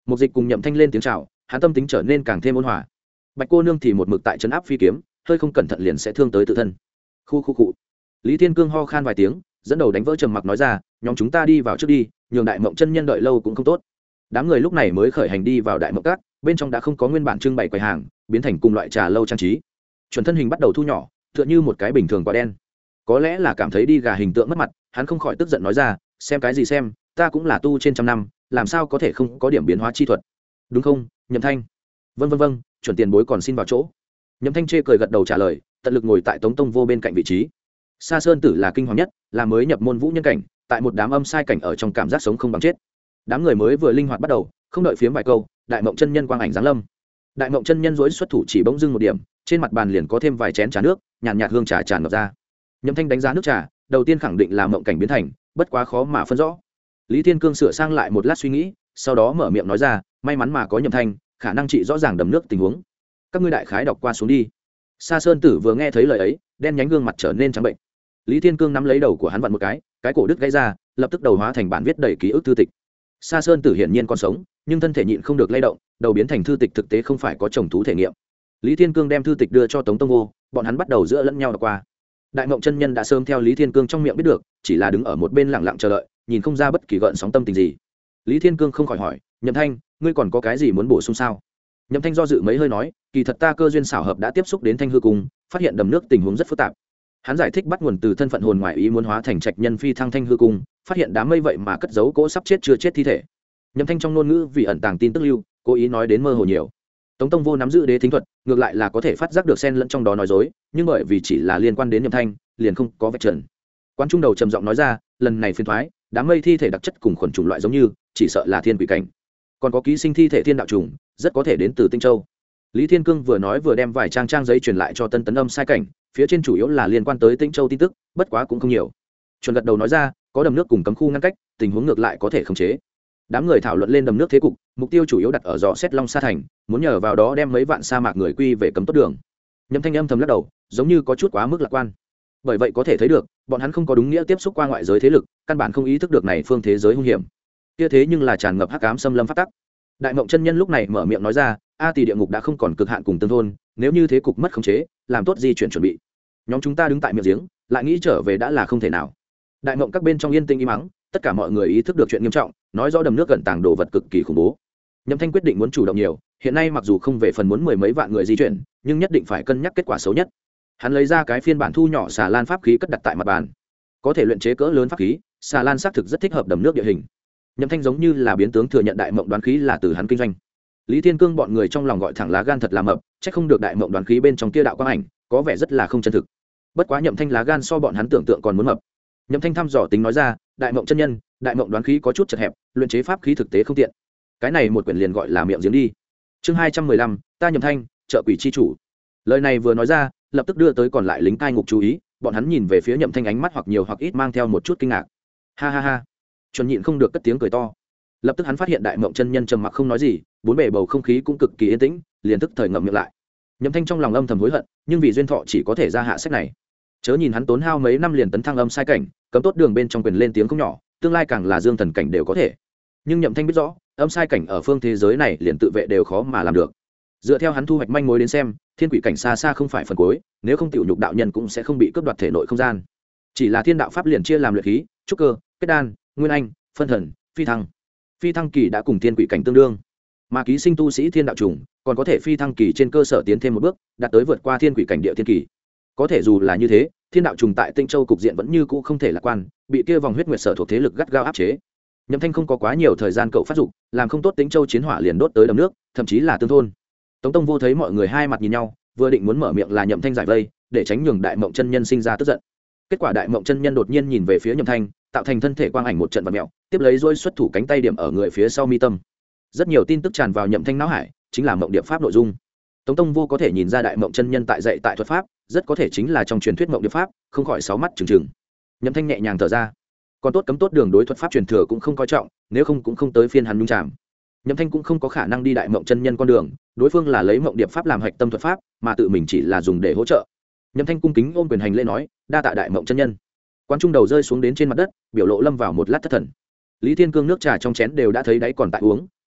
một dịch cùng Nhậm Thanh lên tiếng chào, hắn tâm tính trở nên càng thêm ôn hòa. Bạch cô nương thì một mực tại trấn áp phi kiếm, hơi không cẩn thận liền sẽ thương tới tự thân. Khu. Lý Thiên Cương ho khan vài tiếng, dẫn đầu đánh vỡ trầm mặc nói ra, nhóm chúng ta đi vào trước đi, nhường Đại Mộng chân nhân đợi lâu cũng không tốt. Đám người lúc này mới khởi hành đi vào Đại Mộng Các, bên trong đã không có nguyên bản trưng bày quầy hàng, biến thành cùng loại trà lâu trang trí. Chuẩn thân hình bắt đầu thu nhỏ, tựa như một cái bình thường quả đen. Có lẽ là cảm thấy đi gà hình tượng mất mặt, hắn không khỏi tức giận nói ra, xem cái gì xem, ta cũng là tu trên trăm năm, làm sao có thể không có điểm biến hóa chi thuật, đúng không, Nhậm Thanh? Vâng, chuẩn tiền bối còn xin vào chỗ. Nhậm Thanh chê cười gật đầu trả lời, tận lực ngồi tại Tống Tông Vô bên cạnh vị trí. Sa Sơn Tử là kinh hoàng nhất, là mới nhập môn vũ nhân cảnh, tại một đám âm sai cảnh ở trong cảm giác sống không bằng chết. Đám người mới vừa linh hoạt bắt đầu, không đợi phiếm vài câu, Đại Mộng chân nhân quang ảnh giáng lâm. Đại Mộng chân nhân duỗi xuất thủ chỉ bỗng dưng một điểm, trên mặt bàn liền có thêm vài chén trà nước, nhàn nhạt hương trà tràn ngập ra. Nhậm Thanh đánh giá nước trà, đầu tiên khẳng định là mộng cảnh biến thành, bất quá khó mà phân rõ. Lý Thiên Cương sửa sang lại một lát suy nghĩ, sau đó mở miệng nói ra, may mắn mà có Nhậm Thanh, khả năng trị rõ ràng đầm nước tình huống. Các ngươi đại khái đọc qua xuống đi. Sa Sơn Tử vừa nghe thấy lời ấy, đen nhánh gương mặt trở nên trắng bệnh. Lý Thiên Cương nắm lấy đầu của hắn vặn một cái cổ đứt gãy ra, lập tức đầu hóa thành bản viết đầy ký ức thư tịch. Sa Sơn Tử hiển nhiên còn sống, nhưng thân thể nhịn không được lay động, đầu biến thành thư tịch thực tế không phải có chồng thú thể nghiệm. Lý Thiên Cương đem thư tịch đưa cho Tống Tông Vô, bọn hắn bắt đầu giữa lẫn nhau đọc qua. Đại Mộng chân nhân đã sớm theo Lý Thiên Cương trong miệng biết được, chỉ là đứng ở một bên lặng lặng chờ đợi, nhìn không ra bất kỳ gợn sóng tâm tình gì. Lý Thiên Cương không khỏi hỏi, Nhậm Thanh, ngươi còn có cái gì muốn bổ sung sao? Nhậm Thanh do dự mấy hơi nói, kỳ thật ta cơ duyên xảo hợp đã tiếp xúc đến Thanh hư cung, phát hiện đầm nước tình huống rất phức tạp. Hắn giải thích bắt nguồn từ thân phận hồn ngoại ý muốn hóa thành trạch nhân phi thăng Thanh hư cung, phát hiện đám mây vậy mà cất giấu cỗ sắp chết chưa chết thi thể. Nhậm Thanh trong ngôn ngữ vì ẩn tàng tin tức lưu, cố ý nói đến mơ hồ nhiều. Tống Tông Vô nắm giữ đế thính thuật, ngược lại là có thể phát giác được xen lẫn trong đó nói dối, nhưng bởi vì chỉ là liên quan đến Nhậm Thanh, liền không có vạch trần. Quan trung đầu trầm giọng nói ra, lần này phiền thoái, đám mây thi thể đặc chất cùng khuẩn chủng loại giống như, chỉ sợ là thiên quỷ cảnh. Còn có ký sinh thi thể thiên đạo trùng, rất có thể đến từ Tinh Châu. Lý Thiên Cương vừa nói vừa đem vài trang giấy truyền lại cho Tân Tấn Âm sai cảnh, phía trên chủ yếu là liên quan tới Tinh Châu tin tức, bất quá cũng không nhiều. Chuẩn gật đầu nói ra, có đầm nước cùng cấm khu ngăn cách, tình huống ngược lại có thể khống chế. Đám người thảo luận lên đầm nước thế cục, mục tiêu chủ yếu đặt ở dò xét Long Sa thành, muốn nhờ vào đó đem mấy vạn sa mạc người quy về cấm tốt đường. Nhậm Thanh âm thầm lắc đầu, giống như có chút quá mức lạc quan. Bởi vậy có thể thấy được, bọn hắn không có đúng nghĩa tiếp xúc qua ngoại giới thế lực, căn bản không ý thức được này phương thế giới hung hiểm. Kia thế nhưng là tràn ngập hắc ám xâm lâm phát tắc. Đại Mộng chân nhân lúc này mở miệng nói ra, a tỷ địa ngục đã không còn cực hạn cùng tương thôn, nếu như thế cục mất khống chế, làm tốt di chuyển chuẩn bị. Nhóm chúng ta đứng tại miệng giếng, lại nghĩ trở về đã là không thể nào. Đại Mộng các bên trong yên tĩnh im mắng, tất cả mọi người ý thức được chuyện nghiêm trọng, nói rõ đầm nước gần tàng đồ vật cực kỳ khủng bố. Nhậm Thanh quyết định muốn chủ động nhiều, hiện nay mặc dù không về phần muốn mười mấy vạn người di chuyển, nhưng nhất định phải cân nhắc kết quả xấu nhất. Hắn lấy ra cái phiên bản thu nhỏ xà lan pháp khí cất đặt tại mặt bàn, có thể luyện chế cỡ lớn pháp khí, xà lan xác thực rất thích hợp đầm nước địa hình. Nhậm Thanh giống như là biến tướng thừa nhận Đại Mộng đoán khí là từ hắn kinh doanh. Lý Thiên Cương bọn người trong lòng gọi thẳng lá gan thật là mập, chắc không được Đại Mộng đoán khí bên trong kia đạo quang ảnh, có vẻ rất là không chân thực. Bất quá Nhậm Thanh lá gan so bọn hắn tưởng tượng còn muốn mập. Nhậm Thanh thăm dò tính nói ra, Đại Mộng chân nhân, Đại Mộng đoán khí có chút chật hẹp, luyện chế pháp khí thực tế không tiện. Cái này một quyển liền gọi là miệng giếng đi. Chương 215, ta Nhậm Thanh, trợ quỷ chi chủ. Lời này vừa nói ra, lập tức đưa tới còn lại lính cai ngục chú ý, bọn hắn nhìn về phía Nhậm Thanh ánh mắt hoặc nhiều hoặc ít mang theo một chút kinh ngạc. Ha ha ha. Chuẩn nhịn không được cất tiếng cười to. Lập tức hắn phát hiện Đại Mộng chân nhân trầm mặc không nói gì, bốn bề bầu không khí cũng cực kỳ yên tĩnh, liền tức thời ngậm miệng lại. Nhậm Thanh trong lòng âm thầm hối hận, nhưng vì duyên thọ chỉ có thể ra hạ sách này. Chớ nhìn hắn tốn hao mấy năm liền tấn thăng âm sai cảnh, cấm tốt đường bên trong quyền lên tiếng không nhỏ, tương lai càng là dương thần cảnh đều có thể. Nhưng Nhậm Thanh biết rõ, âm sai cảnh ở phương thế giới này liền tự vệ đều khó mà làm được. Dựa theo hắn thu hoạch manh mối đến xem, thiên quỷ cảnh xa xa không phải phần cuối, nếu không tiểu nhục đạo nhân cũng sẽ không bị cướp đoạt thể nội không gian. Chỉ là thiên đạo pháp liền chia làm luyện khí, trúc cơ, kết đan, nguyên anh, phân thần, phi thăng. Phi thăng kỳ đã cùng thiên quỷ cảnh tương đương, mà ký sinh tu sĩ thiên đạo trùng còn có thể phi thăng kỳ trên cơ sở tiến thêm một bước, đạt tới vượt qua thiên quỷ cảnh địa thiên kỳ. Có thể dù là như thế, thiên đạo trùng tại Tinh Châu cục diện vẫn như cũ không thể lạc quan, bị kia vòng huyết nguyệt sở thuộc thế lực gắt gao áp chế. Nhậm Thanh không có quá nhiều thời gian cậu phát dục, làm không tốt Tinh Châu chiến hỏa liền đốt tới đầm nước, thậm chí là tương thôn. Tống Tông Vô thấy mọi người hai mặt nhìn nhau, vừa định muốn mở miệng là Nhậm Thanh giải vây, để tránh nhường Đại Mộng chân nhân sinh ra tức giận. Kết quả Đại Mộng chân nhân đột nhiên nhìn về phía Nhậm Thanh, tạo thành thân thể quang ảnh một trận vặn mèo, tiếp lấy roi xuất thủ cánh tay điểm ở người phía sau mi tâm. Rất nhiều tin tức tràn vào Nhậm Thanh não hải, chính là mộng điệp pháp nội dung. Tống Tông Vô có thể nhìn ra Đại Mộng chân nhân tại dạy tại thuật pháp, rất có thể chính là trong truyền thuyết mộng điệp pháp, không khỏi sáu mắt trừng trừng. Nhậm Thanh nhẹ nhàng thở ra, còn tốt cấm tốt đường đối thuật pháp truyền thừa cũng không coi trọng, nếu không cũng không tới phiên hắn nhung chạm. Nhậm Thanh cũng không có khả năng đi Đại Mộng chân nhân con đường, đối phương là lấy mộng điệp pháp làm hạch tâm thuật pháp, mà tự mình chỉ là dùng để hỗ trợ. Nhậm Thanh cung kính ôm quyền hành lễ nói, đa tạ Đại Mộng chân nhân. Quán trung đầu rơi xuống đến trên mặt đất, biểu lộ lâm vào một lát thất thần. Lý Thiên Cương nước trà trong chén đều đã thấy đáy còn tại uống,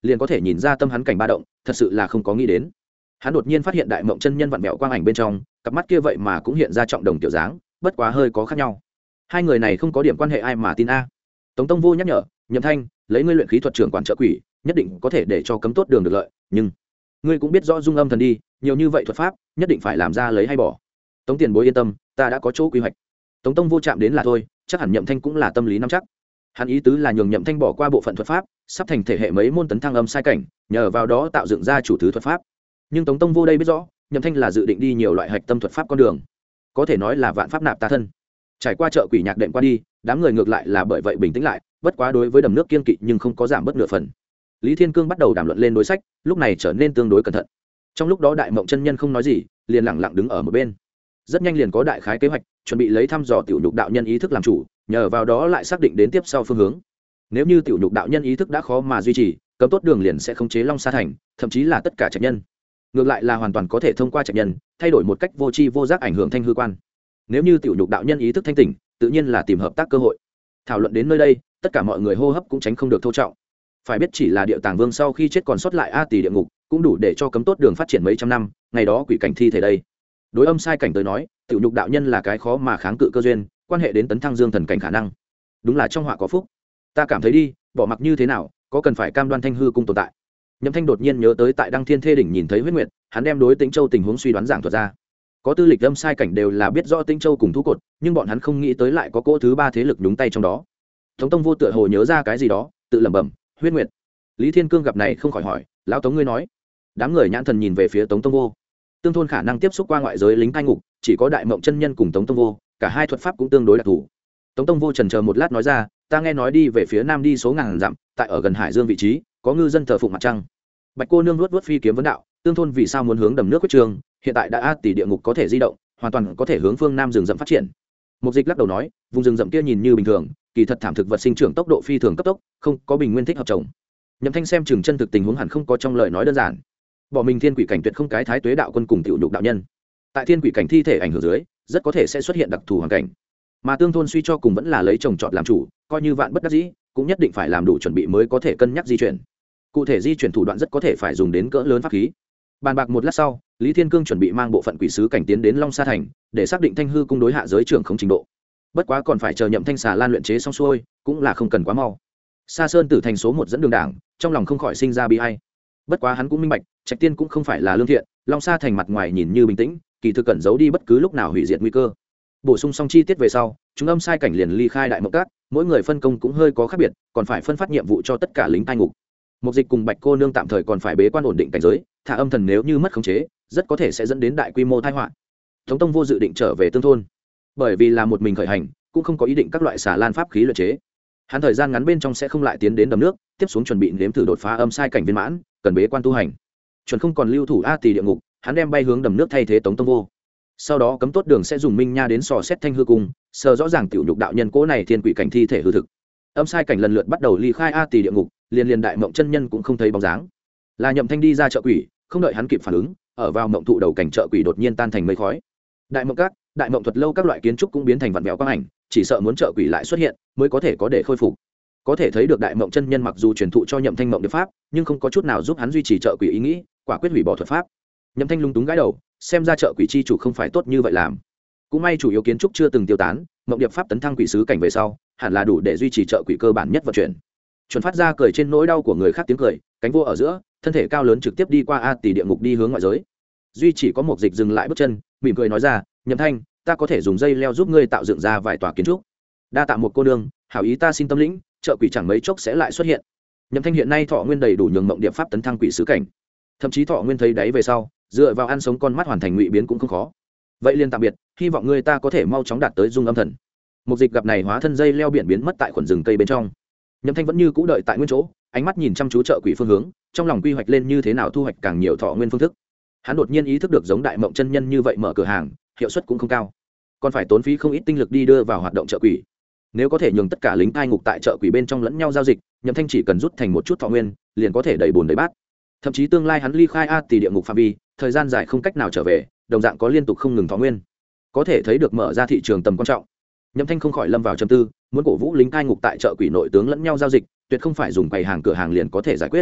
liền có thể nhìn ra tâm hắn cảnh ba động, thật sự là không có nghĩ đến. Hắn đột nhiên phát hiện đại mộng chân nhân vặn vẹo quang ảnh bên trong, cặp mắt kia vậy mà cũng hiện ra trọng đồng tiểu dáng, bất quá hơi có khác nhau. Hai người này không có điểm quan hệ ai mà tin a. Tống Tông Vô nhắc nhở, Nhậm Thanh, lấy ngươi luyện khí thuật trưởng quản trợ quỷ, nhất định có thể để cho cấm tốt đường được lợi, nhưng ngươi cũng biết rõ dung âm thần đi, nhiều như vậy thuật pháp, nhất định phải làm ra lấy hay bỏ. Tống tiền bối yên tâm, ta đã có chỗ quy hoạch. Tống Tông Vô chạm đến là thôi, chắc hẳn Nhậm Thanh cũng là tâm lý nắm chắc. Hắn ý tứ là nhường Nhậm Thanh bỏ qua bộ phận thuật pháp, sắp thành thể hệ mấy môn tấn thăng âm sai cảnh, nhờ vào đó tạo dựng ra chủ thứ thuật pháp. Nhưng Tống Tông Vô đây biết rõ, Nhậm Thanh là dự định đi nhiều loại hạch tâm thuật pháp con đường, có thể nói là vạn pháp nạp ta thân. Trải qua chợ quỷ nhạc đệm qua đi, đám người ngược lại là bởi vậy bình tĩnh lại, bất quá đối với đầm nước kiên kỵ nhưng không có giảm bớt nửa phần. Lý Thiên Cương bắt đầu đàm luận lên đối sách, lúc này trở nên tương đối cẩn thận. Trong lúc đó Đại Mộng chân nhân không nói gì, liền lặng lặng đứng ở một bên. Rất nhanh liền có đại khái kế hoạch, chuẩn bị lấy thăm dò tiểu nhục đạo nhân ý thức làm chủ, nhờ vào đó lại xác định đến tiếp sau phương hướng. Nếu như tiểu nhục đạo nhân ý thức đã khó mà duy trì, cấm tốt đường liền sẽ khống chế Long Sa thành, thậm chí là tất cả trạch nhân. Ngược lại là hoàn toàn có thể thông qua trạch nhân, thay đổi một cách vô tri vô giác ảnh hưởng thanh hư quan. Nếu như tiểu nhục đạo nhân ý thức thanh tỉnh, tự nhiên là tìm hợp tác cơ hội. Thảo luận đến nơi đây, tất cả mọi người hô hấp cũng tránh không được thô trọng. Phải biết chỉ là Điệu Tàng Vương sau khi chết còn sót lại A Tỳ địa ngục, cũng đủ để cho cấm tốt đường phát triển mấy trăm năm, ngày đó quỷ cảnh thi thể đây. Đối âm sai cảnh tới nói, tiểu nhục đạo nhân là cái khó mà kháng cự cơ duyên, quan hệ đến tấn thăng dương thần cảnh khả năng. Đúng là trong họa có phúc. Ta cảm thấy đi, bỏ mặc như thế nào, có cần phải cam đoan thanh hư cung tồn tại. Nhậm Thanh đột nhiên nhớ tới tại Đăng Thiên Thê đỉnh nhìn thấy huyết nguyệt, hắn đem đối Tĩnh Châu tình huống suy đoán giảng thuật ra. Có tư lịch âm sai cảnh đều là biết rõ Tĩnh Châu cùng thú cột, nhưng bọn hắn không nghĩ tới lại có cỗ thứ ba thế lực đúng tay trong đó. Tống Tông Vô tựa hồ nhớ ra cái gì đó, tự lẩm bẩm, huyết nguyệt. Lý Thiên Cương gặp này không khỏi hỏi, lão Tống ngươi nói. Đám người nhãn thần nhìn về phía Tống Tông Vô. Tương thôn khả năng tiếp xúc qua ngoại giới lính cai ngục, chỉ có Đại Mộng chân nhân cùng Tống Tông Vô, cả hai thuật pháp cũng tương đối đặc thù. Tống Tông Vô chần chờ một lát nói ra, ta nghe nói đi về phía nam đi số ngàn dặm, tại ở gần Hải Dương vị trí, có ngư dân thờ phụng mặt trăng. Bạch cô nương luốt phi kiếm vấn đạo, tương thôn vì sao muốn hướng đầm nước quyết trường, hiện tại đã A Tỷ địa ngục có thể di động, hoàn toàn có thể hướng phương nam rừng rậm phát triển. Mục Dịch lắc đầu nói, vùng rừng rậm kia nhìn như bình thường, kỳ thật thảm thực vật sinh trưởng tốc độ phi thường cấp tốc, không có bình nguyên thích hợp trồng. Nhậm Thanh xem chừng chân thực tình huống hẳn không có trong lời nói đơn giản. Bỏ mình thiên quỷ cảnh tuyệt không cái thái tuế đạo quân cùng tiểu nhục đạo nhân. Tại thiên quỷ cảnh thi thể ảnh hưởng dưới, rất có thể sẽ xuất hiện đặc thù hoàn cảnh. Mà tương thôn suy cho cùng vẫn là lấy trồng trọt làm chủ, coi như vạn bất đắc dĩ, cũng nhất định phải làm đủ chuẩn bị mới có thể cân nhắc di chuyển. Cụ thể di chuyển thủ đoạn rất có thể phải dùng đến cỡ lớn pháp khí. Bàn bạc một lát sau, Lý Thiên Cương chuẩn bị mang bộ phận quỷ sứ cảnh tiến đến Long Sa thành, để xác định thanh hư cung đối hạ giới trưởng không trình độ. Bất quá còn phải chờ Nhậm Thanh xà lan luyện chế xong xuôi, cũng là không cần quá mau. Sa Sơn Tử thành số một dẫn đường đảng, trong lòng không khỏi sinh ra bi ai. Bất quá hắn cũng minh bạch, Trạch Tiên cũng không phải là lương thiện, Long Sa thành mặt ngoài nhìn như bình tĩnh, kỳ thực cẩn giấu đi bất cứ lúc nào hủy diệt nguy cơ. Bổ sung xong chi tiết về sau, chúng âm sai cảnh liền ly khai Đại Mộng Các, mỗi người phân công cũng hơi có khác biệt, còn phải phân phát nhiệm vụ cho tất cả lính cai ngục. Mục Dịch cùng Bạch cô nương tạm thời còn phải bế quan ổn định cảnh giới, thả âm thần nếu như mất khống chế, rất có thể sẽ dẫn đến đại quy mô tai họa. Tống Tông Vô dự định trở về tương thôn, bởi vì là một mình khởi hành, cũng không có ý định các loại xà lan pháp khí luyện chế. Hắn thời gian ngắn bên trong sẽ không lại tiến đến đầm nước, tiếp xuống chuẩn bị nếm thử đột phá âm sai cảnh viên mãn, cần bế quan tu hành. Chuẩn không còn lưu thủ A Tỳ địa ngục, hắn đem bay hướng đầm nước thay thế Tống Tông Vô. Sau đó cấm tốt đường sẽ dùng minh nha đến sò xét thanh hư cung, sờ rõ ràng tiểu nhục đạo nhân cố này thiên quỷ cảnh thi thể hư thực. Âm sai cảnh lần lượt bắt đầu ly khai A Tỳ địa ngục, liền Đại Mộng chân nhân cũng không thấy bóng dáng. Là Nhậm Thanh đi ra chợ quỷ, không đợi hắn kịp phản ứng, ở vào mộng thụ đầu cảnh chợ quỷ đột nhiên tan thành mây khói. Đại Mộng Các, Đại Mộng thuật lâu các loại kiến trúc cũng biến thành vặn vẹo quang ảnh, chỉ sợ muốn chợ quỷ lại xuất hiện, mới có thể có để khôi phục. Có thể thấy được Đại Mộng chân nhân mặc dù truyền thụ cho Nhậm Thanh mộng điệp pháp, nhưng không có chút nào giúp hắn duy trì chợ quỷ ý nghĩ, quả quyết hủy bỏ thuật pháp. Nhậm Thanh lung túng gãi đầu, xem ra chợ quỷ chi chủ không phải tốt như vậy làm. Cũng may chủ yếu kiến trúc chưa từng tiêu tán, mộng điệp pháp tấn thăng quỷ sứ cảnh về sau, hẳn là đủ để duy trì chợ quỷ cơ bản nhất vận chuyển. Chuẩn phát ra cười trên nỗi đau của người khác tiếng cười, cánh vô ở giữa, thân thể cao lớn trực tiếp đi qua A Tỳ địa ngục đi hướng ngoại giới. Duy chỉ có Mục Dịch dừng lại bước chân, mỉm cười nói ra, Nhậm Thanh, ta có thể dùng dây leo giúp ngươi tạo dựng ra vài tòa kiến trúc. Đa tạ một cô nương, hảo ý ta xin tâm lĩnh, chợ quỷ chẳng mấy chốc sẽ lại xuất hiện. Nhậm Thanh hiện nay thọ nguyên đầy đủ nhường mộng điệp pháp tấn thăng quỷ sứ cảnh, thậm chí thọ nguyên thấy đáy về sau, dựa vào ăn sống con mắt hoàn thành ngụy biến cũng không khó. Vậy liền tạm biệt, hy vọng ngươi ta có thể mau chóng đạt tới dung âm thần. Mục Dịch gặp này hóa thân dây leo biển biến mất tại khuẩn rừng cây bên trong. Nhậm Thanh vẫn như cũ đợi tại nguyên chỗ, ánh mắt nhìn chăm chú chợ quỷ phương hướng, trong lòng quy hoạch lên như thế nào thu hoạch càng nhiều thọ nguyên phương thức. Hắn đột nhiên ý thức được giống Đại Mộng chân nhân như vậy mở cửa hàng, hiệu suất cũng không cao, còn phải tốn phí không ít tinh lực đi đưa vào hoạt động chợ quỷ. Nếu có thể nhường tất cả lính cai ngục tại chợ quỷ bên trong lẫn nhau giao dịch, Nhậm Thanh chỉ cần rút thành một chút thọ nguyên, liền có thể đầy bùn đầy bát. Thậm chí tương lai hắn ly khai A Tỳ địa ngục phạm vi, thời gian dài không cách nào trở về, đồng dạng có liên tục không ngừng thọ nguyên. Có thể thấy được mở ra thị trường tầm quan trọng. Nhậm Thanh không khỏi lâm vào trầm tư, muốn cổ vũ lính cai ngục tại chợ quỷ nội tướng lẫn nhau giao dịch, tuyệt không phải dùng quầy hàng cửa hàng liền có thể giải quyết.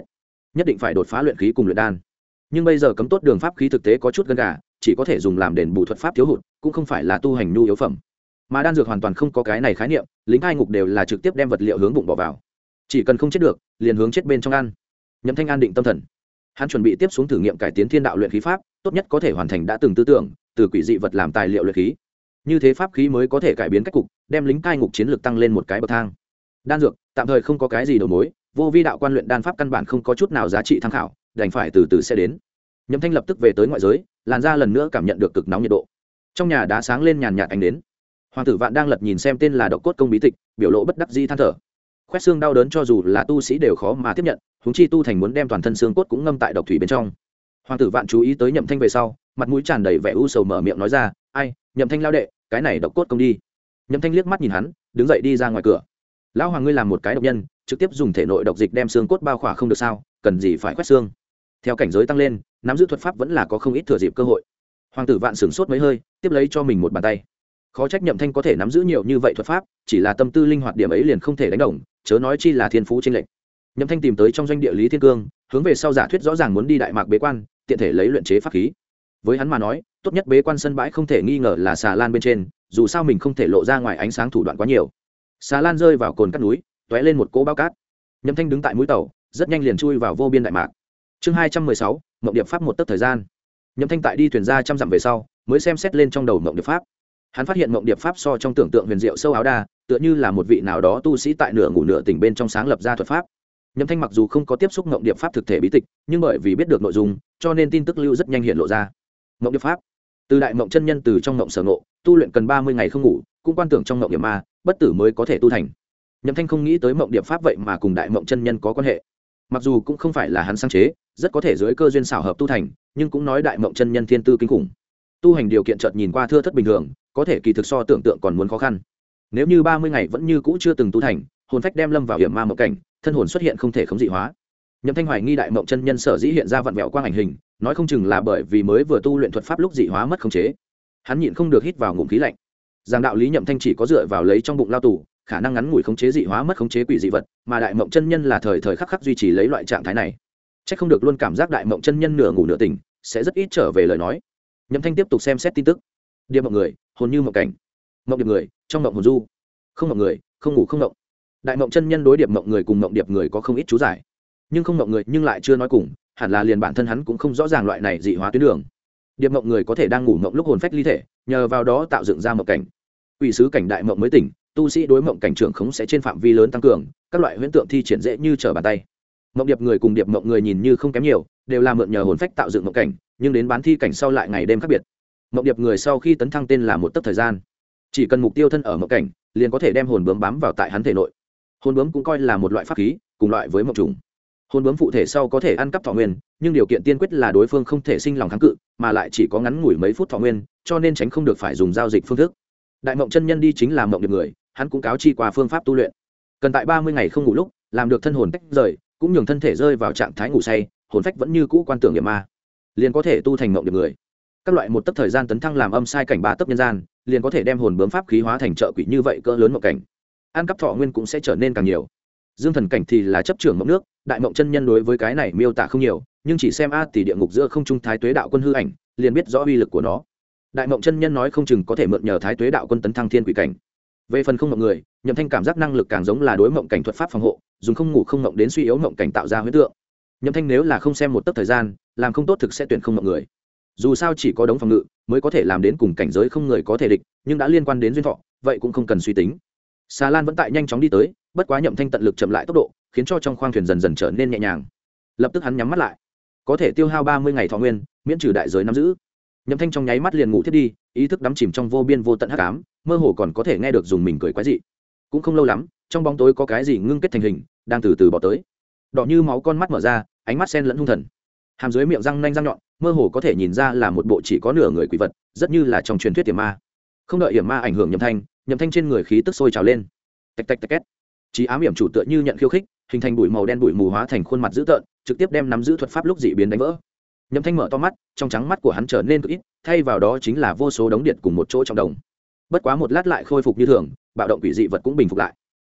nhất định phải đột phá luyện khí cùng luyện đan. Nhưng bây giờ cấm tốt đường pháp khí thực tế có chút gần gà, chỉ có thể dùng làm đền bù thuật pháp thiếu hụt, cũng không phải là tu hành nhu yếu phẩm. Mà đan dược hoàn toàn không có cái này khái niệm, lính cai ngục đều là trực tiếp đem vật liệu hướng bụng bỏ vào, chỉ cần không chết được liền hướng chết bên trong ăn. Nhậm Thanh an định tâm thần, hắn chuẩn bị tiếp xuống thử nghiệm cải tiến thiên đạo luyện khí pháp, tốt nhất có thể hoàn thành đã từng tư tưởng, từ quỷ dị vật làm tài liệu luyện khí, như thế pháp khí mới có thể cải biến cách cục, đem lính cai ngục chiến lược tăng lên một cái bậc thang. Đan dược tạm thời không có cái gì đầu mối, vô vi đạo quan luyện đan pháp căn bản không có chút nào giá trị tham khảo, đành phải từ từ sẽ đến. Nhậm Thanh lập tức về tới ngoại giới, làn da lần nữa cảm nhận được cực nóng nhiệt độ. Trong nhà đã sáng lên nhàn nhạt ánh đến. Hoàng tử Vạn đang lật nhìn xem tên là Độc Cốt Công bí tịch, biểu lộ bất đắc dĩ than thở. Khoét xương đau đớn cho dù là tu sĩ đều khó mà tiếp nhận, huống chi tu thành muốn đem toàn thân xương cốt cũng ngâm tại độc thủy bên trong. Hoàng tử Vạn chú ý tới Nhậm Thanh về sau, mặt mũi tràn đầy vẻ u sầu mở miệng nói ra, "Ai, Nhậm Thanh lao đệ, cái này Độc Cốt Công đi." Nhậm Thanh liếc mắt nhìn hắn, đứng dậy đi ra ngoài cửa. "Lão hoàng, ngươi làm một cái độc nhân, trực tiếp dùng thể nội độc dịch đem xương cốt bao khỏa không được sao, cần gì phải khoét xương?" Theo cảnh giới tăng lên, nắm giữ thuật pháp vẫn là có không ít thừa dịp cơ hội. Hoàng tử Vạn sửng sốt mấy hơi, tiếp lấy cho mình một bàn tay. Khó trách Nhậm Thanh có thể nắm giữ nhiều như vậy thuật pháp, chỉ là tâm tư linh hoạt điểm ấy liền không thể đánh đồng, chớ nói chi là thiên phú chênh lệch. Nhậm Thanh tìm tới trong doanh địa Lý Thiên Cương, hướng về sau giả thuyết rõ ràng muốn đi đại mạc bế quan, tiện thể lấy luyện chế pháp khí. Với hắn mà nói, tốt nhất bế quan sân bãi không thể nghi ngờ là xà lan bên trên, dù sao mình không thể lộ ra ngoài ánh sáng thủ đoạn quá nhiều. Xà lan rơi vào cồn cắt núi, tóe lên một cỗ bao cát. Nhậm Thanh đứng tại mũi tàu, rất nhanh liền chui vào vô biên đại mạc. Chương 216, Mộng Điệp Pháp một tấc thời gian. Nhậm Thanh tại đi thuyền ra trăm dặm về sau, mới xem xét lên trong đầu Mộng Điệp Pháp. Hắn phát hiện Mộng Điệp Pháp so trong tưởng tượng huyền diệu sâu áo đa, tựa như là một vị nào đó tu sĩ tại nửa ngủ nửa tỉnh bên trong sáng lập ra thuật pháp. Nhậm Thanh mặc dù không có tiếp xúc Mộng Điệp Pháp thực thể bí tịch, nhưng bởi vì biết được nội dung, cho nên tin tức lưu rất nhanh hiện lộ ra. Mộng Điệp Pháp, từ đại mộng chân nhân từ trong mộng sở ngộ, tu luyện cần 30 ngày không ngủ, cũng quan tưởng trong mộng điểm ma, bất tử mới có thể tu thành. Nhậm Thanh không nghĩ tới Mộng Điệp Pháp vậy mà cùng đại mộng chân nhân có quan hệ. Mặc dù cũng không phải là hắn sáng chế, rất có thể dưới cơ duyên xảo hợp tu thành, nhưng cũng nói đại mộng chân nhân thiên tư kinh khủng. Tu hành điều kiện chợt nhìn qua thưa thớt bình thường, có thể kỳ thực so tưởng tượng còn muốn khó khăn. Nếu như 30 ngày vẫn như cũ chưa từng tu thành, hồn phách đem lâm vào hiểm ma mộng cảnh, thân hồn xuất hiện không thể khống dị hóa. Nhậm Thanh hoài nghi đại mộng chân nhân sở dĩ hiện ra vặn vẹo quang ảnh hình, nói không chừng là bởi vì mới vừa tu luyện thuật pháp lúc dị hóa mất khống chế. Hắn nhịn không được hít vào ngụm khí lạnh. Giang đạo lý Nhậm Thanh chỉ có dựa vào lấy trong bụng lao tù, khả năng ngắn ngủi khống chế dị hóa mất khống chế quỷ dị vật, mà đại mộng chân nhân là thời thời khắc khắc duy trì lấy loại trạng thái này. Chắc không được luôn cảm giác đại mộng chân nhân nửa ngủ nửa tỉnh, sẽ rất ít trở về lời nói. Nhậm Thanh tiếp tục xem xét tin tức. Điệp mộng người, hồn như mộng cảnh. Mộng điệp người, trong mộng hồn du. Không mộng người, không ngủ không mộng. Đại mộng chân nhân đối điệp mộng người cùng mộng điệp người có không ít chú giải, nhưng không mộng người nhưng lại chưa nói cùng, hẳn là liền bản thân hắn cũng không rõ ràng loại này dị hóa tuyến đường. Điệp mộng người có thể đang ngủ mộng lúc hồn phách ly thể, nhờ vào đó tạo dựng ra mộng cảnh. Quỷ sứ cảnh đại mộng mới tỉnh, tu sĩ đối mộng cảnh trưởng khống sẽ trên phạm vi lớn tăng cường, các loại huyễn tượng thi triển dễ như trở bàn tay. Mộng điệp người cùng điệp mộng người nhìn như không kém nhiều, đều là mượn nhờ hồn phách tạo dựng mộng cảnh, nhưng đến bán thi cảnh sau lại ngày đêm khác biệt. Mộng điệp người sau khi tấn thăng tên là một tấc thời gian, chỉ cần mục tiêu thân ở mộng cảnh, liền có thể đem hồn bướm bám vào tại hắn thể nội. Hồn bướm cũng coi là một loại pháp khí, cùng loại với mộng trùng. Hồn bướm phụ thể sau có thể ăn cắp thọ nguyên, nhưng điều kiện tiên quyết là đối phương không thể sinh lòng kháng cự, mà lại chỉ có ngắn ngủi mấy phút thọ nguyên, cho nên tránh không được phải dùng giao dịch phương thức. Đại mộng chân nhân đi chính là mộng điệp người, hắn cũng cáo chi qua phương pháp tu luyện. Cần tại 30 ngày không ngủ lúc, làm được thân hồn tách rời, cũng nhường thân thể rơi vào trạng thái ngủ say, hồn phách vẫn như cũ quan tưởng niệm ma, liền có thể tu thành mộng điệp người. Các loại một tấc thời gian tấn thăng làm âm sai cảnh 3 tấc nhân gian, liền có thể đem hồn bướm pháp khí hóa thành trợ quỷ như vậy cỡ lớn mộng cảnh. Ăn cắp thọ nguyên cũng sẽ trở nên càng nhiều. Dương thần cảnh thì là chấp trưởng mộng nước, đại mộng chân nhân đối với cái này miêu tả không nhiều, nhưng chỉ xem a tỷ địa ngục giữa không trung thái tuế đạo quân hư ảnh, liền biết rõ uy lực của nó. Đại mộng chân nhân nói không chừng có thể mượn nhờ thái tuế đạo quân tấn thăng thiên quỷ cảnh. Về phần không mộng người, Nhậm Thanh cảm giác năng lực càng giống là đối mộng cảnh thuật pháp phòng hộ, dùng không ngủ không mộng đến suy yếu mộng cảnh tạo ra huyễn tượng. Nhậm Thanh nếu là không xem một tấc thời gian, làm không tốt thực sẽ tuyển không mộng người. Dù sao chỉ có đống phòng ngự mới có thể làm đến cùng cảnh giới không người có thể địch, nhưng đã liên quan đến duyên thọ, vậy cũng không cần suy tính. Xà lan vẫn tại nhanh chóng đi tới, bất quá Nhậm Thanh tận lực chậm lại tốc độ, khiến cho trong khoang thuyền dần dần trở nên nhẹ nhàng. Lập tức hắn nhắm mắt lại, có thể tiêu hao 30 ngày thọ nguyên, miễn trừ đại giới nắm giữ. Nhậm Thanh trong nháy mắt liền ngủ thiết đi, ý thức đắm chìm trong vô biên vô tận hắc ám, mơ hồ còn có thể nghe được dùng mình cười quái dị. Cũng không lâu lắm, trong bóng tối có cái gì ngưng kết thành hình, đang từ từ bỏ tới. Đỏ như máu con mắt mở ra, ánh mắt xen lẫn hung thần. Hàm dưới miệng răng nanh răng nhọn, mơ hồ có thể nhìn ra là một bộ chỉ có nửa người quỷ vật, rất như là trong truyền thuyết hiểm ma. Không đợi hiểm ma ảnh hưởng Nhậm Thanh trên người khí tức sôi trào lên. Tạch tạch tạch két. Chí ám hiểm chủ tựa như nhận khiêu khích, hình thành bụi màu đen bụi mù hóa thành khuôn mặt dữ tợn, trực tiếp đem nắm giữ thuật pháp lúc dị biến đánh vỡ. Nhậm Thanh mở to mắt, trong trắng mắt của hắn trở nên cực ít, thay vào đó chính là vô số đống điện cùng một chỗ trong đồng. Bất quá một lát lại khôi phục như thường, bạo động quỷ dị vật cũng bình phục lại.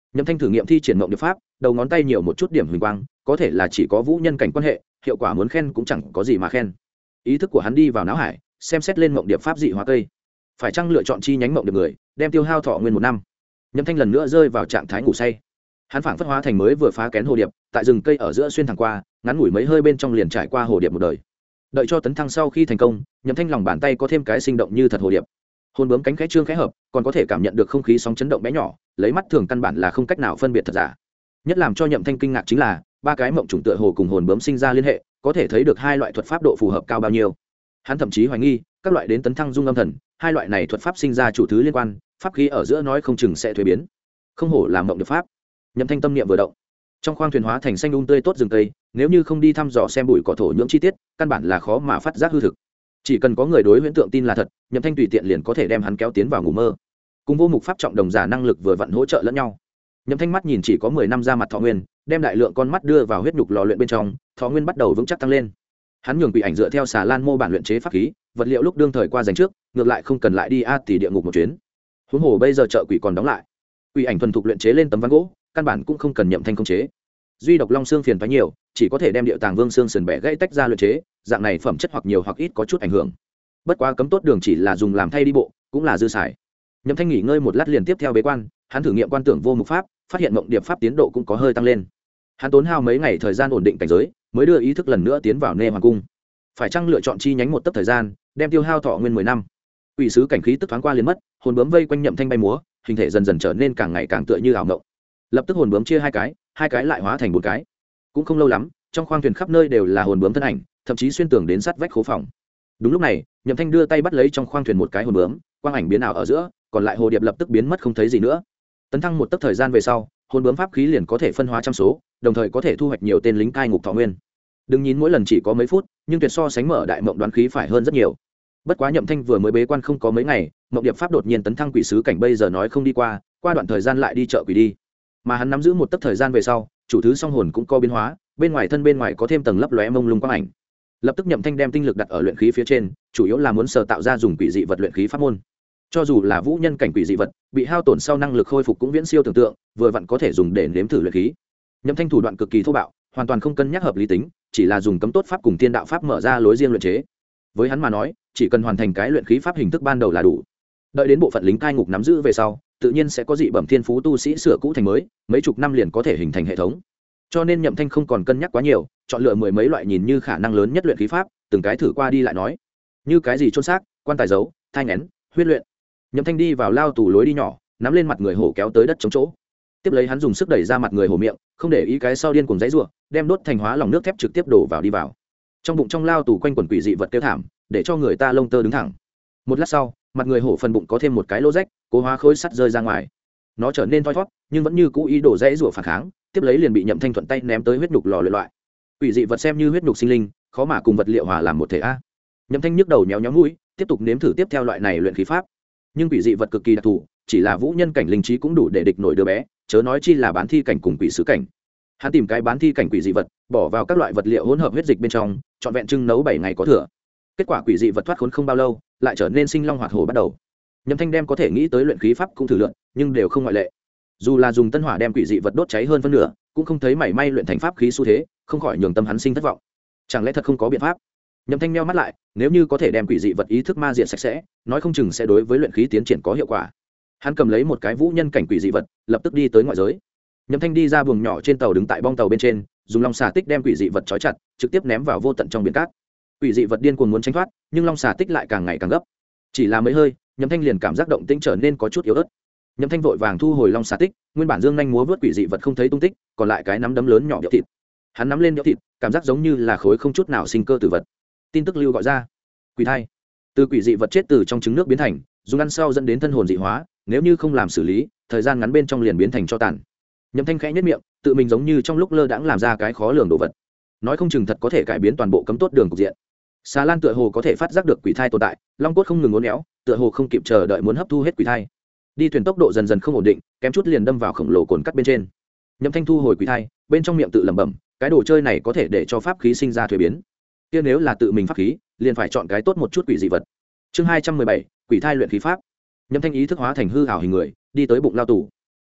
Nhậm Thanh thử nghiệm thi triển mộng điệp pháp, đầu ngón tay nhiều một chút điểm huỳnh quang, có thể là chỉ có vũ nhân cảnh quan hệ, hiệu quả muốn khen cũng chẳng có gì mà khen. Ý thức của hắn đi vào não hải, xem xét lên mộng điệp pháp dị hóa cây, phải chăng lựa chọn chi nhánh mộng điệp người, đem tiêu hao thọ nguyên 1 năm. Nhậm Thanh lần nữa rơi vào trạng thái ngủ say. Hắn phảng phất hóa thành mới vừa phá kén hồ điệp, tại rừng cây ở giữa xuyên thẳng qua, ngắn ngủi mấy hơi bên trong liền trải qua hồ điệp một đời. Đợi cho tấn thăng sau khi thành công, Nhậm Thanh lòng bàn tay có thêm cái sinh động như thật hồ điệp. Hồn bướm cánh khẽ trương khẽ hợp, còn có thể cảm nhận được không khí sóng chấn động bé nhỏ, lấy mắt thường căn bản là không cách nào phân biệt thật giả. Nhất làm cho Nhậm Thanh kinh ngạc chính là, ba cái mộng trùng tựa hồ cùng hồn bướm sinh ra liên hệ, có thể thấy được hai loại thuật pháp độ phù hợp cao bao nhiêu. Hắn thậm chí hoài nghi, các loại đến tấn thăng dung âm thần, hai loại này thuật pháp sinh ra chủ thứ liên quan, pháp khí ở giữa nói không chừng sẽ thuế biến. Không hổ là mộng được pháp. Nhậm Thanh tâm niệm vừa động, trong khoang thuyền hóa thành xanh tươi tốt rừng cây, nếu như không đi thăm dò xem bụi cỏ thổ nhưỡng chi tiết, căn bản là khó mà phát giác hư thực. Chỉ cần có người đối huyễn tượng tin là thật, Nhậm Thanh tùy tiện liền có thể đem hắn kéo tiến vào ngủ mơ. Cùng vô mục pháp trọng đồng giả năng lực vừa vặn hỗ trợ lẫn nhau. Nhậm Thanh mắt nhìn chỉ có 10 năm ra mặt thọ nguyên, đem đại lượng con mắt đưa vào huyết nhục lò luyện bên trong, thọ nguyên bắt đầu vững chắc tăng lên. Hắn nhường quỷ ảnh dựa theo xà lan mô bản luyện chế pháp khí, vật liệu lúc đương thời qua dành trước, ngược lại không cần lại đi tỷ địa ngục một chuyến. Huống hồ bây giờ chợ quỷ còn đóng lại, quỷ ảnh thuần thục luyện chế lên tấm ván gỗ, căn bản cũng không cần Nhậm Thanh khống chế. Duy độc long xương phiền toái nhiều, chỉ có thể đem điệu tàng vương xương sườn bẻ gãy tách ra luyện chế, dạng này phẩm chất hoặc nhiều hoặc ít có chút ảnh hưởng. Bất quá cấm tốt đường chỉ là dùng làm thay đi bộ, cũng là dư xài. Nhậm Thanh nghỉ ngơi một lát liền tiếp theo bế quan, hắn thử nghiệm quan tưởng vô mục pháp, phát hiện mộng điệp pháp tiến độ cũng có hơi tăng lên. Hắn tốn hao mấy ngày thời gian ổn định cảnh giới, mới đưa ý thức lần nữa tiến vào Nê Hoàng cung. Phải chăng lựa chọn chi nhánh một tấc thời gian, đem tiêu hao thọ nguyên 10 năm. Quỷ sứ cảnh khí tức thoáng qua liền mất, hồn bướm vây quanh Nhậm Thanh bay múa, hình thể dần dần trở nên càng ngày càng tựa như ảo ngộng. Lập tức hồn bướm chia hai cái lại hóa thành 4 cái. Cũng không lâu lắm, trong khoang thuyền khắp nơi đều là hồn bướm thân ảnh, thậm chí xuyên tường đến sát vách khố phòng. Đúng lúc này, Nhậm Thanh đưa tay bắt lấy trong khoang thuyền một cái hồn bướm, quang ảnh biến ảo ở giữa, còn lại hồ điệp lập tức biến mất không thấy gì nữa. Tấn thăng một tấc thời gian về sau, hồn bướm pháp khí liền có thể phân hóa trăm số, đồng thời có thể thu hoạch nhiều tên lính cai ngục thọ nguyên. Đừng nhìn mỗi lần chỉ có mấy phút, nhưng tuyệt so sánh mở đại mộng đoán khí phải hơn rất nhiều. Bất quá Nhậm Thanh vừa mới bế quan không có mấy ngày, mộng điệp pháp đột nhiên tấn thăng quỷ sứ cảnh, bây giờ nói không đi qua đoạn thời gian lại đi chợ quỷ đi. Mà hắn nắm giữ một tấc thời gian về sau, chủ thứ song hồn cũng có biến hóa, bên ngoài có thêm tầng lấp lóe mông lung quang ảnh. Lập tức Nhậm Thanh đem tinh lực đặt ở luyện khí phía trên, chủ yếu là muốn sở tạo ra dùng quỷ dị vật luyện khí pháp môn. Cho dù là vũ nhân cảnh quỷ dị vật, bị hao tổn sau năng lực khôi phục cũng viễn siêu tưởng tượng, vừa vặn có thể dùng để nếm thử luyện khí. Nhậm Thanh thủ đoạn cực kỳ thô bạo, hoàn toàn không cân nhắc hợp lý tính, chỉ là dùng cấm tốt pháp cùng tiên đạo pháp mở ra lối riêng luyện chế. Với hắn mà nói, chỉ cần hoàn thành cái luyện khí pháp hình thức ban đầu là đủ. Đợi đến bộ phận lính cai ngục nắm giữ về sau, tự nhiên sẽ có dị bẩm thiên phú tu sĩ sửa cũ thành mới, mấy chục năm liền có thể hình thành hệ thống. Cho nên Nhậm Thanh không còn cân nhắc quá nhiều, chọn lựa 10 mấy loại nhìn như khả năng lớn nhất luyện khí pháp, từng cái thử qua đi lại nói. Như cái gì chôn xác, quan tài giấu, thai nghén, huyết luyện. Nhậm Thanh đi vào lao tù lối đi nhỏ, nắm lên mặt người hổ kéo tới đất chống chỗ. Tiếp lấy hắn dùng sức đẩy ra mặt người hổ miệng, không để ý cái sau điên cuồng giãy giụa, đem đốt thành hóa lòng nước thép trực tiếp đổ vào đi vào. Trong bụng trong lao tù quanh quần quỷ dị vật kêu thảm, để cho người ta lông tơ đứng thẳng. Một lát sau, mặt người hổ phần bụng có thêm một cái lỗ rách, cố hóa khối sắt rơi ra ngoài. Nó trở nên thoi thoát, nhưng vẫn như cũ ý đồ giãy giụa phản kháng, tiếp lấy liền bị Nhậm Thanh thuận tay ném tới huyết nhục lò luyện loại. Quỷ dị vật xem như huyết nhục sinh linh, khó mà cùng vật liệu hòa làm một thể a. Nhậm Thanh nhức đầu nhéo nhéo mũi, tiếp tục nếm thử tiếp theo loại này luyện khí pháp. Nhưng quỷ dị vật cực kỳ đặc thù, chỉ là vũ nhân cảnh linh trí cũng đủ để địch nổi đứa bé, chớ nói chi là bán thi cảnh cùng quỷ sứ cảnh. Hắn tìm cái bán thi cảnh quỷ dị vật, bỏ vào các loại vật liệu hỗn hợp huyết dịch bên trong, trọn vẹn trưng nấu 7 ngày có thừa. Kết quả quỷ dị vật thoát khốn không bao lâu, lại trở nên sinh long hoạt hổ bắt đầu. Nhậm Thanh đem có thể nghĩ tới luyện khí pháp cũng thử luyện, nhưng đều không ngoại lệ. Dù là dùng tân hỏa đem quỷ dị vật đốt cháy hơn phân nửa, cũng không thấy mảy may luyện thành pháp khí xu thế, không khỏi nhường tâm hắn sinh thất vọng. Chẳng lẽ thật không có biện pháp? Nhậm Thanh meo mắt lại, nếu như có thể đem quỷ dị vật ý thức ma diện sạch sẽ, nói không chừng sẽ đối với luyện khí tiến triển có hiệu quả. Hắn cầm lấy một cái vũ nhân cảnh quỷ dị vật, lập tức đi tới ngoại giới. Nhậm Thanh đi ra buồng nhỏ trên tàu, đứng tại bong tàu bên trên, dùng long xà tích đem quỷ dị vật trói chặt, trực tiếp ném vào vô tận trong biển cát. Quỷ dị vật điên cuồng muốn tránh thoát, nhưng long xà tích lại càng ngày càng gấp. Chỉ là mấy hơi, Nhậm Thanh liền cảm giác động tĩnh trở nên có chút yếu ớt. Nhậm Thanh vội vàng thu hồi long xà tích, nguyên bản dương nhanh múa vớt quỷ dị vật không thấy tung tích, còn lại cái nắm đấm lớn nhỏ đĩa thịt. Hắn nắm lên đĩa thịt, cảm giác giống như là khối không chút nào sinh cơ tử vật. Tin tức lưu gọi ra, quỷ thai, từ quỷ dị vật chết từ trong trứng nước biến thành, dùng ăn sau dẫn đến thân hồn dị hóa, nếu như không làm xử lý, thời gian ngắn bên trong liền biến thành tro tàn. Nhậm Thanh khẽ nhếch miệng, tự mình giống như trong lúc lơ đãng làm ra cái khó lường đồ vật, nói không chừng thật có thể cải biến toàn bộ cấm tốt đường cục diện. Xà lan tựa hồ có thể phát giác được quỷ thai tồn tại, long cốt không ngừng uốn éo, tựa hồ không kịp chờ đợi muốn hấp thu hết quỷ thai. Đi thuyền tốc độ dần dần không ổn định, kém chút liền đâm vào khổng lồ cồn cắt bên trên. Nhậm Thanh thu hồi quỷ thai, bên trong miệng tự lẩm bẩm, cái đồ chơi này có thể để cho pháp khí sinh ra thuế biến. Kia nếu là tự mình pháp khí, liền phải chọn cái tốt một chút quỷ dị vật. Chương 217, quỷ thai luyện khí pháp. Nhậm Thanh ý thức hóa thành hư ảo hình người, đi tới bụng lao tù.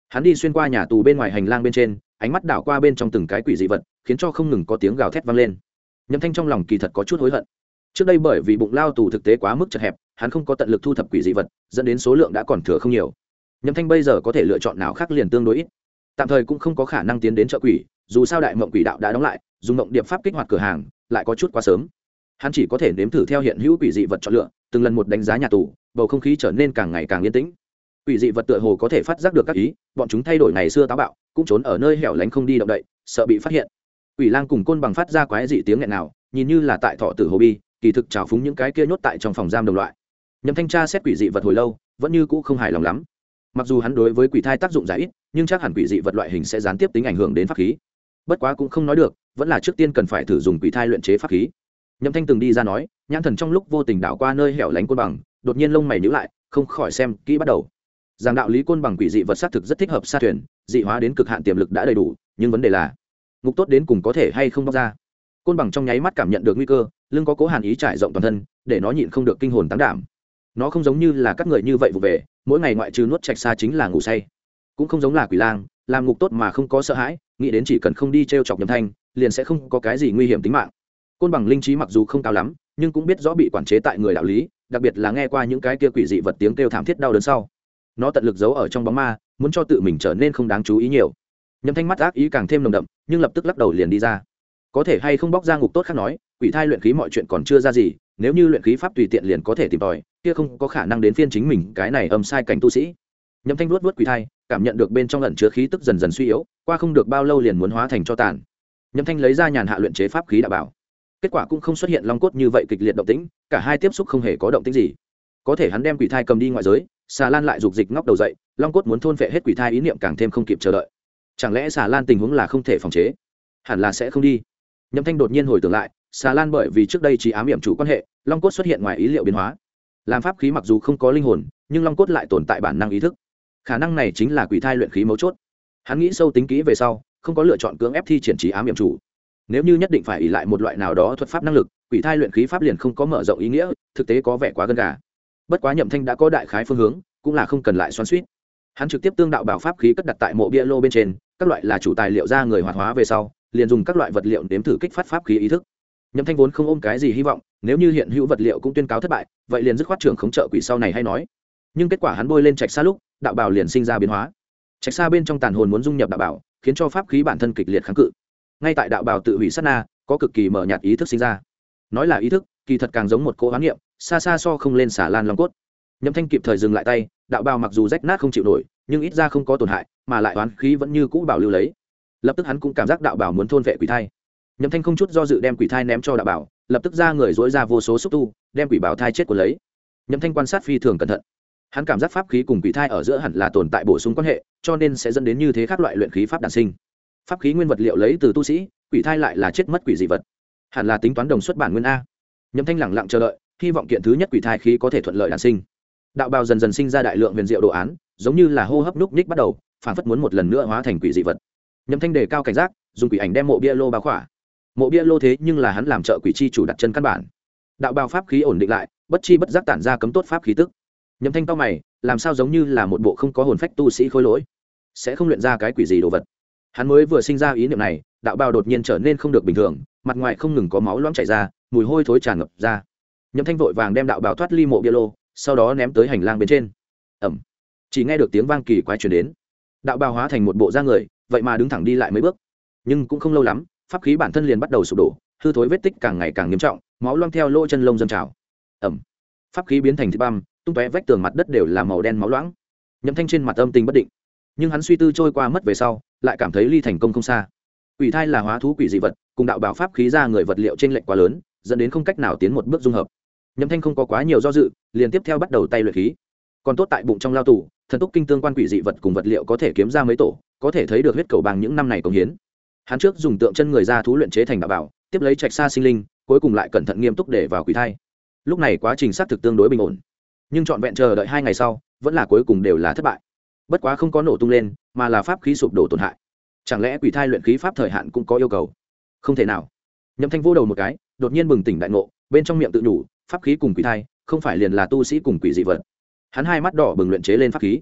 Hắn đi xuyên qua nhà tù bên ngoài hành lang bên trên, ánh mắt đảo qua bên trong từng cái quỷ dị vật, khiến cho không ngừng có tiếng gào thét vang lên. Nhậm Thanh trong lòng kỳ thật có chút hối hận. Trước đây bởi vì bụng lao tù thực tế quá mức chật hẹp, hắn không có tận lực thu thập quỷ dị vật, dẫn đến số lượng đã còn thừa không nhiều. Nhậm Thanh bây giờ có thể lựa chọn nào khác liền tương đối ít. Tạm thời cũng không có khả năng tiến đến chợ quỷ, dù sao đại mộng quỷ đạo đã đóng lại, dùng mộng điệp pháp kích hoạt cửa hàng lại có chút quá sớm. Hắn chỉ có thể nếm thử theo hiện hữu quỷ dị vật chọn lựa, từng lần một đánh giá nhà tù, bầu không khí trở nên càng ngày càng yên tĩnh. Quỷ dị vật tựa hồ có thể phát giác được các ý, bọn chúng thay đổi ngày xưa táo bạo, cũng trốn ở nơi hẻo lánh không đi động đậy, sợ bị phát hiện. Quỷ lang cùng côn bằng phát ra quái dị tiếng nghẹn nào, nhìn như là tại thọ tử hồ bi, kỳ thực trào phúng những cái kia nhốt tại trong phòng giam đồng loại. Nhậm Thanh tra xét quỷ dị vật hồi lâu, vẫn như cũ không hài lòng lắm. Mặc dù hắn đối với quỷ thai tác dụng giải ít, nhưng chắc hẳn quỷ dị vật loại hình sẽ gián tiếp tính ảnh hưởng đến pháp khí. Bất quá cũng không nói được, vẫn là trước tiên cần phải thử dùng quỷ thai luyện chế pháp khí. Nhậm Thanh từng đi ra nói, nhãn thần trong lúc vô tình đảo qua nơi hẻo lánh côn bằng, đột nhiên lông mày nhíu lại, không khỏi xem kỹ bắt đầu. Giảng đạo lý côn bằng quỷ dị vật xác thực rất thích hợp sa thuyền, dị hóa đến cực hạn tiềm lực đã đầy đủ, nhưng vấn đề là ngục tốt đến cùng có thể hay không bóc ra. Côn bằng trong nháy mắt cảm nhận được nguy cơ, lưng có cố hàn ý trải rộng toàn thân, để nó nhịn không được kinh hồn táng đảm. Nó không giống như là các người như vậy vụ về, mỗi ngày ngoại trừ nuốt trạch xa chính là ngủ say. Cũng không giống là quỷ lang, làm ngục tốt mà không có sợ hãi, nghĩ đến chỉ cần không đi trêu chọc Nhậm Thanh, liền sẽ không có cái gì nguy hiểm tính mạng. Côn bằng linh trí mặc dù không cao lắm, nhưng cũng biết rõ bị quản chế tại người đạo lý, đặc biệt là nghe qua những cái kia quỷ dị vật tiếng kêu thảm thiết đau đớn sau. Nó tận lực giấu ở trong bóng ma, muốn cho tự mình trở nên không đáng chú ý nhiều. Nhậm Thanh mắt ác ý càng thêm nồng đậm, nhưng lập tức lắc đầu liền đi ra. Có thể hay không bóc ra ngục tốt khác nói, quỷ thai luyện khí mọi chuyện còn chưa ra gì, nếu như luyện khí pháp tùy tiện liền có thể tìm tòi, kia không có khả năng đến phiên chính mình cái này âm sai cảnh tu sĩ. Nhậm Thanh vuốt vuốt quỷ thai, cảm nhận được bên trong ẩn chứa khí tức dần dần suy yếu, qua không được bao lâu liền muốn hóa thành cho tàn. Nhậm Thanh lấy ra nhàn hạ luyện chế pháp khí đạo bảo. Kết quả cũng không xuất hiện long cốt như vậy kịch liệt động tĩnh, cả hai tiếp xúc không hề có động tĩnh gì. Có thể hắn đem quỷ thai cầm đi ngoại giới, xà lan lại dục dịch ngóc đầu dậy, long cốt muốn thôn phệ hết quỷ thai ý niệm càng thêm không kịp chờ đợi. Chẳng lẽ xà lan tình huống là không thể phòng chế? Hẳn là sẽ không đi. Nhậm Thanh đột nhiên hồi tưởng lại, xà lan bởi vì trước đây chỉ ám hiểm chủ quan hệ, long cốt xuất hiện ngoài ý liệu biến hóa. Làm pháp khí mặc dù không có linh hồn, nhưng long cốt lại tồn tại bản năng ý thức. Khả năng này chính là quỷ thai luyện khí mấu chốt. Hắn nghĩ sâu tính kỹ về sau, không có lựa chọn cưỡng ép thi triển trí ám hiểm chủ. Nếu như nhất định phải ỷ lại một loại nào đó thuật pháp năng lực, quỷ thai luyện khí pháp liền không có mở rộng ý nghĩa, thực tế có vẻ quá gân gà. Bất quá Nhậm Thanh đã có đại khái phương hướng, cũng là không cần lại xoắn xuýt. Hắn trực tiếp tương đạo bảo pháp khí cất đặt tại mộ bia lô bên trên, các loại là chủ tài liệu ra người hoạt hóa về sau, liền dùng các loại vật liệu nếm thử kích phát pháp khí ý thức. Nhậm Thanh vốn không ôm cái gì hy vọng, nếu như hiện hữu vật liệu cũng tuyên cáo thất bại, vậy liền dứt khoát trưởng khống trợ quỷ sau này hay nói. Nhưng kết quả hắn bôi lên trạch xa lúc, đạo bảo liền sinh ra biến hóa. Trạch xa bên trong tàn hồn muốn dung nhập đạo bảo, khiến cho pháp khí bản thân kịch liệt kháng cự. Ngay tại đạo bảo tự hủy sát na, có cực kỳ mở nhạt ý thức sinh ra. Nói là ý thức, kỳ thật càng giống một cỗ hoán niệm, xa xa so không lên xả lan long cốt. Nhậm Thanh kịp thời dừng lại tay, đạo bào mặc dù rách nát không chịu nổi, nhưng ít ra không có tổn hại, mà lại oán khí vẫn như cũ bảo lưu lấy. Lập tức hắn cũng cảm giác đạo bào muốn thôn vệ quỷ thai. Nhậm Thanh không chút do dự đem quỷ thai ném cho đạo bào, lập tức ra người dỗi ra vô số xúc tu, đem quỷ bào thai chết của lấy. Nhậm Thanh quan sát phi thường cẩn thận. Hắn cảm giác pháp khí cùng quỷ thai ở giữa hẳn là tồn tại bổ sung quan hệ, cho nên sẽ dẫn đến như thế các loại luyện khí pháp đản sinh. Pháp khí nguyên vật liệu lấy từ tu sĩ, quỷ thai lại là chết mất quỷ dị vật, hẳn là tính toán đồng xuất bản nguyên a. Nhậm Thanh lẳng lặng chờ đợi, hy vọng kiện thứ nhất quỷ thai khí có thể thuận lợi đản sinh. Đạo bào dần dần sinh ra đại lượng huyền diệu đồ án, giống như là hô hấp núc ních bắt đầu, phản phất muốn một lần nữa hóa thành quỷ dị vật. Nhậm Thanh đề cao cảnh giác, dùng quỷ ảnh đem mộ bia lô bao khỏa. Mộ bia lô thế nhưng là hắn làm trợ quỷ chi chủ đặt chân căn bản. Đạo bào pháp khí ổn định lại, bất chi bất giác tản ra cấm tốt pháp khí tức. Nhậm Thanh cau mày, làm sao giống như là một bộ không có hồn phách tu sĩ khôi lỗi, sẽ không luyện ra cái quỷ gì đồ vật. Hắn mới vừa sinh ra ý niệm này, đạo bào đột nhiên trở nên không được bình thường, mặt ngoài không ngừng có máu loãng chảy ra, mùi hôi thối tràn ngập ra. Nhậm Thanh vội vàng đem đạo bào thoát ly mộ bia lô, sau đó ném tới hành lang bên trên. Ẩm. Chỉ nghe được tiếng vang kỳ quái truyền đến. Đạo bào hóa thành một bộ da người, vậy mà đứng thẳng đi lại mấy bước. Nhưng cũng không lâu lắm, pháp khí bản thân liền bắt đầu sụp đổ, hư thối vết tích càng ngày càng nghiêm trọng, máu loang theo lỗ chân lông dâng trào. Ẩm. Pháp khí biến thành thịt băm, tung tóe vách tường mặt đất đều là màu đen máu loãng. Nhậm Thanh trên mặt âm tình bất định, nhưng hắn suy tư trôi qua mất về sau, lại cảm thấy ly thành công không xa. Quỷ thai là hóa thú quỷ dị vật, cùng đạo bảo pháp khí ra người vật liệu trên lệch quá lớn, dẫn đến không cách nào tiến một bước dung hợp. Nhậm Thanh không có quá nhiều do dự, liền tiếp theo bắt đầu tay luyện khí. Còn tốt tại bụng trong lao tù, thần túc kinh tương quan quỷ dị vật cùng vật liệu có thể kiếm ra mấy tổ, có thể thấy được huyết cầu bằng những năm này công hiến. Hắn trước dùng tượng chân người ra thú luyện chế thành đạo bảo, tiếp lấy trạch xa sinh linh, cuối cùng lại cẩn thận nghiêm túc để vào quỷ thai. Lúc này quá trình xác thực tương đối bình ổn, nhưng trọn vẹn chờ đợi 2 ngày sau, vẫn là cuối cùng đều là thất bại. Bất quá không có nổ tung lên, mà là pháp khí sụp đổ tổn hại. Chẳng lẽ quỷ thai luyện khí pháp thời hạn cũng có yêu cầu? Không thể nào. Nhậm Thanh vô đầu một cái, đột nhiên bừng tỉnh đại ngộ, bên trong miệng tự nhủ, pháp khí cùng quỷ thai, không phải liền là tu sĩ cùng quỷ dị vật. Hắn hai mắt đỏ bừng luyện chế lên pháp khí.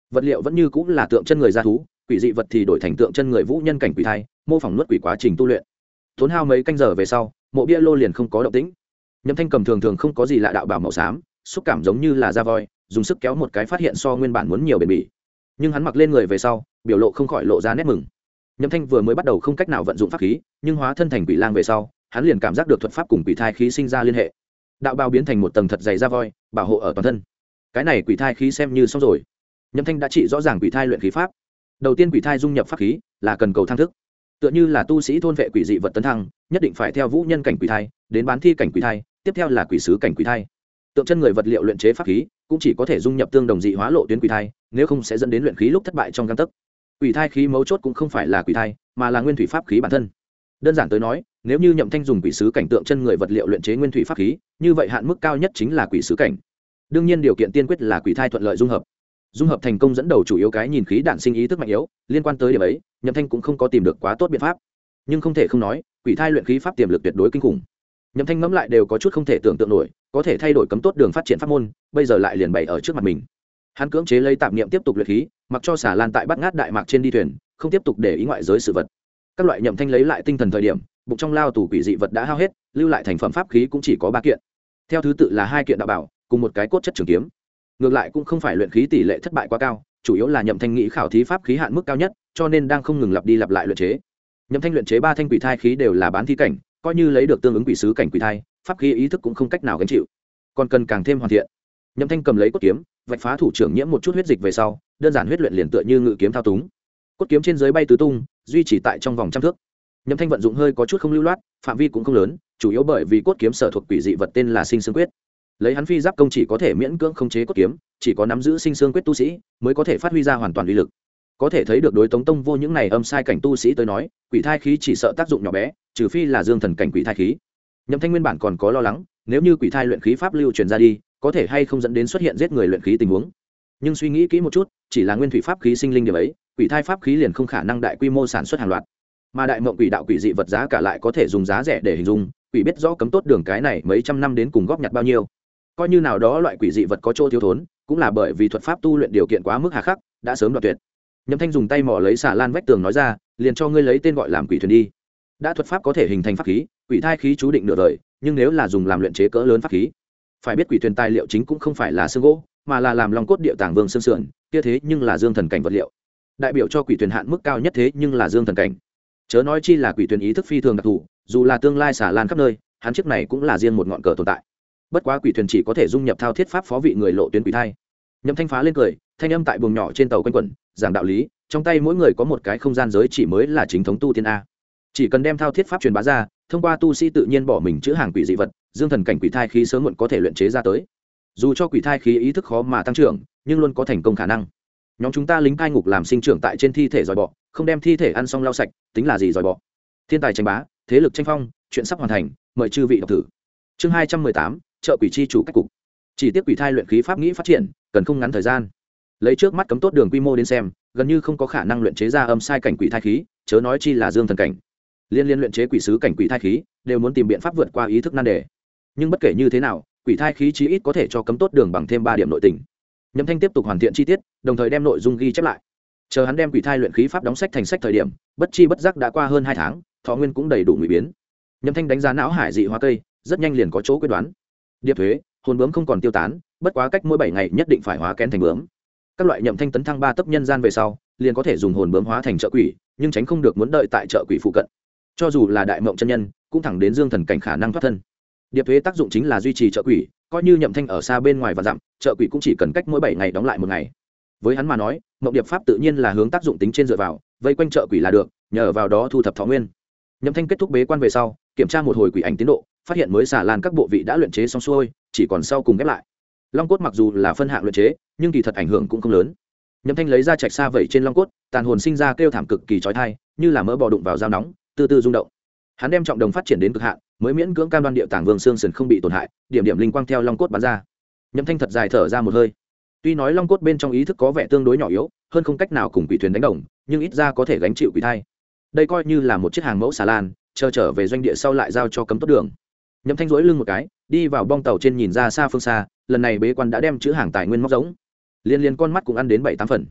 vật liệu vẫn như cũng là tượng chân người ra thú, quỷ dị vật thì đổi thành tượng chân người vũ nhân cảnh quỷ thai, mô phỏng nuốt quỷ quá trình tu luyện. Tốn hao mấy canh giờ về sau, mộ bia lô liền không có động tĩnh. Nhậm Thanh cầm thường không có gì lạ đạo bảo màu xám, xúc cảm giống như là da voi, dùng sức kéo một cái phát hiện so nguyên bản muốn nhiều bền bỉ. Nhưng hắn mặc lên người về sau, biểu lộ không khỏi lộ ra nét mừng. Nhậm Thanh vừa mới bắt đầu không cách nào vận dụng pháp khí, nhưng hóa thân thành quỷ lang về sau, hắn liền cảm giác được thuật pháp cùng quỷ thai khí sinh ra liên hệ. Đạo bào biến thành một tầng thật dày da voi, bảo hộ ở toàn thân. Cái này quỷ thai khí xem như xong rồi. Nhậm Thanh đã chỉ rõ ràng quỷ thai luyện khí pháp. Đầu tiên quỷ thai dung nhập pháp khí, là cần cầu thăng thức. Tựa như là tu sĩ thôn vệ quỷ dị vật tấn thăng, nhất định phải theo vũ nhân cảnh quỷ thai, đến bán thi cảnh quỷ thai, tiếp theo là quỷ sứ cảnh quỷ thai. Tượng chân người vật liệu luyện chế pháp khí, cũng chỉ có thể dung nhập tương đồng dị hóa lộ tuyến quỷ thai, nếu không sẽ dẫn đến luyện khí lúc thất bại trong gang tấc. Quỷ thai khí mấu chốt cũng không phải là quỷ thai, mà là nguyên thủy pháp khí bản thân. Đơn giản tới nói, nếu như Nhậm Thanh dùng quỷ sứ cảnh tượng chân người vật liệu luyện chế nguyên thủy pháp khí, như vậy hạn mức cao nhất chính là quỷ sứ cảnh. Đương nhiên điều kiện tiên quyết là quỷ thai thuận lợi dung hợp. Dung hợp thành công dẫn đầu chủ yếu cái nhìn khí đạn sinh ý thức mạnh yếu, liên quan tới điểm ấy, Nhậm Thanh cũng không có tìm được quá tốt biện pháp. Nhưng không thể không nói, quỷ thai luyện khí pháp tiềm lực tuyệt đối kinh khủng. Nhậm Thanh ngẫm lại đều có chút không thể tưởng tượng nổi, có thể thay đổi cấm tốt đường phát triển pháp môn, bây giờ lại liền bày ở trước mặt mình. Hắn cưỡng chế lấy tạp niệm tiếp tục luyện khí, mặc cho xả lan tại bát ngát đại mạc trên đi thuyền, không tiếp tục để ý ngoại giới sự vật. Các loại Nhậm Thanh lấy lại tinh thần thời điểm, bụng trong lao tù quỷ dị vật đã hao hết, lưu lại thành phẩm pháp khí cũng chỉ có 3 kiện. Theo thứ tự là 2 kiện đạo bảo, cùng một cái cốt chất trường kiếm. Ngược lại cũng không phải luyện khí tỷ lệ thất bại quá cao, chủ yếu là Nhậm Thanh nghĩ khảo thí pháp khí hạn mức cao nhất, cho nên đang không ngừng lặp đi lặp lại luyện chế. Nhậm Thanh luyện chế 3 thanh quỷ thai khí đều là bán thi cảnh, coi như lấy được tương ứng quỷ sứ cảnh quỷ thai, pháp khí ý thức cũng không cách nào gánh chịu, còn cần càng thêm hoàn thiện. Nhậm Thanh cầm lấy cốt kiếm, vạch phá thủ trưởng nhiễm một chút huyết dịch về sau, đơn giản huyết luyện liền tựa như ngự kiếm thao túng. Cốt kiếm trên dưới bay tứ tung, duy trì tại trong vòng trăm thước. Nhậm Thanh vận dụng hơi có chút không lưu loát, phạm vi cũng không lớn, chủ yếu bởi vì cốt kiếm sở thuộc quỷ dị vật tên là Sinh Xương Quyết. Lấy hắn phi giáp công chỉ có thể miễn cưỡng khống chế cốt kiếm, chỉ có nắm giữ Sinh Xương Quyết tu sĩ mới có thể phát huy ra hoàn toàn uy lực. Có thể thấy được đối Tống Tông Vô những này âm sai cảnh tu sĩ tới nói, quỷ thai khí chỉ sợ tác dụng nhỏ bé, trừ phi là dương thần cảnh quỷ thai khí. Nhậm Thanh nguyên bản còn có lo lắng, nếu như quỷ thai luyện khí pháp lưu truyền ra đi, có thể hay không dẫn đến xuất hiện giết người luyện khí tình huống. Nhưng suy nghĩ kỹ một chút, chỉ là nguyên thủy pháp khí sinh linh điểm ấy, quỷ thai pháp khí liền không khả năng đại quy mô sản xuất hàng loạt. Mà đại mộng quỷ đạo quỷ dị vật giá cả lại có thể dùng giá rẻ để hình dung, quỷ biết rõ cấm tốt đường cái này mấy trăm năm đến cùng góp nhặt bao nhiêu. Coi như nào đó loại quỷ dị vật có chỗ thiếu thốn, cũng là bởi vì thuật pháp tu luyện điều kiện quá mức hà khắc, đã sớm đoạt tuyệt. Nhậm Thanh dùng tay mò lấy xà lan vách tường nói ra, liền cho ngươi lấy tên gọi làm quỷ thuyền đi. Đã thuật pháp có thể hình thành pháp khí, quỷ thai khí chú định nửa đời, nhưng nếu là dùng làm luyện chế cỡ lớn pháp khí, phải biết quỷ thuyền tài liệu chính cũng không phải là xương gỗ, mà là làm long cốt địa tàng vương xương sườn, kia thế nhưng là dương thần cảnh vật liệu. Đại biểu cho quỷ thuyền hạn mức cao nhất thế nhưng là dương thần cảnh. Chớ nói chi là quỷ thuyền ý thức phi thường đặc thù, dù là tương lai xà lan khắp nơi, hắn chiếc này cũng là riêng một ngọn cờ tồn tại. Bất quá quỷ thuyền chỉ có thể dung nhập thao thiết pháp phó vị người lộ tuyến quỷ thai. Nhậm Thanh phá lên cười, thanh âm tại buồng nhỏ trên tàu quanh quẩn, giảng đạo lý, trong tay mỗi người có một cái không gian giới chỉ mới là chính thống tu tiên a. Chỉ cần đem thao thiết pháp truyền bá ra, thông qua tu sĩ tự nhiên bỏ mình chữa hàng quỷ dị vật, dương thần cảnh quỷ thai khí sớm muộn có thể luyện chế ra tới. Dù cho quỷ thai khí ý thức khó mà tăng trưởng, nhưng luôn có thành công khả năng. Nhóm chúng ta lính cai ngục làm sinh trưởng tại trên thi thể giỏi bọ, không đem thi thể ăn xong lau sạch, tính là gì giỏi bọ. Thiên tài tranh bá, thế lực tranh phong, chuyện sắp hoàn thành, mời chư vị đọc thử. Chương 218, chợ quỷ chi chủ cách cục. Chỉ tiếc quỷ thai luyện khí pháp nghĩ phát triển, cần không ngắn thời gian. Lấy trước mắt cấm tốt đường quy mô đến xem, gần như không có khả năng luyện chế ra âm sai cảnh quỷ thai khí, chớ nói chi là dương thần cảnh. Liên luyện chế quỷ sứ cảnh quỷ thai khí, đều muốn tìm biện pháp vượt qua ý thức nan đề. Nhưng bất kể như thế nào, quỷ thai khí chí ít có thể cho cấm tốt đường bằng thêm 3 điểm nội tình. Nhậm Thanh tiếp tục hoàn thiện chi tiết, đồng thời đem nội dung ghi chép lại. Chờ hắn đem quỷ thai luyện khí pháp đóng sách thành sách thời điểm, bất chi bất giác đã qua hơn 2 tháng, thọ nguyên cũng đầy đủ ngụy biến. Nhậm Thanh đánh giá não hải dị hóa cây, rất nhanh liền có chỗ quyết đoán. Điệp thuế, hồn bướm không còn tiêu tán, bất quá cách mỗi 7 ngày nhất định phải hóa kén thành bướm. Các loại Nhậm Thanh tấn thăng 3 tấc nhân gian về sau, liền có thể dùng hồn bướm hóa thành trợ quỷ, nhưng tránh không được muốn đợi tại trợ quỷ phụ cận. Cho dù là đại mộng chân nhân, cũng thẳng đến dương thần cảnh khả năng thoát thân. Điệp thuế tác dụng chính là duy trì trợ quỷ, coi như Nhậm Thanh ở xa bên ngoài và dặm, trợ quỷ cũng chỉ cần cách mỗi 7 ngày đóng lại 1 ngày. Với hắn mà nói, mộng điệp pháp tự nhiên là hướng tác dụng tính trên dựa vào, vây quanh trợ quỷ là được, nhờ vào đó thu thập thọ nguyên. Nhậm Thanh kết thúc bế quan về sau, kiểm tra một hồi quỷ ảnh tiến độ, phát hiện mới xả lan các bộ vị đã luyện chế xong xuôi, chỉ còn sau cùng ghép lại. Long cốt mặc dù là phân hạng luyện chế, nhưng kỳ thật ảnh hưởng cũng không lớn. Nhậm Thanh lấy ra trạch xa vẩy trên long cốt, tàn hồn sinh ra kêu thảm cực kỳ chói tai, như là mỡ bò đụng vào dao nóng, từ từ rung động. Hắn đem trọng đồng phát triển đến cực hạn, mới miễn cưỡng cam đoan địa tàng vương xương sườn không bị tổn hại, điểm điểm linh quang theo long cốt bắn ra. Nhậm Thanh thật dài thở ra một hơi. Tuy nói long cốt bên trong ý thức có vẻ tương đối nhỏ yếu, hơn không cách nào cùng quỷ thuyền đánh đồng, nhưng ít ra có thể gánh chịu quỷ thai. Đây coi như là một chiếc hàng mẫu xà lan, chờ trở về doanh địa sau lại giao cho cấm tốt đường. Nhậm Thanh duỗi lưng một cái, đi vào bong tàu trên nhìn ra xa phương xa, lần này bế quan đã đem chữ hàng tài nguyên móc giống. Liên con mắt cũng ăn đến 7-8 phần.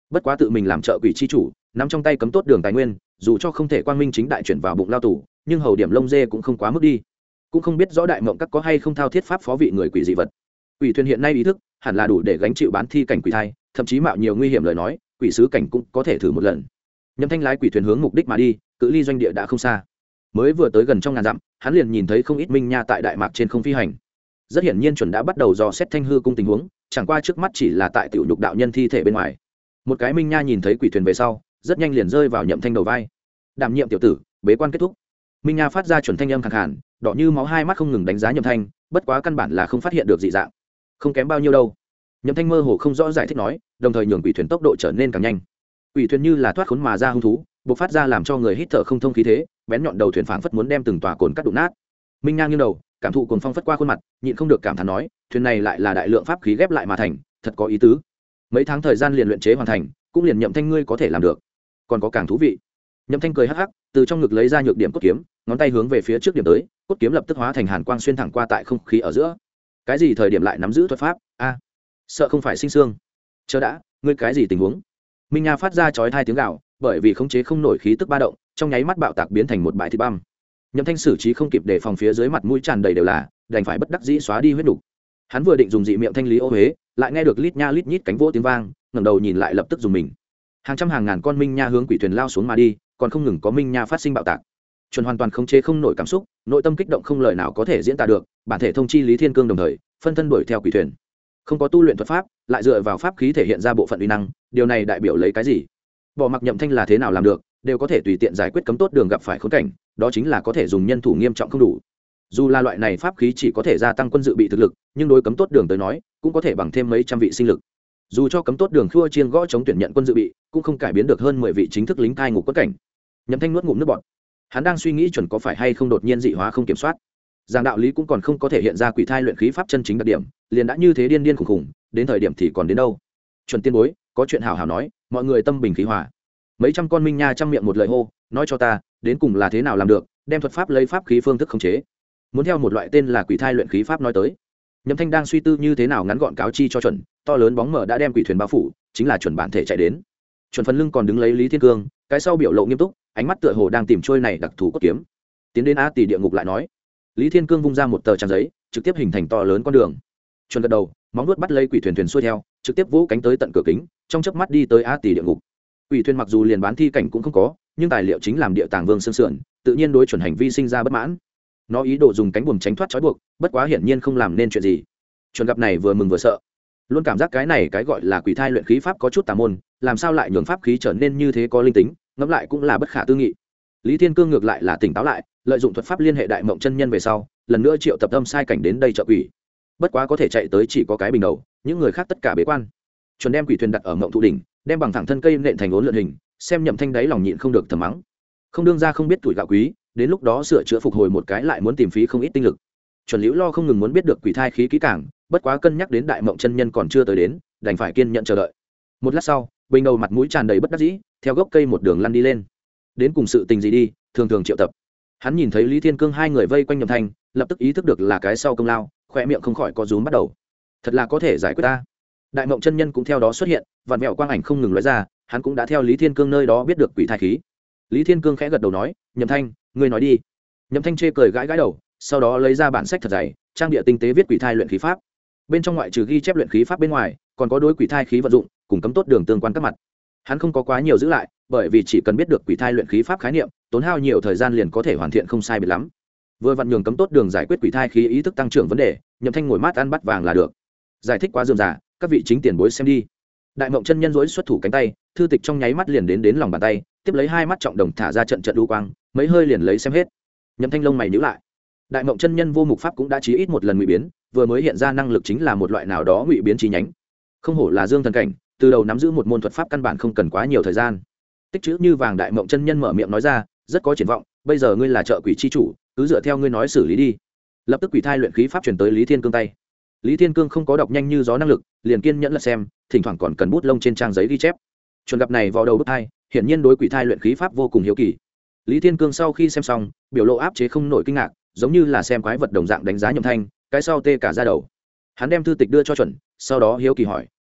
bất quá tự mình làm trợ quỷ chi chủ nắm trong tay cấm tốt đường tài nguyên, dù cho không thể quang minh chính đại chuyển vào bụng lao tù, nhưng hầu điểm lông dê cũng không quá mức đi. Cũng không biết rõ đại mộng các có hay không thao thiết pháp phó vị người quỷ dị vật. Quỷ thuyền hiện nay ý thức hẳn là đủ để gánh chịu bán thi cảnh quỷ thai, thậm chí mạo nhiều nguy hiểm lời nói, quỷ sứ cảnh cũng có thể thử một lần. Nhâm Thanh lái quỷ thuyền hướng mục đích mà đi, cự ly doanh địa đã không xa. Mới vừa tới gần trong ngàn dặm, hắn liền nhìn thấy không ít minh nha tại đại mạc trên không phi hành. Rất hiển nhiên chuẩn đã bắt đầu dò xét Thanh hư cung tình huống, chẳng qua trước mắt chỉ là tại tiểu nhục đạo nhân thi thể bên ngoài. Một cái minh nha nhìn thấy quỷ thuyền về sau, rất nhanh liền rơi vào Nhậm Thanh đầu vai. Đảm nhiệm tiểu tử, bế quan kết thúc. Minh nha phát ra chuẩn thanh âm khàn khàn, đỏ như máu, hai mắt không ngừng đánh giá Nhậm Thanh, bất quá căn bản là không phát hiện được dị dạng. Không kém bao nhiêu đâu. Nhậm Thanh mơ hồ không rõ giải thích nói, đồng thời nhường quỷ thuyền tốc độ trở nên càng nhanh. Quỷ thuyền như là thoát khốn mà ra hung thú, bộc phát ra làm cho người hít thở không thông khí thế, bén nhọn đầu thuyền phảng phất muốn đem từng tòa cồn cắt đụng nát. Minh nha nghiêng đầu, cảm thụ cuồng phong phất qua khuôn mặt, nhịn không được cảm thán nói, thuyền này lại là đại lượng pháp khí ghép lại mà thành, thật có ý tứ. Mấy tháng thời gian liền luyện chế hoàn thành, cũng liền Nhậm Thanh ngươi có thể làm được. Còn có càng thú vị. Nhậm Thanh cười hắc hắc, từ trong ngực lấy ra nhược điểm cốt kiếm, ngón tay hướng về phía trước điểm tới, cốt kiếm lập tức hóa thành hàn quang xuyên thẳng qua tại không khí ở giữa. Cái gì thời điểm lại nắm giữ thuật pháp? A, sợ không phải sinh xương. Chờ đã, ngươi cái gì tình huống? Minh nha phát ra chói tai tiếng gào, bởi vì khống chế không nổi khí tức ba động, trong nháy mắt bạo tạc biến thành một bãi thịt băm. Nhậm Thanh xử trí không kịp đề phòng, phía dưới mặt mũi tràn đầy đều là, đành phải bất đắc dĩ xóa đi huyết đủ. Hắn vừa định dùng dị miệng thanh lý ô huế, lại nghe được lít nha lít nhít cánh vỗ tiếng vang, ngẩng đầu nhìn lại lập tức dùng mình. Hàng trăm hàng ngàn con minh nha hướng quỷ thuyền lao xuống mà đi, còn không ngừng có minh nha phát sinh bạo tạc. Chuẩn hoàn toàn khống chế không nổi cảm xúc, nội tâm kích động không lời nào có thể diễn tả được, bản thể thông chi Lý Thiên Cương đồng thời, phân thân đuổi theo quỷ thuyền. Không có tu luyện thuật pháp, lại dựa vào pháp khí thể hiện ra bộ phận uy năng, điều này đại biểu lấy cái gì? Bỏ mặc Nhậm Thanh là thế nào làm được, đều có thể tùy tiện giải quyết cấm tốt đường gặp phải khốn cảnh, đó chính là có thể dùng nhân thủ nghiêm trọng không đủ. Dù là loại này pháp khí chỉ có thể gia tăng quân dự bị thực lực, nhưng đối cấm tốt đường tới nói, cũng có thể bằng thêm mấy trăm vị sinh lực. Dù cho cấm tốt đường khua chiên gõ chống tuyển nhận quân dự bị, cũng không cải biến được hơn 10 vị chính thức lính cai ngục quất cảnh. Nhậm Thanh nuốt ngụm nước bọt. Hắn đang suy nghĩ chuẩn có phải hay không đột nhiên dị hóa không kiểm soát. Giang đạo lý cũng còn không có thể hiện ra quỷ thai luyện khí pháp chân chính đặc điểm, liền đã như thế điên điên khủng khủng, đến thời điểm thì còn đến đâu? Chuẩn tiên bối, có chuyện hảo hảo nói, mọi người tâm bình khí hòa. Mấy trăm con minh nha trăm miệng một lời hô, nói cho ta, đến cùng là thế nào làm được, đem thuật pháp lấy pháp khí phương thức khống chế. Muốn theo một loại tên là quỷ thai luyện khí pháp nói tới. Nhậm Thanh đang suy tư như thế nào ngắn gọn cáo chi cho chuẩn, to lớn bóng mờ đã đem quỷ thuyền bao phủ, chính là chuẩn bản thể chạy đến. Chuẩn phần lưng còn đứng lấy Lý Thiên Cương, cái sau biểu lộ nghiêm túc, ánh mắt tựa hồ đang tìm trôi này đặc thù cốt kiếm. Tiến đến A Tỷ địa ngục lại nói. Lý Thiên Cương vung ra một tờ trang giấy, trực tiếp hình thành to lớn con đường. Chuẩn gật đầu, móng vuốt bắt lấy quỷ thuyền thuyền xuôi theo, trực tiếp vỗ cánh tới tận cửa kính, trong chớp mắt đi tới A Tỷ địa ngục. Quỷ thuyền mặc dù liền bán thi cảnh cũng không có, nhưng tài liệu chính làm địa tàng vương sơn sườn, tự nhiên đối chuẩn hành vi sinh ra bất mãn. Nó ý đồ dùng cánh buồm tránh thoát trói buộc, bất quá hiển nhiên không làm nên chuyện gì. Chuẩn gặp này vừa mừng vừa sợ, luôn cảm giác cái này cái gọi là quỷ thai luyện khí pháp có chút tà môn, làm sao lại nhường pháp khí trở nên như thế có linh tính, ngẫm lại cũng là bất khả tư nghị. Lý Thiên Cương ngược lại là tỉnh táo lại, lợi dụng thuật pháp liên hệ đại mộng chân nhân về sau, lần nữa triệu tập âm sai cảnh đến đây trợ quỷ. Bất quá có thể chạy tới chỉ có cái bình đầu, những người khác tất cả bế quan. Chuẩn đem quỷ thuyền đặt ở mộng thụ đỉnh, đem bằng thẳng thân cây nện thành ốn lượn hình, xem Nhậm Thanh đáy lòng nhịn không được thầm mắng. Không đương ra không biết tuổi gạo quý, đến lúc đó sửa chữa phục hồi một cái lại muốn tìm phí không ít tinh lực. Chuẩn Liễu Lo không ngừng muốn biết được quỷ thai khí kỹ càng, bất quá cân nhắc đến đại mộng chân nhân còn chưa tới đến, đành phải kiên nhẫn chờ đợi. Một lát sau, bình đầu mặt mũi tràn đầy bất đắc dĩ, theo gốc cây một đường lăn đi lên. Đến cùng sự tình gì đi, thường thường triệu tập. Hắn nhìn thấy Lý Thiên Cương hai người vây quanh Nhậm Thanh, lập tức ý thức được là cái sau công lao, khóe miệng không khỏi có rúm bắt đầu. Thật là có thể giải quyết ta. Đại mộng chân nhân cũng theo đó xuất hiện, vạn mẹo quang ảnh không ngừng lóe ra, hắn cũng đã theo Lý Thiên Cương nơi đó biết được quỷ thai khí. Lý Thiên Cương khẽ gật đầu nói, Nhậm Thanh, ngươi nói đi. Nhậm Thanh chê cười gãi gãi đầu, sau đó lấy ra bản sách thật dày, trang địa tinh tế viết quỷ thai luyện khí pháp. Bên trong ngoại trừ ghi chép luyện khí pháp bên ngoài, còn có đối quỷ thai khí vận dụng, cùng cấm tốt đường tương quan các mặt. Hắn không có quá nhiều giữ lại, bởi vì chỉ cần biết được quỷ thai luyện khí pháp khái niệm, tốn hao nhiều thời gian liền có thể hoàn thiện không sai biệt lắm. Vừa vặn nhường cấm tốt đường giải quyết quỷ thai khí ý thức tăng trưởng vấn đề, Nhậm Thanh ngồi mát ăn bắt vàng là được. Giải thích quá rườm rà, các vị chính tiền bối xem đi. Đại mộng chân nhân rỗi xuất thủ cánh tay, thư tịch trong nháy mắt liền đến lòng bàn tay, tiếp lấy hai mắt trọng đồng thả ra trận đu quang, mấy hơi liền lấy xem hết. Nhậm Thanh lông mày nhíu lại. Đại mộng chân nhân vô mục pháp cũng đã chí ít một lần ngụy biến, vừa mới hiện ra năng lực chính là một loại nào đó ngụy biến chi nhánh. Không hổ là dương thần cảnh, từ đầu nắm giữ một môn thuật pháp căn bản không cần quá nhiều thời gian. Tích chữ như vàng đại mộng chân nhân mở miệng nói ra, rất có triển vọng, bây giờ ngươi là trợ quỷ chi chủ, cứ dựa theo ngươi nói xử lý đi. Lập tức quỷ thai luyện khí pháp truyền tới Lý Thiên Cương tay. Lý Thiên Cương không có đọc nhanh như gió năng lực, liền kiên nhẫn lật xem, thỉnh thoảng còn cần bút lông trên trang giấy ghi chép. Chuẩn gặp này vào đầu bức thai, hiển nhiên đối quỷ thai luyện khí pháp vô cùng hiếu kỳ. Lý Thiên Cương sau khi xem xong, biểu lộ áp chế không nổi kinh ngạc, giống như là xem quái vật đồng dạng đánh giá Nhậm Thanh, cái sau tê cả da đầu. Hắn đem thư tịch đưa cho Chuẩn, sau đó hiếu kỳ hỏi,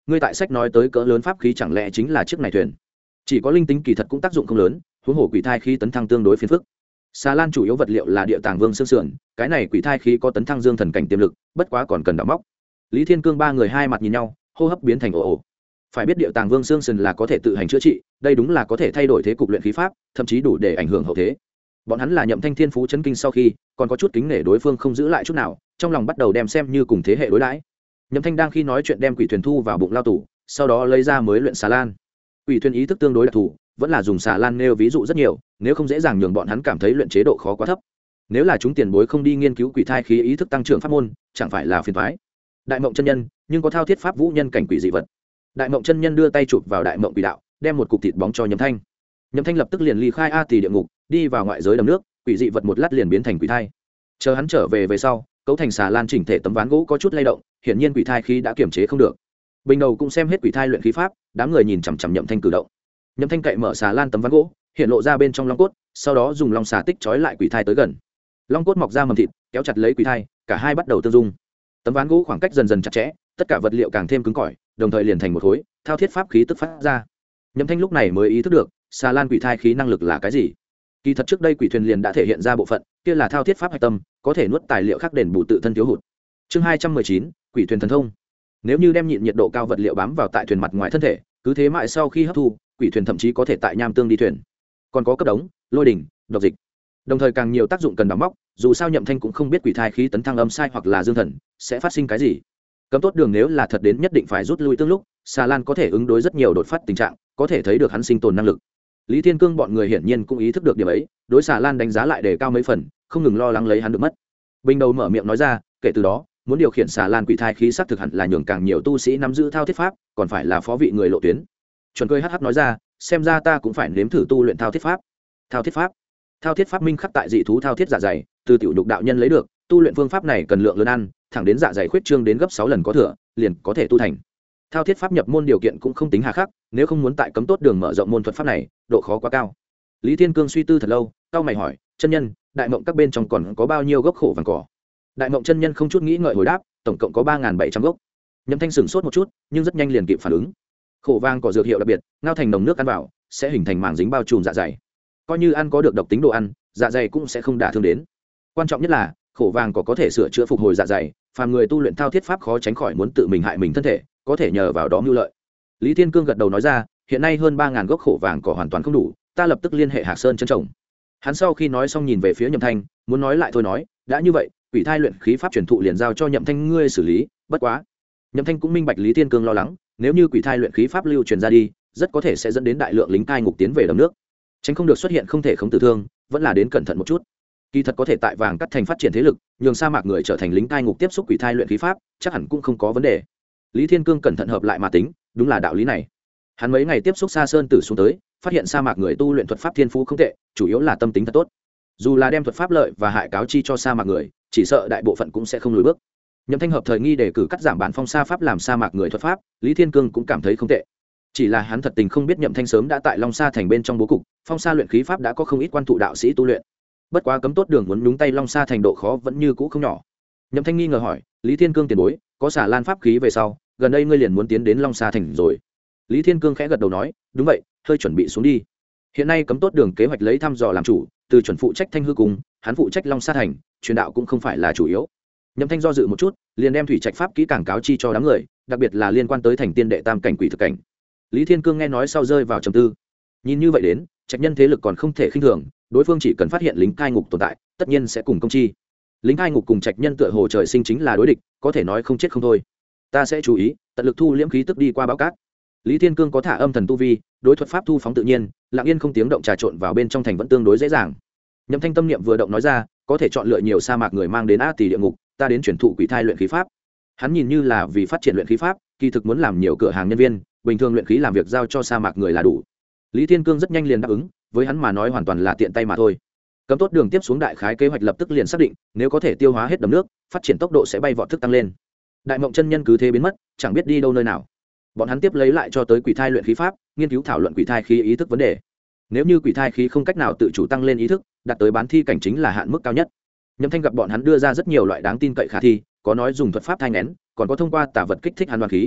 ngươi tại sách nói tới cỡ lớn pháp khí chẳng lẽ chính là chiếc này thuyền? Chỉ có linh tính kỳ thật cũng tác dụng không lớn, huống hồ quỷ thai khí tấn thăng tương đối phiền phức. Xà lan chủ yếu vật liệu là địa tàng vương xương sườn, cái này quỷ thai khí có tấn thăng dương thần cảnh tiềm lực, bất quá còn cần đào móc. Lý Thiên Cương ba người hai mặt nhìn nhau, hô hấp biến thành ồ ồ. Phải biết địa tàng vương xương sườn là có thể tự hành chữa trị, đây đúng là có thể thay đổi thế cục luyện khí pháp, thậm chí đủ để ảnh hưởng hậu thế. Bọn hắn là Nhậm Thanh thiên phú chấn kinh sau khi, còn có chút kính nể đối phương không giữ lại chút nào, trong lòng bắt đầu đem xem như cùng thế hệ đối đãi. Nhậm Thanh đang khi nói chuyện đem quỷ thuyền thu vào bụng lao tủ, sau đó lấy ra mới luyện xà lan. Quỷ thuyền ý thức tương đối đặc thù, vẫn là dùng xà lan nêu ví dụ rất nhiều, nếu không dễ dàng nhường bọn hắn cảm thấy luyện chế độ khó quá thấp. Nếu là chúng tiền bối không đi nghiên cứu quỷ thai khí ý thức tăng trưởng pháp môn, chẳng phải là phiền toái. Đại Mộng chân nhân, nhưng có thao thiết pháp vũ nhân cảnh quỷ dị vật. Đại Mộng chân nhân đưa tay chụp vào Đại Mộng quỷ đạo, đem một cục thịt bóng cho Nhậm Thanh. Nhậm Thanh lập tức liền ly khai A Tỳ địa ngục, đi vào ngoại giới đầm nước, quỷ dị vật một lát liền biến thành quỷ thai. Chờ hắn trở về sau, cấu thành xà lan chỉnh thể tấm ván gỗ có chút lay động, hiển nhiên quỷ thai khí đã kiểm chế không được. Bình đầu cũng xem hết quỷ thai luyện khí pháp, đám người nhìn chằm chằm Nhậm Thanh cử động. Nhậm Thanh cậy mở xà lan tấm ván gỗ, hiện lộ ra bên trong long cốt, sau đó dùng long xà tích trói lại quỷ thai tới gần. Long cốt mọc ra mầm thịt, kéo chặt lấy quỷ thai, cả hai bắt đầu tương dung. Tấm ván gỗ khoảng cách dần dần chặt chẽ, tất cả vật liệu càng thêm cứng cỏi, đồng thời liền thành một khối, thao thiết pháp khí tức phát ra. Nhậm Thanh lúc này mới ý thức được, xà lan quỷ thai khí năng lực là cái gì. Kỳ thật trước đây quỷ thuyền liền đã thể hiện ra bộ phận, kia là thao thiết pháp hạch tâm, có thể nuốt tài liệu khác đền bù tự thân thiếu hụt. Chương 219, quỷ thuyền thần thông. Nếu như đem nhịn nhiệt độ cao vật liệu bám vào tại thuyền mặt ngoài thân thể, cứ thế mãi sau khi hấp thu, quỷ thuyền thậm chí có thể tại nham tương đi thuyền. Còn có cấp đống, lôi đỉnh, độc dịch. Đồng thời càng nhiều tác dụng cần đào móc, dù sao Nhậm Thanh cũng không biết quỷ thai khí tấn thăng âm sai hoặc là dương thần sẽ phát sinh cái gì. Cấm tốt đường nếu là thật đến nhất định phải rút lui tương lúc, xà lan có thể ứng đối rất nhiều đột phát tình trạng, có thể thấy được hắn sinh tồn năng lực. Lý Thiên Cương bọn người hiển nhiên cũng ý thức được điểm ấy, đối xà lan đánh giá lại đề cao mấy phần, không ngừng lo lắng lấy hắn được mất. Bình đầu mở miệng nói ra, kể từ đó, muốn điều khiển xà lan quỷ thai khí xác thực hẳn là nhường càng nhiều tu sĩ nắm giữ thao thiết pháp, còn phải là phó vị người lộ tuyến. Chuẩn cười hắc nói ra, xem ra ta cũng phải nếm thử tu luyện thao thiết pháp. Thao thiết pháp? Thao thiết pháp minh khắc tại dị thú thao thiết dạ dày, từ tiểu đục đạo nhân lấy được, tu luyện phương pháp này cần lượng lớn ăn, thẳng đến dạ dày khuyết trương đến gấp 6 lần có thừa, liền có thể tu thành. Thao thiết pháp nhập môn điều kiện cũng không tính hà khắc, nếu không muốn tại cấm tốt đường mở rộng môn thuật pháp này, độ khó quá cao. Lý Thiên Cương suy tư thật lâu, cau mày hỏi, chân nhân, đại mộng các bên trong còn có bao nhiêu gốc khổ vàng cỏ? Đại mộng chân nhân không chút nghĩ ngợi hồi đáp, tổng cộng có 3.700 gốc. Nhậm Thanh sửng sốt một chút, nhưng rất nhanh liền kịp phản ứng. Khổ vàng cỏ dược hiệu đặc biệt, ngao thành nồng nước ăn vào, sẽ hình thành màng dính bao trùm dạ dày. Coi như ăn có được độc tính đồ ăn, dạ dày cũng sẽ không đả thương đến. Quan trọng nhất là, khổ vàng có thể sửa chữa phục hồi dạ dày, phàm người tu luyện thao thiết pháp khó tránh khỏi muốn tự mình hại mình thân thể, có thể nhờ vào đó mưu lợi. Lý Thiên Cương gật đầu nói ra, hiện nay hơn 3.000 gốc khổ vàng cỏ hoàn toàn không đủ, ta lập tức liên hệ Hạc Sơn chân trồng. Hắn sau khi nói xong nhìn về phía Nhậm Thanh, muốn nói lại thôi nói, đã như vậy, quỷ thai luyện khí pháp truyền thụ liền giao cho Nhậm Thanh ngươi xử lý, bất quá. Nhậm Thanh cũng minh bạch Lý Thiên Cương lo lắng, nếu như quỷ thai luyện khí pháp lưu truyền ra đi, rất có thể sẽ dẫn đến đại lượng lính cai ngục tiến về đầm nước, tránh không được xuất hiện không thể không tử thương, vẫn là đến cẩn thận một chút. Kỳ thật có thể tại vàng cắt thành phát triển thế lực, nhường sa mạc người trở thành lính cai ngục tiếp xúc quỷ thai luyện khí pháp, chắc hẳn cũng không có vấn đề. Lý Thiên Cương cẩn thận hợp lại mà tính, đúng là đạo lý này. Hắn mấy ngày tiếp xúc Sa Sơn Tử xuống tới, phát hiện sa mạc người tu luyện thuật pháp thiên phú không tệ, chủ yếu là tâm tính thật tốt. Dù là đem thuật pháp lợi và hại cáo chi cho sa mạc người, chỉ sợ đại bộ phận cũng sẽ không lùi bước. Nhậm Thanh hợp thời nghi đề cử cắt giảm bản phong sa pháp làm sa mạc người thuật pháp, Lý Thiên Cương cũng cảm thấy không tệ. Chỉ là hắn thật tình không biết Nhậm Thanh sớm đã tại Long Sa thành bên trong bố cục, phong sa luyện khí pháp đã có không ít quan thụ đạo sĩ tu luyện. Bất quá cấm tốt đường muốn nhúng tay Long Sa thành độ khó vẫn như cũ không nhỏ. Nhậm Thanh nghi ngờ hỏi, Lý Thiên Cương tiền bối, có xả lan pháp khí về sau, gần đây ngươi liền muốn tiến đến Long Sa thành rồi. Lý Thiên Cương khẽ gật đầu nói, đúng vậy, hơi chuẩn bị xuống đi. Hiện nay cấm tốt đường kế hoạch lấy thăm dò làm chủ, từ chuẩn phụ trách Thanh hư cung, hắn phụ trách Long Sa thành, truyền đạo cũng không phải là chủ yếu. Nhậm Thanh do dự một chút, liền đem thủy trạch pháp kỹ càng cáo chi cho đám người, đặc biệt là liên quan tới thành tiên đệ tam cảnh quỷ thực cảnh. Lý Thiên Cương nghe nói sau rơi vào trầm tư. Nhìn như vậy đến, trạch nhân thế lực còn không thể khinh thường, đối phương chỉ cần phát hiện lính cai ngục tồn tại, tất nhiên sẽ cùng công chi. Lính cai ngục cùng trạch nhân tựa hồ trời sinh chính là đối địch, có thể nói không chết không thôi. Ta sẽ chú ý, tận lực thu liễm khí tức đi qua báo cát. Lý Thiên Cương có thả âm thần tu vi, đối thuật pháp thu phóng tự nhiên, lặng yên không tiếng động trà trộn vào bên trong thành vẫn tương đối dễ dàng. Nhậm Thanh tâm niệm vừa động nói ra, có thể chọn lựa nhiều sa mạc người mang đến A Tỳ địa ngục, ta đến chuyển thụ quỷ thai luyện khí pháp. Hắn nhìn như là vì phát triển luyện khí pháp, kỳ thực muốn làm nhiều cửa hàng nhân viên, bình thường luyện khí làm việc giao cho sa mạc người là đủ. Lý Thiên Cương rất nhanh liền đáp ứng, với hắn mà nói hoàn toàn là tiện tay mà thôi. Cấm tốt đường tiếp xuống đại khái kế hoạch lập tức liền xác định, nếu có thể tiêu hóa hết đầm nước, phát triển tốc độ sẽ bay vọt thức tăng lên. Đại Mộng chân nhân cứ thế biến mất, chẳng biết đi đâu nơi nào. Bọn hắn tiếp lấy lại cho tới quỷ thai luyện khí pháp, nghiên cứu thảo luận quỷ thai khí ý thức vấn đề. Nếu như quỷ thai khí không cách nào tự chủ tăng lên ý thức, đạt tới bán thi cảnh chính là hạn mức cao nhất. Nhậm Thanh gặp bọn hắn đưa ra rất nhiều loại đáng tin cậy khả thi, có nói dùng thuật pháp thai nghén, còn có thông qua tà vật kích thích hàn đoan khí.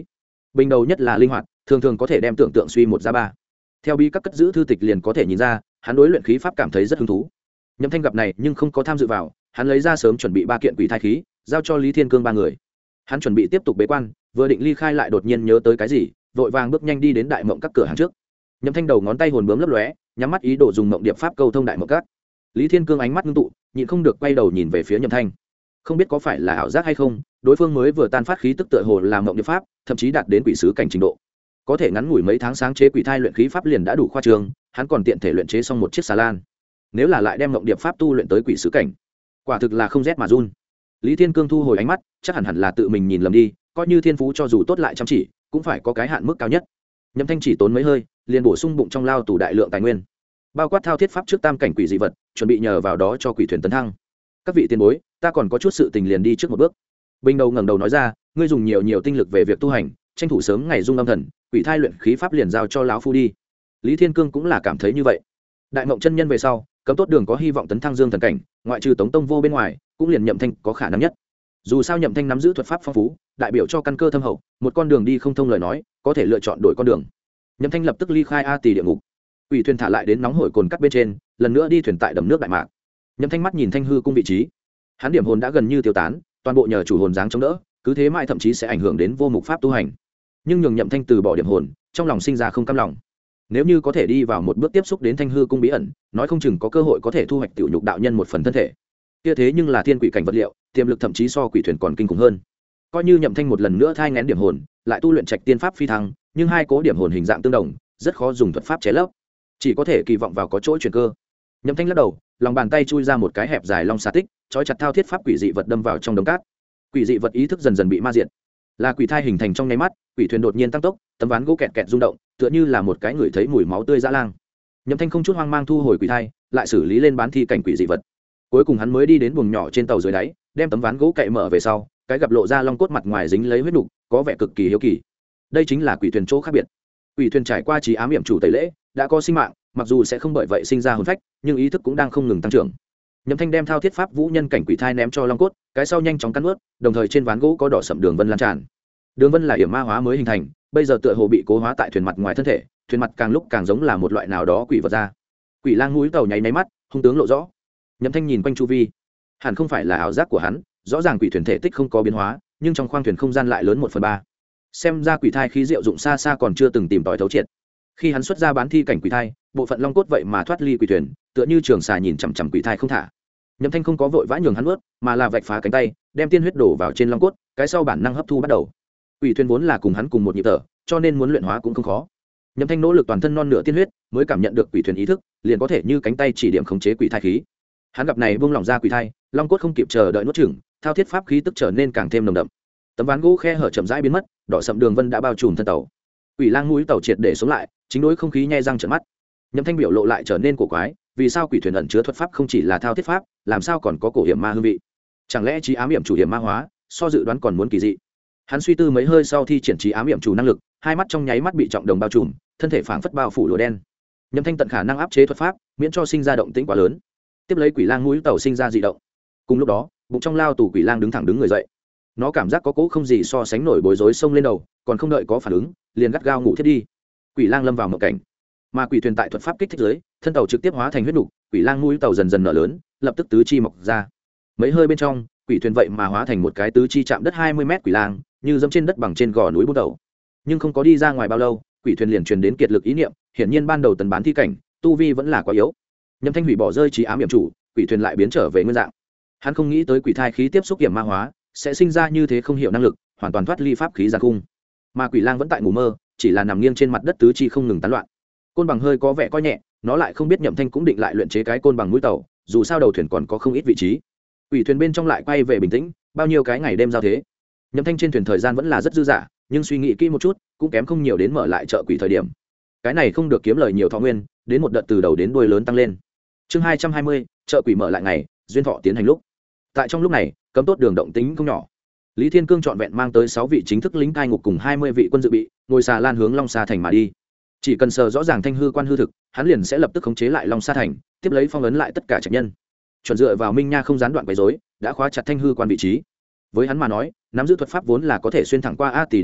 bình đầu nhất là linh hoạt, thường thường có thể đem tưởng tượng suy một ra ba. Theo bí các cất giữ thư tịch liền có thể nhìn ra, hắn đối luyện khí pháp cảm thấy rất hứng thú. Nhậm Thanh gặp này nhưng không có tham dự vào, hắn lấy ra sớm chuẩn bị 3 kiện quỷ thai khí, giao cho Lý Thiên Cương 3 người. Hắn chuẩn bị tiếp tục bế quan, vừa định ly khai lại đột nhiên nhớ tới cái gì, vội vàng bước nhanh đi đến đại mộng các cửa hàng trước. Nhậm Thanh đầu ngón tay hồn bướm lấp lóe, nhắm mắt ý đồ dùng mộng điệp pháp câu thông đại mộng các. Lý Thiên Cương ánh mắt ngưng tụ, nhịn không được quay đầu nhìn về phía Nhậm Thanh. Không biết có phải là ảo giác hay không, đối phương mới vừa tan phát khí tức tựa hồ làm mộng điệp pháp, thậm chí đạt đến quỷ sứ cảnh trình độ. Có thể ngắn ngủi mấy tháng sáng chế quỷ thai luyện khí pháp liền đã đủ khoa trương, hắn còn tiện thể luyện chế xong một chiếc xà lan. Nếu là lại đem mộng điệp pháp tu luyện tới quỷ sứ cảnh, quả thực là không rét mà run. Lý Thiên Cương thu hồi ánh mắt, chắc hẳn là tự mình nhìn lầm đi, coi như thiên phú cho dù tốt lại chăm chỉ, cũng phải có cái hạn mức cao nhất. Nhậm Thanh chỉ tốn mấy hơi, liền bổ sung bụng trong lao tủ đại lượng tài nguyên, bao quát thao thiết pháp trước tam cảnh quỷ dị vật, chuẩn bị nhờ vào đó cho quỷ thuyền tấn thăng. Các vị tiền bối, ta còn có chút sự tình liền đi trước một bước. Bình đầu ngẩng đầu nói ra, ngươi dùng nhiều tinh lực về việc tu hành, tranh thủ sớm ngày dung âm thần, quỷ thai luyện khí pháp liền giao cho lão phu đi. Lý Thiên Cương cũng là cảm thấy như vậy. Đại mộng chân nhân về sau, cấm tốt đường có hy vọng tấn thăng dương thần cảnh, ngoại trừ Tống Tông Vô bên ngoài, cũng liền Nhậm Thanh có khả năng nhất. Dù sao Nhậm Thanh nắm giữ thuật pháp phong phú, đại biểu cho căn cơ thâm hậu, một con đường đi không thông lời nói, có thể lựa chọn đổi con đường. Nhậm Thanh lập tức ly khai A Tỳ địa ngục. Quỷ thuyền thả lại đến nóng hổi cồn cắt bên trên, lần nữa đi thuyền tại đầm nước đại mạc. Nhậm Thanh mắt nhìn Thanh hư cung vị trí, hắn điểm hồn đã gần như tiêu tán, toàn bộ nhờ chủ hồn dáng chống đỡ, cứ thế mãi thậm chí sẽ ảnh hưởng đến vô mục pháp tu hành. Nhưng nhường Nhậm Thanh từ bỏ điểm hồn, trong lòng sinh ra không cam lòng. Nếu như có thể đi vào một bước tiếp xúc đến Thanh hư cung bí ẩn, nói không chừng có cơ hội có thể thu hoạch tiểu nhục đạo nhân một phần thân thể. Kia thế nhưng là thiên quỷ cảnh vật liệu, tiềm lực thậm chí so quỷ thuyền còn kinh khủng hơn. Coi như Nhậm Thanh một lần nữa thai nghén điểm hồn, lại tu luyện trạch tiên pháp phi thăng, nhưng hai cố điểm hồn hình dạng tương đồng, rất khó dùng thuật pháp chế lấp, chỉ có thể kỳ vọng vào có chỗ chuyển cơ. Nhậm Thanh lắc đầu, lòng bàn tay chui ra một cái hẹp dài long xà tích, trói chặt thao thiết pháp quỷ dị vật đâm vào trong đống cát. Quỷ dị vật ý thức dần dần bị ma diệt, là quỷ thai hình thành trong nháy mắt, quỷ thuyền đột nhiên tăng tốc, tấm ván gỗ kẹt kẹt rung động, tựa như là một cái người thấy mùi máu tươi dã lang. Nhậm Thanh không chút hoang mang thu hồi quỷ thai, lại xử lý lên bán thi cảnh quỷ dị vật. Cuối cùng hắn mới đi đến buồng nhỏ trên tàu dưới đáy, đem tấm ván gỗ cậy mở về sau, cái gặp lộ ra long cốt mặt ngoài dính lấy huyết nục, có vẻ cực kỳ hiếu kỳ. Đây chính là quỷ thuyền chỗ khác biệt. Quỷ thuyền trải qua trí ám hiểm chủ tẩy lễ, đã có sinh mạng, mặc dù sẽ không bởi vậy sinh ra hồn phách, nhưng ý thức cũng đang không ngừng tăng trưởng. Nhậm Thanh đem thao thiết pháp vũ nhân cảnh quỷ thai ném cho long cốt, cái sau nhanh chóng cắn nuốt, đồng thời trên ván gỗ có đỏ sẫm đường vân lan tràn. Đường vân là yểm ma hóa mới hình thành, bây giờ tựa hồ bị cố hóa tại thuyền mặt ngoài thân thể, thuyền mặt càng lúc càng giống là một loại nào đó quỷ vật ra. Quỷ lang mũi tàu nháy mắt, hung tướng lộ rõ. Nhậm Thanh nhìn quanh chu vi, hẳn không phải là ảo giác của hắn, rõ ràng quỷ thuyền thể tích không có biến hóa, nhưng trong khoang thuyền không gian lại lớn 1/3. Xem ra quỷ thai khí diệu dụng xa xa còn chưa từng tìm tòi thấu triệt. Khi hắn xuất ra bán thi cảnh quỷ thai, bộ phận long cốt vậy mà thoát ly quỷ thuyền, tựa như trường xà nhìn chằm chằm quỷ thai không thả. Nhậm Thanh không có vội vã nhường hắn nuốt, mà là vạch phá cánh tay, đem tiên huyết đổ vào trên long cốt, cái sau bản năng hấp thu bắt đầu. Quỷ thuyền vốn là cùng hắn cùng một nhịp thở, cho nên muốn luyện hóa cũng không khó. Nhậm Thanh nỗ lực toàn thân non nửa tiên huyết, mới cảm nhận được quỷ thuyền ý thức, liền có thể như cánh tay chỉ điểm khống chế quỷ thai khí. Hắn gặp này buông lỏng ra quỷ thai, long cốt không kịp chờ đợi nuốt chửng, thao thiết pháp khí tức trở nên càng thêm nồng đậm. Tấm ván gỗ khe hở chậm rãi biến mất, đỏ sậm đường vân đã bao trùm thân tàu. Quỷ lang mũi tàu triệt để sống lại, chính đối không khí nhe răng trợn mắt. Nhậm Thanh biểu lộ lại trở nên cổ quái, vì sao quỷ thuyền ẩn chứa thuật pháp không chỉ là thao thiết pháp, làm sao còn có cổ hiểm ma hương vị? Chẳng lẽ trí ám hiểm chủ hiểm ma hóa, so dự đoán còn muốn kỳ dị. Hắn suy tư mấy hơi sau thi triển trí ám hiểm chủ năng lực, hai mắt trong nháy mắt bị trọng đồng bao trùm, thân thể phảng phất bao phủ lụa đen. Nhậm Thanh tận khả năng áp chế thuật pháp, miễn cho sinh ra động tĩnh quá lớn. Tiếp lấy quỷ lang mũi tàu sinh ra dị động. Cùng lúc đó, bụng trong lao tù quỷ lang đứng thẳng đứng người dậy. Nó cảm giác có cỗ không gì so sánh nổi bối rối xông lên đầu, còn không đợi có phản ứng, liền gắt gao ngủ thiết đi. Quỷ lang lâm vào mộng cảnh, mà quỷ thuyền tại thuật pháp kích thích dưới, thân tàu trực tiếp hóa thành huyết nục, quỷ lang mũi tàu dần dần nở lớn, lập tức tứ chi mọc ra. Mấy hơi bên trong, quỷ thuyền vậy mà hóa thành một cái tứ chi chạm đất 20 mét quỷ lang, như dẫm trên đất bằng trên gò núi buôn đầu. Nhưng không có đi ra ngoài bao lâu, quỷ thuyền liền truyền đến kiệt lực ý niệm, hiển nhiên ban đầu tần bán thi cảnh, tu vi vẫn là quá yếu. Nhậm Thanh hủy bỏ rơi trí ám hiểm chủ, quỷ thuyền lại biến trở về nguyên dạng. Hắn không nghĩ tới quỷ thai khí tiếp xúc hiểm ma hóa, sẽ sinh ra như thế không hiểu năng lực, hoàn toàn thoát ly pháp khí giàn cung. Mà quỷ lang vẫn tại ngủ mơ, chỉ là nằm nghiêng trên mặt đất tứ chi không ngừng tán loạn. Côn bằng hơi có vẻ coi nhẹ, nó lại không biết Nhậm Thanh cũng định lại luyện chế cái côn bằng mũi tàu, dù sao đầu thuyền còn có không ít vị trí. Quỷ thuyền bên trong lại quay về bình tĩnh, bao nhiêu cái ngày đêm giao thế. Nhậm Thanh trên thuyền thời gian vẫn là rất dư dả, nhưng suy nghĩ kỹ một chút, cũng kém không nhiều đến mở lại chợ quỷ thời điểm. Cái này không được kiếm lời nhiều thọ nguyên, đến một đợt từ đầu đến đuôi lớn tăng lên. Chương 220, chợ quỷ mở lại ngày, duyên thọ tiến hành lúc. Tại trong lúc này, cấm tốt đường động tính không nhỏ. Lý Thiên Cương trọn vẹn mang tới 6 vị chính thức lính cai ngục cùng 20 vị quân dự bị, ngồi xà lan hướng Long Sa thành mà đi. Chỉ cần sờ rõ ràng thanh hư quan hư thực, hắn liền sẽ lập tức khống chế lại Long Sa thành, tiếp lấy phong ấn lại tất cả trạch nhân. Chuẩn dựa vào Minh Nha không gián đoạn quấy rối, đã khóa chặt thanh hư quan vị trí. Với hắn mà nói, nắm giữ thuật pháp vốn là có thể xuyên thẳng qua A Tỳ địa ngục,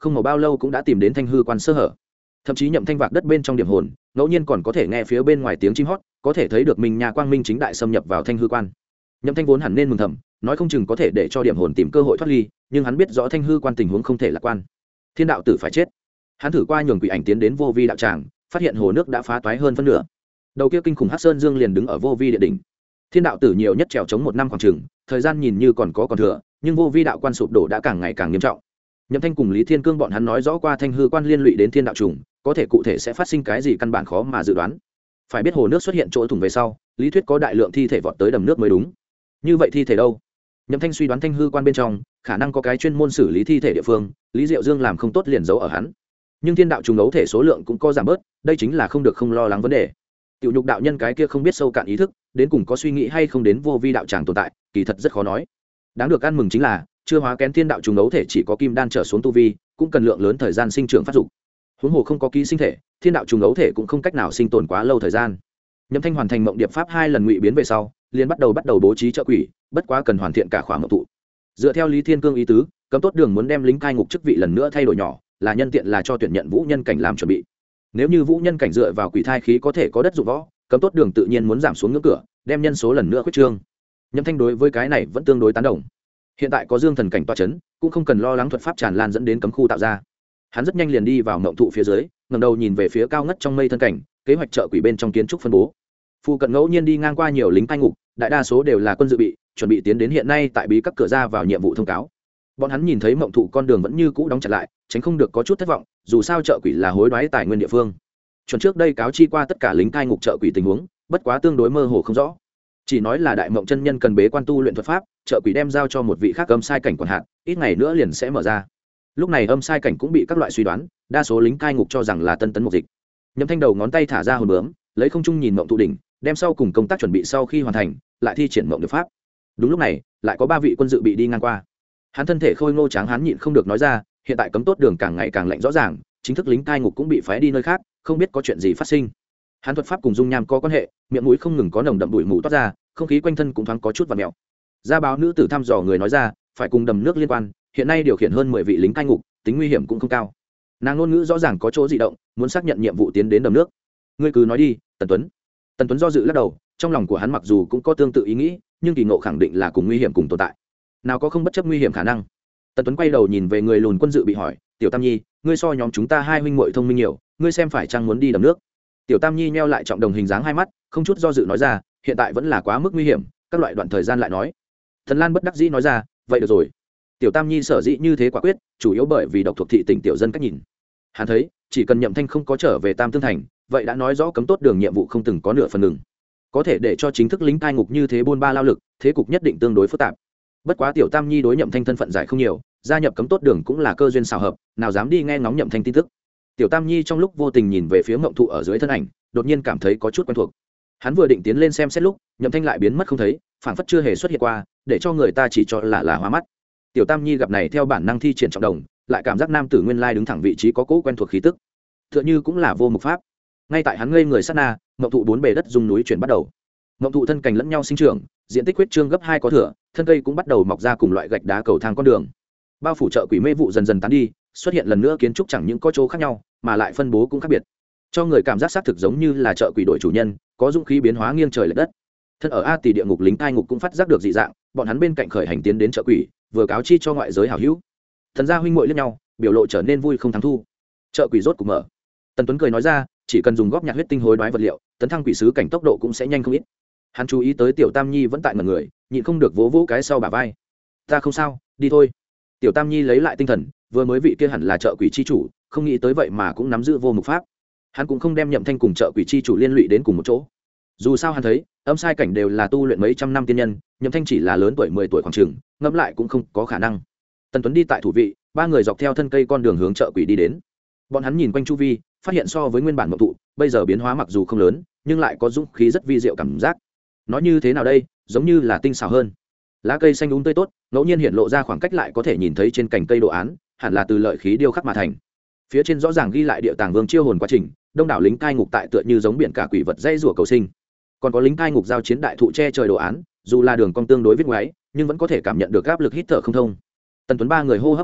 không màu bao lâu cũng đã tìm đến thanh hư quan sơ hở. Thậm chí Nhậm Thanh vạc đất bên trong điểm hồn, ngẫu nhiên còn có thể nghe phía bên ngoài tiếng chim hót, có thể thấy được mình nhà quang minh chính đại xâm nhập vào thanh hư quan. Nhậm Thanh vốn hẳn nên mừng thầm, nói không chừng có thể để cho điểm hồn tìm cơ hội thoát ly, nhưng hắn biết rõ thanh hư quan tình huống không thể lạc quan. Thiên đạo tử phải chết. Hắn thử qua nhường quỷ ảnh tiến đến vô vi đạo tràng, phát hiện hồ nước đã phá toái hơn phân nửa. Đầu kia kinh khủng Hắc Sơn Dương liền đứng ở vô vi địa đỉnh. Thiên đạo tử nhiều nhất trèo chống 1 năm khoảng chừng, thời gian nhìn như còn thừa, nhưng vô vi đạo quan sụp đổ đã càng ngày càng nghiêm trọng. Nhậm Thanh cùng Lý Thiên Cương bọn hắn nói rõ qua thanh hư quan liên lụy đến thiên đạo trùng, có thể cụ thể sẽ phát sinh cái gì căn bản khó mà dự đoán. Phải biết hồ nước xuất hiện chỗ thủng về sau, lý thuyết có đại lượng thi thể vọt tới đầm nước mới đúng. Như vậy thi thể đâu? Nhậm Thanh suy đoán thanh hư quan bên trong khả năng có cái chuyên môn xử lý thi thể địa phương, Lý Diệu Dương làm không tốt liền giấu ở hắn. Nhưng thiên đạo trùng ấu thể số lượng cũng có giảm bớt, đây chính là không lo lắng vấn đề. Tiểu nhục đạo nhân cái kia không biết sâu cạn ý thức, đến cùng có suy nghĩ hay không đến vô vi đạo tràng tồn tại, kỳ thật rất khó nói. Đáng được ăn mừng chính là chưa hóa kén thiên đạo trùng ấu thể chỉ có kim đan trở xuống tu vi, cũng cần lượng lớn thời gian sinh trưởng phát dục. Huống hồ không có ký sinh thể, thiên đạo trùng ấu thể cũng không cách nào sinh tồn quá lâu thời gian. Nhậm Thanh hoàn thành mộng điệp pháp 2 lần ngụy biến về sau, liền bắt đầu bố trí trợ quỷ, bất quá cần hoàn thiện cả khóa mộng tụ. Dựa theo Lý Thiên Cương ý tứ, cấm tốt đường muốn đem lính cai ngục chức vị lần nữa thay đổi nhỏ, là nhân tiện là cho tuyển nhận vũ nhân cảnh làm chuẩn bị. Nếu như vũ nhân cảnh dựa vào quỷ thai khí có thể có đất dụng võ, cấm tốt đường tự nhiên muốn giảm xuống ngưỡng cửa, đem nhân số lần nữa khuyết trương. Nhậm Thanh đối với cái này vẫn tương đối tán đồng. Hiện tại có dương thần cảnh toa chấn, cũng không cần lo lắng thuật pháp tràn lan dẫn đến cấm khu tạo ra. Hắn rất nhanh liền đi vào mộng thụ phía dưới, ngẩng đầu nhìn về phía cao ngất trong mây thân cảnh, kế hoạch trợ quỷ bên trong kiến trúc phân bố. Phu cận ngẫu nhiên đi ngang qua nhiều lính cai ngục, đại đa số đều là quân dự bị, chuẩn bị tiến đến hiện nay tại bí các cửa ra vào nhiệm vụ thông cáo. Bọn hắn nhìn thấy mộng thụ con đường vẫn như cũ đóng chặt lại, tránh không được có chút thất vọng, dù sao trợ quỷ là hối đoái tài nguyên địa phương. Chuẩn trước đây cáo chi qua tất cả lính cai ngục trợ quỷ tình huống, bất quá tương đối mơ hồ không rõ. Chỉ nói là đại mộng chân nhân cần bế quan tu luyện thuật pháp, trợ quỷ đem giao cho một vị khác âm sai cảnh quản hạt, ít ngày nữa liền sẽ mở ra. Lúc này âm sai cảnh cũng bị các loại suy đoán, đa số lính cai ngục cho rằng là tân tấn mục dịch. Nhậm Thanh đầu ngón tay thả ra hồn bướm, lấy không trung nhìn mộng thụ đỉnh, đem sau cùng công tác chuẩn bị sau khi hoàn thành, lại thi triển mộng điệp pháp. Đúng lúc này, lại có 3 vị quân dự bị đi ngang qua. Hắn thân thể khôi ngô tráng hán nhịn không được nói ra, hiện tại cấm tốt đường càng ngày càng lạnh rõ ràng, chính thức lính cai ngục cũng bị phái đi nơi khác, không biết có chuyện gì phát sinh. Hắn thuật pháp cùng dung nham có quan hệ, miệng mũi không ngừng có nồng đậm bụi mù toát ra, không khí quanh thân cũng thoáng có chút vặn mèo. Gia báo nữ tử thăm dò người nói ra, phải cùng đầm nước liên quan, hiện nay điều khiển hơn 10 vị lính cai ngục, tính nguy hiểm cũng không cao. Nàng ngôn ngữ rõ ràng có chỗ dị động, muốn xác nhận nhiệm vụ tiến đến đầm nước. Ngươi cứ nói đi, Tần Tuấn. Tần Tuấn do dự lắc đầu, trong lòng của hắn mặc dù cũng có tương tự ý nghĩ, nhưng kỳ ngộ khẳng định là cùng nguy hiểm cùng tồn tại. Nào có không bất chấp nguy hiểm khả năng. Tần Tuấn quay đầu nhìn về người lùn quân dự bị hỏi, Tiểu Tam Nhi, ngươi so nhóm chúng ta 2 huynh muội thông minh nhiều, ngươi xem phải chăng muốn đi đầm nước? Tiểu Tam Nhi nheo lại trọng đồng hình dáng 2 mắt, không chút do dự nói ra, hiện tại vẫn là quá mức nguy hiểm, các loại đoạn thời gian lại nói. Thần Lan bất đắc dĩ nói ra, vậy được rồi. Tiểu Tam Nhi sở dĩ như thế quả quyết, chủ yếu bởi vì độc thuộc thị tỉnh tiểu dân cách nhìn. Hắn thấy, chỉ cần Nhậm Thanh không có trở về Tam Tương Thành, vậy đã nói rõ cấm tốt đường nhiệm vụ không từng có nửa phần ngừng. Có thể để cho chính thức lính cai ngục như thế buôn ba lao lực, thế cục nhất định tương đối phức tạp. Bất quá Tiểu Tam Nhi đối Nhậm Thanh thân phận giải không nhiều, gia nhập cấm tốt đường cũng là cơ duyên xào hợp, nào dám đi nghe ngóng Nhậm Thanh tin tức. Tiểu Tam Nhi trong lúc vô tình nhìn về phía Mộng Thụ ở dưới thân ảnh, đột nhiên cảm thấy có chút quen thuộc. Hắn vừa định tiến lên xem xét lúc, Nhậm Thanh lại biến mất không thấy, phảng phất chưa hề xuất hiện qua, để cho người ta chỉ cho là hóa mắt. Tiểu Tam Nhi gặp này theo bản năng thi triển trọng đồng, lại cảm giác nam tử nguyên lai đứng thẳng vị trí có cỗ quen thuộc khí tức, tựa như cũng là vô mục pháp. Ngay tại hắn ngây người sát na, Mộng Thụ 4 bề đất dùng núi chuyển bắt đầu. Mộng Thụ thân cành lẫn nhau sinh trưởng, diện tích huyết trương gấp 2 có thừa, thân cây cũng bắt đầu mọc ra cùng loại gạch đá cầu thang con đường. Bao phủ chợ quỷ mê vụ dần dần tán đi, xuất hiện lần nữa kiến trúc chẳng những có chỗ khác nhau, mà lại phân bố cũng khác biệt, cho người cảm giác xác thực giống như là chợ quỷ đổi chủ nhân, có dũng khí biến hóa nghiêng trời lệch đất. Thân ở A Tỷ địa ngục lính cai ngục cũng phát giác được dị dạng, bọn hắn bên cạnh khởi hành tiến đến chợ quỷ, vừa cáo chi cho ngoại giới hảo hữu. Thần gia huynh muội liếc nhau, biểu lộ trở nên vui không thắng thu. Chợ quỷ rốt cục mở. Tần Tuấn cười nói ra, chỉ cần dùng góp nhặt huyết tinh hối đoái vật liệu, tấn thăng quỷ sứ cảnh tốc độ cũng sẽ nhanh không ít. Hắn chú ý tới Tiểu Tam Nhi vẫn tại ngẩn người, nhịn không được vỗ vỗ cái sau bả vai. Ta không sao, đi thôi. Tiểu Tam Nhi lấy lại tinh thần, vừa mới vị kia hẳn là chợ quỷ chi chủ, không nghĩ tới vậy mà cũng nắm giữ vô mục pháp. Hắn cũng không đem Nhậm Thanh cùng chợ quỷ chi chủ liên lụy đến cùng một chỗ. Dù sao hắn thấy, âm sai cảnh đều là tu luyện mấy trăm năm tiên nhân, Nhậm Thanh chỉ là lớn tuổi 10 tuổi khoảng chừng, ngẫm lại cũng không có khả năng. Tần Tuấn đi tại thủ vị, 3 người dọc theo thân cây con đường hướng chợ quỷ đi đến. Bọn hắn nhìn quanh chu vi, phát hiện so với nguyên bản mộng thụ, bây giờ biến hóa mặc dù không lớn, nhưng lại có dũng khí rất vi diệu cảm giác. Nói như thế nào đây, giống như là tinh xảo hơn. Lá cây xanh tươi tốt, ngẫu nhiên hiện lộ ra khoảng cách lại có thể nhìn thấy trên cành cây đồ án, hẳn là từ lợi khí điêu khắc mà thành. Phía trên rõ ràng ghi lại địa tàng vương chiêu hồn quá trình, đông đảo lính cai ngục tại tựa như giống biển cả quỷ vật dây rủa cầu sinh. Còn có lính cai ngục giao chiến đại thụ che trời đồ án, dù là đường cong tương đối viết ngoáy, nhưng vẫn có thể cảm nhận được áp lực hít thở không thông. Tần Tuấn 3 người hô hấp dồn dập,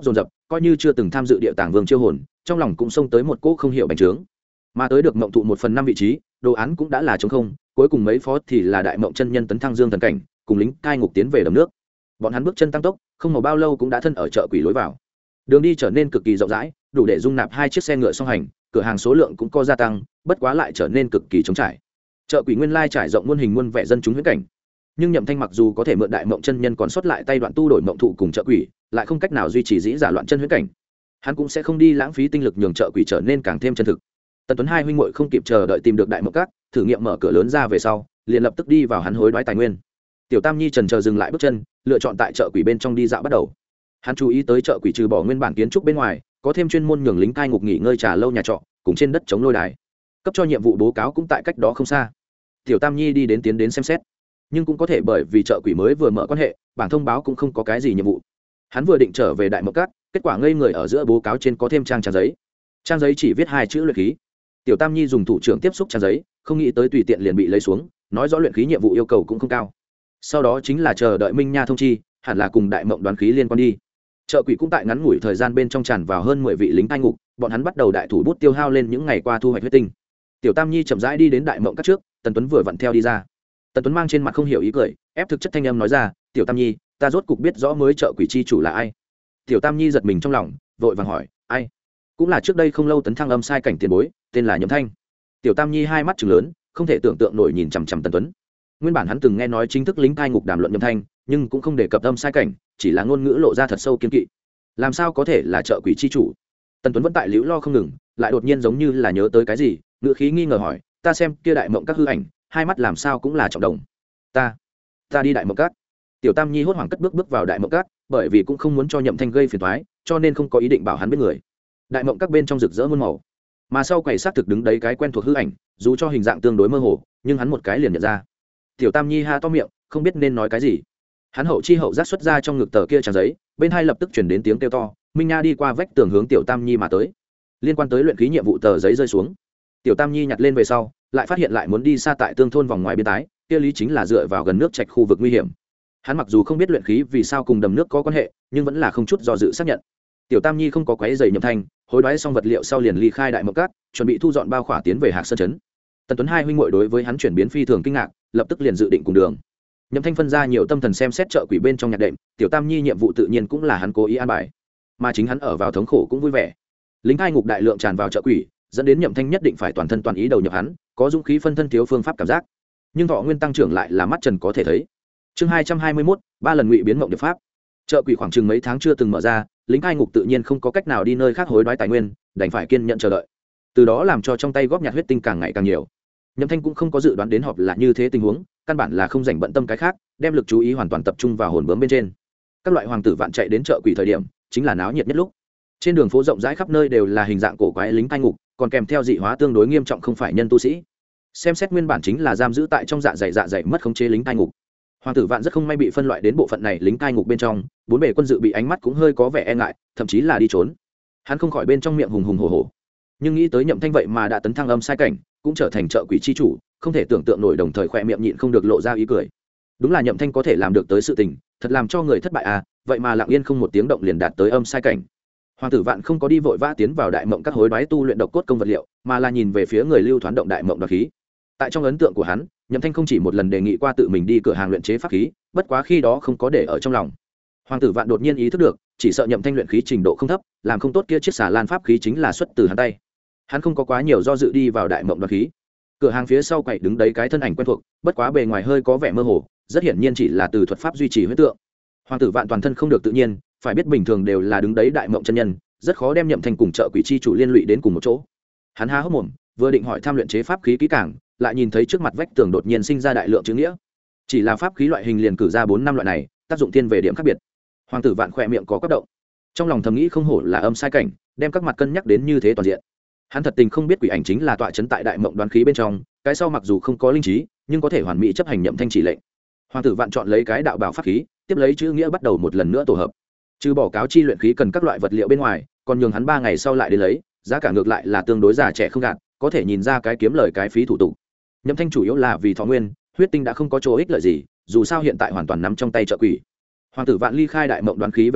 coi như chưa từng tham dự địa tàng vương chiêu hồn trong lòng cũng xông tới một cỗ không hiểu bành trướng. Mà tới được mộng thụ 1/5 vị trí, đồ án cũng đã là trống không, cuối cùng mấy phó thì là đại mộng chân nhân tấn thăng dương thần cảnh cùng lính cai ngục tiến về đầm nước. Bọn hắn bước chân tăng tốc, không một bao lâu cũng đã thân ở chợ quỷ lối vào. Đường đi trở nên cực kỳ rộng rãi, đủ để dung nạp 2 chiếc xe ngựa song hành, cửa hàng số lượng cũng có gia tăng, bất quá lại trở nên cực kỳ trống trải. Chợ quỷ nguyên lai trải rộng muôn hình muôn vẻ dân chúng huyễn cảnh, nhưng Nhậm Thanh mặc dù có thể mượn đại mộng chân nhân còn sót lại tay đoạn tu đổi mộng thụ cùng chợ quỷ, lại không cách nào duy trì dĩ giả loạn chân huyễn cảnh. Hắn cũng sẽ không đi lãng phí tinh lực nhường chợ quỷ trở nên càng thêm chân thực. Tần Tuấn hai huynh muội không kịp chờ đợi tìm được đại mộng các, thử nghiệm mở cửa lớn ra về sau, liền lập tức đi vào hắn hối đoái tài nguyên. Tiểu Tam Nhi chần chờ dừng lại bước chân, lựa chọn tại chợ quỷ bên trong đi dạo bắt đầu. Hắn chú ý tới chợ quỷ trừ bỏ nguyên bản kiến trúc bên ngoài, có thêm chuyên môn nhường lính cai ngục nghỉ ngơi trà lâu nhà trọ, cùng trên đất chống lôi đài. Cấp cho nhiệm vụ bố cáo cũng tại cách đó không xa. Tiểu Tam Nhi tiến đến xem xét, nhưng cũng có thể bởi vì chợ quỷ mới vừa mở quan hệ, bảng thông báo cũng không có cái gì nhiệm vụ. Hắn vừa định trở về đại mộng các, kết quả ngây người ở giữa bố cáo trên có thêm trang giấy. Trang giấy chỉ viết 2 chữ luyện khí. Tiểu Tam Nhi dùng thủ trưởng tiếp xúc trang giấy, không nghĩ tới tùy tiện liền bị lấy xuống, nói rõ luyện khí nhiệm vụ yêu cầu cũng không cao. Sau đó chính là chờ đợi Minh Nha thông chi, hẳn là cùng đại mộng đoán khí liên quan đi. Chợ quỷ cũng tại ngắn ngủi thời gian bên trong tràn vào hơn 10 vị lính cai ngục, bọn hắn bắt đầu đại thủ bút tiêu hao lên những ngày qua thu hoạch huyết tinh. Tiểu Tam Nhi chậm rãi đi đến đại mộng các trước, Tần Tuấn vừa vặn theo đi ra. Tần Tuấn mang trên mặt không hiểu ý cười, ép thực chất thanh âm nói ra, "Tiểu Tam Nhi, ta rốt cục biết rõ mới chợ quỷ chi chủ là ai." Tiểu Tam Nhi giật mình trong lòng, vội vàng hỏi, "Ai?" Cũng là trước đây không lâu tấn thăng âm sai cảnh tiền bối, tên là Nhậm Thanh. Tiểu Tam Nhi hai mắt trừng lớn, không thể tưởng tượng nổi nhìn chằm chằm Tần Tuấn. Nguyên bản hắn từng nghe nói chính thức lính cai ngục đàm luận Nhậm Thanh, nhưng cũng không đề cập âm sai cảnh, chỉ là ngôn ngữ lộ ra thật sâu kiên kỵ. Làm sao có thể là chợ quỷ chi chủ? Tần Tuấn vẫn tại liễu lo không ngừng, lại đột nhiên giống như là nhớ tới cái gì, ngữ khí nghi ngờ hỏi, "Ta xem kia đại mộng các hư ảnh, hai mắt làm sao cũng là trọng đồng." Ta đi đại mộng các. Tiểu Tam Nhi hốt hoảng cất bước vào đại mộng các, bởi vì cũng không muốn cho Nhậm Thanh gây phiền toái, cho nên không có ý định bảo hắn biết người. Đại mộng các bên trong rực rỡ muôn màu, mà sau quầy xác thực đứng đấy cái quen thuộc hư ảnh, dù cho hình dạng tương đối mơ hồ, nhưng hắn một cái liền nhận ra. Tiểu Tam Nhi ha to miệng, không biết nên nói cái gì. Hắn hậu chi hậu giác xuất ra trong ngực tờ kia trang giấy, bên hai lập tức chuyển đến tiếng kêu to, Minh Nha đi qua vách tường hướng Tiểu Tam Nhi mà tới. Liên quan tới luyện khí nhiệm vụ tờ giấy rơi xuống. Tiểu Tam Nhi nhặt lên về sau, lại phát hiện lại muốn đi xa tại tương thôn vòng ngoài biên tái, kia lý chính là dựa vào gần nước trạch khu vực nguy hiểm. Hắn mặc dù không biết luyện khí vì sao cùng đầm nước có quan hệ, nhưng vẫn là không chút do dự xác nhận. Tiểu Tam Nhi không có quấy giày Nhậm Thanh, hối đoái xong vật liệu sau liền ly khai đại mộng các, chuẩn bị thu dọn bao khỏa tiến về Hạc Sơn trấn. Tần Tuấn hai huynh muội đối với hắn chuyển biến phi thường kinh ngạc, lập tức liền dự định cùng đường. Nhậm Thanh phân ra nhiều tâm thần xem xét chợ quỷ bên trong nhạc đệm, Tiểu Tam Nhi nhiệm vụ tự nhiên cũng là hắn cố ý an bài, mà chính hắn ở vào thống khổ cũng vui vẻ. Lính hai ngục đại lượng tràn vào chợ quỷ, dẫn đến Nhậm Thanh nhất định phải toàn thân toàn ý đầu nhập hắn, có dũng khí phân thân thiếu phương pháp cảm giác, nhưng thọ nguyên tăng trưởng lại là mắt trần có thể thấy. Chương 221, 3 lần ngụy biến mộng điệp pháp. Chợ quỷ khoảng chừng mấy tháng chưa từng mở ra, lính cai ngục tự nhiên không có cách nào đi nơi khác hối đoái tài nguyên, đành phải kiên nhẫn chờ đợi. Từ đó làm cho trong tay góp nhặt huyết tinh càng ngày càng nhiều. Nhậm Thanh cũng không có dự đoán đến họp là như thế tình huống, căn bản là không dành bận tâm cái khác, đem lực chú ý hoàn toàn tập trung vào hồn bướm bên trên. Các loại hoàng tử vạn chạy đến chợ quỷ thời điểm, chính là náo nhiệt nhất lúc. Trên đường phố rộng rãi khắp nơi đều là hình dạng cổ quái lính cai ngục, còn kèm theo dị hóa tương đối nghiêm trọng không phải nhân tu sĩ. Xem xét nguyên bản chính là giam giữ tại trong dạ dày mất khống chế lính cai ngục. Hoàng tử vạn rất không may bị phân loại đến bộ phận này lính cai ngục bên trong, bốn bề quân dự bị ánh mắt cũng hơi có vẻ e ngại, thậm chí là đi trốn. Hắn không khỏi bên trong miệng hùng hùng hổ hổ, nhưng nghĩ tới Nhậm Thanh vậy mà đã tấn thăng âm sai cảnh, cũng trở thành chợ quỷ chi chủ, không thể tưởng tượng nổi, đồng thời khỏe miệng nhịn không được lộ ra ý cười. Đúng là Nhậm Thanh có thể làm được tới sự tình, thật làm cho người thất bại à, vậy mà lặng yên không một tiếng động liền đạt tới âm sai cảnh. Hoàng tử vạn không có đi vội vã tiến vào đại mộng các hối đoái tu luyện độc cốt công vật liệu, mà là nhìn về phía người lưu thoán động đại mộng đoạt khí. Tại trong ấn tượng của hắn, Nhậm Thanh không chỉ một lần đề nghị qua tự mình đi cửa hàng luyện chế pháp khí, bất quá khi đó không có để ở trong lòng. Hoàng tử vạn đột nhiên ý thức được, chỉ sợ Nhậm Thanh luyện khí trình độ không thấp, làm không tốt kia chiếc xà lan pháp khí chính là xuất từ hắn tay. Hắn không có quá nhiều do dự đi vào đại mộng đoạt khí. Cửa hàng phía sau quầy đứng đấy cái thân ảnh quen thuộc, bất quá bề ngoài hơi có vẻ mơ hồ, rất hiển nhiên chỉ là từ thuật pháp duy trì huyết tượng. Hoàng tử vạn toàn thân không được tự nhiên, phải biết bình thường đều là đứng đấy đại mộng chân nhân, rất khó đem Nhậm Thanh cùng chợ quỷ chi chủ liên lụy đến cùng một chỗ. Hắn há hốc mồm, vừa định hỏi tham luyện chế pháp khí kỹ càng, lại nhìn thấy trước mặt vách tường đột nhiên sinh ra đại lượng chữ nghĩa. Chỉ là pháp khí loại hình liền cử ra 4-5 loại này, tác dụng thiên về điểm khác biệt. Hoàng tử vạn khỏe miệng có quắc động, trong lòng thầm nghĩ không hổ là âm sai cảnh, đem các mặt cân nhắc đến như thế toàn diện. Hắn thật tình không biết quỷ ảnh chính là tọa trấn tại đại mộng đoán khí bên trong, cái sau mặc dù không có linh trí, nhưng có thể hoàn mỹ chấp hành Nhậm Thanh chỉ lệnh. Hoàng tử vạn chọn lấy cái đạo bảo pháp khí, tiếp lấy chữ nghĩa bắt đầu một lần nữa tổ hợp. Trừ bỏ cáo chi luyện khí cần các loại vật liệu bên ngoài, còn nhường hắn 3 ngày sau lại đến lấy, giá cả ngược lại là tương đối già trẻ không gạt, có thể nhìn ra cái kiếm lời cái phí thủ tục. Nhậm Thanh chủ yếu là vì thọ nguyên, huyết tinh đã không có chỗ ích lợi gì, dù sao hiện tại hoàn toàn nắm trong tay chợ quỷ. Hoàng tử vạn ly khai đại mộng đoán khí về sau,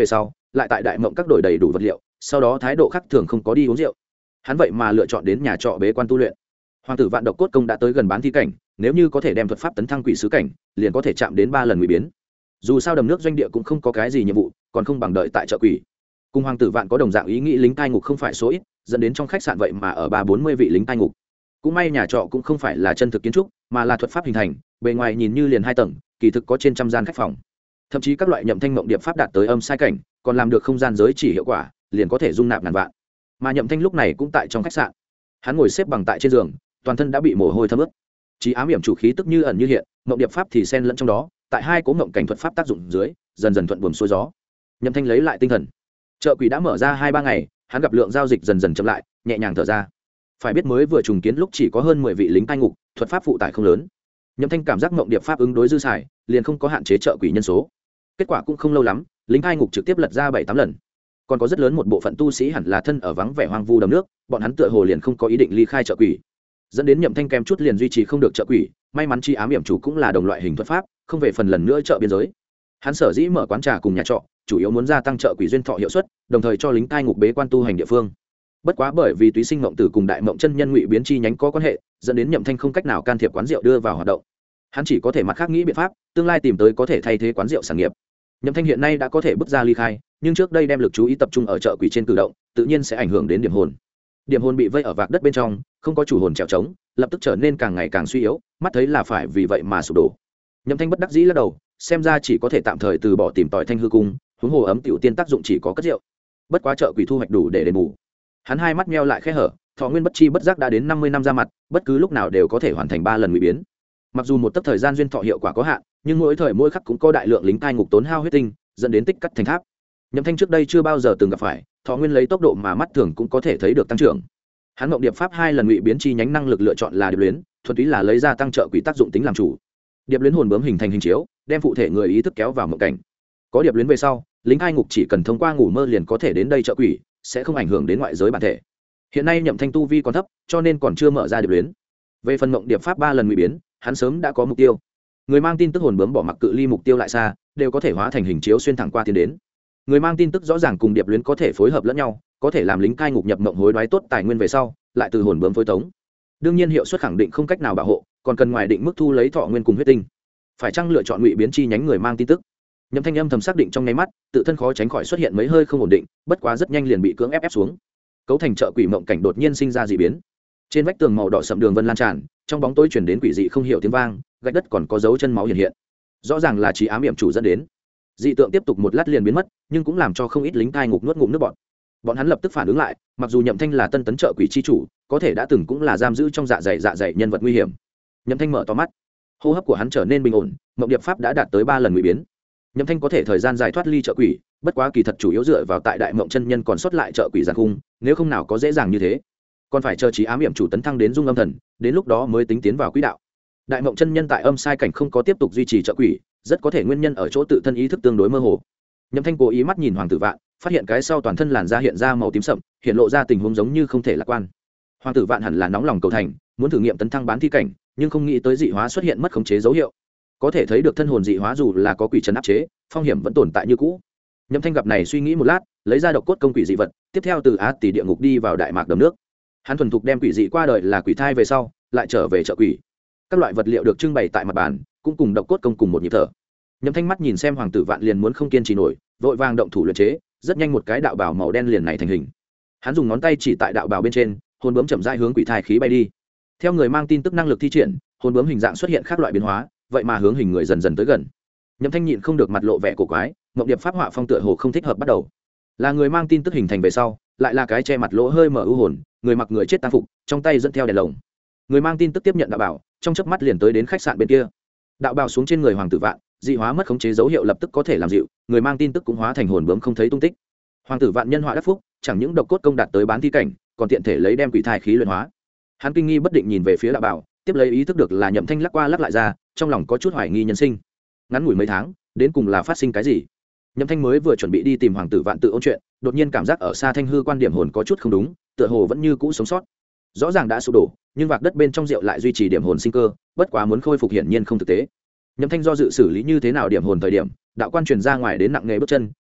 lại tại đại mộng các đổi đầy đủ vật liệu, sau đó thái độ khác thường không có đi uống rượu. Hắn vậy mà lựa chọn đến nhà trọ bế quan tu luyện. Hoàng tử Vạn độc cốt công đã tới gần bán thi cảnh, nếu như có thể đem thuật pháp tấn thăng quỷ sứ cảnh, liền có thể chạm đến 3 lần ngụy biến. Dù sao đầm nước doanh địa cũng không có cái gì nhiệm vụ, còn không bằng đợi tại chợ quỷ. Cùng Hoàng tử Vạn có đồng dạng ý nghĩ lính cai ngục không phải số ít, dẫn đến trong khách sạn vậy mà ở 340 vị lính cai ngục. Cũng may nhà trọ cũng không phải là chân thực kiến trúc, mà là thuật pháp hình thành, bề ngoài nhìn như liền 2 tầng, kỳ thực có trên trăm gian khách phòng. Thậm chí các loại nhậm thanh mộng điệp pháp đạt tới âm sai cảnh, còn làm được không gian giới chỉ hiệu quả, liền có thể dung nạp ngàn vạn. Mà nhậm thanh lúc này cũng tại trong khách sạn, hắn ngồi xếp bằng tại trên giường, toàn thân đã bị mồ hôi thấm ướt. Chí ám hiểm chủ khí tức như ẩn như hiện, mộng điệp pháp thì xen lẫn trong đó, tại hai cố mộng cảnh thuật pháp tác dụng dưới, dần dần thuận buồm xuôi gió. Nhậm thanh lấy lại tinh thần. Chợ quỷ đã mở ra 2-3 ngày, hắn gặp lượng giao dịch dần dần chậm lại, nhẹ nhàng thở ra. Phải biết mới vừa trùng kiến lúc chỉ có hơn 10 vị lính cai ngục, thuật pháp phụ tải không lớn. Nhậm thanh cảm giác mộng điệp pháp ứng đối dư xài, liền không có hạn chế chợ quỷ nhân số. Kết quả cũng không lâu lắm, lính cai ngục trực tiếp lật ra 7-8 lần. Còn có rất lớn một bộ phận tu sĩ hẳn là thân ở vắng vẻ hoang vu đầm nước, bọn hắn tựa hồ liền không có ý định ly khai chợ quỷ, dẫn đến nhậm thanh kém chút liền duy trì không được chợ quỷ. May mắn chi ám hiểm chủ cũng là đồng loại hình thuật pháp, không về phần lần nữa chợ biên giới. Hắn sở dĩ mở quán trà cùng nhà trọ, chủ yếu muốn gia tăng chợ quỷ duyên thọ hiệu suất, đồng thời cho lính cai ngục bế quan tu hành địa phương. Bất quá bởi vì túy sinh mộng tử cùng đại mộng chân nhân ngụy biến chi nhánh có quan hệ, dẫn đến nhậm thanh không cách nào can thiệp quán rượu đưa vào hoạt động. Hắn chỉ có thể mặt khác nghĩ biện pháp, tương lai tìm tới có thể thay thế quán rượu sản nghiệp. Nhậm thanh hiện nay đã có thể bước ra ly khai, nhưng trước đây đem lực chú ý tập trung ở chợ quỷ trên cử động, tự nhiên sẽ ảnh hưởng đến điểm hồn. Điểm hồn bị vây ở vạc đất bên trong, không có chủ hồn trèo trống, lập tức trở nên càng ngày càng suy yếu, mắt thấy là phải vì vậy mà sụp đổ. Nhậm thanh bất đắc dĩ lắc đầu, xem ra chỉ có thể tạm thời từ bỏ tìm tòi thanh hư cung, huống hồ ấm tiểu tiên tác dụng chỉ có cất rượu. Bất quá chợ quỷ thu hoạch đủ để đền bù. Hắn hai mắt meo lại khẽ hở, thọ nguyên bất chi bất giác đã đến 50 năm ra mặt, bất cứ lúc nào đều có thể hoàn thành 3 lần ngụy biến. Mặc dù một tấc thời gian duyên thọ hiệu quả có hạn, nhưng mỗi thời mỗi khắc cũng có đại lượng lính cai ngục tốn hao huyết tinh, dẫn đến tích cắt thành tháp. Nhậm thanh trước đây chưa bao giờ từng gặp phải, thọ nguyên lấy tốc độ mà mắt thường cũng có thể thấy được tăng trưởng. Hắn mộng điệp pháp 2 lần ngụy biến chi nhánh năng lực lựa chọn là điệp luyến, thuần túy là lấy ra tăng trợ quỷ tác dụng tính làm chủ. Điệp luyến hồn bướm hình thành hình chiếu, đem phụ thể người ý thức kéo vào mộng cảnh. Có điệp luyến về sau, lính cai ngục chỉ cần thông qua ngủ mơ liền có thể đến đây trợ quỷ, sẽ không ảnh hưởng đến ngoại giới bản thể. Hiện nay nhậm thanh tu vi còn thấp, cho nên còn chưa mở ra điệp luyến. Về phần mộng điệp pháp 3 lần ngụy biến, hắn sớm đã có mục tiêu. Người mang tin tức hồn bướm bỏ mặc cự ly mục tiêu lại xa, đều có thể hóa thành hình chiếu xuyên thẳng qua tiến đến. Người mang tin tức rõ ràng cùng điệp luyến có thể phối hợp lẫn nhau, có thể làm lính cai ngục nhập mộng hối đoái tốt tài nguyên về sau, lại từ hồn bướm phối tống. Đương nhiên hiệu suất khẳng định không cách nào bảo hộ, còn cần ngoài định mức thu lấy thọ nguyên cùng huyết tinh. Phải chăng lựa chọn ngụy biến chi nhánh người mang tin tức? Nhậm thanh âm thầm xác định trong nháy mắt, tự thân khó tránh khỏi xuất hiện mấy hơi không ổn định, bất quá rất nhanh liền bị cưỡng ép xuống. Cấu thành chợ quỷ mộng cảnh đột nhiên sinh ra dị biến. Trên vách tường màu đỏ sậm đường vân lan tràn, trong bóng tối truyền đến quỷ dị không hiểu tiếng vang, gạch đất còn có dấu chân máu hiện hiện. Rõ ràng là trí ám hiểm chủ dẫn đến. Dị tượng tiếp tục một lát liền biến mất, nhưng cũng làm cho không ít lính cai ngục nuốt ngụm nước bọt. Bọn hắn lập tức phản ứng lại, mặc dù Nhậm Thanh là tân tấn chợ quỷ chi chủ, có thể đã từng cũng là giam giữ trong dạ dày nhân vật nguy hiểm. Nhậm Thanh mở to mắt, hô hấp của hắn trở nên bình ổn, mộng điệp pháp đã đạt tới 3 lần ngụy biến. Nhậm Thanh có thể thời gian dài thoát ly chợ quỷ, bất quá kỳ thật chủ yếu dựa vào tại đại mộng chân nhân còn sót lại chợ quỷ giàn cung, nếu không nào có dễ dàng như thế. Còn phải chờ trí ám hiểm chủ tấn thăng đến dung âm thần, đến lúc đó mới tính tiến vào quỹ đạo. Đại mộng chân nhân tại âm sai cảnh không có tiếp tục duy trì chợ quỷ, rất có thể nguyên nhân ở chỗ tự thân ý thức tương đối mơ hồ. Nhậm Thanh cố ý mắt nhìn Hoàng tử Vạn, phát hiện cái sau toàn thân làn da hiện ra màu tím sậm, hiện lộ ra tình huống giống như không thể lạc quan. Hoàng tử Vạn hẳn là nóng lòng cầu thành, muốn thử nghiệm tấn thăng bán thi cảnh, nhưng không nghĩ tới dị hóa xuất hiện mất khống chế dấu hiệu. Có thể thấy được thân hồn dị hóa dù là có quỷ trấn áp chế, phong hiểm vẫn tồn tại như cũ. Nhậm Thanh gặp này suy nghĩ một lát, lấy ra độc cốt công quỷ dị vật, tiếp theo từ Á Tỷ địa ngục đi vào đại mạc đầm nước. Hắn thuần thục đem quỷ dị qua đời là quỷ thai về sau, lại trở về chợ quỷ. Các loại vật liệu được trưng bày tại mặt bàn, cũng cùng độc cốt công cùng một nhịp thở. Nhậm Thanh mắt nhìn xem Hoàng tử Vạn liền muốn không kiên trì nổi, vội vàng động thủ luyện chế, rất nhanh một cái đạo bào màu đen liền này thành hình. Hắn dùng ngón tay chỉ tại đạo bào bên trên, hồn bướm chậm rãi hướng quỷ thai khí bay đi. Theo người mang tin tức năng lực thi triển, hồn bướm hình dạng xuất hiện các loại biến hóa, vậy mà hướng hình người dần dần tới gần. Nhậm Thanh nhịn không được mặt lộ vẻ cổ quái, mộng điệp pháp họa phong tựa hồ không thích hợp bắt đầu. Là người mang tin tức hình thành về sau, lại là cái che mặt lỗ hơi mở ưu hồn, người mặc người chết tang phục, trong tay dẫn theo đèn lồng. Người mang tin tức tiếp nhận đạo bảo, trong chớp mắt liền tới đến khách sạn bên kia. Đạo bào xuống trên người Hoàng tử Vạn, dị hóa mất khống chế dấu hiệu lập tức có thể làm dịu, người mang tin tức cũng hóa thành hồn bướm không thấy tung tích. Hoàng tử Vạn nhân họa đắc phúc, chẳng những độc cốt công đạt tới bán thi cảnh, còn tiện thể lấy đem quỷ thai khí luyện hóa. Hắn kinh nghi bất định nhìn về phía đạo bảo, tiếp lấy ý thức được là Nhậm Thanh lắc qua lắc lại ra, trong lòng có chút hoài nghi nhân sinh. Ngắn ngủi mấy tháng, đến cùng là phát sinh cái gì? Nhậm Thanh mới vừa chuẩn bị đi tìm Hoàng tử Vạn tự ôn chuyện, đột nhiên cảm giác ở xa Thanh hư quan điểm hồn có chút không đúng, tựa hồ vẫn như cũ sống sót. Rõ ràng đã sụp đổ, nhưng vạc đất bên trong rượu lại duy trì điểm hồn sinh cơ, bất quá muốn khôi phục hiển nhiên không thực tế. Nhậm Thanh do dự xử lý như thế nào điểm hồn thời điểm, đạo quan truyền ra ngoài đến nặng nghề bước chân,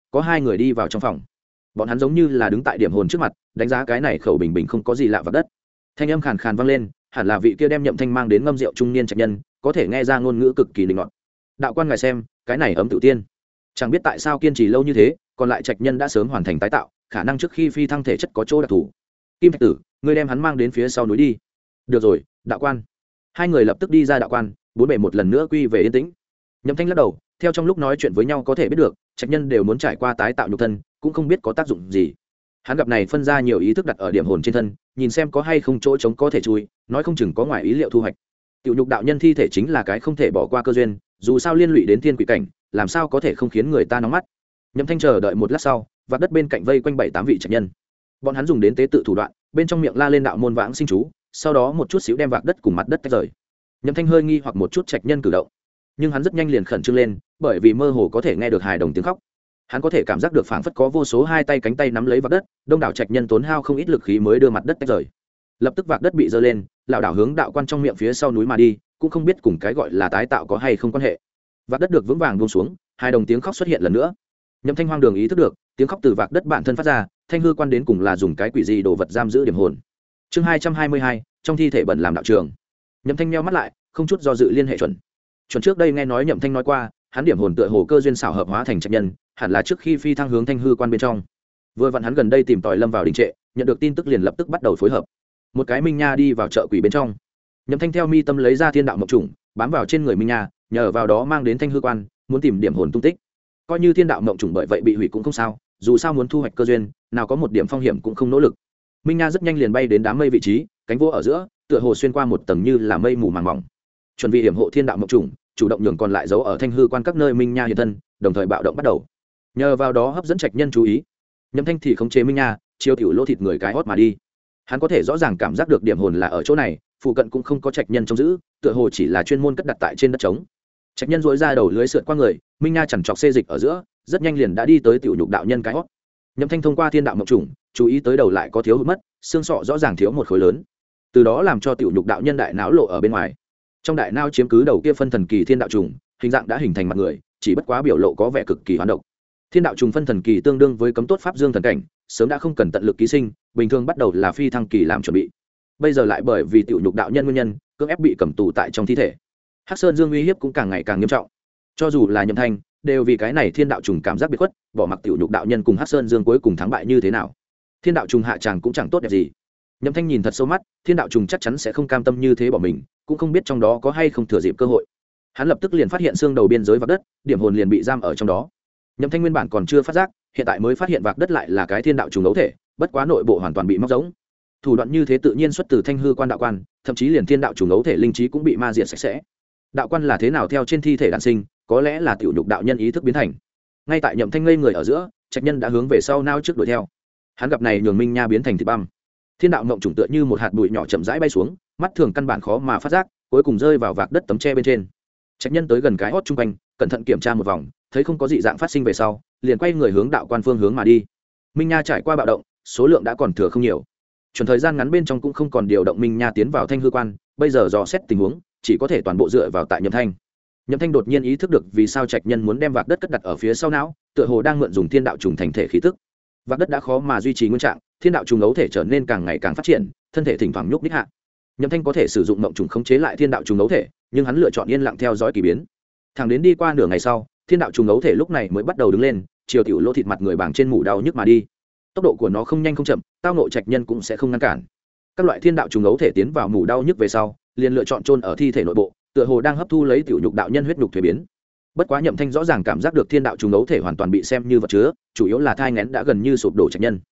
có hai người đi vào trong phòng. Bọn hắn giống như là đứng tại điểm hồn trước mặt, đánh giá cái này khẩu bình bình không có gì lạ vạc đất. Thanh âm khàn khàn vang lên, hẳn là vị kia đem Nhậm Thanh mang đến ngâm rượu trung niên trạch nhân, có thể nghe ra ngôn ngữ cực kỳ linh ngọt. Đạo quan ngài xem, cái này ấm tự tiên. Chẳng biết tại sao kiên trì lâu như thế, còn lại trạch nhân đã sớm hoàn thành tái tạo, khả năng trước khi phi thăng thể chất có chỗ đặc thù. Kim Thạch Tử, ngươi đem hắn mang đến phía sau núi đi. Được rồi, đạo quan. Hai người lập tức đi ra đạo quan, bốn bề một lần nữa quy về yên tĩnh. Nhậm Thanh lắc đầu, theo trong lúc nói chuyện với nhau có thể biết được, trạch nhân đều muốn trải qua tái tạo nhục thân, cũng không biết có tác dụng gì. Hắn gặp này phân ra nhiều ý thức đặt ở điểm hồn trên thân, nhìn xem có hay không chỗ trống có thể chui, nói không chừng có ngoài ý liệu thu hoạch. Tiểu nhục đạo nhân thi thể chính là cái không thể bỏ qua cơ duyên, dù sao liên lụy đến thiên quỷ cảnh, làm sao có thể không khiến người ta nóng mắt. Nhậm Thanh chờ đợi một lát sau, vạc đất bên cạnh vây quanh 7-8 vị trạch nhân. Bọn hắn dùng đến tế tự thủ đoạn, bên trong miệng la lên đạo môn vãng sinh chú, sau đó một chút xíu đem vạc đất cùng mặt đất tách rời. Nhậm Thanh hơi nghi hoặc một chút trạch nhân cử động, nhưng hắn rất nhanh liền khẩn trương lên, bởi vì mơ hồ có thể nghe được hài đồng tiếng khóc. Hắn có thể cảm giác được phảng phất có vô số hai tay cánh tay nắm lấy vạc đất, đông đảo trạch nhân tốn hao không ít lực khí mới đưa mặt đất tách rời. Lập tức vạc đất bị giơ lên, lão đảo hướng đạo quan trong miệng phía sau núi mà đi, cũng không biết cùng cái gọi là tái tạo có hay không quan hệ. Vạc đất được vững vàng buông xuống, hai đồng tiếng khóc xuất hiện lần nữa. Nhậm Thanh hoang đường ý thức được, tiếng khóc từ vạc đất bản thân phát ra, thanh hư quan đến cùng là dùng cái quỷ gì đồ vật giam giữ điểm hồn. Chương 222, trong thi thể bẩn làm đạo trường. Nhậm Thanh nheo mắt lại, không chút do dự liên hệ chuẩn trước đây nghe nói Nhậm Thanh nói qua, hắn điểm hồn tựa hồ cơ duyên xảo hợp hóa thành trạch nhân, hẳn là trước khi phi thăng hướng thanh hư quan bên trong. Vừa vặn hắn gần đây tìm tòi lâm vào đình trệ, nhận được tin tức liền lập tức bắt đầu phối hợp. Một cái minh nha đi vào chợ quỷ bên trong. Nhậm Thanh theo mi tâm lấy ra thiên đạo mộc trùng, bám vào trên người minh nha, nhờ vào đó mang đến thanh hư quan, muốn tìm điểm hồn tung tích. Coi như thiên đạo mộc trùng bởi vậy bị hủy cũng không sao, dù sao muốn thu hoạch cơ duyên, nào có một điểm phong hiểm cũng không nỗ lực. Minh nha rất nhanh liền bay đến đám mây vị trí, cánh vỗ ở giữa, tựa hồ xuyên qua một tầng như là mây mù màng mỏng. Chuẩn bị hiểm hộ thiên đạo mộc trùng, chủ động nhường còn lại giấu ở thanh hư quan các nơi minh nha hiện thân, đồng thời bạo động bắt đầu. Nhờ vào đó hấp dẫn trạch nhân chú ý. Nhậm Thanh thì khống chế minh nha, chiêu tiểu lỗ thịt người cái hót mà đi. Hắn có thể rõ ràng cảm giác được điểm hồn là ở chỗ này, phụ cận cũng không có trạch nhân trông giữ, tựa hồ chỉ là chuyên môn cất đặt tại trên đất trống. Trạch nhân dối ra đầu lưới sượt qua người, minh nha chằn chọc xê dịch ở giữa, rất nhanh liền đã đi tới tiểu nhục đạo nhân cái hót. Nhậm Thanh thông qua thiên đạo mộc trùng, chú ý tới đầu lại có thiếu hụt mất, xương sọ rõ ràng thiếu một khối lớn, từ đó làm cho tiểu nhục đạo nhân đại não lộ ở bên ngoài. Trong đại não chiếm cứ đầu kia phân thần kỳ thiên đạo trùng, hình dạng đã hình thành mặt người, chỉ bất quá biểu lộ có vẻ cực kỳ hoán độc. Thiên đạo trùng phân thần kỳ tương đương với cấm tốt pháp dương thần cảnh, sớm đã không cần tận lực ký sinh, bình thường bắt đầu là phi thăng kỳ làm chuẩn bị. Bây giờ lại bởi vì tiểu nhục đạo nhân nguyên nhân, cưỡng ép bị cầm tù tại trong thi thể. Hắc Sơn Dương uy hiếp cũng càng ngày càng nghiêm trọng. Cho dù là Nhậm Thanh, đều vì cái này thiên đạo trùng cảm giác biệt khuất, bỏ mặc tiểu nhục đạo nhân cùng Hắc Sơn Dương cuối cùng thắng bại như thế nào. Thiên đạo trùng hạ tràng cũng chẳng tốt đẹp gì. Nhậm Thanh nhìn thật sâu mắt, thiên đạo trùng chắc chắn sẽ không cam tâm như thế bỏ mình, cũng không biết trong đó có hay không thừa dịp cơ hội. Hắn lập tức liền phát hiện xương đầu biên giới vạc đất, điểm hồn liền bị giam ở trong đó. Nhậm Thanh nguyên bản còn chưa phát giác, hiện tại mới phát hiện vạc đất lại là cái thiên đạo trùng ấu thể, bất quá nội bộ hoàn toàn bị móc giống. Thủ đoạn như thế tự nhiên xuất từ thanh hư quan đạo quan, thậm chí liền thiên đạo trùng ấu thể linh trí cũng bị ma diệt sạch sẽ. Đạo quan là thế nào theo trên thi thể đản sinh, có lẽ là tiểu nhục đạo nhân ý thức biến thành. Ngay tại Nhậm Thanh ngây người ở giữa, trạch nhân đã hướng về sau nao trước đuổi theo. Hắn gặp này nhường minh nha biến thành thịt băm. Thiên đạo mộng trùng tựa như một hạt bụi nhỏ chậm rãi bay xuống, mắt thường căn bản khó mà phát giác, cuối cùng rơi vào vạc đất tấm tre bên trên. Trạch nhân tới gần cái hót trung quanh, cẩn thận kiểm tra một vòng, thấy không có dị dạng phát sinh về sau, liền quay người hướng đạo quan phương hướng mà đi. Minh nha trải qua bạo động, số lượng đã còn thừa không nhiều. Chuẩn thời gian ngắn bên trong cũng không còn điều động minh nha tiến vào thanh hư quan, bây giờ dò xét tình huống, chỉ có thể toàn bộ dựa vào tại Nhậm Thanh. Nhậm Thanh đột nhiên ý thức được vì sao trạch nhân muốn đem vạc đất cất đặt ở phía sau não, tựa hồ đang mượn dùng thiên đạo trùng thành thể khí tức. Vạc đất đã khó mà duy trì nguyên trạng, thiên đạo trùng ấu thể trở nên càng ngày càng phát triển, thân thể thỉnh thoảng nhúc nhích hạ. Nhậm Thanh có thể sử dụng mộng trùng khống chế lại thiên đạo trùng ấu thể, nhưng hắn lựa chọn yên lặng theo dõi kỳ biến. Thẳng đến đi qua nửa ngày sau, thiên đạo trùng ấu thể lúc này mới bắt đầu đứng lên, chiều tiểu lỗ thịt mặt người bảng trên mủ đau nhức mà đi. Tốc độ của nó không nhanh không chậm, tao nội trạch nhân cũng sẽ không ngăn cản. Các loại thiên đạo trùng ấu thể tiến vào mủ đau nhức về sau, liền lựa chọn chôn ở thi thể nội bộ, tựa hồ đang hấp thu lấy tiểu nhục đạo nhân huyết nhục thuế biến. Bất quá Nhậm Thanh rõ ràng cảm giác được thiên đạo trùng ấu thể hoàn toàn bị xem như vật chứa, chủ yếu là thai nghén đã gần như sụp đổ trạch nhân.